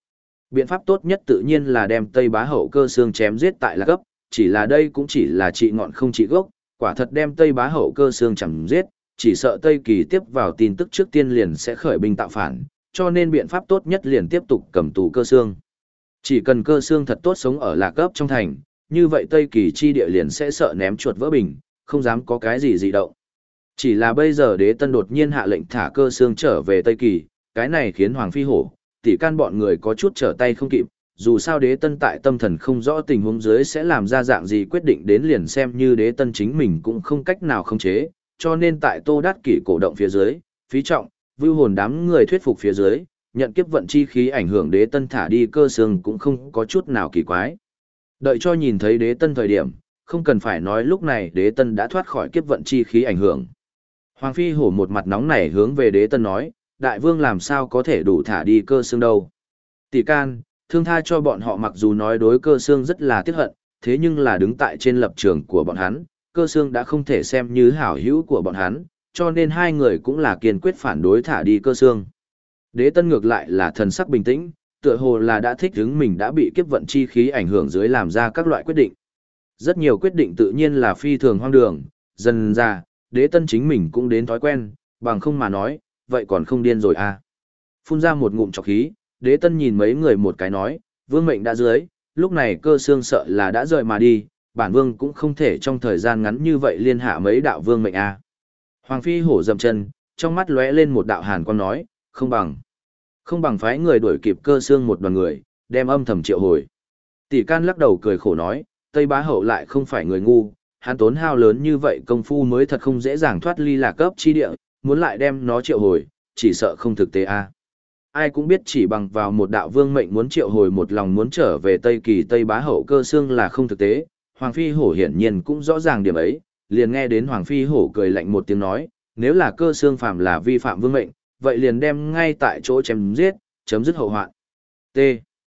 Biện pháp tốt nhất tự nhiên là đem Tây Bá Hậu Cơ Xương chém giết tại Lạc Cấp, chỉ là đây cũng chỉ là trị ngọn không trị gốc, quả thật đem Tây Bá Hậu Cơ Xương chẳng giết, chỉ sợ Tây Kỳ tiếp vào tin tức trước tiên liền sẽ khởi binh tạo phản, cho nên biện pháp tốt nhất liền tiếp tục cầm tù Cơ Xương. Chỉ cần Cơ Xương thật tốt sống ở Lạc Cấp trong thành, như vậy Tây Kỳ chi địa liền sẽ sợ ném chuột vỡ bình, không dám có cái gì dị động. Chỉ là bây giờ Đế Tân đột nhiên hạ lệnh thả Cơ Xương trở về Tây Kỳ, cái này khiến Hoàng Phi Hổ, tỷ can bọn người có chút trở tay không kịp, dù sao Đế Tân tại tâm thần không rõ tình huống dưới sẽ làm ra dạng gì quyết định đến liền xem như Đế Tân chính mình cũng không cách nào khống chế, cho nên tại Tô Đát Kỷ cổ động phía dưới, Phí Trọng, Vưu Hồn đám người thuyết phục phía dưới, nhận kiếp vận chi khí ảnh hưởng Đế Tân thả đi Cơ Xương cũng không có chút nào kỳ quái. Đợi cho nhìn thấy Đế Tân thời điểm, không cần phải nói lúc này Đế Tân đã thoát khỏi kiếp vận chi khí ảnh hưởng. Hoàng Phi Hổ một mặt nóng nảy hướng về Đế Tân nói, đại vương làm sao có thể đủ thả đi Cơ Xương đâu. Tỷ can, thương tha cho bọn họ mặc dù nói đối Cơ Xương rất là tiếc hận, thế nhưng là đứng tại trên lập trường của bọn hắn, Cơ Xương đã không thể xem như hảo hữu của bọn hắn, cho nên hai người cũng là kiên quyết phản đối thả đi Cơ Xương. Đế Tân ngược lại là thần sắc bình tĩnh, tựa hồ là đã thích hứng mình đã bị kiếp vận chi khí ảnh hưởng dưới làm ra các loại quyết định. Rất nhiều quyết định tự nhiên là phi thường hoang đường, dần ra, Đế Tân chính mình cũng đến thói quen, bằng không mà nói, vậy còn không điên rồi à. Phun ra một ngụm trọc khí, Đế Tân nhìn mấy người một cái nói, vương mệnh đã dưới, lúc này Cơ Xương sợ là đã rời mà đi, bản vương cũng không thể trong thời gian ngắn như vậy liên hạ mấy đạo vương mệnh à. Hoàng Phi Hổ dậm chân, trong mắt lóe lên một đạo hàn quang nói, không bằng. Không bằng phái người đuổi kịp Cơ Xương một đoàn người, đem âm thầm triệu hồi. Tỷ can lắc đầu cười khổ nói, Tây Bá Hậu lại không phải người ngu, hắn tốn hao lớn như vậy công phu mới thật không dễ dàng thoát ly Lạc Cấp chi địa, muốn lại đem nó triệu hồi, chỉ sợ không thực tế a. À. Ai cũng biết chỉ bằng vào một đạo vương mệnh muốn triệu hồi một lòng muốn trở về Tây Kỳ Tây Bá Hậu Cơ Xương là không thực tế, Hoàng Phi Hổ hiển nhiên cũng rõ ràng điểm ấy, liền nghe đến Hoàng Phi Hổ cười lạnh một tiếng nói, nếu là Cơ Xương phạm là vi phạm vương mệnh, vậy liền đem ngay tại chỗ chém giết, chấm dứt hậu hoạn. T.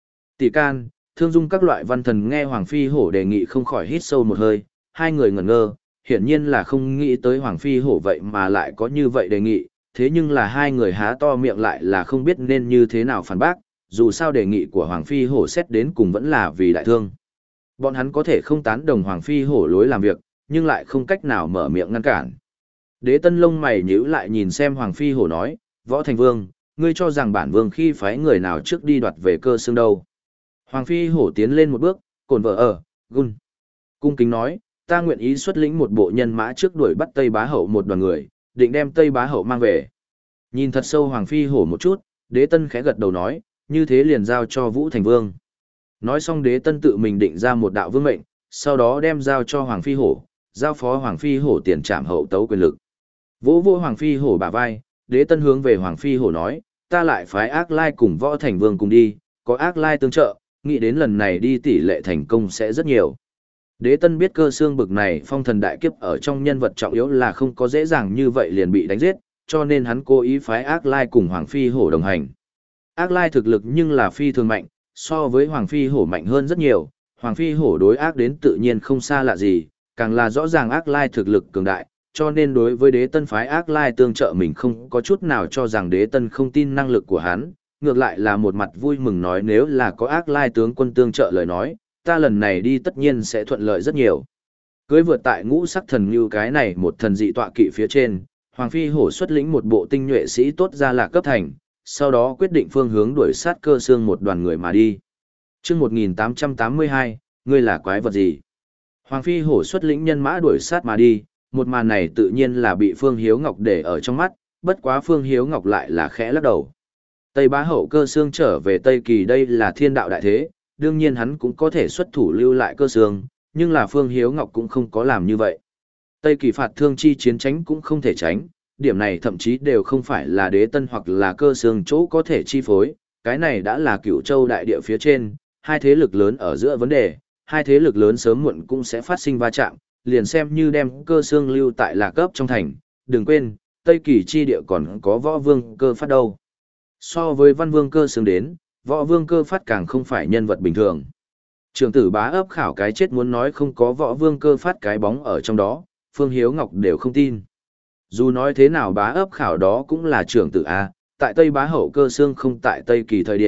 Tỷ can, Thương Dung các loại văn thần nghe Hoàng Phi Hổ đề nghị không khỏi hít sâu một hơi, hai người ngẩn ngơ, hiển nhiên là không nghĩ tới Hoàng Phi Hổ vậy mà lại có như vậy đề nghị, thế nhưng là hai người há to miệng lại là không biết nên như thế nào phản bác, dù sao đề nghị của Hoàng Phi Hổ xét đến cùng vẫn là vì đại thương. Bọn hắn có thể không tán đồng Hoàng Phi Hổ lối làm việc, nhưng lại không cách nào mở miệng ngăn cản. Đế Tân lông mày nhíu lại nhìn xem Hoàng Phi Hổ nói, Võ Thành Vương, ngươi cho rằng bản vương khi phái người nào trước đi đoạt về Cơ Xương đâu. Hoàng Phi Hổ tiến lên một bước, cồn vợ ở, gun. Cung kính nói, ta nguyện ý xuất lĩnh một bộ nhân mã trước đuổi bắt Tây Bá Hậu một đoàn người, định đem Tây Bá Hậu mang về. Nhìn thật sâu Hoàng Phi Hổ một chút, Đế Tân khẽ gật đầu nói, như thế liền giao cho Vũ Thành Vương. Nói xong Đế Tân tự mình định ra một đạo vương mệnh, sau đó đem giao cho Hoàng Phi Hổ, giao phó Hoàng Phi Hổ tiền trảm hậu tấu quyền lực. Vỗ vỗ Hoàng Phi Hổ bả vai, Đế Tân hướng về Hoàng Phi Hổ nói, ta lại phái Ác Lai cùng Võ Thành Vương cùng đi, có Ác Lai tương trợ, nghĩ đến lần này đi tỷ lệ thành công sẽ rất nhiều. Đế Tân biết Cơ Xương bực này phong thần đại kiếp ở trong nhân vật trọng yếu là không có dễ dàng như vậy liền bị đánh giết, cho nên hắn cố ý phái Ác Lai cùng Hoàng Phi Hổ đồng hành. Ác Lai thực lực nhưng là phi thường mạnh, so với Hoàng Phi Hổ mạnh hơn rất nhiều, Hoàng Phi Hổ đối ác đến tự nhiên không xa lạ gì, càng là rõ ràng Ác Lai thực lực cường đại, cho nên đối với Đế Tân phái Ác Lai tương trợ mình không có chút nào cho rằng Đế Tân không tin năng lực của hắn, ngược lại là một mặt vui mừng nói nếu là có Ác Lai tướng quân tương trợ lời nói, ta lần này đi tất nhiên sẽ thuận lợi rất nhiều. Cưới vượt tại ngũ sắc thần như cái này một thần dị tọa kỵ phía trên, Hoàng Phi Hổ xuất lĩnh một bộ tinh nhuệ sĩ tốt ra Lạc Cấp thành, sau đó quyết định phương hướng đuổi sát Cơ Xương một đoàn người mà đi. Chương một nghìn tám trăm tám mươi hai, ngươi là quái vật gì? Hoàng Phi Hổ xuất lĩnh nhân mã đuổi sát mà đi, một màn này tự nhiên là bị Phương Hiếu Ngọc để ở trong mắt, bất quá Phương Hiếu Ngọc lại là khẽ lắc đầu. Tây Bá Hậu Cơ Xương trở về Tây Kỳ đây là thiên đạo đại thế, đương nhiên hắn cũng có thể xuất thủ lưu lại Cơ Xương, nhưng là Phương Hiếu Ngọc cũng không có làm như vậy. Tây Kỳ phạt thương chi chiến tránh cũng không thể tránh, điểm này thậm chí đều không phải là Đế Tân hoặc là Cơ Xương chỗ có thể chi phối, cái này đã là Cửu Châu đại địa phía trên, hai thế lực lớn ở giữa vấn đề, hai thế lực lớn sớm muộn cũng sẽ phát sinh va chạm, liền xem như đem Cơ Xương lưu tại Lạc Cấp trong thành, đừng quên, Tây Kỳ chi địa còn có Võ Vương Cơ Phát đâu. So với Văn Vương Cơ Xương đến, Võ Vương Cơ Phát càng không phải nhân vật bình thường. Trường tử bá ấp khảo cái chết muốn nói không có Võ Vương Cơ Phát cái bóng ở trong đó, Phương Hiếu Ngọc đều không tin. Dù nói thế nào bá ấp khảo đó cũng là trưởng tử A, tại Tây Bá Hậu Cơ Xương không tại Tây Kỳ thời điểm,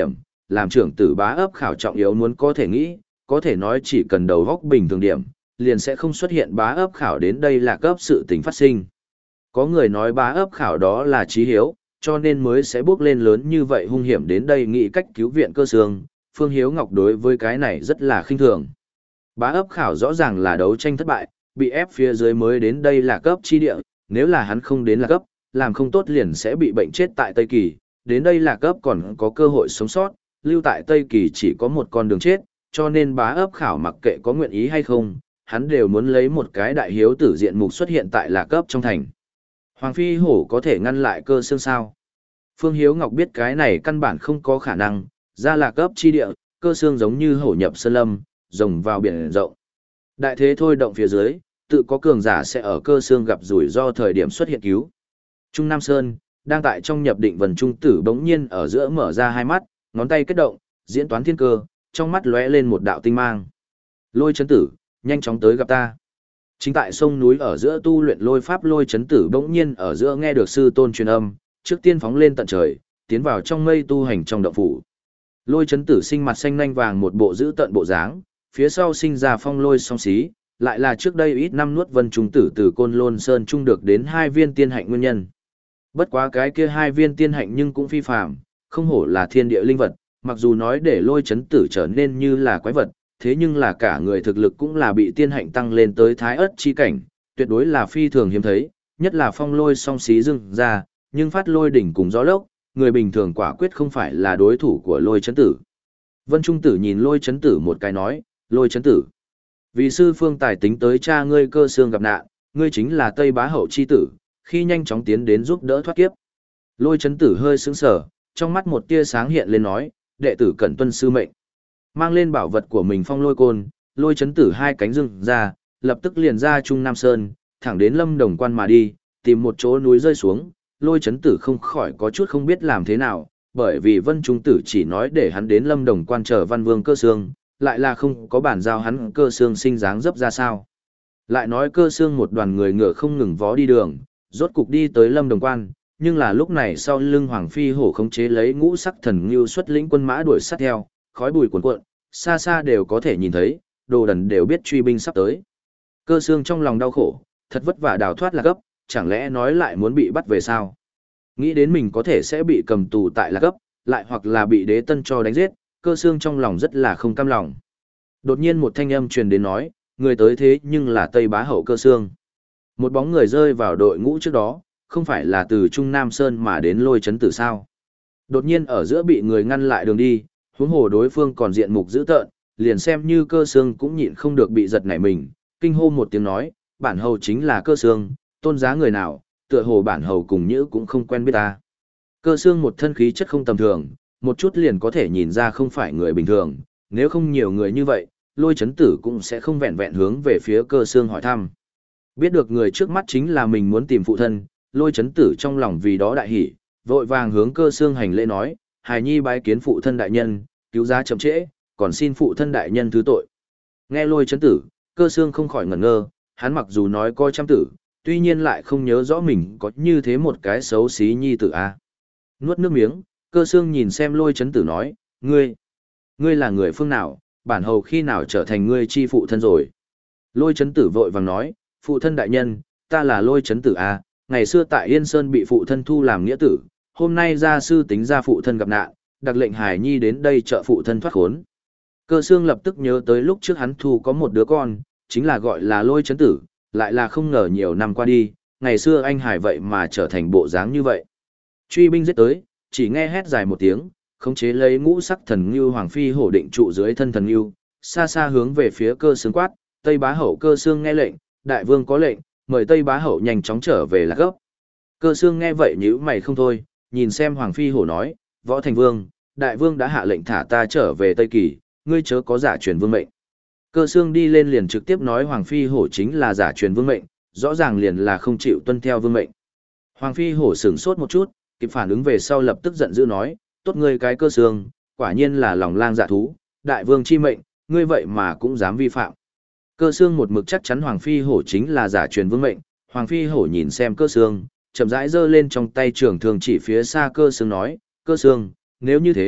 làm trưởng tử bá ấp khảo trọng yếu muốn có thể nghĩ, có thể nói chỉ cần đầu góc bình thường điểm, liền sẽ không xuất hiện bá ấp khảo đến đây là cấp sự tình phát sinh. Có người nói bá ấp khảo đó là trí hiếu, cho nên mới sẽ bước lên lớn như vậy hung hiểm đến đây nghĩ cách cứu viện Cơ Sương. Phương Hiếu Ngọc đối với cái này rất là khinh thường. Bá ấp khảo rõ ràng là đấu tranh thất bại, bị ép phía dưới mới đến đây là cấp chi địa, nếu là hắn không đến là cấp, làm không tốt liền sẽ bị bệnh chết tại Tây Kỳ, đến đây là cấp còn có cơ hội sống sót, lưu tại Tây Kỳ chỉ có một con đường chết, cho nên bá ấp khảo mặc kệ có nguyện ý hay không, hắn đều muốn lấy một cái đại hiếu tử diện mục xuất hiện tại là cấp trong thành. Hoàng Phi Hổ có thể ngăn lại Cơ Sương sao? Phương Hiếu Ngọc biết cái này căn bản không có khả năng, ra là cấp chi địa, Cơ Sương giống như hổ nhập sơn lâm, rồng vào biển rộng. Đại thế thôi động phía dưới, tự có cường giả sẽ ở Cơ Sương gặp rủi ro thời điểm xuất hiện cứu. Trung Nam Sơn, đang tại trong nhập định vần trung tử bỗng nhiên ở giữa mở ra hai mắt, ngón tay kết động, diễn toán thiên cơ, trong mắt lóe lên một đạo tinh mang. Lôi chấn tử, nhanh chóng tới gặp ta. Chính tại sông núi ở giữa tu luyện lôi pháp lôi chấn tử bỗng nhiên ở giữa nghe được sư tôn truyền âm, trước tiên phóng lên tận trời, tiến vào trong mây tu hành trong động phủ. Lôi chấn tử sinh mặt xanh nanh vàng một bộ giữ tận bộ dáng, phía sau sinh ra phong lôi song xí, lại là trước đây ít năm nuốt vân trung tử từ côn lôn sơn trung được đến hai viên tiên hạnh nguyên nhân. Bất quá cái kia hai viên tiên hạnh nhưng cũng phi phàm, không hổ là thiên địa linh vật, mặc dù nói để lôi chấn tử trở nên như là quái vật, thế nhưng là cả người thực lực cũng là bị tiên hạnh tăng lên tới thái ớt chi cảnh, tuyệt đối là phi thường hiếm thấy, nhất là phong lôi song xí dưng ra, nhưng phát lôi đỉnh cùng gió lốc, người bình thường quả quyết không phải là đối thủ của lôi chấn tử. Vân Trung Tử nhìn lôi chấn tử một cái nói, lôi chấn tử. Vì sư phương tài tính tới cha ngươi Cơ Sương gặp nạn, ngươi chính là Tây Bá Hậu chi tử, khi nhanh chóng tiến đến giúp đỡ thoát kiếp. Lôi chấn tử hơi sững sờ, trong mắt một tia sáng hiện lên nói, đệ tử cẩn tuân sư mệnh. Mang lên bảo vật của mình phong lôi côn, lôi chấn tử hai cánh dưng ra, lập tức liền ra Trung Nam Sơn, thẳng đến Lâm Đồng Quan mà đi, tìm một chỗ núi rơi xuống, lôi chấn tử không khỏi có chút không biết làm thế nào, bởi vì Vân Trung Tử chỉ nói để hắn đến Lâm Đồng Quan chờ Văn Vương Cơ Sương, lại là không có bản giao hắn Cơ Sương sinh dáng dấp ra sao. Lại nói Cơ Sương một đoàn người ngựa không ngừng vó đi đường, rốt cục đi tới Lâm Đồng Quan, nhưng là lúc này sau lưng Hoàng Phi Hổ khống chế lấy ngũ sắc thần ngưu xuất lĩnh quân mã đuổi sát theo, khói bụi cuồn cuộn, xa xa đều có thể nhìn thấy, đồ đần đều biết truy binh sắp tới. Cơ Sương trong lòng đau khổ, thật vất vả đào thoát Lạc Cấp, chẳng lẽ nói lại muốn bị bắt về sao? Nghĩ đến mình có thể sẽ bị cầm tù tại Lạc Cấp, lại hoặc là bị đế tân cho đánh giết, Cơ Sương trong lòng rất là không cam lòng. Đột nhiên một thanh âm truyền đến nói, người tới thế nhưng là Tây Bá Hậu Cơ Sương. Một bóng người rơi vào đội ngũ trước đó, không phải là từ Trung Nam Sơn mà đến lôi chấn tử sao. Đột nhiên ở giữa bị người ngăn lại đường đi, huống hồ đối phương còn diện mục dữ tợn, liền xem như Cơ Sương cũng nhịn không được bị giật nảy mình, kinh hô một tiếng nói, bản hầu chính là Cơ Sương, tôn giá người nào, tựa hồ bản hầu cùng nhữ cũng không quen biết ta. Cơ Sương một thân khí chất không tầm thường, một chút liền có thể nhìn ra không phải người bình thường, nếu không nhiều người như vậy, lôi chấn tử cũng sẽ không vẹn vẹn hướng về phía Cơ Sương hỏi thăm. Biết được người trước mắt chính là mình muốn tìm phụ thân, lôi chấn tử trong lòng vì đó đại hỉ, vội vàng hướng Cơ Sương hành lễ nói, hài nhi bái kiến phụ thân đại nhân, cứu giá chậm trễ, còn xin phụ thân đại nhân thứ tội. Nghe lôi chấn tử, Cơ Sương không khỏi ngẩn ngơ, hắn mặc dù nói coi trăm tử, tuy nhiên lại không nhớ rõ mình có như thế một cái xấu xí nhi tử a. Nuốt nước miếng, Cơ Sương nhìn xem lôi chấn tử nói, ngươi, ngươi là người phương nào, bản hầu khi nào trở thành ngươi chi phụ thân rồi. Lôi chấn tử vội vàng nói, phụ thân đại nhân, ta là lôi chấn tử a, ngày xưa tại Yên Sơn bị phụ thân thu làm nghĩa tử, hôm nay gia sư tính ra phụ thân gặp nạn, đặc lệnh Hải Nhi đến đây trợ phụ thân thoát khốn. Cơ Sương lập tức nhớ tới lúc trước hắn thu có một đứa con, chính là gọi là lôi chấn tử, lại là không ngờ nhiều năm qua đi, ngày xưa anh Hải vậy mà trở thành bộ dáng như vậy. Truy binh giết tới, chỉ nghe hét dài một tiếng, khống chế lấy ngũ sắc thần ngưu Hoàng Phi Hổ định trụ dưới thân thần ngưu, xa xa hướng về phía Cơ Sương quát, Tây Bá Hậu Cơ Sương nghe lệnh, đại vương có lệnh, mời Tây Bá Hậu nhanh chóng trở về Lạc Gốc. Cơ Sương nghe vậy nhíu mày không thôi, nhìn xem Hoàng Phi Hổ nói, Võ Thành Vương, đại vương đã hạ lệnh thả ta trở về Tây Kỳ, ngươi chớ có giả truyền vương mệnh. Cơ Sương đi lên liền trực tiếp nói Hoàng Phi Hổ chính là giả truyền vương mệnh, rõ ràng liền là không chịu tuân theo vương mệnh. Hoàng Phi Hổ sửng sốt một chút, kịp phản ứng về sau lập tức giận dữ nói, tốt ngươi cái Cơ Sương, quả nhiên là lòng lang dạ thú, đại vương chi mệnh, ngươi vậy mà cũng dám vi phạm. Cơ Sương một mực chắc chắn Hoàng Phi Hổ chính là giả truyền vương mệnh, Hoàng Phi Hổ nhìn xem Cơ Sương, chậm rãi giơ lên trong tay trường thương chỉ phía xa Cơ Sương nói, Cơ Sương, nếu như thế,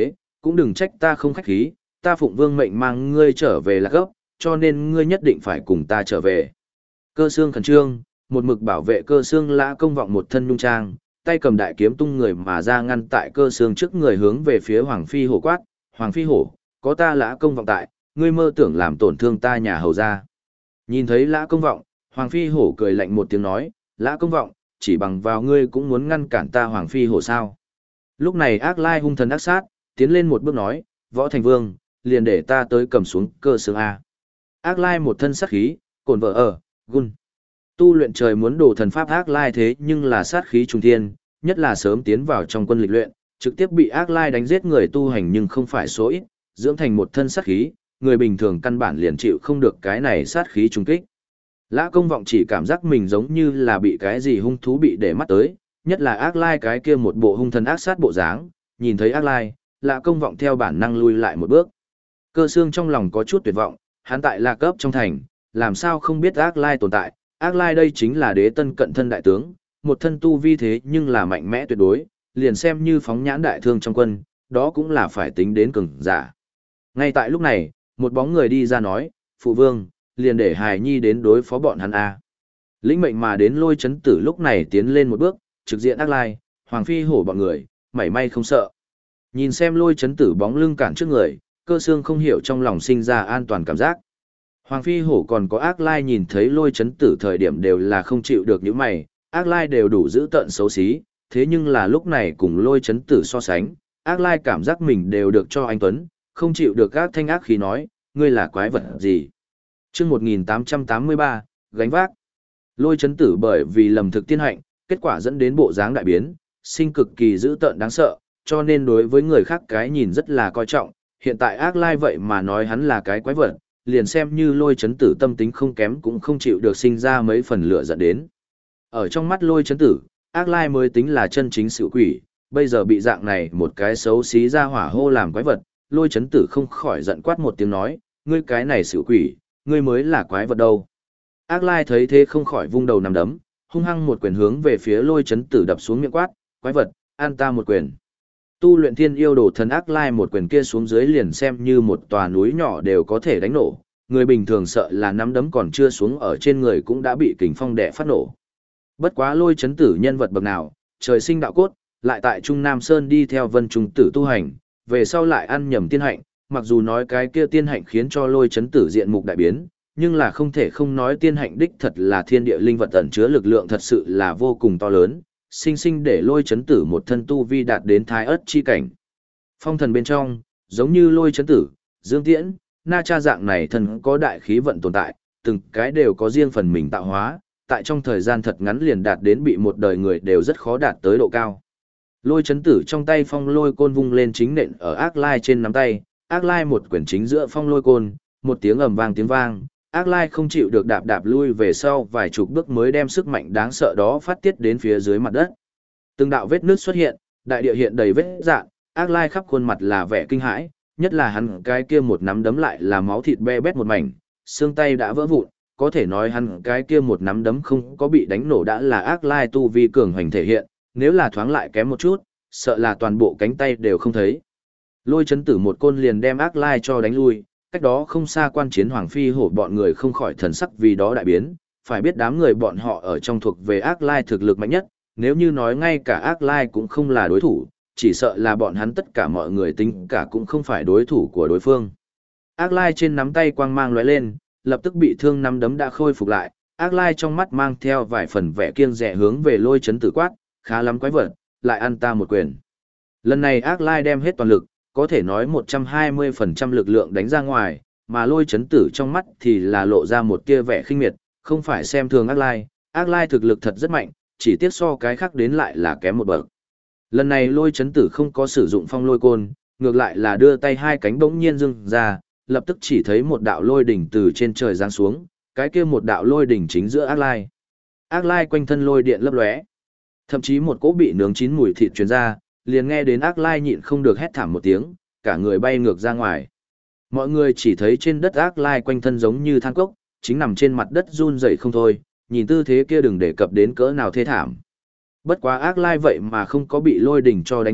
cũng đừng trách ta không khách khí, ta phụng vương mệnh mang ngươi trở về Lạc Gốc, cho nên ngươi nhất định phải cùng ta trở về. Cơ xương khẩn trương, một mực bảo vệ cơ xương Lã Công Vọng một thân nhung trang, tay cầm đại kiếm tung người mà ra ngăn tại cơ xương trước người hướng về phía Hoàng Phi Hổ quát, Hoàng Phi Hổ, có ta Lã Công Vọng tại, ngươi mơ tưởng làm tổn thương ta nhà hầu gia. Nhìn thấy Lã Công Vọng, Hoàng Phi Hổ cười lạnh một tiếng nói, Lã Công Vọng, chỉ bằng vào ngươi cũng muốn ngăn cản ta Hoàng Phi Hổ sao. Lúc này Ác Lai hung thần ác sát, tiến lên một bước nói, Võ Thành Vương, liền để ta tới cầm xuống cơ xương A. Ác Lai một thân sát khí, cồn vợ ở, gun. Tu luyện trời muốn đổ thần pháp Ác Lai thế nhưng là sát khí trung thiên, nhất là sớm tiến vào trong quân lịch luyện, trực tiếp bị Ác Lai đánh giết người tu hành nhưng không phải số ít, dưỡng thành một thân sát khí, người bình thường căn bản liền chịu không được cái này sát khí trung kích. Lã Công Vọng chỉ cảm giác mình giống như là bị cái gì hung thú bị để mắt tới, nhất là Ác Lai cái kia một bộ hung thần ác sát bộ dáng, nhìn thấy Ác Lai, Lã Công Vọng theo bản năng lui lại một bước. Cơ xương trong lòng có chút tuyệt vọng, hắn tại Lạc Cấp trong thành, làm sao không biết Ác Lai tồn tại, Ác Lai đây chính là đế tân cận thân đại tướng, một thân tu vi thế nhưng là mạnh mẽ tuyệt đối, liền xem như phóng nhãn đại thương trong quân, đó cũng là phải tính đến cường giả. Ngay tại lúc này, một bóng người đi ra nói, Phụ Vương, liền để Hài Nhi đến đối phó bọn hắn A. Lĩnh mệnh mà đến Lôi Chấn Tử lúc này tiến lên một bước, trực diện Ác Lai, Hoàng Phi Hổ bọn người, mảy may không sợ. Nhìn xem Lôi Chấn Tử bóng lưng cản trước người, cơ xương không hiểu trong lòng sinh ra an toàn cảm giác. Hoàng Phi Hổ còn có Ác Lai nhìn thấy Lôi Chấn Tử thời điểm đều là không chịu được những mày, Ác Lai đều đủ dữ tợn xấu xí, thế nhưng là lúc này cùng Lôi Chấn Tử so sánh, Ác Lai cảm giác mình đều được cho anh Tuấn, không chịu được các thanh ác khí nói, ngươi là quái vật gì. Trước một nghìn tám trăm tám mươi ba, gánh vác. Lôi Chấn Tử bởi vì lầm thực tiên hạnh, kết quả dẫn đến bộ dáng đại biến, sinh cực kỳ dữ tợn đáng sợ, cho nên đối với người khác cái nhìn rất là coi trọng, hiện tại Ác Lai vậy mà nói hắn là cái quái vật, liền xem như Lôi Chấn Tử tâm tính không kém cũng không chịu được sinh ra mấy phần lửa giận đến. Ở trong mắt Lôi Chấn Tử, Ác Lai mới tính là chân chính sự quỷ, bây giờ bị dạng này một cái xấu xí ra hỏa hô làm quái vật, Lôi Chấn Tử không khỏi giận quát một tiếng nói, ngươi cái này sự quỷ, ngươi mới là quái vật đâu. Ác Lai thấy thế không khỏi vung đầu nằm đấm, hung hăng một quyền hướng về phía Lôi Chấn Tử đập xuống miệng quát, quái vật, an ta một quyền. Tu luyện thiên yêu đồ thần Ác Lai một quyền kia xuống dưới liền xem như một tòa núi nhỏ đều có thể đánh nổ, người bình thường sợ là nắm đấm còn chưa xuống ở trên người cũng đã bị kình phong đè phát nổ. Bất quá Lôi Chấn Tử nhân vật bậc nào, trời sinh đạo cốt, lại tại Trung Nam Sơn đi theo Vân Trung Tử tu hành, về sau lại ăn nhầm tiên hạnh, mặc dù nói cái kia tiên hạnh khiến cho Lôi Chấn Tử diện mục đại biến, nhưng là không thể không nói tiên hạnh đích thật là thiên địa linh vật ẩn chứa lực lượng thật sự là vô cùng to lớn, sinh sinh để Lôi Chấn Tử một thân tu vi đạt đến thái ất chi cảnh. Phong thần bên trong, giống như Lôi Chấn Tử, Dương Tiễn, Na Cha dạng này thần có đại khí vận tồn tại, từng cái đều có riêng phần mình tạo hóa, tại trong thời gian thật ngắn liền đạt đến bị một đời người đều rất khó đạt tới độ cao. Lôi Chấn Tử trong tay phong lôi côn vung lên chính nện ở Ác Lai trên nắm tay, Ác Lai một quyển chính giữa phong lôi côn, một tiếng ầm vang tiếng vang, Ác Lai không chịu được đạp đạp lui về sau vài chục bước mới đem sức mạnh đáng sợ đó phát tiết đến phía dưới mặt đất. Từng đạo vết nước xuất hiện, đại địa hiện đầy vết rạn, Ác Lai khắp khuôn mặt là vẻ kinh hãi, nhất là hắn cái kia một nắm đấm lại là máu thịt be bét một mảnh, xương tay đã vỡ vụn, có thể nói hắn cái kia một nắm đấm không có bị đánh nổ đã là Ác Lai tu vi cường hành thể hiện, nếu là thoáng lại kém một chút, sợ là toàn bộ cánh tay đều không thấy. Lôi Chấn Tử một côn liền đem Ác Lai cho đánh lui, cách đó không xa quan chiến Hoàng Phi Hổ bọn người không khỏi thần sắc vì đó đại biến, phải biết đám người bọn họ ở trong thuộc về Ác Lai thực lực mạnh nhất, nếu như nói ngay cả Ác Lai cũng không là đối thủ, chỉ sợ là bọn hắn tất cả mọi người tính cả cũng không phải đối thủ của đối phương. Ác Lai trên nắm tay quang mang lóe lên, lập tức bị thương nắm đấm đã khôi phục lại, Ác Lai trong mắt mang theo vài phần vẻ kiêng dè hướng về Lôi Chấn Tử quát, khá lắm quái vật, lại ăn ta một quyền. Lần này Ác Lai đem hết toàn lực, có thể nói một trăm hai mươi phần trăm lực lượng đánh ra ngoài, mà Lôi Chấn Tử trong mắt thì là lộ ra một tia vẻ khinh miệt, không phải xem thường Ác Lai, Ác Lai thực lực thật rất mạnh, chỉ tiếc so cái khác đến lại là kém một bậc. Lần này Lôi Chấn Tử không có sử dụng phong lôi côn, ngược lại là đưa tay hai cánh bỗng nhiên dưng ra, lập tức chỉ thấy một đạo lôi đỉnh từ trên trời giáng xuống, cái kia một đạo lôi đỉnh chính giữa Ác Lai. Ác Lai quanh thân lôi điện lấp lóe, thậm chí một cỗ bị nướng chín mùi thịt truyền ra, liền nghe đến Ác Lai nhịn không được hét thảm một tiếng, cả người bay ngược ra ngoài. Mọi người chỉ thấy trên đất Ác Lai quanh thân giống như than cốc, chính nằm trên mặt đất run rẩy không thôi, nhìn tư thế kia đừng đề cập đến cỡ nào thê thảm. Bất quá Ác Lai vậy mà không có bị lôi đỉnh cho đánh chết,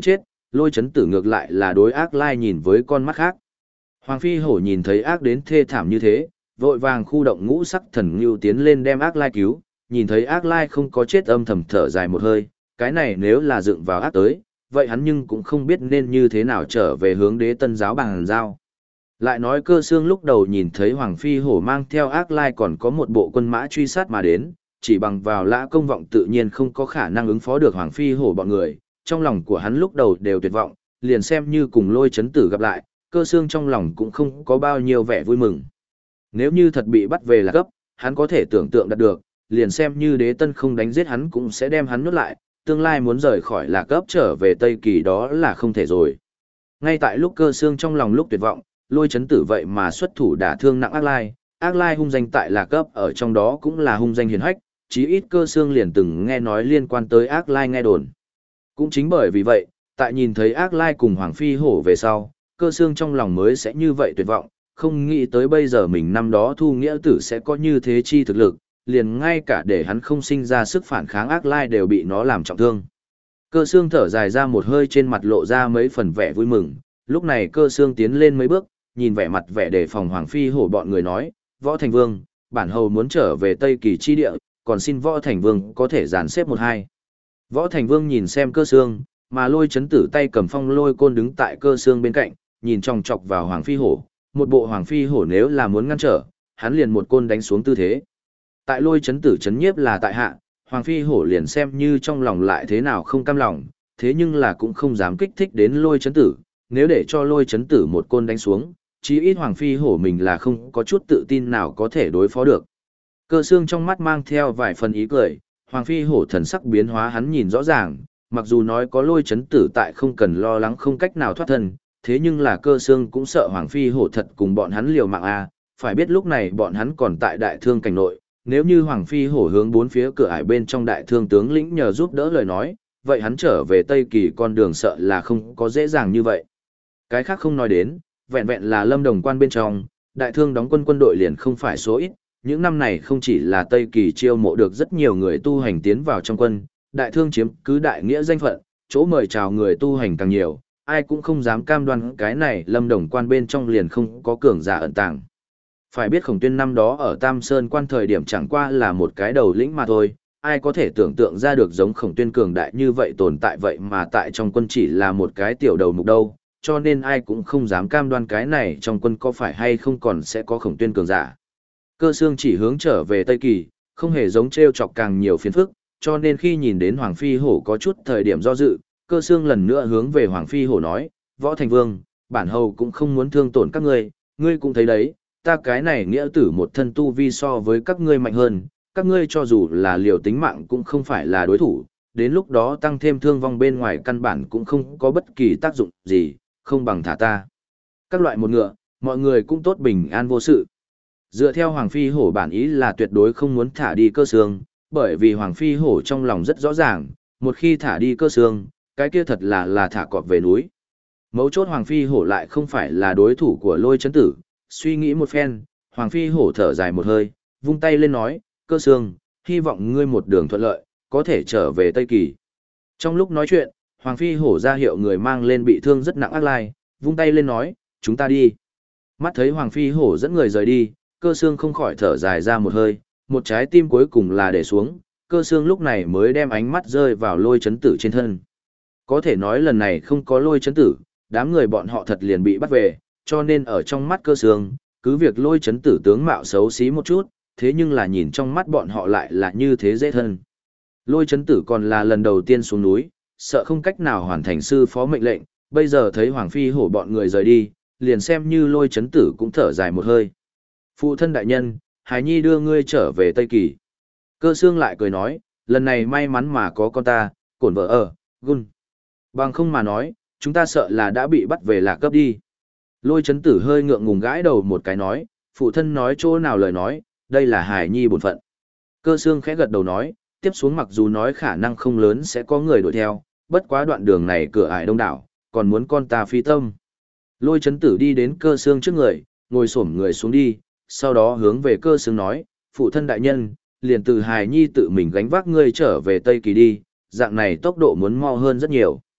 Lôi chấn tử ngược lại là đối ác lai nhìn với con mắt khác. Hoàng phi hổ nhìn thấy ác đến thê thảm như thế, vội vàng khu động ngũ sắc thần ngưu tiến lên đem ác lai cứu, nhìn thấy ác lai không có chết âm thầm thở dài một hơi, cái này nếu là dựng vào ác tới, vậy hắn nhưng cũng không biết nên như thế nào trở về hướng đế tân giáo bằng giao. Lại nói Cơ Xương lúc đầu nhìn thấy Hoàng phi hổ mang theo ác lai còn có một bộ quân mã truy sát mà đến, chỉ bằng vào lã công vọng tự nhiên không có khả năng ứng phó được Hoàng phi hổ bọn người, trong lòng của hắn lúc đầu đều tuyệt vọng, liền xem như cùng Lôi chấn tử gặp lại, Cơ Xương trong lòng cũng không có bao nhiêu vẻ vui mừng. Nếu như thật bị bắt về là cấp, hắn có thể tưởng tượng đạt được, liền xem như đế tân không đánh giết hắn cũng sẽ đem hắn nuốt lại, tương lai muốn rời khỏi lạc cấp trở về Tây Kỳ đó là không thể rồi. Ngay tại lúc Cơ Xương trong lòng lúc tuyệt vọng, Lôi chấn tử vậy mà xuất thủ đả thương nặng ác lai, ác lai hung danh tại lạc cấp ở trong đó cũng là hung danh hiền hách, chí ít Cơ Xương liền từng nghe nói liên quan tới ác lai nghe đồn. Cũng chính bởi vì vậy, tại nhìn thấy ác lai cùng Hoàng phi hổ về sau, Cơ Xương trong lòng mới sẽ như vậy tuyệt vọng, không nghĩ tới bây giờ mình năm đó thu nghĩa tử sẽ có như thế chi thực lực, liền ngay cả để hắn không sinh ra sức phản kháng ác lai đều bị nó làm trọng thương. Cơ Xương thở dài ra một hơi, trên mặt lộ ra mấy phần vẻ vui mừng, lúc này Cơ Xương tiến lên mấy bước, nhìn vẻ mặt vẻ đề phòng Hoàng phi hổ bọn người nói, Võ Thành Vương, bản hầu muốn trở về Tây Kỳ chi địa, còn xin Võ Thành Vương có thể dàn xếp một hai. Võ Thành Vương nhìn xem Cơ Xương, mà Lôi chấn tử tay cầm phong lôi côn đứng tại Cơ Xương bên cạnh, nhìn chòng chọc vào Hoàng phi hổ, một bộ Hoàng phi hổ nếu là muốn ngăn trở, hắn liền một côn đánh xuống tư thế. Tại Lôi chấn tử chấn nhiếp là tại hạ, Hoàng phi hổ liền xem như trong lòng lại thế nào không cam lòng, thế nhưng là cũng không dám kích thích đến Lôi chấn tử, nếu để cho Lôi chấn tử một côn đánh xuống, chí ít Hoàng phi hổ mình là không có chút tự tin nào có thể đối phó được. Cơ Xương trong mắt mang theo vài phần ý cười, Hoàng phi hổ thần sắc biến hóa hắn nhìn rõ ràng, mặc dù nói có Lôi chấn tử tại không cần lo lắng không cách nào thoát thân, thế nhưng là Cơ Xương cũng sợ Hoàng phi hổ thật cùng bọn hắn liều mạng a, phải biết lúc này bọn hắn còn tại đại thương cảnh nội, nếu như Hoàng phi hổ hướng bốn phía cửa ải bên trong đại thương tướng lĩnh nhờ giúp đỡ lời nói, vậy hắn trở về Tây Kỳ con đường sợ là không có dễ dàng như vậy. Cái khác không nói đến, vẹn vẹn là Lâm Đồng quan bên trong, đại thương đóng quân quân đội liền không phải số ít, những năm này không chỉ là Tây Kỳ chiêu mộ được rất nhiều người tu hành tiến vào trong quân, đại thương chiếm cứ đại nghĩa danh phận, chỗ mời chào người tu hành càng nhiều, ai cũng không dám cam đoan cái này Lâm Đồng quan bên trong liền không có cường giả ẩn tàng. Phải biết Khổng Tuyên năm đó ở Tam Sơn quan thời điểm chẳng qua là một cái đầu lĩnh mà thôi, ai có thể tưởng tượng ra được giống Khổng Tuyên cường đại như vậy tồn tại vậy mà tại trong quân chỉ là một cái tiểu đầu mục đâu, cho nên ai cũng không dám cam đoan cái này trong quân có phải hay không còn sẽ có Khổng Tuyên cường giả. Cơ Xương chỉ hướng trở về Tây Kỳ, không hề giống treo chọc càng nhiều phiền phức, cho nên khi nhìn đến Hoàng phi hổ có chút thời điểm do dự, Cơ Xương lần nữa hướng về Hoàng phi hổ nói, Võ Thành Vương, bản hầu cũng không muốn thương tổn các ngươi, ngươi cũng thấy đấy, ta cái này nghĩa tử một thân tu vi so với các ngươi mạnh hơn, các ngươi cho dù là liều tính mạng cũng không phải là đối thủ, đến lúc đó tăng thêm thương vong bên ngoài căn bản cũng không có bất kỳ tác dụng gì, không bằng thả ta. Các loại một ngựa, mọi người cũng tốt bình an vô sự. Dựa theo Hoàng phi hổ bản ý là tuyệt đối không muốn thả đi Cơ Xương, bởi vì Hoàng phi hổ trong lòng rất rõ ràng, một khi thả đi Cơ Xương, cái kia thật là là thả cọp về núi. Mấu chốt Hoàng phi hổ lại không phải là đối thủ của Lôi chấn tử, suy nghĩ một phen, Hoàng phi hổ thở dài một hơi, vung tay lên nói, Cơ Xương, hy vọng ngươi một đường thuận lợi, có thể trở về Tây Kỳ. Trong lúc nói chuyện, Hoàng phi hổ ra hiệu người mang lên bị thương rất nặng ác lai, vung tay lên nói, chúng ta đi. Mắt thấy Hoàng phi hổ dẫn người rời đi, Cơ Xương không khỏi thở dài ra một hơi, một trái tim cuối cùng là để xuống, Cơ Xương lúc này mới đem ánh mắt rơi vào Lôi chấn tử trên thân. Có thể nói lần này không có Lôi chấn tử, đám người bọn họ thật liền bị bắt về, cho nên ở trong mắt Cơ Xương, cứ việc Lôi chấn tử tướng mạo xấu xí một chút, thế nhưng là nhìn trong mắt bọn họ lại là như thế dễ thân. Lôi chấn tử còn là lần đầu tiên xuống núi, sợ không cách nào hoàn thành sư phó mệnh lệnh, bây giờ thấy Hoàng phi hổ bọn người rời đi, liền xem như Lôi chấn tử cũng thở dài một hơi. Phụ thân đại nhân, Hải Nhi đưa ngươi trở về Tây Kỳ. Cơ Xương lại cười nói, lần này may mắn mà có con ta, cổn vợ ở, gun. Bằng không mà nói, chúng ta sợ là đã bị bắt về lạc cấp đi. Lôi chấn tử hơi ngượng ngùng gãi đầu một cái nói, phụ thân nói chỗ nào lời nói, đây là Hải Nhi bổn phận. Cơ Xương khẽ gật đầu nói, tiếp xuống mặc dù nói khả năng không lớn sẽ có người đuổi theo, bất quá đoạn đường này cửa ải đông đảo, còn muốn con ta phi tâm. Lôi chấn tử đi đến Cơ Xương trước người, ngồi xổm người xuống đi, sau đó hướng về Cơ Xương nói, phụ thân đại nhân, liền từ Hải Nhi tự mình gánh vác ngươi trở về Tây Kỳ đi, dạng này tốc độ muốn mau hơn rất nhiều.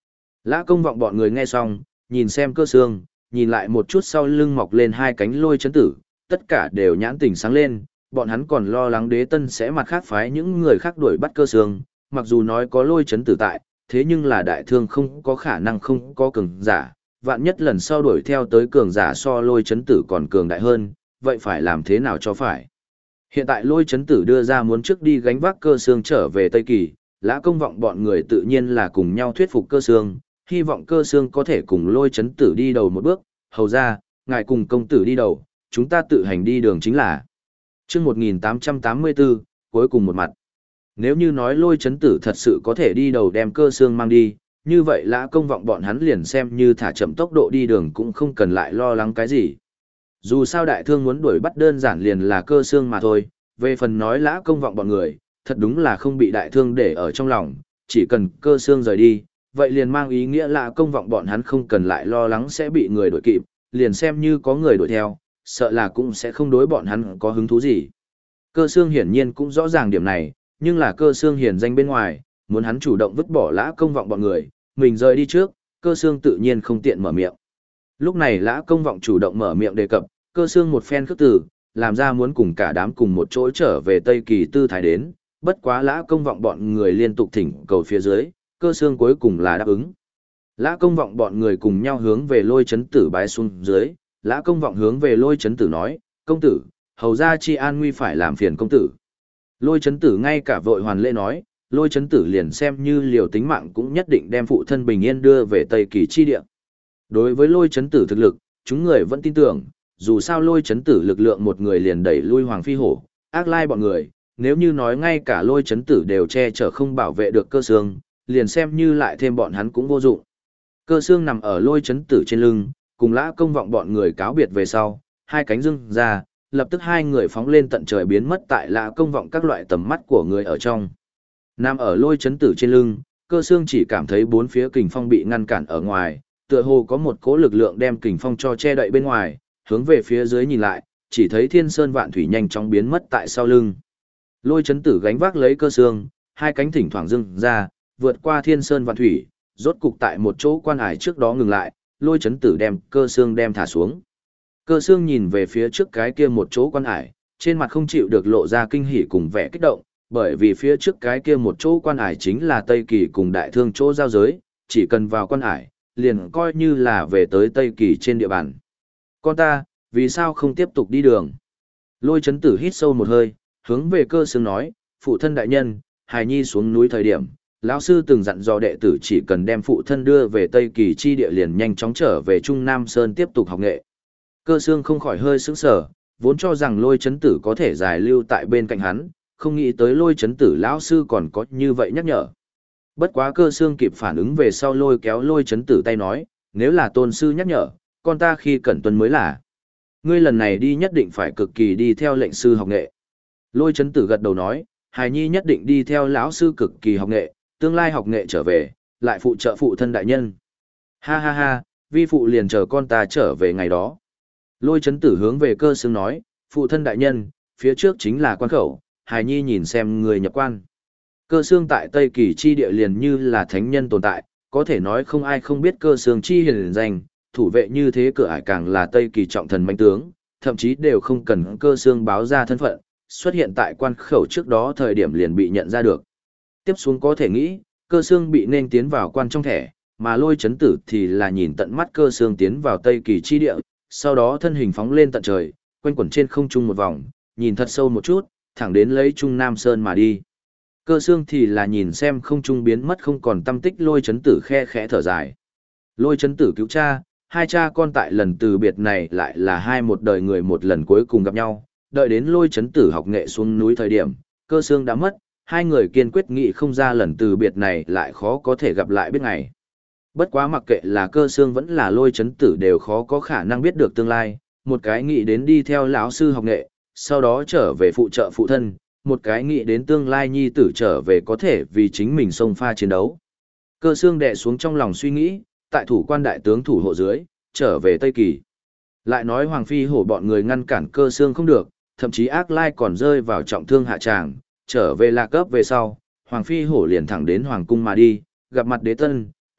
Lã Công Vọng bọn người nghe xong, nhìn xem Cơ Xương, nhìn lại một chút sau lưng mọc lên hai cánh Lôi Chấn Tử, tất cả đều nhãn tỉnh sáng lên, bọn hắn còn lo lắng Đế Tân sẽ mặt khác phái những người khác đuổi bắt Cơ Xương, mặc dù nói có Lôi Chấn Tử tại, thế nhưng là đại thương không có khả năng không có cường giả, vạn nhất lần sau đuổi theo tới cường giả so Lôi Chấn Tử còn cường đại hơn, vậy phải làm thế nào cho phải. Hiện tại Lôi Chấn Tử đưa ra muốn trước đi gánh vác Cơ Xương trở về Tây Kỳ, Lã Công Vọng bọn người tự nhiên là cùng nhau thuyết phục Cơ Xương, hy vọng Cơ Xương có thể cùng Lôi Chấn Tử đi đầu một bước, hầu ra, ngài cùng công tử đi đầu, chúng ta tự hành đi đường chính là. Chương một nghìn tám trăm tám mươi bốn, cuối cùng một mặt. Nếu như nói Lôi Chấn Tử thật sự có thể đi đầu đem Cơ Xương mang đi, như vậy Lã Công Vọng bọn hắn liền xem như thả chậm tốc độ đi đường cũng không cần lại lo lắng cái gì. Dù sao đại thương muốn đuổi bắt đơn giản liền là Cơ Xương mà thôi, về phần nói Lã Công Vọng bọn người, thật đúng là không bị đại thương để ở trong lòng, chỉ cần Cơ Xương rời đi, vậy liền mang ý nghĩa Lã Công Vọng bọn hắn không cần lại lo lắng sẽ bị người đuổi kịp, liền xem như có người đuổi theo, sợ là cũng sẽ không đối bọn hắn có hứng thú gì. Cơ Xương hiển nhiên cũng rõ ràng điểm này, nhưng là Cơ Xương hiển danh bên ngoài, muốn hắn chủ động vứt bỏ Lã Công Vọng bọn người, mình rời đi trước, Cơ Xương tự nhiên không tiện mở miệng. Lúc này Lã Công Vọng chủ động mở miệng đề cập, Cơ Xương một phen khước từ, làm ra muốn cùng cả đám cùng một chỗ trở về Tây Kỳ tư thái đến, bất quá Lã Công Vọng bọn người liên tục thỉnh cầu phía dưới, Cơ Xương cuối cùng là đáp ứng. Lã Công Vọng bọn người cùng nhau hướng về Lôi Chấn Tử bái xuống dưới, Lã Công Vọng hướng về Lôi Chấn Tử nói, công tử, hầu ra chi an nguy phải làm phiền công tử. Lôi Chấn Tử ngay cả vội hoàn lễ nói, Lôi Chấn Tử liền xem như liều tính mạng cũng nhất định đem phụ thân bình yên đưa về Tây Kỳ chi địa. Đối với Lôi Chấn Tử thực lực, chúng người vẫn tin tưởng, dù sao Lôi Chấn Tử lực lượng một người liền đẩy lui Hoàng Phi Hổ, ác lai bọn người, nếu như nói ngay cả Lôi Chấn Tử đều che chở không bảo vệ được Cơ Xương, liền xem như lại thêm bọn hắn cũng vô dụng. Cơ Xương nằm ở Lôi Chấn Tử trên lưng, cùng Lã Công Vọng bọn người cáo biệt về sau, hai cánh dưng ra, lập tức hai người phóng lên tận trời biến mất tại Lã Công Vọng các loại tầm mắt của người ở trong. Nằm ở Lôi Chấn Tử trên lưng, Cơ Xương chỉ cảm thấy bốn phía kình phong bị ngăn cản ở ngoài, tựa hồ có một cỗ lực lượng đem kình phong cho che đậy bên ngoài, hướng về phía dưới nhìn lại, chỉ thấy Thiên Sơn Vạn Thủy nhanh chóng biến mất tại sau lưng. Lôi Chấn Tử gánh vác lấy Cơ Xương, hai cánh thỉnh thoảng dưng ra, vượt qua Thiên Sơn Vạn Thủy, rốt cục tại một chỗ quan ải trước đó ngừng lại, Lôi Chấn Tử đem Cơ Xương đem thả xuống. Cơ Xương nhìn về phía trước cái kia một chỗ quan ải, trên mặt không chịu được lộ ra kinh hỉ cùng vẻ kích động, bởi vì phía trước cái kia một chỗ quan ải chính là Tây Kỳ cùng Đại Thương chỗ giao giới, chỉ cần vào quan ải, liền coi như là về tới Tây Kỳ trên địa bàn. Con ta, vì sao không tiếp tục đi đường? Lôi Chấn Tử hít sâu một hơi, hướng về Cơ Xương nói, phụ thân đại nhân, hài nhi xuống núi thời điểm, lão sư từng dặn dò đệ tử chỉ cần đem phụ thân đưa về Tây Kỳ chi địa liền nhanh chóng trở về Trung Nam Sơn tiếp tục học nghệ. Cơ Xương không khỏi hơi sững sờ, vốn cho rằng Lôi Chấn Tử có thể giải lưu tại bên cạnh hắn, không nghĩ tới Lôi Chấn Tử lão sư còn có như vậy nhắc nhở. Bất quá Cơ Xương kịp phản ứng về sau lôi kéo Lôi Chấn Tử tay nói, nếu là tôn sư nhắc nhở, con ta khi cẩn tuân mới là. Ngươi lần này đi nhất định phải cực kỳ đi theo lệnh sư học nghệ. Lôi Chấn Tử gật đầu nói, hài nhi nhất định đi theo lão sư cực kỳ học nghệ, tương lai học nghệ trở về, lại phụ trợ phụ thân đại nhân. Ha ha ha, vi phụ liền chờ con ta trở về ngày đó. Lôi Chấn Tử hướng về Cơ Xương nói, phụ thân đại nhân, phía trước chính là quan khẩu, hài nhi nhìn xem người nhập quan. Cơ Xương tại Tây Kỳ chi địa liền như là thánh nhân tồn tại, có thể nói không ai không biết Cơ Xương chi hiển danh, thủ vệ như thế cửa ải càng là Tây Kỳ trọng thần manh tướng, thậm chí đều không cần Cơ Xương báo ra thân phận, xuất hiện tại quan khẩu trước đó thời điểm liền bị nhận ra được. Tiếp xuống có thể nghĩ, Cơ Xương bị nên tiến vào quan trong thẻ, mà Lôi Chấn Tử thì là nhìn tận mắt Cơ Xương tiến vào Tây Kỳ chi địa, sau đó thân hình phóng lên tận trời, quanh quẩn trên không trung một vòng, nhìn thật sâu một chút, thẳng đến lấy Trung Nam Sơn mà đi. Cơ Xương thì là nhìn xem không trung biến mất không còn tâm tích Lôi Chấn Tử khe khẽ thở dài. Lôi Chấn Tử cứu cha, hai cha con tại lần từ biệt này lại là hai một đời người một lần cuối cùng gặp nhau, đợi đến Lôi Chấn Tử học nghệ xuống núi thời điểm, Cơ Xương đã mất, hai người kiên quyết nghị không ra lần từ biệt này lại khó có thể gặp lại biết ngày. Bất quá mặc kệ là Cơ Xương vẫn là Lôi Chấn Tử đều khó có khả năng biết được tương lai, một cái nghĩ đến đi theo lão sư học nghệ, sau đó trở về phụ trợ phụ thân, một cái nghĩ đến tương lai nhi tử trở về có thể vì chính mình xông pha chiến đấu. Cơ Xương đè xuống trong lòng suy nghĩ, tại thủ quan đại tướng thủ hộ dưới, trở về Tây Kỳ. Lại nói Hoàng Phi Hổ bọn người ngăn cản Cơ Xương không được, thậm chí Ác Lai còn rơi vào trọng thương hạ tràng, trở về Lạc Cấp về sau, Hoàng Phi Hổ liền thẳng đến Hoàng cung mà đi, gặp mặt Đế Tân,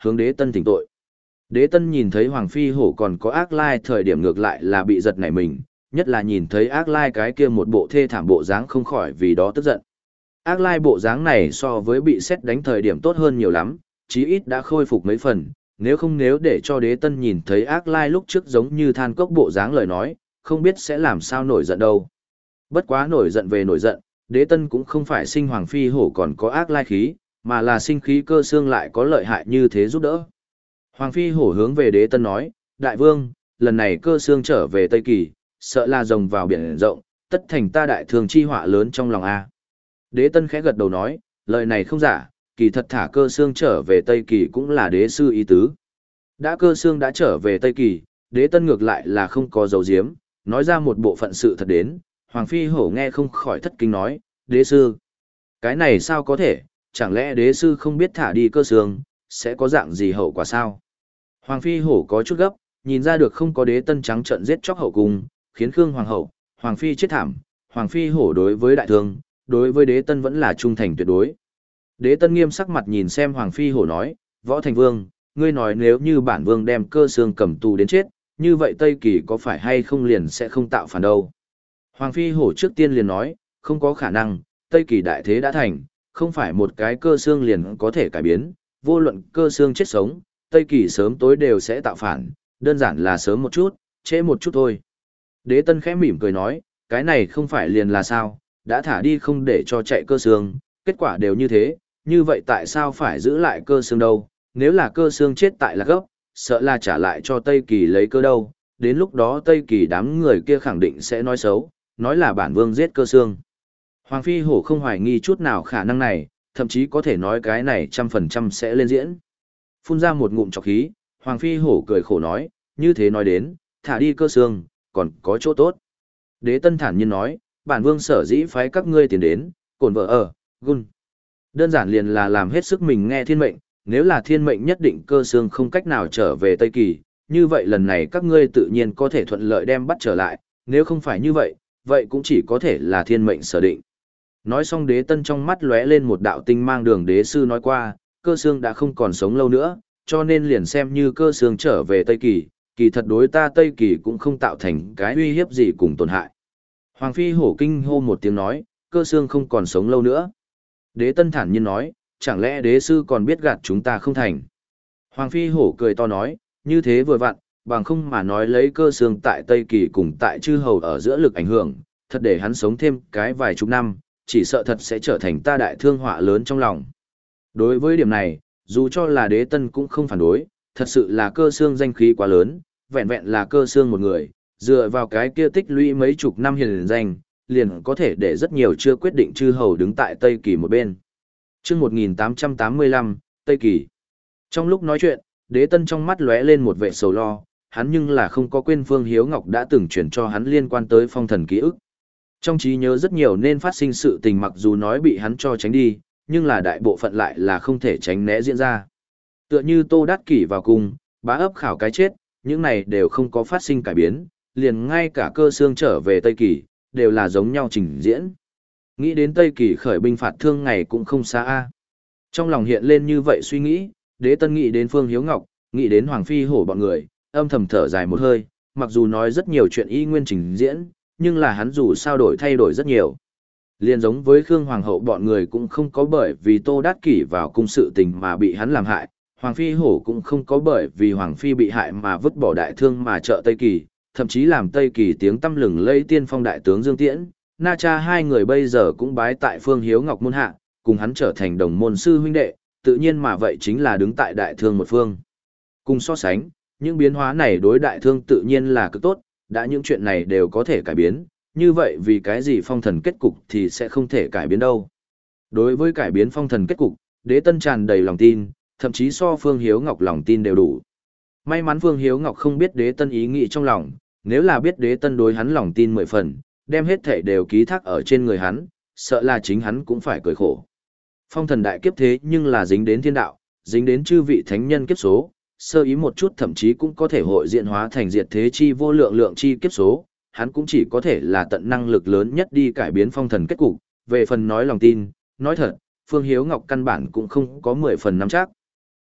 hướng đế tân thỉnh tội. Đế tân nhìn thấy Hoàng Phi Hổ còn có ác lai thời điểm ngược lại là bị giật nảy mình, nhất là nhìn thấy ác lai cái kia một bộ thê thảm bộ dáng không khỏi vì đó tức giận. Ác lai bộ dáng này so với bị xét đánh thời điểm tốt hơn nhiều lắm, chí ít đã khôi phục mấy phần, nếu không nếu để cho đế tân nhìn thấy ác lai lúc trước giống như than cốc bộ dáng lời nói, không biết sẽ làm sao nổi giận đâu. Bất quá nổi giận về nổi giận, đế tân cũng không phải sinh Hoàng Phi Hổ còn có ác lai khí, mà là sinh khí cơ xương lại có lợi hại như thế giúp đỡ. Hoàng Phi Hổ hướng về đế tân nói, đại vương, lần này cơ xương trở về Tây Kỳ, sợ là rồng vào biển rộng, tất thành ta đại thường chi họa lớn trong lòng A. Đế tân khẽ gật đầu nói, lời này không giả, kỳ thật thả cơ xương trở về Tây Kỳ cũng là đế sư ý tứ. Đã cơ xương đã trở về Tây Kỳ, đế tân ngược lại là không có dấu diếm, nói ra một bộ phận sự thật đến, Hoàng Phi Hổ nghe không khỏi thất kinh nói, đế sư. Cái này sao có thể, chẳng lẽ đế sư không biết thả đi cơ xương, sẽ có dạng gì hậu quả sao? Hoàng Phi Hổ có chút gấp, nhìn ra được không có đế tân trắng trận giết chóc hậu cung, khiến Khương Hoàng hậu, Hoàng Phi chết thảm, Hoàng Phi Hổ đối với đại thương, đối với đế tân vẫn là trung thành tuyệt đối. Đế tân nghiêm sắc mặt nhìn xem Hoàng Phi Hổ nói, Võ Thành Vương, ngươi nói nếu như bản vương đem cơ xương cầm tù đến chết, như vậy Tây Kỳ có phải hay không liền sẽ không tạo phản đâu. Hoàng Phi Hổ trước tiên liền nói, không có khả năng, Tây Kỳ đại thế đã thành, không phải một cái cơ xương liền có thể cải biến, vô luận cơ xương chết sống, Tây Kỳ sớm tối đều sẽ tạo phản, đơn giản là sớm một chút, trễ một chút thôi. Đế Tân khẽ mỉm cười nói, cái này không phải liền là sao, đã thả đi không để cho chạy cơ xương, kết quả đều như thế, như vậy tại sao phải giữ lại cơ xương đâu, nếu là cơ xương chết tại Lạc Gốc, sợ là trả lại cho Tây Kỳ lấy cơ đâu, đến lúc đó Tây Kỳ đám người kia khẳng định sẽ nói xấu, nói là bản vương giết cơ xương. Hoàng Phi Hổ không hoài nghi chút nào khả năng này, thậm chí có thể nói cái này trăm phần trăm sẽ lên diễn. Phun ra một ngụm trọc khí, Hoàng Phi Hổ cười khổ nói, như thế nói đến, thả đi cơ xương, còn có chỗ tốt. Đế Tân thản nhiên nói, bản vương sở dĩ phái các ngươi tiền đến, cổn vợ ở, gun. Đơn giản liền là làm hết sức mình nghe thiên mệnh, nếu là thiên mệnh nhất định cơ xương không cách nào trở về Tây Kỳ, như vậy lần này các ngươi tự nhiên có thể thuận lợi đem bắt trở lại, nếu không phải như vậy, vậy cũng chỉ có thể là thiên mệnh sở định. Nói xong đế tân trong mắt lóe lên một đạo tinh mang đường đế sư nói qua, cơ xương đã không còn sống lâu nữa, cho nên liền xem như cơ xương trở về Tây Kỳ, kỳ thật đối ta Tây Kỳ cũng không tạo thành cái uy hiếp gì cùng tổn hại. Hoàng Phi Hổ kinh hô một tiếng nói, cơ xương không còn sống lâu nữa. Đế tân thản nhiên nói, chẳng lẽ đế sư còn biết gạt chúng ta không thành. Hoàng Phi Hổ cười to nói, như thế vừa vặn, bằng không mà nói lấy cơ xương tại Tây Kỳ cùng tại chư hầu ở giữa lực ảnh hưởng, thật để hắn sống thêm cái vài chục năm, chỉ sợ thật sẽ trở thành ta đại thương họa lớn trong lòng. Đối với điểm này, dù cho là đế tân cũng không phản đối, thật sự là cơ xương danh khí quá lớn, vẹn vẹn là cơ xương một người, dựa vào cái kia tích lũy mấy chục năm hiền danh, liền có thể để rất nhiều chưa quyết định chư hầu đứng tại Tây Kỳ một bên. Trước một nghìn tám trăm tám mươi lăm, Tây Kỳ. Trong lúc nói chuyện, đế tân trong mắt lóe lên một vẻ sầu lo, hắn nhưng là không có quên Phương Hiếu Ngọc đã từng chuyển cho hắn liên quan tới phong thần ký ức. Trong trí nhớ rất nhiều nên phát sinh sự tình mặc dù nói bị hắn cho tránh đi, nhưng là đại bộ phận lại là không thể tránh né diễn ra. Tựa như Tô Đát Kỷ vào cung, bá ấp khảo cái chết, những này đều không có phát sinh cải biến, liền ngay cả cơ xương trở về Tây Kỳ, đều là giống nhau trình diễn. Nghĩ đến Tây Kỳ khởi binh phạt thương ngày cũng không xa a. Trong lòng hiện lên như vậy suy nghĩ, đế tân nghĩ đến Phương Hiếu Ngọc, nghĩ đến Hoàng Phi Hổ bọn người, âm thầm thở dài một hơi, mặc dù nói rất nhiều chuyện y nguyên trình diễn, nhưng là hắn dù sao đổi thay đổi rất nhiều. Liên giống với Khương Hoàng hậu bọn người cũng không có bởi vì Tô Đát Kỷ vào cung sự tình mà bị hắn làm hại, Hoàng Phi Hổ cũng không có bởi vì Hoàng Phi bị hại mà vứt bỏ đại thương mà trợ Tây Kỳ, thậm chí làm Tây Kỳ tiếng tăm lừng lẫy tiên phong đại tướng Dương Tiễn, Na Cha hai người bây giờ cũng bái tại Phương Hiếu Ngọc môn hạ, cùng hắn trở thành đồng môn sư huynh đệ, tự nhiên mà vậy chính là đứng tại đại thương một phương. Cùng so sánh, những biến hóa này đối đại thương tự nhiên là cực tốt, đã những chuyện này đều có thể cải biến, như vậy vì cái gì phong thần kết cục thì sẽ không thể cải biến đâu. Đối với cải biến phong thần kết cục, đế tân tràn đầy lòng tin, thậm chí so Phương Hiếu Ngọc lòng tin đều đủ. May mắn Phương Hiếu Ngọc không biết đế tân ý nghĩ trong lòng, nếu là biết đế tân đối hắn lòng tin mười phần, đem hết thể đều ký thác ở trên người hắn, sợ là chính hắn cũng phải cười khổ. Phong thần đại kiếp thế nhưng là dính đến thiên đạo, dính đến chư vị thánh nhân kiếp số, sơ ý một chút thậm chí cũng có thể hội diện hóa thành diệt thế chi vô lượng lượng chi kiếp số, hắn cũng chỉ có thể là tận năng lực lớn nhất đi cải biến phong thần kết cục, về phần nói lòng tin, nói thật, Phương Hiếu Ngọc căn bản cũng không có mười phần nắm chắc.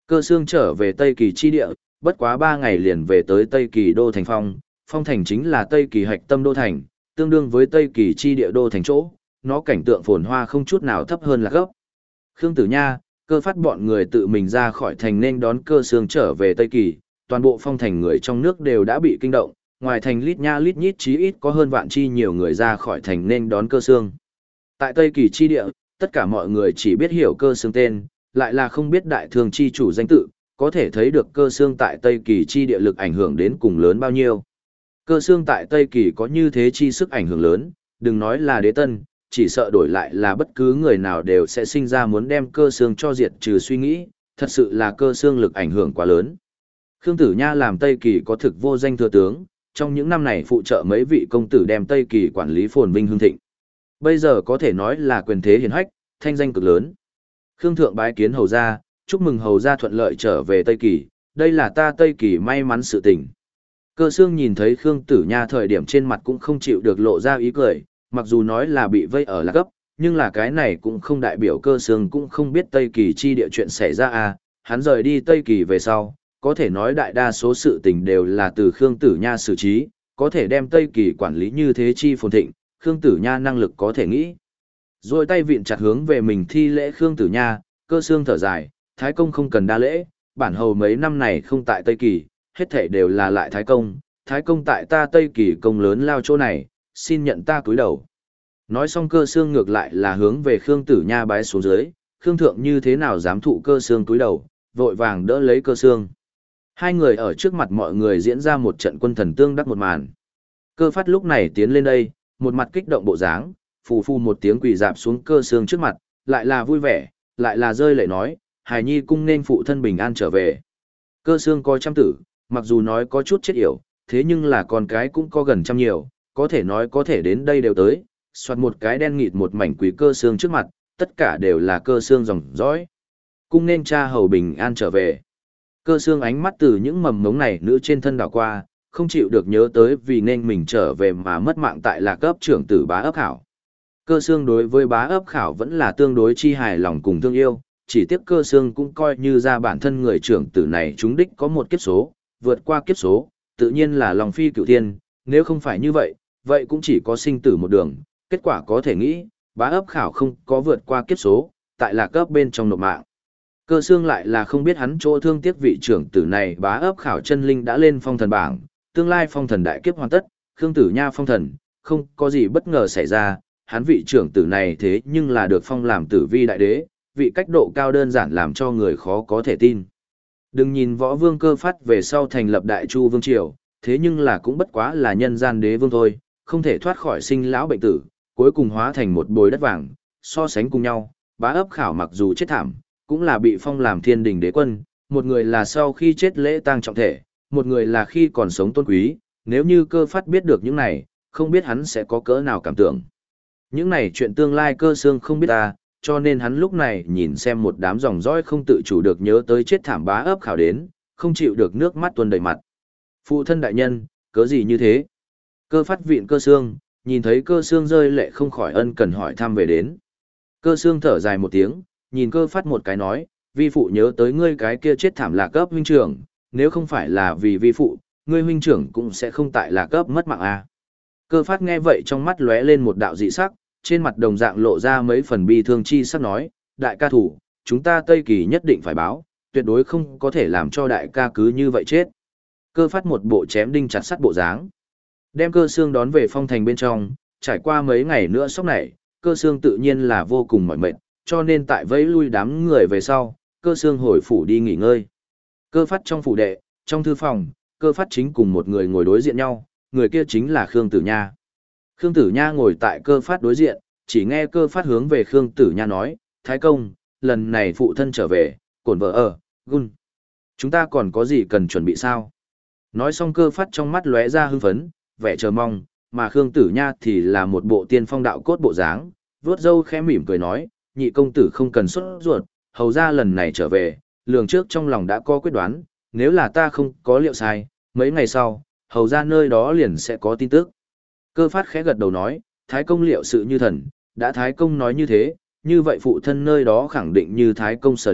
Cơ xương trở về Tây Kỳ chi địa, bất quá ba ngày liền về tới Tây Kỳ đô thành phong, phong thành chính là Tây Kỳ hạch tâm đô thành, tương đương với Tây Kỳ chi địa đô thành chỗ, nó cảnh tượng phồn hoa không chút nào thấp hơn là gốc. Khương Tử Nha, Cơ Phát bọn người tự mình ra khỏi thành nên đón Cơ xương trở về Tây Kỳ, toàn bộ phong thành người trong nước đều đã bị kinh động, ngoài thành lít nha lít nhít chí ít có hơn vạn chi nhiều người ra khỏi thành nên đón Cơ xương. Tại Tây Kỳ chi địa, tất cả mọi người chỉ biết hiểu Cơ xương tên, lại là không biết đại thương chi chủ danh tự, có thể thấy được Cơ xương tại Tây Kỳ chi địa lực ảnh hưởng đến cùng lớn bao nhiêu. Cơ xương tại Tây Kỳ có như thế chi sức ảnh hưởng lớn, đừng nói là đế tân, chỉ sợ đổi lại là bất cứ người nào đều sẽ sinh ra muốn đem Cơ xương cho diệt trừ suy nghĩ, thật sự là Cơ xương lực ảnh hưởng quá lớn. Khương Tử Nha làm Tây Kỳ có thực vô danh thừa tướng, trong những năm này phụ trợ mấy vị công tử đem Tây Kỳ quản lý phồn vinh hưng thịnh. Bây giờ có thể nói là quyền thế hiển hách, thanh danh cực lớn. Khương Thượng bái kiến hầu gia, chúc mừng hầu gia thuận lợi trở về Tây Kỳ, đây là ta Tây Kỳ may mắn sự tình. Cơ xương nhìn thấy Khương Tử Nha thời điểm trên mặt cũng không chịu được lộ ra ý cười, mặc dù nói là bị vây ở lạc cấp, nhưng là cái này cũng không đại biểu Cơ xương cũng không biết Tây Kỳ chi địa chuyện xảy ra à, hắn rời đi Tây Kỳ về sau, có thể nói đại đa số sự tình đều là từ Khương Tử Nha xử trí, có thể đem Tây Kỳ quản lý như thế chi phồn thịnh, Khương Tử Nha năng lực có thể nghĩ. Rồi tay vịn chặt hướng về mình thi lễ Khương Tử Nha, Cơ xương thở dài, Thái công không cần đa lễ, bản hầu mấy năm này không tại Tây Kỳ, hết thảy đều là lại Thái công, Thái công tại ta Tây Kỳ công lớn lao chỗ này, xin nhận ta cúi đầu. Nói xong Cơ xương ngược lại là hướng về Khương Tử Nha bái xuống dưới, Khương Thượng như thế nào dám thụ Cơ xương cúi đầu, vội vàng đỡ lấy Cơ xương. Hai người ở trước mặt mọi người diễn ra một trận quân thần tương đắc một màn. Cơ Phát lúc này tiến lên đây, một mặt kích động bộ dáng, phù phù một tiếng quỳ dạp xuống Cơ xương trước mặt, lại là vui vẻ, lại là rơi lệ nói, Hải Nhi cung nên phụ thân bình an trở về. Cơ xương có trăm tử, mặc dù nói có chút chết yểu, thế nhưng là con cái cũng có gần trăm nhiều, có thể nói có thể đến đây đều tới, soạt một cái đen nghịt một mảnh quý Cơ xương trước mặt, tất cả đều là Cơ xương dòng dõi. Cung nên cha hầu bình an trở về. Cơ xương ánh mắt từ những mầm ngống này nữ trên thân đảo qua, không chịu được nhớ tới vì nên mình trở về mà mất mạng tại lạc ấp trưởng tử bá ấp khảo. Cơ xương đối với bá ấp khảo vẫn là tương đối chi hài lòng cùng thương yêu, chỉ tiếc Cơ xương cũng coi như ra bản thân người trưởng tử này chúng đích có một kiếp số, vượt qua kiếp số, tự nhiên là lòng phi cửu thiên, nếu không phải như vậy, vậy cũng chỉ có sinh tử một đường, kết quả có thể nghĩ, bá ấp khảo không có vượt qua kiếp số, tại lạc ấp bên trong nộp mạng. Cơ xương lại là không biết hắn chỗ thương tiếc vị trưởng tử này bá ấp khảo chân linh đã lên phong thần bảng, tương lai phong thần đại kiếp hoàn tất, Khương Tử Nha phong thần, không có gì bất ngờ xảy ra, hắn vị trưởng tử này thế nhưng là được phong làm tử vi đại đế, vị cách độ cao đơn giản làm cho người khó có thể tin. Đừng nhìn võ vương Cơ Phát về sau thành lập đại chu vương triều, thế nhưng là cũng bất quá là nhân gian đế vương thôi, không thể thoát khỏi sinh lão bệnh tử, cuối cùng hóa thành một bồi đất vàng, so sánh cùng nhau, bá ấp khảo mặc dù chết thảm, cũng là bị phong làm thiên đình đế quân, một người là sau khi chết lễ tang trọng thể, một người là khi còn sống tôn quý, nếu như Cơ Phát biết được những này, không biết hắn sẽ có cỡ nào cảm tưởng. Những này chuyện tương lai Cơ xương không biết ta, cho nên hắn lúc này nhìn xem một đám dòng dõi không tự chủ được nhớ tới chết thảm bá ấp khảo đến, không chịu được nước mắt tuôn đầy mặt. Phụ thân đại nhân, cớ gì như thế? Cơ Phát vịn Cơ xương, nhìn thấy Cơ xương rơi lệ không khỏi ân cần hỏi thăm về đến. Cơ xương thở dài một tiếng, nhìn Cơ Phát một cái nói, vi phụ nhớ tới ngươi cái kia chết thảm lạc cấp huynh trưởng, nếu không phải là vì vi phụ, ngươi huynh trưởng cũng sẽ không tại lạc cấp mất mạng à. Cơ Phát nghe vậy trong mắt lóe lên một đạo dị sắc, trên mặt đồng dạng lộ ra mấy phần bi thương chi sắc nói, đại ca thủ, chúng ta Tây Kỳ nhất định phải báo, tuyệt đối không có thể làm cho đại ca cứ như vậy chết. Cơ Phát một bộ chém đinh chặt sắt bộ dáng, đem Cơ xương đón về phong thành bên trong, trải qua mấy ngày nữa sốc này, Cơ xương tự nhiên là vô cùng mỏi mệt, cho nên tại vẫy lui đám người về sau, Cơ xương hồi phủ đi nghỉ ngơi. Cơ Phát trong phủ đệ, trong thư phòng, Cơ Phát chính cùng một người ngồi đối diện nhau, người kia chính là Khương Tử Nha. Khương Tử Nha ngồi tại Cơ Phát đối diện, chỉ nghe Cơ Phát hướng về Khương Tử Nha nói, Thái công, lần này phụ thân trở về, cổn vợ ở, gun. Chúng ta còn có gì cần chuẩn bị sao? Nói xong Cơ Phát trong mắt lóe ra hưng phấn, vẻ chờ mong, mà Khương Tử Nha thì là một bộ tiên phong đạo cốt bộ dáng, vuốt râu khẽ mỉm cười nói, nhị công tử không cần sốt ruột, hầu ra lần này trở về, lường trước trong lòng đã có quyết đoán, nếu là ta không có liệu sai, mấy ngày sau, hầu ra nơi đó liền sẽ có tin tức. Cơ Phát khẽ gật đầu nói, Thái công liệu sự như thần, đã Thái công nói như thế, như vậy phụ thân nơi đó khẳng định như Thái công sở liệu,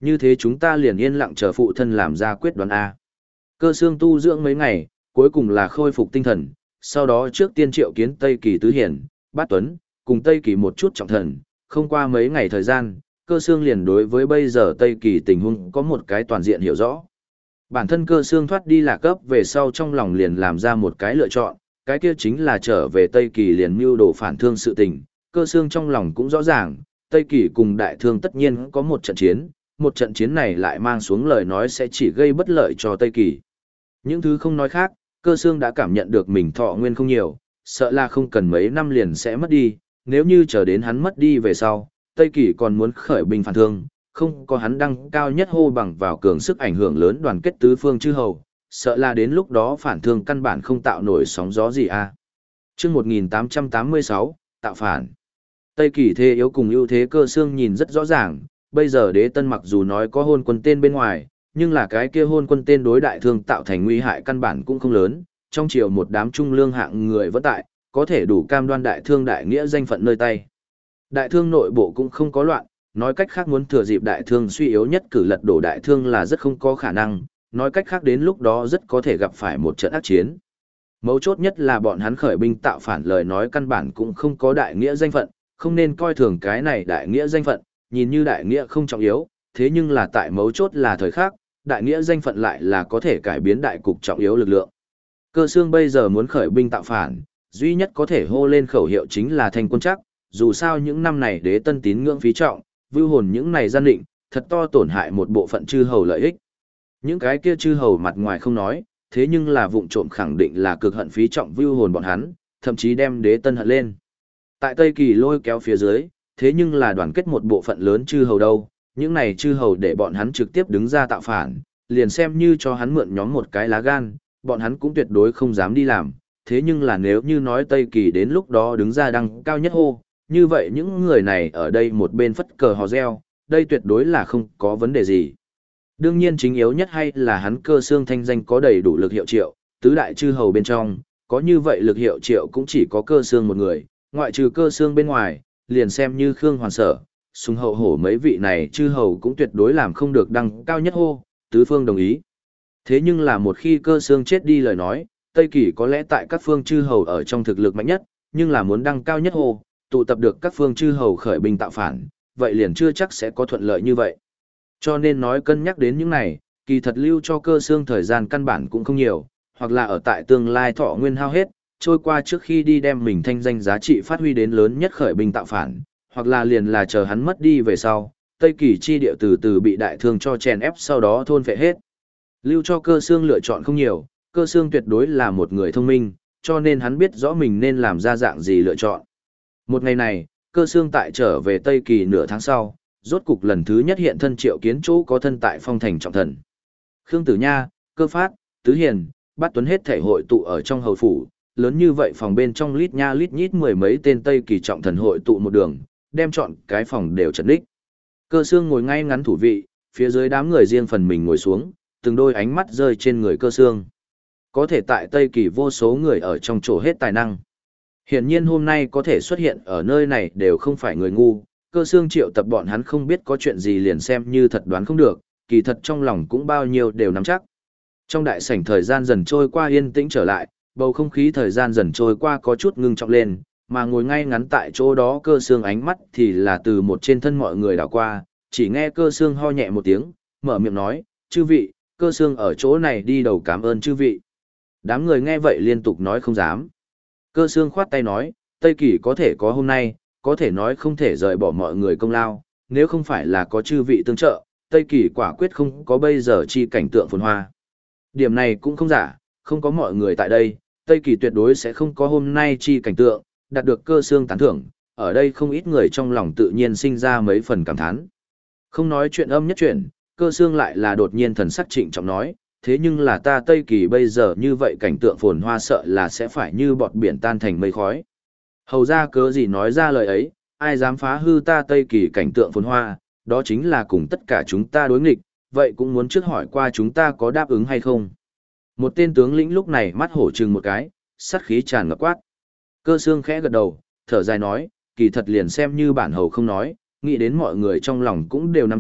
Như thế chúng ta liền yên lặng chờ phụ thân làm ra quyết đoán A. Cơ xương tu dưỡng mấy ngày, cuối cùng là khôi phục tinh thần, sau đó trước tiên triệu kiến Tây Kỳ Tứ Hiển, Bát Tuấn, cùng Tây Kỳ một chút trọng thần, không qua mấy ngày thời gian, cơ xương liền đối với bây giờ Tây Kỳ tình huống có một cái toàn diện hiểu rõ. Bản thân cơ xương thoát đi lạc cấp về sau trong lòng liền làm ra một cái lựa chọn, cái kia chính là trở về Tây Kỳ liền mưu đồ phản thương sự tình, cơ xương trong lòng cũng rõ ràng, Tây Kỳ cùng đại thương tất nhiên có một trận chiến, một trận chiến này lại mang xuống lời nói sẽ chỉ gây bất lợi cho Tây Kỳ. Những thứ không nói khác, cơ xương đã cảm nhận được mình thọ nguyên không nhiều, sợ là không cần mấy năm liền sẽ mất đi, nếu như chờ đến hắn mất đi về sau, Tây Kỳ còn muốn khởi binh phản thương, không có hắn đăng cao nhất hô bằng vào cường sức ảnh hưởng lớn đoàn kết tứ phương chư hầu, sợ là đến lúc đó phản thương căn bản không tạo nổi sóng gió gì a. Chương một nghìn tám trăm tám mươi sáu, tạo phản. Tây Kỳ thế yếu cùng ưu thế cơ xương nhìn rất rõ ràng, bây giờ đế tân mặc dù nói có hôn quân tên bên ngoài, nhưng là cái kia hôn quân tên đối đại thương tạo thành nguy hại căn bản cũng không lớn, trong triều một đám trung lương hạng người vẫn tại, có thể đủ cam đoan đại thương đại nghĩa danh phận nơi tay. Đại thương nội bộ cũng không có loạn, nói cách khác muốn thừa dịp đại thương suy yếu nhất cử lật đổ đại thương là rất không có khả năng, nói cách khác đến lúc đó rất có thể gặp phải một trận ác chiến. Mấu chốt nhất là bọn hắn khởi binh tạo phản lời nói căn bản cũng không có đại nghĩa danh phận, không nên coi thường cái này đại nghĩa danh phận, nhìn như đại nghĩa không trọng yếu, thế nhưng là tại mấu chốt là thời khắc, đại nghĩa danh phận lại là có thể cải biến đại cục trọng yếu lực lượng. Cơ xương bây giờ muốn khởi binh tạo phản, duy nhất có thể hô lên khẩu hiệu chính là thanh quân chắc, dù sao những năm này đế tân tín ngưỡng phí trọng, vưu hồn những này gian định, thật to tổn hại một bộ phận chư hầu lợi ích. Những cái kia chư hầu mặt ngoài không nói, thế nhưng là vụng trộm khẳng định là cực hận phí trọng vưu hồn bọn hắn, thậm chí đem đế tân hận lên. Tại Tây Kỳ lôi kéo phía dưới, thế nhưng là đoàn kết một bộ phận lớn chư hầu đâu, những này chư hầu để bọn hắn trực tiếp đứng ra tạo phản, liền xem như cho hắn mượn nhóm một cái lá gan, bọn hắn cũng tuyệt đối không dám đi làm, thế nhưng là nếu như nói Tây Kỳ đến lúc đó đứng ra đăng cao nhất hô, như vậy những người này ở đây một bên phất cờ hò reo, đây tuyệt đối là không có vấn đề gì. Đương nhiên chính yếu nhất hay là hắn cơ xương thanh danh có đầy đủ lực hiệu triệu, tứ đại chư hầu bên trong, có như vậy lực hiệu triệu cũng chỉ có cơ xương một người, ngoại trừ cơ xương bên ngoài, liền xem như Khương Hoàn Sở, Sùng Hậu Hổ mấy vị này chư hầu cũng tuyệt đối làm không được đăng cao nhất hô, tứ phương đồng ý. Thế nhưng là một khi cơ xương chết đi lời nói, Tây Kỳ có lẽ tại các phương chư hầu ở trong thực lực mạnh nhất, nhưng là muốn đăng cao nhất hô, tụ tập được các phương chư hầu khởi binh tạo phản, vậy liền chưa chắc sẽ có thuận lợi như vậy. Cho nên nói cân nhắc đến những này, kỳ thật lưu cho cơ xương thời gian căn bản cũng không nhiều, hoặc là ở tại tương lai thọ nguyên hao hết, trôi qua trước khi đi đem mình thanh danh giá trị phát huy đến lớn nhất khởi binh tạo phản, hoặc là liền là chờ hắn mất đi về sau, Tây Kỳ chi địa từ từ bị đại thương cho chèn ép sau đó thôn phệ hết. Lưu cho cơ xương lựa chọn không nhiều, cơ xương tuyệt đối là một người thông minh, cho nên hắn biết rõ mình nên làm ra dạng gì lựa chọn. Một ngày này, cơ xương tại trở về Tây Kỳ nửa tháng sau, rốt cục lần thứ nhất hiện thân triệu kiến chỗ có thân tại phong thành trọng thần. Khương Tử Nha, Cơ Phát, Tứ Hiền, Bát Tuấn hết thể hội tụ ở trong hầu phủ, lớn như vậy phòng bên trong lít nha lít nhít mười mấy tên Tây Kỳ trọng thần hội tụ một đường, đem chọn cái phòng đều trật đích. Cơ xương ngồi ngay ngắn thủ vị, phía dưới đám người riêng phần mình ngồi xuống, từng đôi ánh mắt rơi trên người cơ xương. Có thể tại Tây Kỳ vô số người ở trong chỗ hết tài năng. Hiển nhiên hôm nay có thể xuất hiện ở nơi này đều không phải người ngu, cơ xương triệu tập bọn hắn không biết có chuyện gì liền xem như thật đoán không được, kỳ thật trong lòng cũng bao nhiêu đều nắm chắc. Trong đại sảnh thời gian dần trôi qua yên tĩnh trở lại, bầu không khí thời gian dần trôi qua có chút ngưng trọng lên, mà ngồi ngay ngắn tại chỗ đó cơ xương ánh mắt thì là từ một trên thân mọi người đảo qua, chỉ nghe cơ xương ho nhẹ một tiếng, mở miệng nói, chư vị, cơ xương ở chỗ này đi đầu cảm ơn chư vị. Đám người nghe vậy liên tục nói không dám. Cơ xương khoát tay nói, Tây Kỳ có thể có hôm nay, có thể nói không thể rời bỏ mọi người công lao, nếu không phải là có chư vị tương trợ, Tây Kỳ quả quyết không có bây giờ chi cảnh tượng phồn hoa. Điểm này cũng không giả, không có mọi người tại đây, Tây Kỳ tuyệt đối sẽ không có hôm nay chi cảnh tượng, đạt được cơ xương tán thưởng, ở đây không ít người trong lòng tự nhiên sinh ra mấy phần cảm thán. Không nói chuyện âm nhất chuyện, cơ xương lại là đột nhiên thần sắc trịnh trọng nói, thế nhưng là ta Tây Kỳ bây giờ như vậy cảnh tượng phồn hoa sợ là sẽ phải như bọt biển tan thành mây khói. Hầu ra cớ gì nói ra lời ấy, ai dám phá hư ta Tây Kỳ cảnh tượng phồn hoa, đó chính là cùng tất cả chúng ta đối nghịch, vậy cũng muốn trước hỏi qua chúng ta có đáp ứng hay không. Một tên tướng lĩnh lúc này mắt hổ trừng một cái, sát khí tràn ngập quát. Cơ xương khẽ gật đầu, thở dài nói, kỳ thật liền xem như bản hầu không nói, nghĩ đến mọi người trong lòng cũng đều nắm chắc,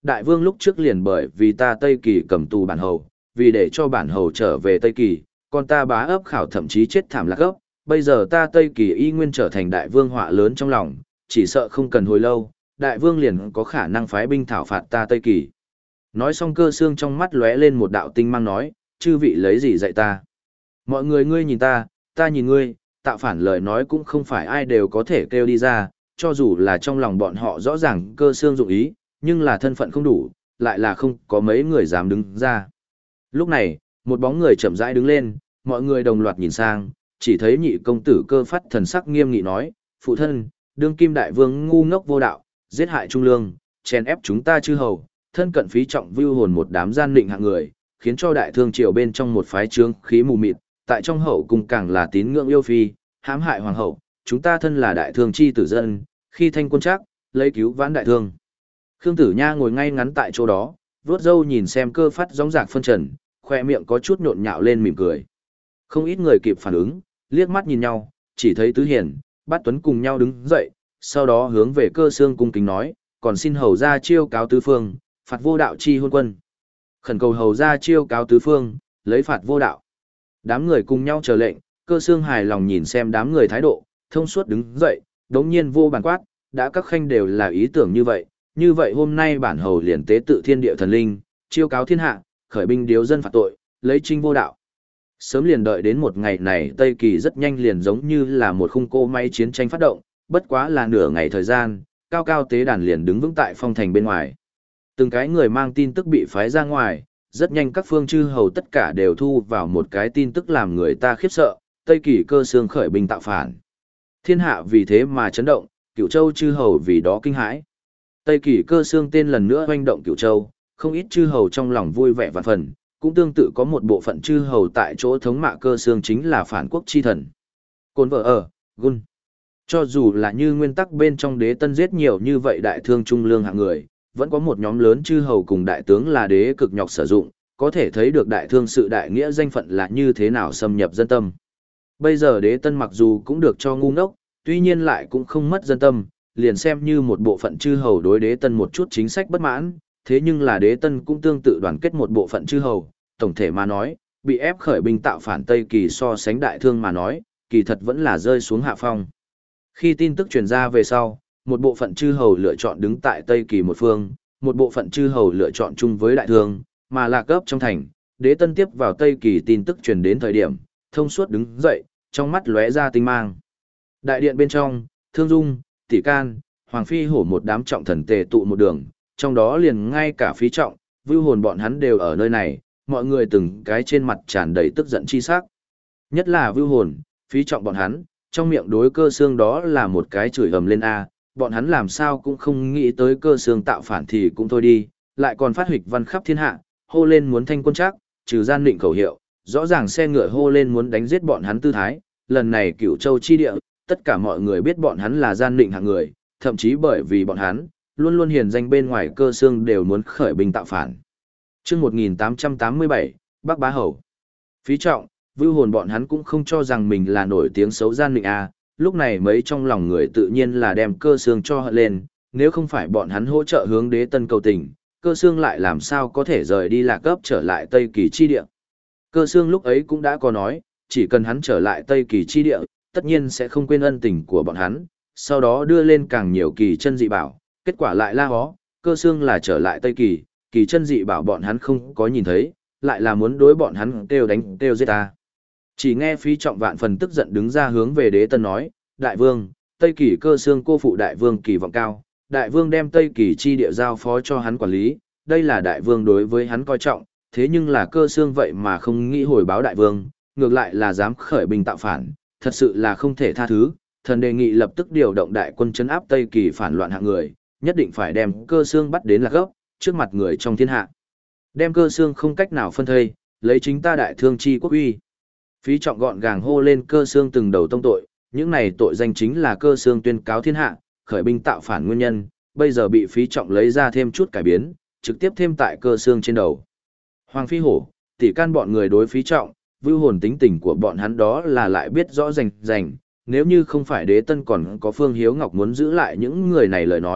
đại vương lúc trước liền bởi vì ta Tây Kỳ cầm tù bản hầu, vì để cho bản hầu trở về Tây Kỳ, con ta bá ấp khảo thậm chí chết thảm lạc ấp, bây giờ ta Tây Kỳ y nguyên trở thành đại vương họa lớn trong lòng, chỉ sợ không cần hồi lâu, đại vương liền có khả năng phái binh thảo phạt ta Tây Kỳ. Nói xong Cơ Xương trong mắt lóe lên một đạo tinh mang nói, chư vị lấy gì dạy ta? Mọi người ngươi nhìn ta, ta nhìn ngươi, tạo phản lời nói cũng không phải ai đều có thể kêu đi ra, cho dù là trong lòng bọn họ rõ ràng Cơ Xương dụng ý, nhưng là thân phận không đủ, lại là không có mấy người dám đứng ra. Lúc này, một bóng người chậm rãi đứng lên, mọi người đồng loạt nhìn sang, chỉ thấy nhị công tử Cơ Phát thần sắc nghiêm nghị nói, phụ thân, đương kim đại vương ngu ngốc vô đạo, giết hại trung lương, chèn ép chúng ta chư hầu, thân cận phí trọng vưu hồn một đám gian định hạng người, khiến cho đại thương triều bên trong một phái trướng khí mù mịt, tại trong hậu cung càng là tín ngưỡng yêu phi, hãm hại hoàng hậu, chúng ta thân là đại thương chi tử dân, khi thanh quân chắc, lấy cứu vãn đại thương. Khương Tử Nha ngồi ngay ngắn tại chỗ đó, vuốt râu nhìn xem Cơ Phát gióng giạc phân trần, khoe miệng có chút nhộn nhạo lên mỉm cười. Không ít người kịp phản ứng, liếc mắt nhìn nhau, chỉ thấy Tứ Hiển, Bát Tuấn cùng nhau đứng dậy, sau đó hướng về Cơ Xương cung kính nói, còn xin hầu ra chiêu cáo tứ phương, phạt vô đạo chi hôn quân. Khẩn cầu hầu ra chiêu cáo tứ phương, lấy phạt vô đạo. Đám người cùng nhau chờ lệnh, Cơ Xương hài lòng nhìn xem đám người thái độ, thông suốt đứng dậy, đống nhiên vô bàn quát, đã các khanh đều là ý tưởng như vậy, như vậy hôm nay bản hầu liền tế tự thiên địa thần linh, chiêu cáo thiên hạ, khởi binh điếu dân phạt tội, lấy trinh vô đạo. Sớm liền đợi đến một ngày này Tây Kỳ rất nhanh liền giống như là một khung cỗ máy chiến tranh phát động, bất quá là nửa ngày thời gian, cao cao tế đàn liền đứng vững tại phong thành bên ngoài. Từng cái người mang tin tức bị phái ra ngoài, rất nhanh các phương chư hầu tất cả đều thu vào một cái tin tức làm người ta khiếp sợ, Tây Kỳ Cơ Xương khởi binh tạo phản. Thiên hạ vì thế mà chấn động, Cửu Châu chư hầu vì đó kinh hãi. Tây Kỳ Cơ Xương tên lần nữa hoành động Cửu Châu, không ít chư hầu trong lòng vui vẻ vạn phần, cũng tương tự có một bộ phận chư hầu tại chỗ thống mạ Cơ Xương chính là phản quốc chi thần. Côn vợ ở, gun. Cho dù là như nguyên tắc bên trong đế tân giết nhiều như vậy đại thương trung lương hạng người, vẫn có một nhóm lớn chư hầu cùng đại tướng là đế cực nhọc sử dụng, có thể thấy được đại thương sự đại nghĩa danh phận là như thế nào xâm nhập dân tâm. Bây giờ đế tân mặc dù cũng được cho ngu ngốc, tuy nhiên lại cũng không mất dân tâm, liền xem như một bộ phận chư hầu đối đế tân một chút chính sách bất mãn, thế nhưng là đế tân cũng tương tự đoàn kết một bộ phận chư hầu, tổng thể mà nói, bị ép khởi binh tạo phản Tây Kỳ so sánh đại thương mà nói, kỳ thật vẫn là rơi xuống hạ phong. Khi tin tức truyền ra về sau, một bộ phận chư hầu lựa chọn đứng tại Tây Kỳ một phương, một bộ phận chư hầu lựa chọn chung với đại thương, mà lạc ấp trong thành, đế tân tiếp vào Tây Kỳ tin tức truyền đến thời điểm, thông suốt đứng dậy, trong mắt lóe ra tinh mang. Đại điện bên trong, Thương Dung, Tỷ Can, Hoàng Phi Hổ một đám trọng thần tề tụ một đường, trong đó liền ngay cả Phí Trọng, Vưu Hồn bọn hắn đều ở nơi này, mọi người từng cái trên mặt tràn đầy tức giận chi sắc. Nhất là Vưu Hồn, Phí Trọng bọn hắn, trong miệng đối Cơ Xương đó là một cái chửi ầm lên a, bọn hắn làm sao cũng không nghĩ tới Cơ Xương tạo phản thì cũng thôi đi, lại còn phát huỵch văn khắp thiên hạ, hô lên muốn thanh quân trác, trừ gian định khẩu hiệu, rõ ràng xe ngựa hô lên muốn đánh giết bọn hắn tư thái, lần này Cửu Châu chi địa, tất cả mọi người biết bọn hắn là gian định hạng người, thậm chí bởi vì bọn hắn luôn luôn hiền danh bên ngoài Cơ Xương đều muốn khởi binh tạo phản. Chương một nghìn tám trăm tám mươi bảy, Bắc Bá Hầu. Phí Trọng, Vưu Hồn bọn hắn cũng không cho rằng mình là nổi tiếng xấu gian định a, lúc này mấy trong lòng người tự nhiên là đem Cơ Xương cho hận lên, nếu không phải bọn hắn hỗ trợ hướng đế tân cầu tình, Cơ Xương lại làm sao có thể rời đi lạc cấp trở lại Tây Kỳ chi địa. Cơ Xương lúc ấy cũng đã có nói, chỉ cần hắn trở lại Tây Kỳ chi địa, tất nhiên sẽ không quên ân tình của bọn hắn, sau đó đưa lên càng nhiều kỳ chân dị bảo, kết quả lại la hó, Cơ Xương là trở lại Tây Kỳ, kỳ chân dị bảo bọn hắn không có nhìn thấy, lại là muốn đối bọn hắn kêu đánh kêu giết ta. Chỉ nghe Phí Trọng vạn phần tức giận đứng ra hướng về đế tân nói, đại vương, Tây Kỳ Cơ Xương cô phụ đại vương kỳ vọng cao, đại vương đem Tây Kỳ chi địa giao phó cho hắn quản lý, đây là đại vương đối với hắn coi trọng, thế nhưng là Cơ Xương vậy mà không nghĩ hồi báo đại vương, ngược lại là dám khởi binh tạo phản, thật sự là không thể tha thứ, thần đề nghị lập tức điều động đại quân trấn áp Tây Kỳ phản loạn hạng người, nhất định phải đem Cơ Xương bắt đến lạc gốc, trước mặt người trong thiên hạ. Đem Cơ Xương không cách nào phân thây, lấy chính ta đại thương chi quốc uy. Phí Trọng gọn gàng hô lên Cơ Xương từng đầu tông tội, những này tội danh chính là Cơ Xương tuyên cáo thiên hạ, khởi binh tạo phản nguyên nhân, bây giờ bị Phí Trọng lấy ra thêm chút cải biến, trực tiếp thêm tại Cơ Xương trên đầu. Hoàng Phi Hổ, Tỷ Can bọn người đối Phí Trọng, Vưu Hồn tính tình của bọn hắn đó là lại biết rõ rành rành, nếu như không phải đế tân còn có Phương Hiếu Ngọc muốn giữ lại những người này lời nói,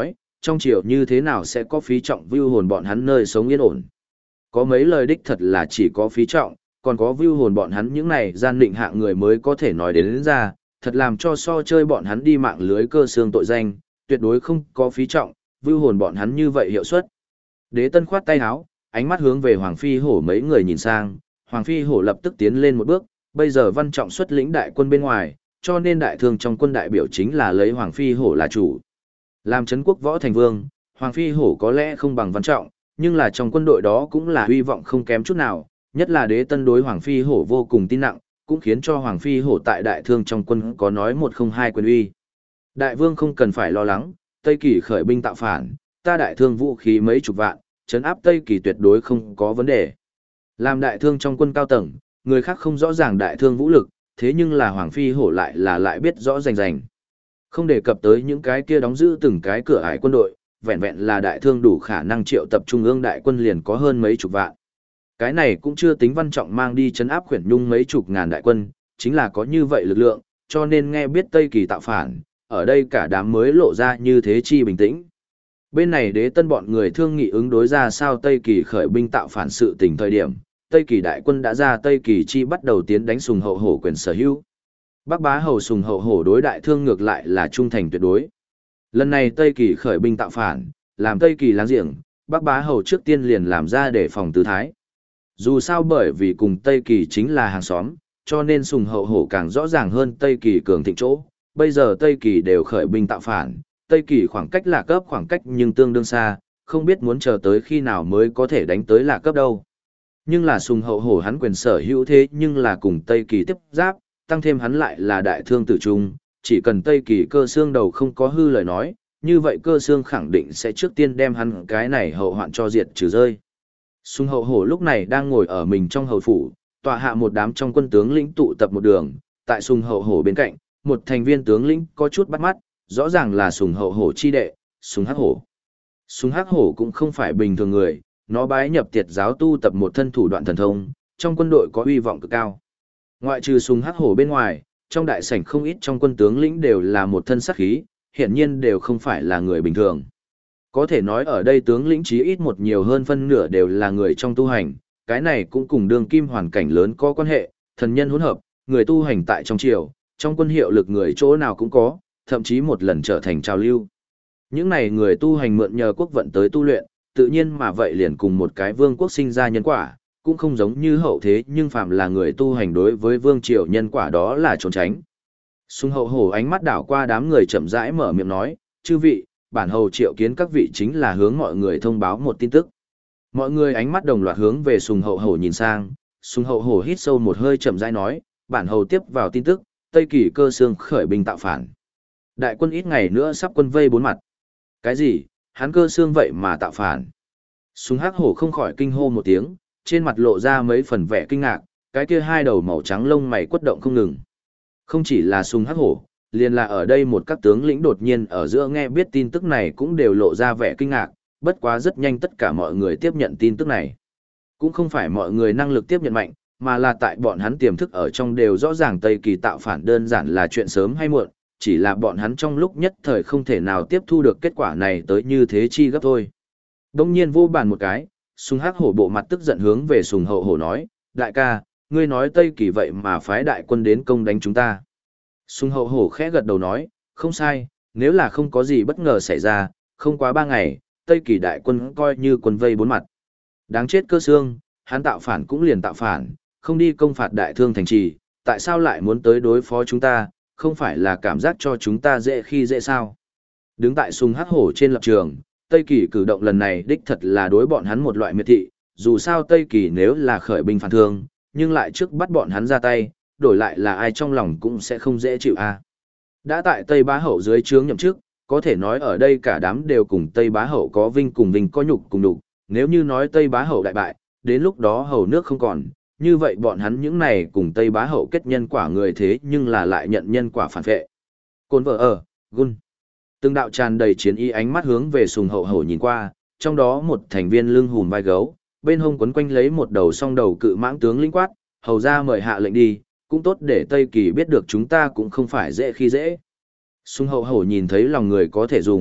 trong triều như thế nào sẽ có phí trọng vưu hồn bọn hắn nơi sống yên ổn. Có mấy lời đích thật là chỉ có phí trọng, còn có vưu hồn bọn hắn những này gian định hạng người mới có thể nói đến, đến ra, thật làm cho so chơi bọn hắn đi mạng lưới cơ xương tội danh, tuyệt đối không có phí trọng, vưu hồn bọn hắn như vậy hiệu suất. Đế Tân khoát tay áo, ánh mắt hướng về Hoàng Phi Hổ mấy người nhìn sang, Hoàng Phi Hổ lập tức tiến lên một bước, bây giờ Văn Trọng xuất lĩnh đại quân bên ngoài, cho nên đại thương trong quân đại biểu chính là lấy Hoàng Phi Hổ là chủ. Làm trấn quốc võ thành vương, Hoàng Phi Hổ có lẽ không bằng Văn Trọng, nhưng là trong quân đội đó cũng là hy vọng không kém chút nào, nhất là Đế Tân đối Hoàng Phi Hổ vô cùng tin nặng, cũng khiến cho Hoàng Phi Hổ tại đại thương trong quân có nói một không hai quyền uy. Đại vương không cần phải lo lắng, Tây Kỳ khởi binh tạo phản, ta đại thương vũ khí mấy chục vạn, trấn áp Tây Kỳ tuyệt đối không có vấn đề. Làm đại thương trong quân cao tầng, người khác không rõ ràng đại thương vũ lực, thế nhưng là Hoàng Phi Hổ lại là lại biết rõ rành rành. Không đề cập tới những cái kia đóng giữ từng cái cửa ải quân đội, vẹn vẹn là đại thương đủ khả năng triệu tập trung ương đại quân liền có hơn mấy chục vạn. Cái này cũng chưa tính Văn Trọng mang đi trấn áp khuyển nhung mấy chục ngàn đại quân, chính là có như vậy lực lượng, cho nên nghe biết Tây Kỳ tạo phản, ở đây cả đám mới lộ ra như thế chi bình tĩnh. Bên này Đế Tân bọn người thương nghị ứng đối ra sao Tây Kỳ khởi binh tạo phản sự tình thời điểm, Tây Kỳ đại quân đã ra Tây Kỳ chi bắt đầu tiến đánh Sùng Hậu Hổ quyền sở hữu. Bắc Bá Hầu Sùng Hậu Hổ đối đại thương ngược lại là trung thành tuyệt đối. Lần này Tây Kỳ khởi binh tạo phản, làm Tây Kỳ láng giềng, Bắc Bá Hầu trước tiên liền làm ra để phòng tư thái. Dù sao bởi vì cùng Tây Kỳ chính là hàng xóm, cho nên Sùng Hậu Hổ càng rõ ràng hơn Tây Kỳ cường thịnh chỗ. Bây giờ Tây Kỳ đều khởi binh tạo phản, Tây Kỳ khoảng cách là cấp khoảng cách nhưng tương đương xa, không biết muốn chờ tới khi nào mới có thể đánh tới là cấp đâu. Nhưng là Sùng Hậu Hổ hắn quyền sở hữu thế nhưng là cùng Tây Kỳ tiếp giáp, tăng thêm hắn lại là đại thương tử trung, chỉ cần Tây Kỳ cơ xương đầu không có hư lời nói, như vậy cơ xương khẳng định sẽ trước tiên đem hắn cái này hậu hoạn cho diệt trừ rơi. Sùng Hậu Hổ lúc này đang ngồi ở mình trong hầu phủ, tọa hạ một đám trong quân tướng lĩnh tụ tập một đường, tại Sùng Hậu Hổ bên cạnh, một thành viên tướng lĩnh có chút bắt mắt, rõ ràng là Sùng Hậu Hổ chi đệ, Sùng Hắc Hổ. Sùng Hắc Hổ cũng không phải bình thường người, nó bái nhập Tiệt giáo tu tập một thân thủ đoạn thần thông, trong quân đội có uy vọng cực cao. Ngoại trừ Sùng Hắc Hổ bên ngoài, trong đại sảnh không ít trong quân tướng lĩnh đều là một thân sát khí, hiển nhiên đều không phải là người bình thường. Có thể nói ở đây tướng lĩnh chí ít một nhiều hơn phân nửa đều là người trong tu hành, cái này cũng cùng đương kim hoàn cảnh lớn có quan hệ, thần nhân hỗn hợp, người tu hành tại trong triều, trong quân hiệu lực người chỗ nào cũng có, thậm chí một lần trở thành trào lưu. Những này người tu hành mượn nhờ quốc vận tới tu luyện, tự nhiên mà vậy liền cùng một cái vương quốc sinh ra nhân quả, cũng không giống như hậu thế nhưng phàm là người tu hành đối với vương triều nhân quả đó là trốn tránh. Sùng Hậu Hổ ánh mắt đảo qua đám người chậm rãi mở miệng nói, chư vị, bản hầu triệu kiến các vị chính là hướng mọi người thông báo một tin tức. Mọi người ánh mắt đồng loạt hướng về Sùng Hậu Hổ nhìn sang, Sùng Hậu Hổ hít sâu một hơi chậm rãi nói, bản hầu tiếp vào tin tức, Tây Kỳ cơ xương khởi binh tạo phản. Đại quân ít ngày nữa sắp quân vây bốn mặt. Cái gì, hắn cơ xương vậy mà tạo phản? Sùng Hắc Hổ không khỏi kinh hô một tiếng, trên mặt lộ ra mấy phần vẻ kinh ngạc, cái kia hai đầu màu trắng lông mày quất động không ngừng. Không chỉ là Sùng Hắc Hổ, liền là ở đây một các tướng lĩnh đột nhiên ở giữa nghe biết tin tức này cũng đều lộ ra vẻ kinh ngạc, bất quá rất nhanh tất cả mọi người tiếp nhận tin tức này. Cũng không phải mọi người năng lực tiếp nhận mạnh, mà là tại bọn hắn tiềm thức ở trong đều rõ ràng Tây Kỳ tạo phản đơn giản là chuyện sớm hay muộn, chỉ là bọn hắn trong lúc nhất thời không thể nào tiếp thu được kết quả này tới như thế chi gấp thôi. Đông nhiên vô bàn một cái, Sùng Hắc Hổ bộ mặt tức giận hướng về Sùng Hậu Hổ nói, đại ca, ngươi nói Tây Kỳ vậy mà phái đại quân đến công đánh chúng ta. Sùng Hậu Hổ khẽ gật đầu nói, không sai, nếu là không có gì bất ngờ xảy ra, không quá ba ngày, Tây Kỳ đại quân coi như quân vây bốn mặt. Đáng chết cơ xương, hắn tạo phản cũng liền tạo phản, không đi công phạt đại thương thành trì, tại sao lại muốn tới đối phó chúng ta, không phải là cảm giác cho chúng ta dễ khi dễ sao. Đứng tại Sùng Hắc Hổ trên lập trường, Tây Kỳ cử động lần này đích thật là đối bọn hắn một loại miệt thị, dù sao Tây Kỳ nếu là khởi binh phản thương, nhưng lại trước bắt bọn hắn ra tay, đổi lại là ai trong lòng cũng sẽ không dễ chịu a. Đã tại Tây Bá Hậu dưới trướng nhậm chức, có thể nói ở đây cả đám đều cùng Tây Bá Hậu có vinh cùng vinh có nhục cùng nhục, nếu như nói Tây Bá Hậu đại bại, đến lúc đó hầu nước không còn, như vậy bọn hắn những này cùng Tây Bá Hậu kết nhân quả người thế nhưng là lại nhận nhân quả phản vệ. Côn vợ ở, gun. Từng đạo tràn đầy chiến ý ánh mắt hướng về Sùng Hậu Hổ nhìn qua, trong đó một thành viên lưng hùm vai gấu, bên hông quấn quanh lấy một đầu song đầu cự mãng tướng linh quát, hầu ra mời hạ lệnh đi, cũng tốt để Tây Kỳ biết được chúng ta cũng không phải dễ khi dễ. Sùng Hậu Hổ nhìn thấy lòng người có thể dùng,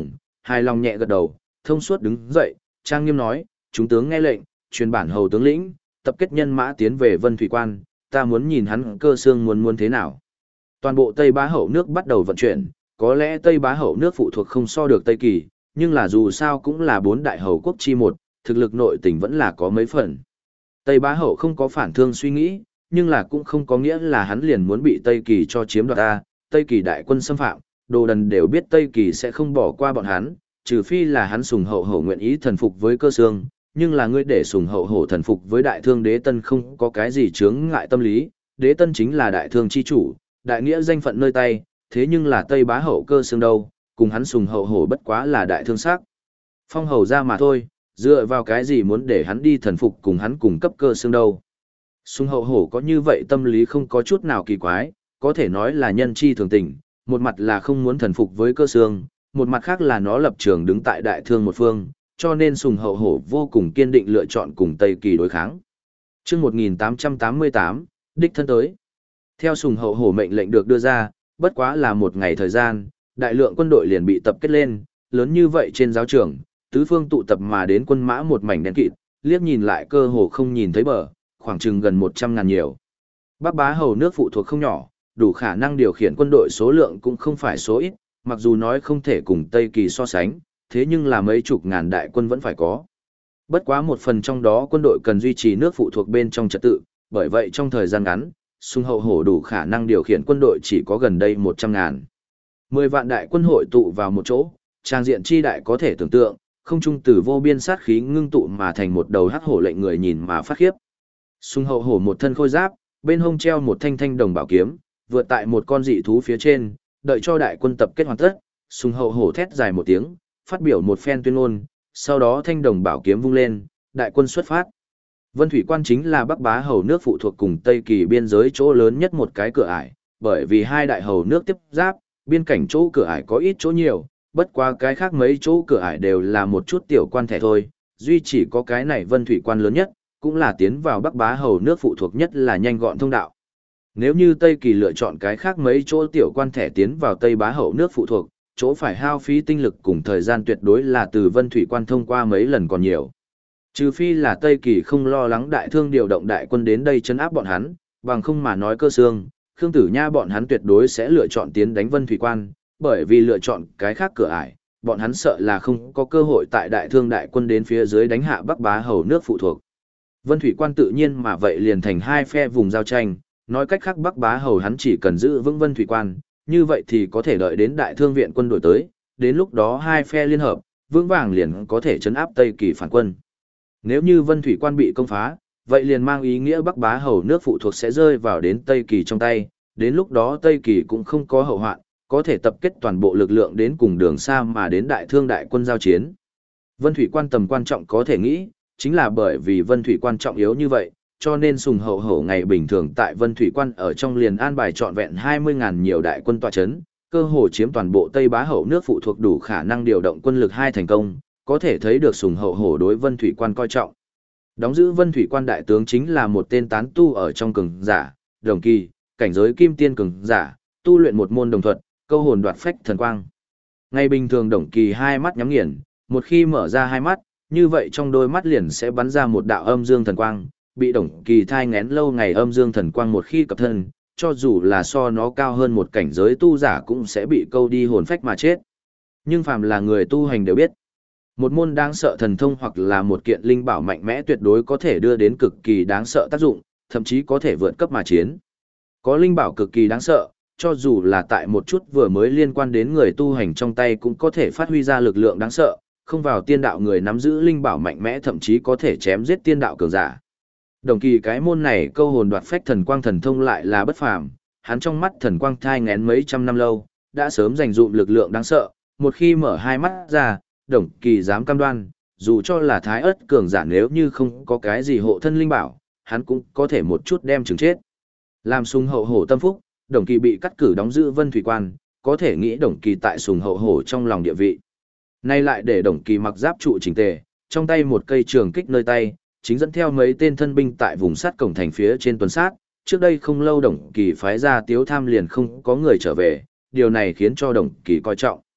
hài lòng nhẹ gật đầu, thông suốt đứng dậy, trang nghiêm nói, chúng tướng nghe lệnh, truyền bản hầu tướng lĩnh, tập kết nhân mã tiến về Vân Thủy Quan, ta muốn nhìn hắn cơ xương muốn muốn thế nào. Toàn bộ Tây Bá Hậu nước bắt đầu vận chuyển, có lẽ Tây Bá Hậu nước phụ thuộc không so được Tây Kỳ, nhưng là dù sao cũng là bốn đại hầu quốc chi một, thực lực nội tình vẫn là có mấy phần. Tây Bá Hậu không có phản thương suy nghĩ, nhưng là cũng không có nghĩa là hắn liền muốn bị Tây Kỳ cho chiếm đoạt ta, Tây Kỳ đại quân xâm phạm, đồ đần đều biết Tây Kỳ sẽ không bỏ qua bọn hắn, trừ phi là hắn sùng hậu hổ nguyện ý thần phục với cơ xương, nhưng là ngươi để sùng hậu hổ thần phục với đại thương đế tân không có cái gì chướng ngại tâm lý, đế tân chính là đại thương chi chủ, đại nghĩa danh phận nơi tay, thế nhưng là Tây Bá Hậu cơ xương đâu, cùng hắn sùng hậu hổ bất quá là đại thương sắc. Phong hầu ra mà thôi, dựa vào cái gì muốn để hắn đi thần phục cùng hắn cùng cấp cơ xương đâu. Sùng hậu hổ có như vậy tâm lý không có chút nào kỳ quái, có thể nói là nhân chi thường tình, một mặt là không muốn thần phục với cơ xương, một mặt khác là nó lập trường đứng tại đại thương một phương, cho nên sùng hậu hổ vô cùng kiên định lựa chọn cùng Tây Kỳ đối kháng. Trước một nghìn tám trăm tám mươi tám, đích thân tới. Theo sùng hậu hổ mệnh lệnh được đưa ra, bất quá là một ngày thời gian, đại lượng quân đội liền bị tập kết lên, lớn như vậy trên giáo trường, tứ phương tụ tập mà đến quân mã một mảnh đen kịt, liếc nhìn lại cơ hồ không nhìn thấy bờ, khoảng chừng gần một trăm ngàn nhiều. Bắc Bá Hầu nước phụ thuộc không nhỏ, đủ khả năng điều khiển quân đội số lượng cũng không phải số ít, mặc dù nói không thể cùng Tây Kỳ so sánh, thế nhưng là mấy chục ngàn đại quân vẫn phải có. Bất quá một phần trong đó quân đội cần duy trì nước phụ thuộc bên trong trật tự, bởi vậy trong thời gian ngắn, Sùng hậu hổ đủ khả năng điều khiển quân đội chỉ có gần đây một trăm ngàn. Mười vạn đại quân hội tụ vào một chỗ, trang diện chi đại có thể tưởng tượng, không trung từ vô biên sát khí ngưng tụ mà thành một đầu hắc hổ lệnh người nhìn mà phát khiếp. Sùng hậu hổ một thân khôi giáp, bên hông treo một thanh thanh đồng bảo kiếm, vượt tại một con dị thú phía trên, đợi cho đại quân tập kết hoàn tất, Sùng hậu hổ thét dài một tiếng, phát biểu một phen tuyên ngôn, sau đó thanh đồng bảo kiếm vung lên, đại quân xuất phát. Vân Thủy Quan chính là Bắc Bá Hầu nước phụ thuộc cùng Tây Kỳ biên giới chỗ lớn nhất một cái cửa ải, bởi vì hai đại hầu nước tiếp giáp, biên cảnh chỗ cửa ải có ít chỗ nhiều, bất qua cái khác mấy chỗ cửa ải đều là một chút tiểu quan thẻ thôi, duy chỉ có cái này Vân Thủy Quan lớn nhất, cũng là tiến vào Bắc Bá Hầu nước phụ thuộc nhất là nhanh gọn thông đạo. Nếu như Tây Kỳ lựa chọn cái khác mấy chỗ tiểu quan thẻ tiến vào Tây Bá Hầu nước phụ thuộc, chỗ phải hao phí tinh lực cùng thời gian tuyệt đối là từ Vân Thủy Quan thông qua mấy lần còn nhiều. Trừ phi là Tây Kỳ không lo lắng đại thương điều động đại quân đến đây chấn áp bọn hắn, bằng không mà nói cơ xương, Khương Tử Nha bọn hắn tuyệt đối sẽ lựa chọn tiến đánh Vân Thủy Quan, bởi vì lựa chọn cái khác cửa ải, bọn hắn sợ là không có cơ hội tại đại thương đại quân đến phía dưới đánh hạ Bắc Bá Hầu nước phụ thuộc. Vân Thủy Quan tự nhiên mà vậy liền thành hai phe vùng giao tranh, nói cách khác Bắc Bá Hầu hắn chỉ cần giữ vững Vân Thủy Quan, như vậy thì có thể đợi đến đại thương viện quân đội tới, đến lúc đó hai phe liên hợp, vững vàng liền có thể chấn áp Tây Kỳ phản quân. Nếu như Vân Thủy Quan bị công phá, vậy liền mang ý nghĩa Bắc Bá Hầu nước phụ thuộc sẽ rơi vào đến Tây Kỳ trong tay, đến lúc đó Tây Kỳ cũng không có hậu hoạn, có thể tập kết toàn bộ lực lượng đến cùng đường xa mà đến đại thương đại quân giao chiến. Vân Thủy Quan tầm quan trọng có thể nghĩ, chính là bởi vì Vân Thủy Quan trọng yếu như vậy, cho nên Sùng hậu hổ ngày bình thường tại Vân Thủy Quan ở trong liền an bài trọn vẹn hai mươi ngàn nhiều đại quân tọa chấn, cơ hồ chiếm toàn bộ Tây Bá Hậu nước phụ thuộc đủ khả năng điều động quân lực hai thành công, có thể thấy được Sùng hậu hổ đối Vân Thủy Quan coi trọng. Đóng giữ Vân Thủy Quan đại tướng chính là một tên tán tu ở trong cường giả, đồng kỳ, cảnh giới kim tiên cường giả, tu luyện một môn đồng thuật, câu hồn đoạt phách thần quang. Ngày bình thường đồng kỳ hai mắt nhắm nghiền, một khi mở ra hai mắt, như vậy trong đôi mắt liền sẽ bắn ra một đạo âm dương thần quang, bị đồng kỳ thai ngén lâu ngày âm dương thần quang một khi cập thân, cho dù là so nó cao hơn một cảnh giới tu giả cũng sẽ bị câu đi hồn phách mà chết. Nhưng phàm là người tu hành đều biết, một môn đáng sợ thần thông hoặc là một kiện linh bảo mạnh mẽ tuyệt đối có thể đưa đến cực kỳ đáng sợ tác dụng, thậm chí có thể vượt cấp mà chiến. Có linh bảo cực kỳ đáng sợ, cho dù là tại một chút vừa mới liên quan đến người tu hành trong tay cũng có thể phát huy ra lực lượng đáng sợ, không vào tiên đạo người nắm giữ linh bảo mạnh mẽ thậm chí có thể chém giết tiên đạo cường giả. Đồng kỳ cái môn này câu hồn đoạt phách thần quang thần thông lại là bất phàm, hắn trong mắt thần quang thai ngén mấy trăm năm lâu, đã sớm dành dụm lực lượng đáng sợ, một khi mở hai mắt ra, đồng kỳ dám cam đoan, dù cho là thái ớt cường giả nếu như không có cái gì hộ thân linh bảo, hắn cũng có thể một chút đem chừng chết. Làm Sùng hậu hổ tâm phúc, đồng kỳ bị cắt cử đóng giữ Vân Thủy Quan, có thể nghĩ đồng kỳ tại Sùng hậu hổ trong lòng địa vị. Nay lại để đồng kỳ mặc giáp trụ chỉnh tề, trong tay một cây trường kích nơi tay, chính dẫn theo mấy tên thân binh tại vùng sát cổng thành phía trên tuần sát. Trước đây không lâu đồng kỳ phái ra Tiếu Tham liền không có người trở về, điều này khiến cho đồng kỳ coi trọng.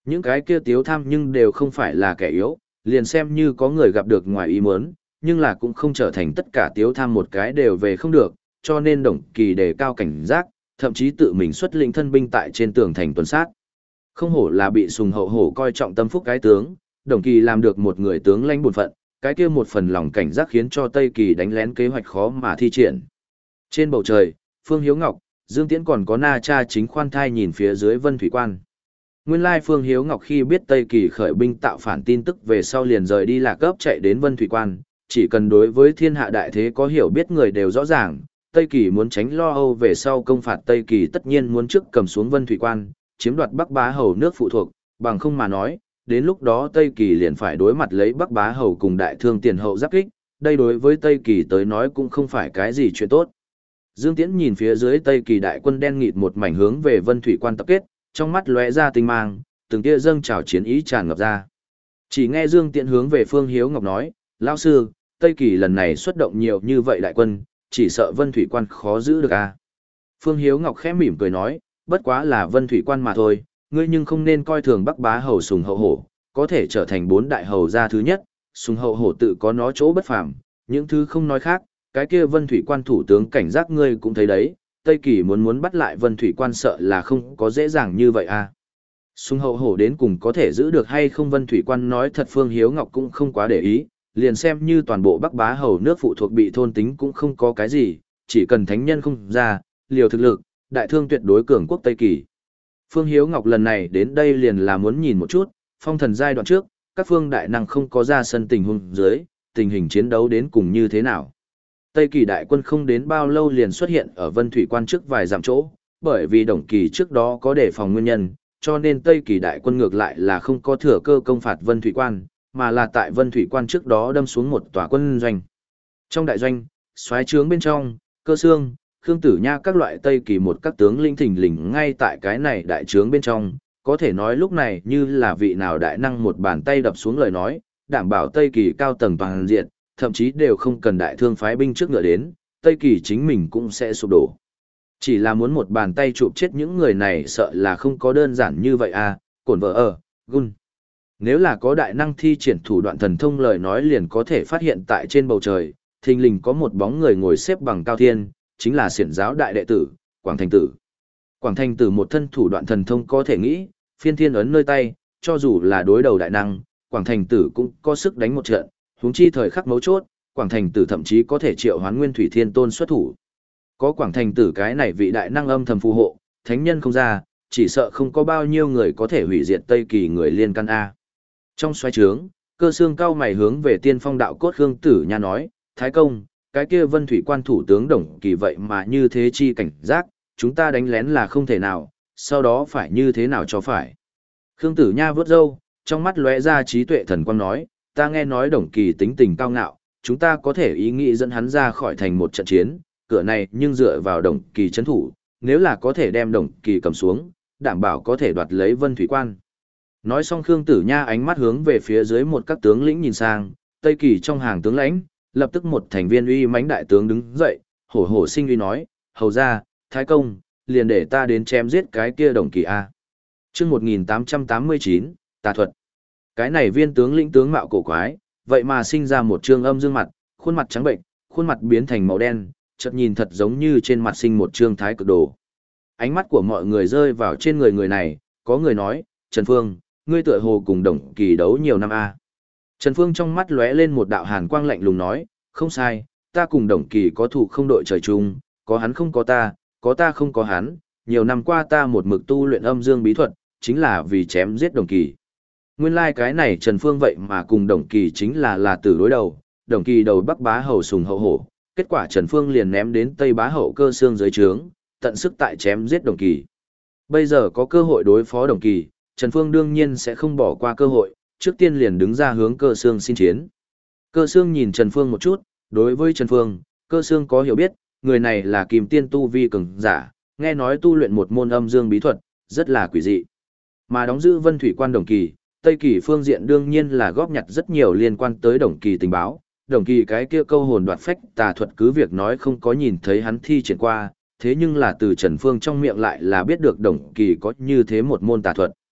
Những cái kia tiếu tham nhưng đều không phải là kẻ yếu, liền xem như có người gặp được ngoài ý muốn, nhưng là cũng không trở thành tất cả tiếu tham một cái đều về không được, cho nên Đồng Kỳ đề cao cảnh giác, thậm chí tự mình xuất lĩnh thân binh tại trên tường thành tuần sát. Không hổ là bị Sùng Hậu Hổ coi trọng tâm phúc cái tướng, Đồng Kỳ làm được một người tướng lãnh bổn phận, cái kia một phần lòng cảnh giác khiến cho Tây Kỳ đánh lén kế hoạch khó mà thi triển. Trên bầu trời, Phương Hiếu Ngọc, Dương Tiễn còn có Na Cha chính khoan thai nhìn phía dưới Vân Thủy Quan. Nguyên lai Phương Hiếu Ngọc khi biết Tây Kỳ khởi binh tạo phản tin tức về sau liền rời đi Lạc Cấp chạy đến Vân Thủy Quan, chỉ cần đối với thiên hạ đại thế có hiểu biết người đều rõ ràng, Tây Kỳ muốn tránh lo âu về sau công phạt Tây Kỳ tất nhiên muốn trước cầm xuống Vân Thủy Quan, chiếm đoạt Bắc Bá Hầu nước phụ thuộc, bằng không mà nói, đến lúc đó Tây Kỳ liền phải đối mặt lấy Bắc Bá Hầu cùng đại thương tiền hậu giáp kích, đây đối với Tây Kỳ tới nói cũng không phải cái gì chuyện tốt. Dương Tiễn nhìn phía dưới Tây Kỳ đại quân đen nghịt một mảnh hướng về Vân Thủy Quan tập kết, trong mắt lóe ra tinh mang, từng tia dâng trào chiến ý tràn ngập ra. Chỉ nghe Dương Tiễn hướng về Phương Hiếu Ngọc nói, lão sư, Tây Kỳ lần này xuất động nhiều như vậy đại quân, chỉ sợ Vân Thủy Quan khó giữ được à. Phương Hiếu Ngọc khẽ mỉm cười nói, bất quá là Vân Thủy Quan mà thôi, ngươi nhưng không nên coi thường Bắc Bá Hầu Sùng Hậu Hổ, có thể trở thành bốn đại hầu gia thứ nhất, Sùng Hậu Hổ tự có nó chỗ bất phàm, những thứ không nói khác, cái kia Vân Thủy Quan thủ tướng cảnh giác ngươi cũng thấy đấy, Tây Kỳ muốn muốn bắt lại Vân Thủy Quan sợ là không có dễ dàng như vậy à. Sùng Hậu Hổ đến cùng có thể giữ được hay không Vân Thủy Quan nói thật Phương Hiếu Ngọc cũng không quá để ý, liền xem như toàn bộ Bắc Bá Hầu nước phụ thuộc bị thôn tính cũng không có cái gì, chỉ cần thánh nhân không ra, liều thực lực, đại thương tuyệt đối cường quốc Tây Kỳ. Phương Hiếu Ngọc lần này đến đây liền là muốn nhìn một chút, phong thần giai đoạn trước, các phương đại năng không có ra sân tình huống dưới, tình hình chiến đấu đến cùng như thế nào. Tây Kỳ đại quân không đến bao lâu liền xuất hiện ở Vân Thủy Quan trước vài dặm chỗ, bởi vì Đồng Kỳ trước đó có đề phòng nguyên nhân, cho nên Tây Kỳ đại quân ngược lại là không có thừa cơ công phạt Vân Thủy Quan, mà là tại Vân Thủy Quan trước đó đâm xuống một tòa quân doanh. Trong đại doanh, soái trướng bên trong, Cơ Xương, Khương Tử Nha các loại Tây Kỳ một các tướng linh thình lình ngay tại cái này đại trướng bên trong, có thể nói lúc này như là vị nào đại năng một bàn tay đập xuống lời nói, đảm bảo Tây Kỳ cao tầng toàn diện, thậm chí đều không cần đại thương phái binh trước ngựa đến, Tây Kỳ chính mình cũng sẽ sụp đổ. Chỉ là muốn một bàn tay chụp chết những người này sợ là không có đơn giản như vậy à, cổn vợ ở, gun. Nếu là có đại năng thi triển thủ đoạn thần thông lời nói liền có thể phát hiện tại trên bầu trời, thình lình có một bóng người ngồi xếp bằng cao thiên, chính là xiển giáo đại đệ tử, Quảng Thành Tử. Quảng Thành Tử một thân thủ đoạn thần thông có thể nghĩ, phiên thiên ấn nơi tay, cho dù là đối đầu đại năng, Quảng Thành Tử cũng có sức đánh một trận, huống chi thời khắc mấu chốt, Quảng Thành Tử thậm chí có thể triệu hoán Nguyên Thủy Thiên Tôn xuất thủ. Có Quảng Thành Tử cái này vị đại năng âm thầm phù hộ, thánh nhân không ra, chỉ sợ không có bao nhiêu người có thể hủy diệt Tây Kỳ người liên căn A. Trong xoay trướng, Cơ Xương cao mày hướng về Tiên Phong đạo cốt Khương Tử Nha nói, Thái Công, cái kia Vân Thủy Quan thủ tướng Đồng Kỳ vậy mà như thế chi cảnh giác, chúng ta đánh lén là không thể nào, sau đó phải như thế nào cho phải. Khương Tử Nha vớt râu, trong mắt lóe ra trí tuệ thần quang nói, ta nghe nói Đồng Kỳ tính tình cao ngạo, chúng ta có thể ý nghĩ dẫn hắn ra khỏi thành một trận chiến, cửa này nhưng dựa vào Đồng Kỳ chấn thủ, nếu là có thể đem Đồng Kỳ cầm xuống, đảm bảo có thể đoạt lấy Vân Thủy Quan. Nói xong Khương Tử Nha ánh mắt hướng về phía dưới một các tướng lĩnh nhìn sang, Tây Kỳ trong hàng tướng lãnh, lập tức một thành viên uy mãnh đại tướng đứng dậy, hổ hổ sinh uy nói, hầu ra, Thái Công, liền để ta đến chém giết cái kia Đồng Kỳ A. Trước một nghìn tám trăm tám mươi chín, tà thuật. Cái này viên tướng lĩnh tướng mạo cổ quái, vậy mà sinh ra một trương âm dương mặt, khuôn mặt trắng bệnh, khuôn mặt biến thành màu đen, chợt nhìn thật giống như trên mặt sinh một trương thái cực đồ. Ánh mắt của mọi người rơi vào trên người người này, có người nói, Trần Phương, ngươi tựa hồ cùng Đồng Kỳ đấu nhiều năm a. Trần Phương trong mắt lóe lên một đạo hàn quang lạnh lùng nói, không sai, ta cùng Đồng Kỳ có thủ không đội trời chung, có hắn không có ta, có ta không có hắn, nhiều năm qua ta một mực tu luyện âm dương bí thuật, chính là vì chém giết Đồng Kỳ. Nguyên lai like cái này Trần Phương vậy mà cùng Đồng Kỳ chính là là tử đối đầu, Đồng Kỳ đầu Bắc Bá Hầu Sùng Hậu Hổ, kết quả Trần Phương liền ném đến Tây Bá Hậu Cơ Xương dưới trướng, tận sức tại chém giết Đồng Kỳ. Bây giờ có cơ hội đối phó Đồng Kỳ, Trần Phương đương nhiên sẽ không bỏ qua cơ hội, trước tiên liền đứng ra hướng Cơ Xương xin chiến. Cơ Xương nhìn Trần Phương một chút, đối với Trần Phương, Cơ Xương có hiểu biết, người này là Kim Tiên tu vi cường giả, nghe nói tu luyện một môn âm dương bí thuật, rất là quỷ dị. Mà đóng giữ Vân Thủy Quan Đồng Kỳ, Tây Kỳ phương diện đương nhiên là góp nhặt rất nhiều liên quan tới Đồng Kỳ tình báo. Đồng Kỳ cái kia câu hồn đoạt phách tà thuật cứ việc nói không có nhìn thấy hắn thi triển qua, thế nhưng là từ Trần Phương trong miệng lại là biết được Đồng Kỳ có như thế một môn tà thuật.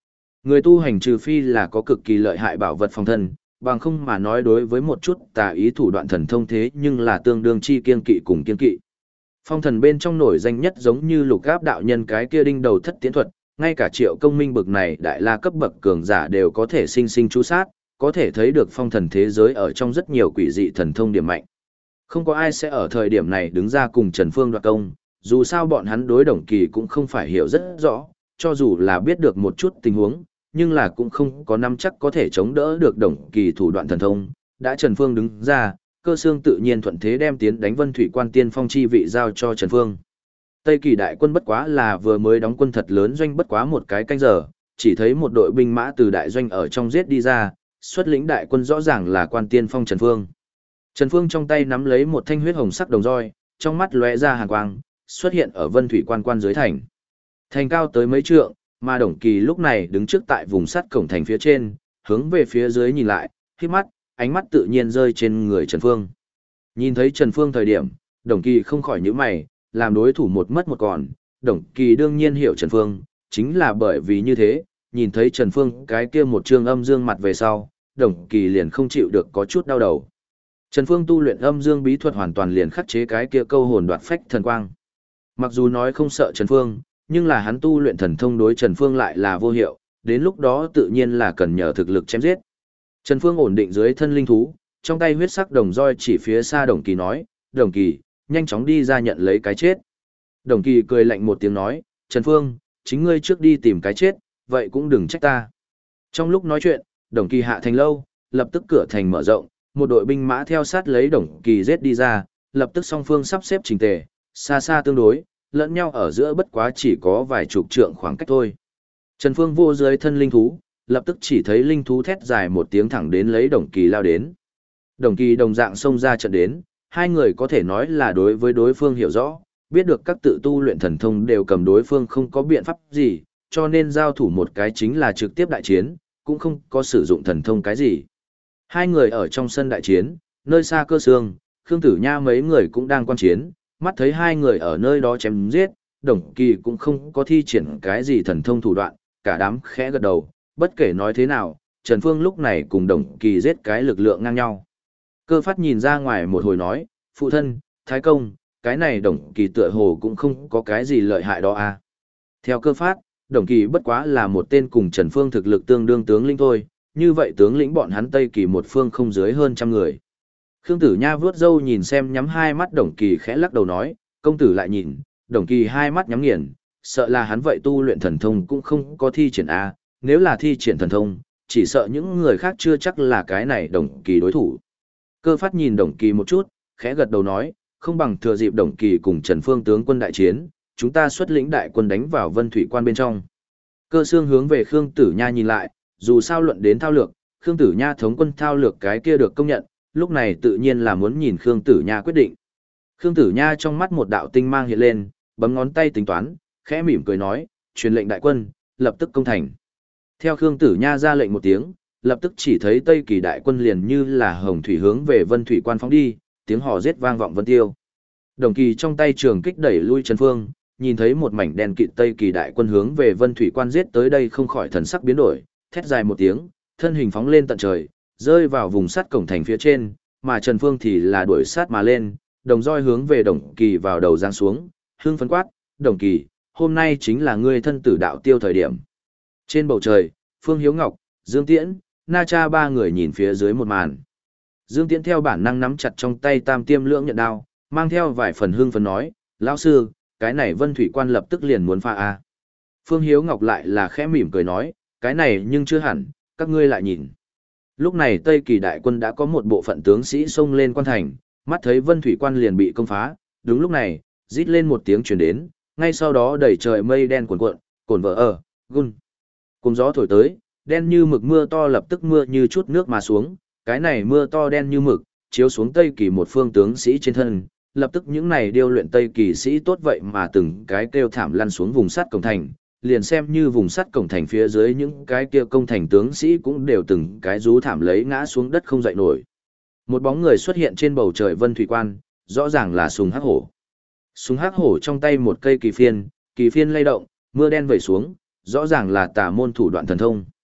Người tu hành trừ phi là có cực kỳ lợi hại bảo vật phòng thân, bằng không mà nói đối với một chút tà ý thủ đoạn thần thông thế nhưng là tương đương chi kiên kỵ cùng kiên kỵ. Phong thần bên trong nổi danh nhất giống như lục gáp đạo nhân cái kia đinh đầu thất tiễn thuật, ngay cả Triệu Công Minh bực này đại la cấp bậc cường giả đều có thể sinh sinh chú sát, có thể thấy được phong thần thế giới ở trong rất nhiều quỷ dị thần thông điểm mạnh. Không có ai sẽ ở thời điểm này đứng ra cùng Trần Phương đoạt công, dù sao bọn hắn đối Đồng Kỳ cũng không phải hiểu rất rõ, cho dù là biết được một chút tình huống, nhưng là cũng không có nắm chắc có thể chống đỡ được Đồng Kỳ thủ đoạn thần thông. Đã Trần Phương đứng ra, Cơ Xương tự nhiên thuận thế đem tiến đánh Vân Thủy Quan tiên phong chi vị giao cho Trần Phương. Tây Kỳ đại quân bất quá là vừa mới đóng quân thật lớn doanh bất quá một cái canh giờ, chỉ thấy một đội binh mã từ đại doanh ở trong giết đi ra, xuất lĩnh đại quân rõ ràng là quan tiên phong Trần Phương. Trần Phương trong tay nắm lấy một thanh huyết hồng sắc đồng roi, trong mắt lóe ra hàn quang, xuất hiện ở Vân Thủy Quan quan dưới thành. Thành cao tới mấy trượng, mà Đồng Kỳ lúc này đứng trước tại vùng sắt cổng thành phía trên, hướng về phía dưới nhìn lại, khi mắt, ánh mắt tự nhiên rơi trên người Trần Phương. Nhìn thấy Trần Phương thời điểm, Đồng Kỳ không khỏi nhíu mày, làm đối thủ một mất một còn. Đồng Kỳ đương nhiên hiểu Trần Phương, chính là bởi vì như thế, nhìn thấy Trần Phương cái kia một trương âm dương mặt về sau, Đồng Kỳ liền không chịu được có chút đau đầu. Trần Phương tu luyện âm dương bí thuật hoàn toàn liền khắc chế cái kia câu hồn đoạt phách thần quang. Mặc dù nói không sợ Trần Phương, nhưng là hắn tu luyện thần thông đối Trần Phương lại là vô hiệu, đến lúc đó tự nhiên là cần nhờ thực lực chém giết. Trần Phương ổn định dưới thân linh thú, trong tay huyết sắc đồng roi chỉ phía xa Đồng Kỳ nói, Đồng Kỳ, nhanh chóng đi ra nhận lấy cái chết. Đồng Kỳ cười lạnh một tiếng nói, Trần Phương, chính ngươi trước đi tìm cái chết, vậy cũng đừng trách ta. Trong lúc nói chuyện, Đồng Kỳ hạ thành lâu, lập tức cửa thành mở rộng, một đội binh mã theo sát lấy Đồng Kỳ giết đi ra, lập tức song phương sắp xếp chỉnh tề, xa xa tương đối, lẫn nhau ở giữa bất quá chỉ có vài chục trượng khoảng cách thôi. Trần Phương vô dưới thân linh thú, lập tức chỉ thấy linh thú thét dài một tiếng thẳng đến lấy Đồng Kỳ lao đến. Đồng Kỳ đồng dạng xông ra trận đến, hai người có thể nói là đối với đối phương hiểu rõ, biết được các tự tu luyện thần thông đều cầm đối phương không có biện pháp gì, cho nên giao thủ một cái chính là trực tiếp đại chiến, cũng không có sử dụng thần thông cái gì. Hai người ở trong sân đại chiến, nơi xa Cơ Xương, Khương Tử Nha mấy người cũng đang quan chiến, mắt thấy hai người ở nơi đó chém giết, Đồng Kỳ cũng không có thi triển cái gì thần thông thủ đoạn, cả đám khẽ gật đầu, bất kể nói thế nào, Trần Phương lúc này cùng Đồng Kỳ giết cái lực lượng ngang nhau. Cơ Phát nhìn ra ngoài một hồi nói, phụ thân, Thái Công, cái này Đồng Kỳ tựa hồ cũng không có cái gì lợi hại đó à. Theo Cơ Phát, Đồng Kỳ bất quá là một tên cùng Trần Phương thực lực tương đương tướng lĩnh thôi, như vậy tướng lĩnh bọn hắn Tây Kỳ một phương không dưới hơn trăm người. Khương Tử Nha vướt râu nhìn xem nhắm hai mắt Đồng Kỳ khẽ lắc đầu nói, công tử lại nhìn, Đồng Kỳ hai mắt nhắm nghiền, sợ là hắn vậy tu luyện thần thông cũng không có thi triển a, nếu là thi triển thần thông, chỉ sợ những người khác chưa chắc là cái này Đồng Kỳ đối thủ. Cơ Phát nhìn Đồng Kỳ một chút, khẽ gật đầu nói, không bằng thừa dịp Đồng Kỳ cùng Trần Phương tướng quân đại chiến, chúng ta xuất lĩnh đại quân đánh vào Vân Thủy Quan bên trong. Cơ Xương hướng về Khương Tử Nha nhìn lại, dù sao luận đến thao lược, Khương Tử Nha thống quân thao lược cái kia được công nhận, lúc này tự nhiên là muốn nhìn Khương Tử Nha quyết định. Khương Tử Nha trong mắt một đạo tinh mang hiện lên, bấm ngón tay tính toán, khẽ mỉm cười nói, truyền lệnh đại quân, lập tức công thành. Theo Khương Tử Nha ra lệnh một tiếng, lập tức chỉ thấy Tây Kỳ đại quân liền như là hồng thủy hướng về Vân Thủy Quan phóng đi, tiếng hò giết vang vọng vân tiêu. Đồng Kỳ trong tay trường kích đẩy lui Trần Phương, nhìn thấy một mảnh đen kịt Tây Kỳ đại quân hướng về Vân Thủy Quan giết tới đây không khỏi thần sắc biến đổi, thét dài một tiếng, thân hình phóng lên tận trời, rơi vào vùng sắt cổng thành phía trên, mà Trần Phương thì là đuổi sát mà lên, đồng roi hướng về Đồng Kỳ vào đầu giáng xuống, hưng phấn quát, Đồng Kỳ, hôm nay chính là ngươi thân tử đạo tiêu thời điểm. Trên bầu trời, Phương Hiếu Ngọc, Dương Tiễn, Na Cha ba người nhìn phía dưới một màn. Dương Tiễn theo bản năng nắm chặt trong tay tam tiêm lưỡng nhận đao, mang theo vài phần hưng phấn nói, lão sư, cái này Vân Thủy Quan lập tức liền muốn pha a. Phương Hiếu Ngọc lại là khẽ mỉm cười nói, cái này nhưng chưa hẳn, các ngươi lại nhìn. Lúc này Tây Kỳ đại quân đã có một bộ phận tướng sĩ xông lên quan thành, mắt thấy Vân Thủy Quan liền bị công phá, đúng lúc này, rít lên một tiếng truyền đến, ngay sau đó đầy trời mây đen cuồn cuộn, cồn vỡ ở, gun. Cùng gió thổi tới, đen như mực mưa to lập tức mưa như chút nước mà xuống, cái này mưa to đen như mực, chiếu xuống Tây Kỳ một phương tướng sĩ trên thân, lập tức những này điêu luyện Tây Kỳ sĩ tốt vậy mà từng cái kêu thảm lăn xuống vùng sắt cổng thành, liền xem như vùng sắt cổng thành phía dưới những cái kia công thành tướng sĩ cũng đều từng cái rú thảm lấy ngã xuống đất không dậy nổi. Một bóng người xuất hiện trên bầu trời Vân Thủy Quan, rõ ràng là Sùng Hắc Hổ. Sùng Hắc Hổ trong tay một cây kỳ phiên, kỳ phiên lay động, mưa đen vẩy xuống, rõ ràng là tà môn thủ đoạn thần thông.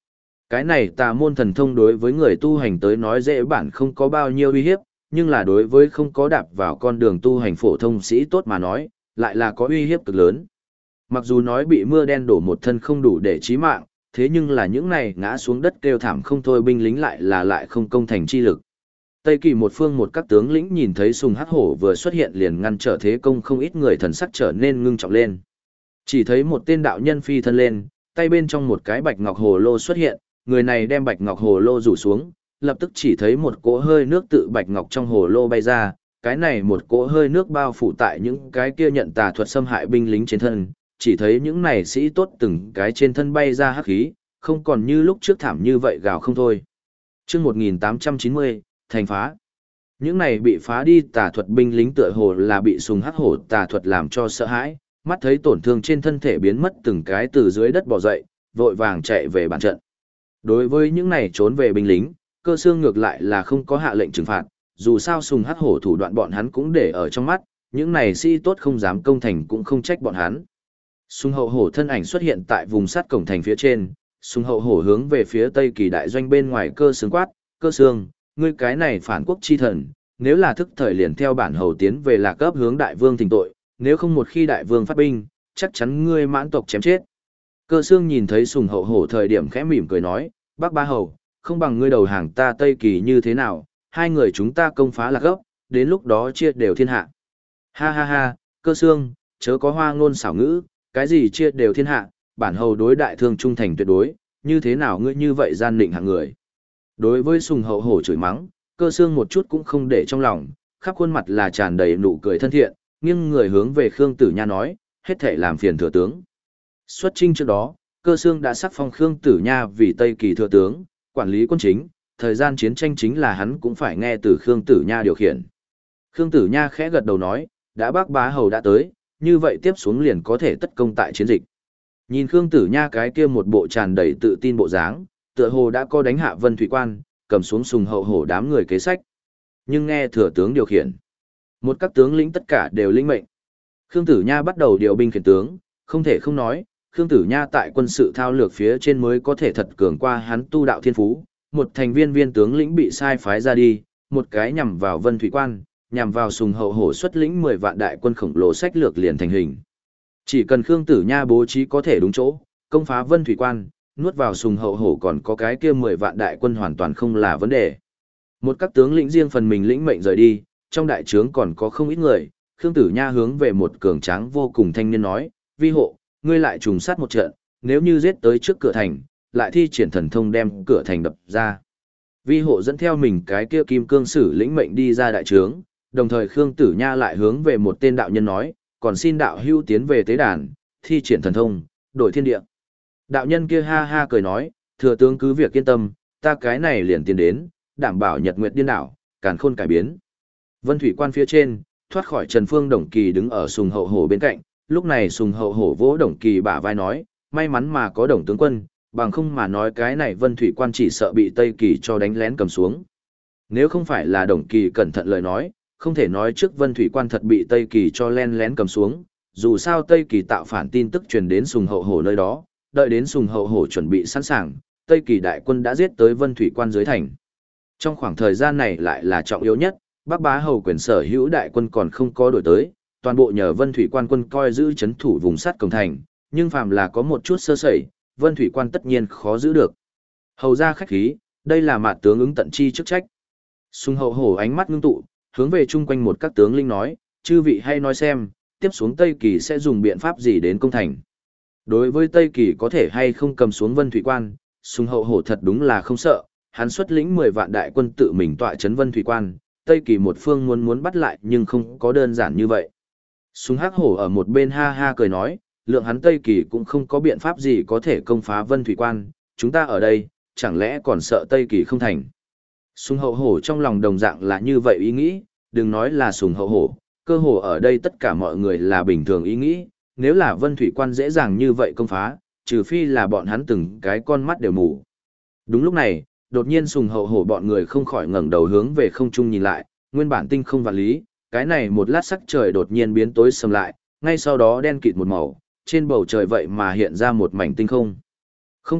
Cái này tà môn thần thông đối với người tu hành tới nói dễ bản không có bao nhiêu uy hiếp, nhưng là đối với không có đạp vào con đường tu hành phổ thông sĩ tốt mà nói, lại là có uy hiếp cực lớn. Mặc dù nói bị mưa đen đổ một thân không đủ để chí mạng, thế nhưng là những này ngã xuống đất kêu thảm không thôi binh lính lại là lại không công thành chi lực. Tây Kỳ một phương một các tướng lĩnh nhìn thấy sùng hắc hổ vừa xuất hiện liền ngăn trở thế công, không ít người thần sắc trở nên ngưng trọng lên. Chỉ thấy một tên đạo nhân phi thân lên, tay bên trong một cái bạch ngọc hồ lô xuất hiện, người này đem bạch ngọc hồ lô rủ xuống, lập tức chỉ thấy một cỗ hơi nước tự bạch ngọc trong hồ lô bay ra, cái này một cỗ hơi nước bao phủ tại những cái kia nhận tà thuật xâm hại binh lính trên thân, chỉ thấy những này sĩ tốt từng cái trên thân bay ra hắc khí, không còn như lúc trước thảm như vậy gào không thôi. Chương một nghìn tám trăm chín mươi, thành phá. Những này bị phá đi tà thuật binh lính tựa hồ là bị sùng hắc hổ tà thuật làm cho sợ hãi, mắt thấy tổn thương trên thân thể biến mất từng cái từ dưới đất bò dậy, vội vàng chạy về bàn trận. Đối với những này trốn về binh lính, Cơ Xương ngược lại là không có hạ lệnh trừng phạt, dù sao sùng hắc hổ thủ đoạn bọn hắn cũng để ở trong mắt, những này sĩ tốt không dám công thành cũng không trách bọn hắn. Sùng hậu hổ thân ảnh xuất hiện tại vùng sắt cổng thành phía trên, sùng hậu hổ hướng về phía Tây Kỳ đại doanh bên ngoài Cơ Xương quát, Cơ Xương, ngươi cái này phản quốc chi thần, nếu là thức thời liền theo bản hầu tiến về Lạc Cấp hướng đại vương thỉnh tội, nếu không một khi đại vương phát binh, chắc chắn ngươi mãn tộc chém chết. Cơ Xương nhìn thấy sùng hậu hổ thời điểm khẽ mỉm cười nói, bác ba hầu, không bằng ngươi đầu hàng ta Tây Kỳ như thế nào, hai người chúng ta công phá Lạc Cấp, đến lúc đó chia đều thiên hạ. Ha ha ha, Cơ Xương, chớ có hoa ngôn xảo ngữ, cái gì chia đều thiên hạ, bản hầu đối đại thương trung thành tuyệt đối, như thế nào ngươi như vậy gian định hạng người. Đối với sùng hậu hổ chửi mắng, Cơ Xương một chút cũng không để trong lòng, khắp khuôn mặt là tràn đầy nụ cười thân thiện, nghiêng người hướng về Khương Tử Nha nói, hết thảy làm phiền thừa tướng. Xuất chinh trước đó, Cơ Xương đã sắc phong Khương Tử Nha vì Tây Kỳ thừa tướng, quản lý quân chính, thời gian chiến tranh chính là hắn cũng phải nghe từ Khương Tử Nha điều khiển. Khương Tử Nha khẽ gật đầu nói, đã bác bá hầu đã tới, như vậy tiếp xuống liền có thể tất công tại chiến dịch. Nhìn Khương Tử Nha cái kia một bộ tràn đầy tự tin bộ dáng, tựa hồ đã có đánh hạ Vân Thủy Quan, cầm xuống sùng hậu hổ đám người kế sách. Nhưng nghe thừa tướng điều khiển, một các tướng lĩnh tất cả đều lĩnh mệnh. Khương Tử Nha bắt đầu điều binh khiển tướng, không thể không nói, Khương Tử Nha tại quân sự thao lược phía trên mới có thể thật cường qua hắn tu đạo thiên phú. Một thành viên viên tướng lĩnh bị sai phái ra đi, một cái nhằm vào Vân Thủy Quan, nhằm vào sùng hậu hổ xuất lĩnh mười vạn đại quân khổng lồ sách lược liền thành hình. Chỉ cần Khương Tử Nha bố trí có thể đúng chỗ, công phá Vân Thủy Quan, nuốt vào sùng hậu hổ còn có cái kia mười vạn đại quân hoàn toàn không là vấn đề. Một các tướng lĩnh riêng phần mình lĩnh mệnh rời đi, trong đại trướng còn có không ít người, Khương Tử Nha hướng về một cường tráng vô cùng thanh niên nói, vi hộ, ngươi lại trùng sát một trận, nếu như giết tới trước cửa thành, lại thi triển thần thông đem cửa thành đập ra. Vi hộ dẫn theo mình cái kia kim cương sử lĩnh mệnh đi ra đại trướng, đồng thời Khương Tử Nha lại hướng về một tên đạo nhân nói, còn xin đạo hưu tiến về tế đàn, thi triển thần thông, đổi thiên địa. Đạo nhân kia ha ha cười nói, thừa tướng cứ việc yên tâm, ta cái này liền tiến đến, đảm bảo nhật nguyệt điên đảo, càn khôn cải biến. Vân Thủy Quan phía trên, thoát khỏi Trần Phương Đồng Kỳ đứng ở sùng hậu hổ bên cạnh, lúc này sùng hậu hổ vỗ Đồng Kỳ bả vai nói, may mắn mà có Đồng tướng quân, bằng không mà nói cái này Vân Thủy Quan chỉ sợ bị Tây Kỳ cho đánh lén cầm xuống. Nếu không phải là Đồng Kỳ cẩn thận lời nói, không thể nói trước Vân Thủy Quan thật bị Tây Kỳ cho len lén cầm xuống, dù sao Tây Kỳ tạo phản tin tức truyền đến sùng hậu hổ nơi đó, đợi đến sùng hậu hổ chuẩn bị sẵn sàng, Tây Kỳ đại quân đã giết tới Vân Thủy Quan dưới thành. Trong khoảng thời gian này lại là trọng yếu nhất, Bắc Bá hầu quyền sở hữu đại quân còn không có đổi tới, toàn bộ nhờ Vân Thủy Quan quân coi giữ chấn thủ vùng sắt cổng thành, nhưng phàm là có một chút sơ sẩy, Vân Thủy Quan tất nhiên khó giữ được. Hầu ra khách khí, đây là mạt tướng ứng tận chi chức trách. Sùng hậu hổ ánh mắt ngưng tụ, hướng về chung quanh một các tướng linh nói, chư vị hay nói xem, tiếp xuống Tây Kỳ sẽ dùng biện pháp gì đến công thành. Đối với Tây Kỳ có thể hay không cầm xuống Vân Thủy Quan, Sùng hậu hổ thật đúng là không sợ, hắn xuất lĩnh mười vạn đại quân tự mình tọa trấn Vân Thủy Quan, Tây Kỳ một phương muốn muốn bắt lại nhưng không có đơn giản như vậy. Sùng hắc hổ ở một bên ha ha cười nói, lượng hắn Tây Kỳ cũng không có biện pháp gì có thể công phá Vân Thủy Quan, chúng ta ở đây, chẳng lẽ còn sợ Tây Kỳ không thành. Sùng hậu hổ trong lòng đồng dạng là như vậy ý nghĩ, đừng nói là sùng hậu hổ, cơ hồ ở đây tất cả mọi người là bình thường ý nghĩ, nếu là Vân Thủy Quan dễ dàng như vậy công phá, trừ phi là bọn hắn từng cái con mắt đều mù. Đúng lúc này, đột nhiên sùng hậu hổ bọn người không khỏi ngẩng đầu hướng về không trung nhìn lại, nguyên bản tinh không vạn lý, cái này một lát sắc trời đột nhiên biến tối sầm lại, ngay sau đó đen kịt một màu, trên bầu trời vậy mà hiện ra một mảnh tinh không. Không tốt,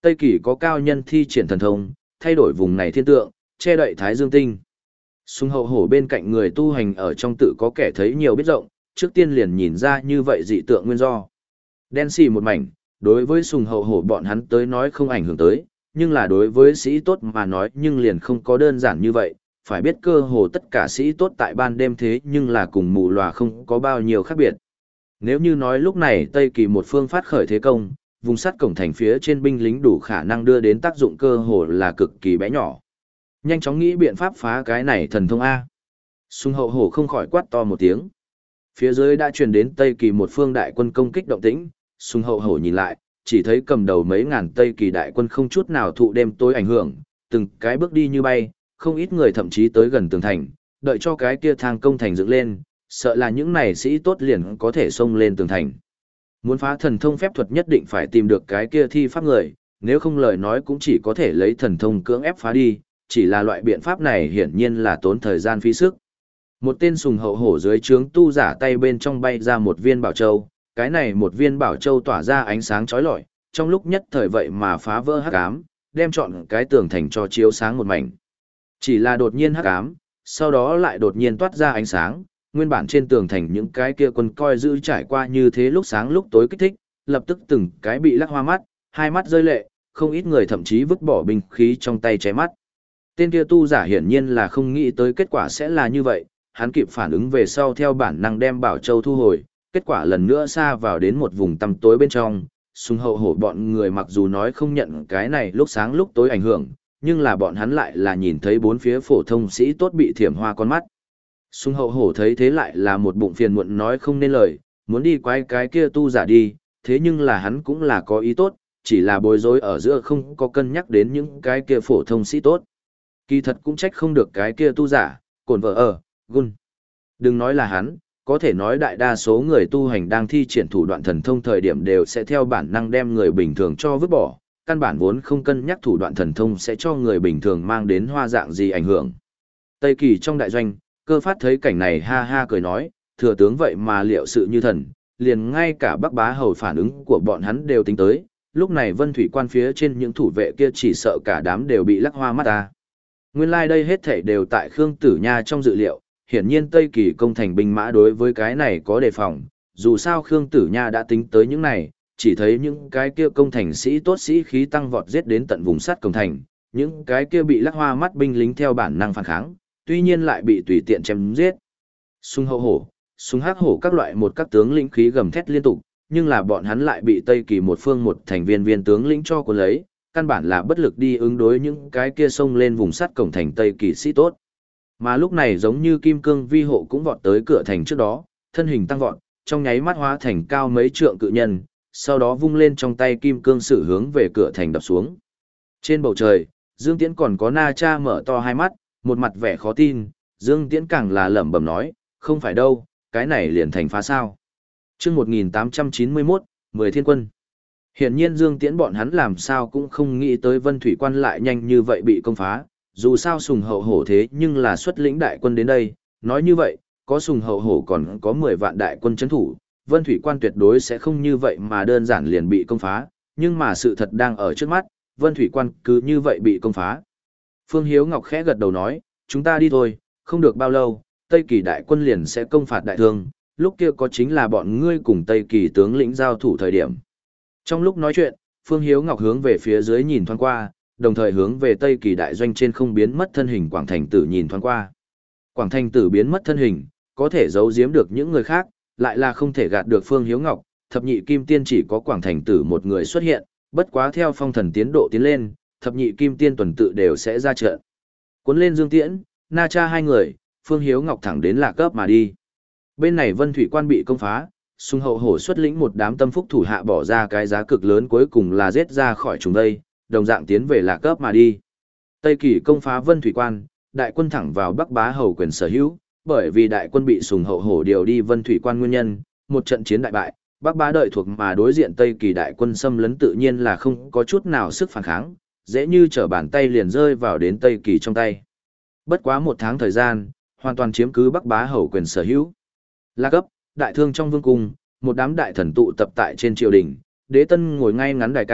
Tây Kỳ có cao nhân thi triển thần thông, thay đổi vùng này thiên tượng, che đậy Thái Dương tinh. Sùng hậu hổ bên cạnh người tu hành ở trong tự có kẻ thấy nhiều biết rộng, trước tiên liền nhìn ra như vậy dị tượng nguyên do. Đen xì một mảnh, đối với sùng hậu hổ bọn hắn tới nói không ảnh hưởng tới, nhưng là đối với sĩ tốt mà nói nhưng liền không có đơn giản như vậy, phải biết cơ hồ tất cả sĩ tốt tại ban đêm thế nhưng là cùng mù lòa không có bao nhiêu khác biệt. Nếu như nói lúc này Tây Kỳ một phương phát khởi thế công, vùng sắt cổng thành phía trên binh lính đủ khả năng đưa đến tác dụng cơ hồ là cực kỳ bé nhỏ. Nhanh chóng nghĩ biện pháp phá cái này thần thông A. Sùng hậu hổ không khỏi quát to một tiếng. Phía dưới đã truyền đến Tây Kỳ một phương đại quân công kích động tĩnh, Sùng hậu hổ nhìn lại, chỉ thấy cầm đầu mấy ngàn Tây Kỳ đại quân không chút nào thụ đêm tối ảnh hưởng, từng cái bước đi như bay, không ít người thậm chí tới gần tường thành, đợi cho cái kia thang công thành dựng lên, sợ là những này sĩ tốt liền có thể xông lên tường thành. Muốn phá thần thông phép thuật nhất định phải tìm được cái kia thi pháp người, nếu không lời nói cũng chỉ có thể lấy thần thông cưỡng ép phá đi, chỉ là loại biện pháp này hiển nhiên là tốn thời gian phí sức. Một tên sùng hậu hổ dưới trướng tu giả tay bên trong bay ra một viên bảo châu, cái này một viên bảo châu tỏa ra ánh sáng chói lọi, trong lúc nhất thời vậy mà phá vỡ hắc ám, đem trọn cái tường thành cho chiếu sáng một mảnh. Chỉ là đột nhiên hắc ám, sau đó lại đột nhiên toát ra ánh sáng, nguyên bản trên tường thành những cái kia quân coi giữ trải qua như thế lúc sáng lúc tối kích thích, lập tức từng cái bị lắc hoa mắt, hai mắt rơi lệ, không ít người thậm chí vứt bỏ binh khí trong tay che mắt. Tên kia tu giả hiển nhiên là không nghĩ tới kết quả sẽ là như vậy, hắn kịp phản ứng về sau theo bản năng đem bảo châu thu hồi, kết quả lần nữa xa vào đến một vùng tăm tối bên trong. Sùng hậu hổ bọn người mặc dù nói không nhận cái này lúc sáng lúc tối ảnh hưởng, nhưng là bọn hắn lại là nhìn thấy bốn phía phổ thông sĩ tốt bị thiểm hoa con mắt. Sùng hậu hổ thấy thế lại là một bụng phiền muộn nói không nên lời, muốn đi quay cái kia tu giả đi, thế nhưng là hắn cũng là có ý tốt, chỉ là bối rối ở giữa không có cân nhắc đến những cái kia phổ thông sĩ tốt. Kỳ thật cũng trách không được cái kia tu giả, cồn vợ ở, gun. Đừng nói là hắn, có thể nói đại đa số người tu hành đang thi triển thủ đoạn thần thông thời điểm đều sẽ theo bản năng đem người bình thường cho vứt bỏ, căn bản vốn không cân nhắc thủ đoạn thần thông sẽ cho người bình thường mang đến hoa dạng gì ảnh hưởng. Tây Kỳ trong đại doanh, Cơ Phát thấy cảnh này ha ha cười nói, thừa tướng vậy mà liệu sự như thần, liền ngay cả Bắc Bá Hầu phản ứng của bọn hắn đều tính tới, lúc này Vân Thủy Quan phía trên những thủ vệ kia chỉ sợ cả đám đều bị lắc hoa mắt ta. Nguyên lai like đây hết thảy đều tại Khương Tử Nha trong dự liệu, hiển nhiên Tây Kỳ công thành binh mã đối với cái này có đề phòng, dù sao Khương Tử Nha đã tính tới những này, chỉ thấy những cái kia công thành sĩ tốt sĩ khí tăng vọt giết đến tận vùng sắt công thành, những cái kia bị lắc hoa mắt binh lính theo bản năng phản kháng, tuy nhiên lại bị tùy tiện chém giết. Sung hậu hổ, sung hắc hổ các loại một các tướng lĩnh khí gầm thét liên tục, nhưng là bọn hắn lại bị Tây Kỳ một phương một thành viên viên tướng lĩnh cho cuốn lấy, căn bản là bất lực đi ứng đối những cái kia xông lên vùng sắt cổng thành Tây Kỳ sĩ tốt. Mà lúc này giống như kim cương vi hộ cũng vọt tới cửa thành trước đó, thân hình tăng vọt, trong nháy mắt hóa thành cao mấy trượng cự nhân, sau đó vung lên trong tay kim cương sử hướng về cửa thành đập xuống. Trên bầu trời, Dương Tiễn còn có Na Cha mở to hai mắt, một mặt vẻ khó tin, Dương Tiễn càng là lẩm bẩm nói, không phải đâu, cái này liền thành phá sao. Chương một nghìn tám trăm chín mươi mốt, mười thiên quân. Hiển nhiên Dương Tiễn bọn hắn làm sao cũng không nghĩ tới Vân Thủy Quan lại nhanh như vậy bị công phá, dù sao sùng hậu hổ thế nhưng là xuất lĩnh đại quân đến đây, nói như vậy, có sùng hậu hổ còn có mười vạn đại quân chấn thủ, Vân Thủy Quan tuyệt đối sẽ không như vậy mà đơn giản liền bị công phá, nhưng mà sự thật đang ở trước mắt, Vân Thủy Quan cứ như vậy bị công phá. Phương Hiếu Ngọc khẽ gật đầu nói, chúng ta đi thôi, không được bao lâu, Tây Kỳ đại quân liền sẽ công phạt đại thương, lúc kia có chính là bọn ngươi cùng Tây Kỳ tướng lĩnh giao thủ thời điểm. Trong lúc nói chuyện, Phương Hiếu Ngọc hướng về phía dưới nhìn thoáng qua, đồng thời hướng về Tây Kỳ đại doanh trên không biến mất thân hình Quảng Thành Tử nhìn thoáng qua. Quảng Thành Tử biến mất thân hình, có thể giấu giếm được những người khác, lại là không thể gạt được Phương Hiếu Ngọc, thập nhị kim tiên chỉ có Quảng Thành Tử một người xuất hiện, bất quá theo phong thần tiến độ tiến lên, thập nhị kim tiên tuần tự đều sẽ ra trận. Cuốn lên Dương Tiễn, Na Cha hai người, Phương Hiếu Ngọc thẳng đến Lạc Cấp mà đi. Bên này Vân Thủy Quan bị công phá, Sùng hậu hổ xuất lĩnh một đám tâm phúc thủ hạ bỏ ra cái giá cực lớn cuối cùng là giết ra khỏi chúng đây, đồng dạng tiến về Lạc Cấp mà đi. Tây Kỳ công phá Vân Thủy Quan, đại quân thẳng vào Bắc Bá Hầu quyền sở hữu, bởi vì đại quân bị Sùng hậu hổ điều đi Vân Thủy Quan nguyên nhân, một trận chiến đại bại, Bắc Bá đợi thuộc mà đối diện Tây Kỳ đại quân xâm lấn tự nhiên là không có chút nào sức phản kháng, dễ như trở bàn tay liền rơi vào đến Tây Kỳ trong tay. Bất quá một tháng thời gian, hoàn toàn chiếm cứ Bắc Bá Hầu quyền sở hữu. Lạc Cấp, đại thương trong vương cung, một đám đại thần tụ tập tại trên triều đình, Đế Tân ngồi ngay ngắn đài cao,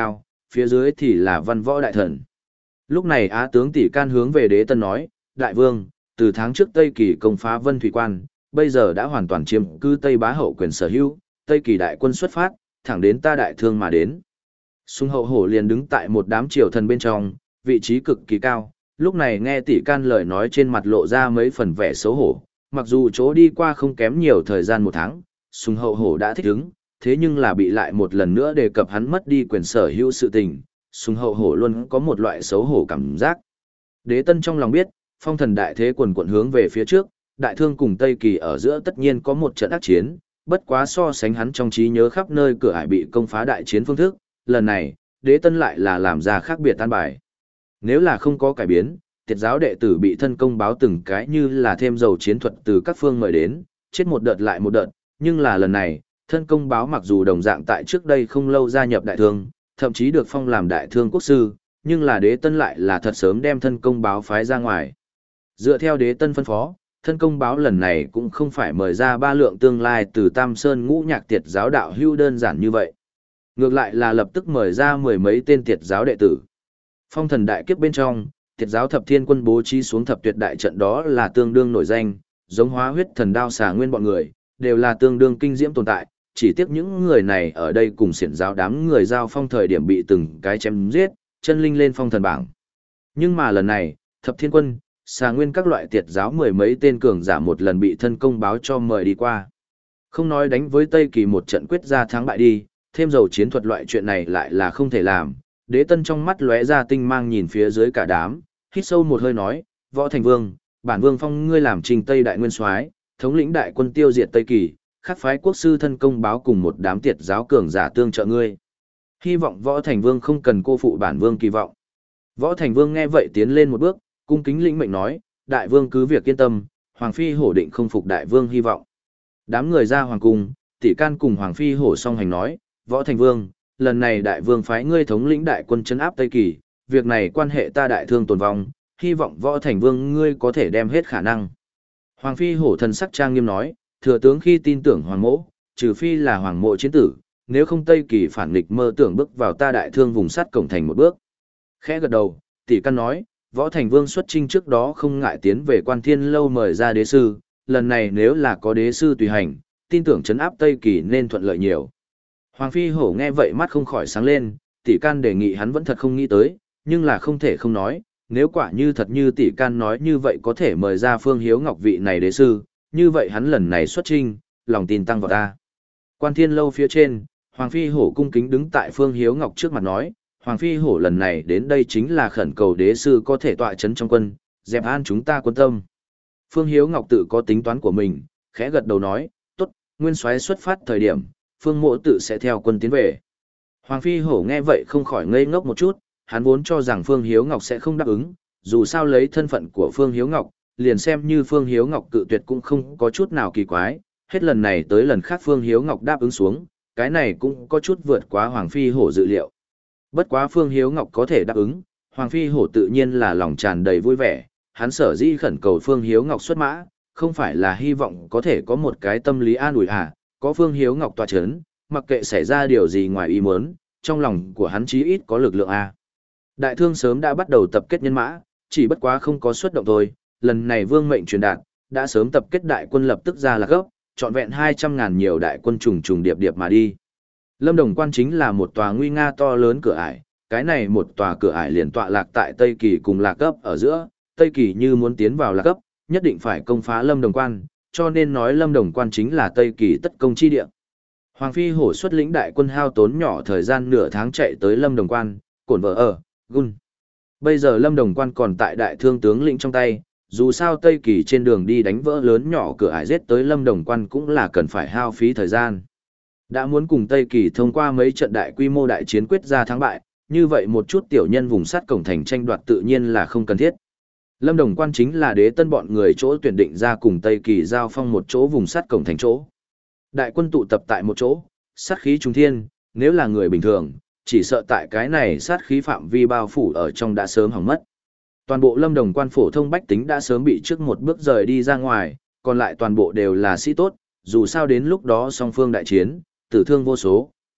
phía dưới thì là văn võ đại thần. Lúc này Á tướng Tỷ Can hướng về Đế Tân nói, Đại vương, từ tháng trước Tây Kỳ công phá Vân Thủy Quan, bây giờ đã hoàn toàn chiếm cứ Tây Bá hậu quyền sở hữu, Tây Kỳ đại quân xuất phát, thẳng đến ta đại thương mà đến. Sung Hậu Hổ liền đứng tại một đám triều thần bên trong, vị trí cực kỳ cao, lúc này nghe Tỷ Can lời nói trên mặt lộ ra mấy phần vẻ xấu hổ, mặc dù chỗ đi qua không kém nhiều thời gian một tháng, Sung Hậu Hổ đã thích ứng, thế nhưng là bị lại một lần nữa đề cập hắn mất đi quyền sở hữu sự tình, Sung Hậu Hổ luôn có một loại xấu hổ cảm giác. Đế Tân trong lòng biết, phong thần đại thế quần quận hướng về phía trước, đại thương cùng Tây Kỳ ở giữa tất nhiên có một trận ác chiến, bất quá so sánh hắn trong trí nhớ khắp nơi cửa ải bị công phá đại chiến phương thức, lần này, Đế Tân lại là làm ra khác biệt tan bài. Nếu là không có cải biến, tiệt giáo đệ tử bị thân công báo từng cái như là thêm dầu chiến thuật từ các phương mời đến, chết một đợt lại một đợt, nhưng là lần này, thân công báo mặc dù đồng dạng tại trước đây không lâu gia nhập đại thương, thậm chí được phong làm đại thương quốc sư, nhưng là Đế Tân lại là thật sớm đem thân công báo phái ra ngoài. Dựa theo Đế Tân phân phó, thân công báo lần này cũng không phải mời ra ba lượng tương lai từ Tam Sơn ngũ nhạc tiệt giáo đạo hưu đơn giản như vậy. Ngược lại là lập tức mời ra mười mấy tên tiệt giáo đệ tử. Phong thần đại kiếp bên trong, tiệt giáo thập thiên quân bố trí xuống thập tuyệt đại trận đó là tương đương nổi danh, giống hóa huyết thần đao xà nguyên bọn người, đều là tương đương kinh diễm tồn tại, chỉ tiếc những người này ở đây cùng xiển giáo đám người giao phong thời điểm bị từng cái chém giết, chân linh lên phong thần bảng. Nhưng mà lần này, thập thiên quân, xà nguyên các loại tiệt giáo mười mấy tên cường giả một lần bị thân công báo cho mời đi qua. Không nói đánh với Tây Kỳ một trận quyết ra thắng bại đi, thêm dầu chiến thuật loại chuyện này lại là không thể làm. Đế Tân trong mắt lóe ra tinh mang nhìn phía dưới cả đám, hít sâu một hơi nói, Võ Thành Vương, bản vương phong ngươi làm trình Tây đại nguyên soái, thống lĩnh đại quân tiêu diệt Tây Kỳ, khắc phái quốc sư thân công báo cùng một đám tiệt giáo cường giả tương trợ ngươi. Hy vọng Võ Thành Vương không cần cô phụ bản vương kỳ vọng. Võ Thành Vương nghe vậy tiến lên một bước, cung kính lĩnh mệnh nói, đại vương cứ việc yên tâm, Hoàng Phi Hổ định không phục đại vương hy vọng. Đám người ra hoàng cung, Tỷ Can cùng Hoàng Phi Hổ song hành nói, Võ Thành Vương, lần này đại vương phái ngươi thống lĩnh đại quân trấn áp Tây Kỳ, việc này quan hệ ta đại thương tồn vong, hy vọng Võ Thành Vương ngươi có thể đem hết khả năng. Hoàng Phi Hổ thần sắc trang nghiêm nói, thừa tướng khi tin tưởng Hoàng Mỗ, trừ phi là Hoàng Mỗ chiến tử, nếu không Tây Kỳ phản nghịch mơ tưởng bước vào ta đại thương vùng sắt cổng thành một bước. Khẽ gật đầu, Tỷ Can nói, Võ Thành Vương xuất chinh trước đó không ngại tiến về Quan Thiên Lâu mời ra đế sư, lần này nếu là có đế sư tùy hành, tin tưởng trấn áp Tây Kỳ nên thuận lợi nhiều. Hoàng Phi Hổ nghe vậy mắt không khỏi sáng lên, Tỷ Can đề nghị hắn vẫn thật không nghĩ tới, nhưng là không thể không nói, nếu quả như thật như Tỷ Can nói như vậy có thể mời ra Phương Hiếu Ngọc vị này đế sư, như vậy hắn lần này xuất chinh, lòng tin tăng vào ta. Quan Thiên Lâu phía trên, Hoàng Phi Hổ cung kính đứng tại Phương Hiếu Ngọc trước mặt nói, Hoàng Phi Hổ lần này đến đây chính là khẩn cầu đế sư có thể tọa chấn trong quân, dẹp an chúng ta quân tâm. Phương Hiếu Ngọc tự có tính toán của mình, khẽ gật đầu nói, tốt, nguyên soái xuất phát thời điểm, Phương Mộ tự sẽ theo quân tiến về. Hoàng Phi Hổ nghe vậy không khỏi ngây ngốc một chút, hắn vốn cho rằng Phương Hiếu Ngọc sẽ không đáp ứng, dù sao lấy thân phận của Phương Hiếu Ngọc, liền xem như Phương Hiếu Ngọc cự tuyệt cũng không có chút nào kỳ quái, hết lần này tới lần khác Phương Hiếu Ngọc đáp ứng xuống, cái này cũng có chút vượt quá Hoàng Phi Hổ dự liệu. Bất quá Phương Hiếu Ngọc có thể đáp ứng, Hoàng Phi Hổ tự nhiên là lòng tràn đầy vui vẻ, hắn sở dĩ khẩn cầu Phương Hiếu Ngọc xuất mã, không phải là hy vọng có thể có một cái tâm lý an ủi à, có Phương Hiếu Ngọc tọa chấn, mặc kệ xảy ra điều gì ngoài ý muốn, trong lòng của hắn chí ít có lực lượng a. Đại thương sớm đã bắt đầu tập kết nhân mã, chỉ bất quá không có xuất động thôi, lần này vương mệnh truyền đạt, đã sớm tập kết đại quân lập tức ra là gấp, trọn vẹn hai trăm ngàn nhiều đại quân trùng trùng điệp điệp mà đi. Lâm Đồng Quan chính là một tòa nguy nga to lớn cửa ải, cái này một tòa cửa ải liền tọa lạc tại Tây Kỳ cùng Lạc Cấp ở giữa, Tây Kỳ như muốn tiến vào Lạc Cấp, nhất định phải công phá Lâm Đồng Quan, cho nên nói Lâm Đồng Quan chính là Tây Kỳ tất công chi địa. Hoàng Phi Hổ xuất lĩnh đại quân hao tốn nhỏ thời gian nửa tháng chạy tới Lâm Đồng Quan, cổn vợ ở, gun. Bây giờ Lâm Đồng Quan còn tại đại thương tướng lĩnh trong tay, dù sao Tây Kỳ trên đường đi đánh vỡ lớn nhỏ cửa ải giết tới Lâm Đồng Quan cũng là cần phải hao phí thời gian. Đã muốn cùng Tây Kỳ thông qua mấy trận đại quy mô đại chiến quyết ra thắng bại, như vậy một chút tiểu nhân vùng sắt cổng thành tranh đoạt tự nhiên là không cần thiết. Lâm Đồng Quan chính là đế tân bọn người chỗ tuyển định ra cùng Tây Kỳ giao phong một chỗ vùng sắt cổng thành chỗ. Đại quân tụ tập tại một chỗ, sát khí trung thiên, nếu là người bình thường, chỉ sợ tại cái này sát khí phạm vi bao phủ ở trong đã sớm hỏng mất. Toàn bộ Lâm Đồng Quan phổ thông bách tính đã sớm bị trước một bước rời đi ra ngoài, còn lại toàn bộ đều là sĩ tốt, dù sao đến lúc đó song phương đại chiến, tử thương vô số,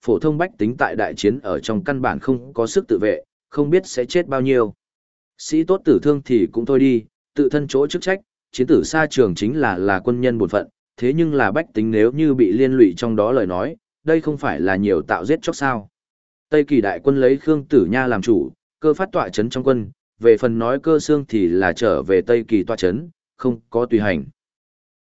phổ thông bách tính tại đại chiến ở trong căn bản không có sức tự vệ, không biết sẽ chết bao nhiêu. Sĩ tốt tử thương thì cũng thôi đi, tự thân chỗ chức trách, chiến tử xa trường chính là là quân nhân bổn phận, thế nhưng là bách tính nếu như bị liên lụy trong đó lời nói, đây không phải là nhiều tạo giết chóc sao. Tây Kỳ đại quân lấy Khương Tử Nha làm chủ, cơ phát tọa chấn trong quân, về phần nói cơ xương thì là trở về Tây Kỳ tọa chấn, không có tùy hành.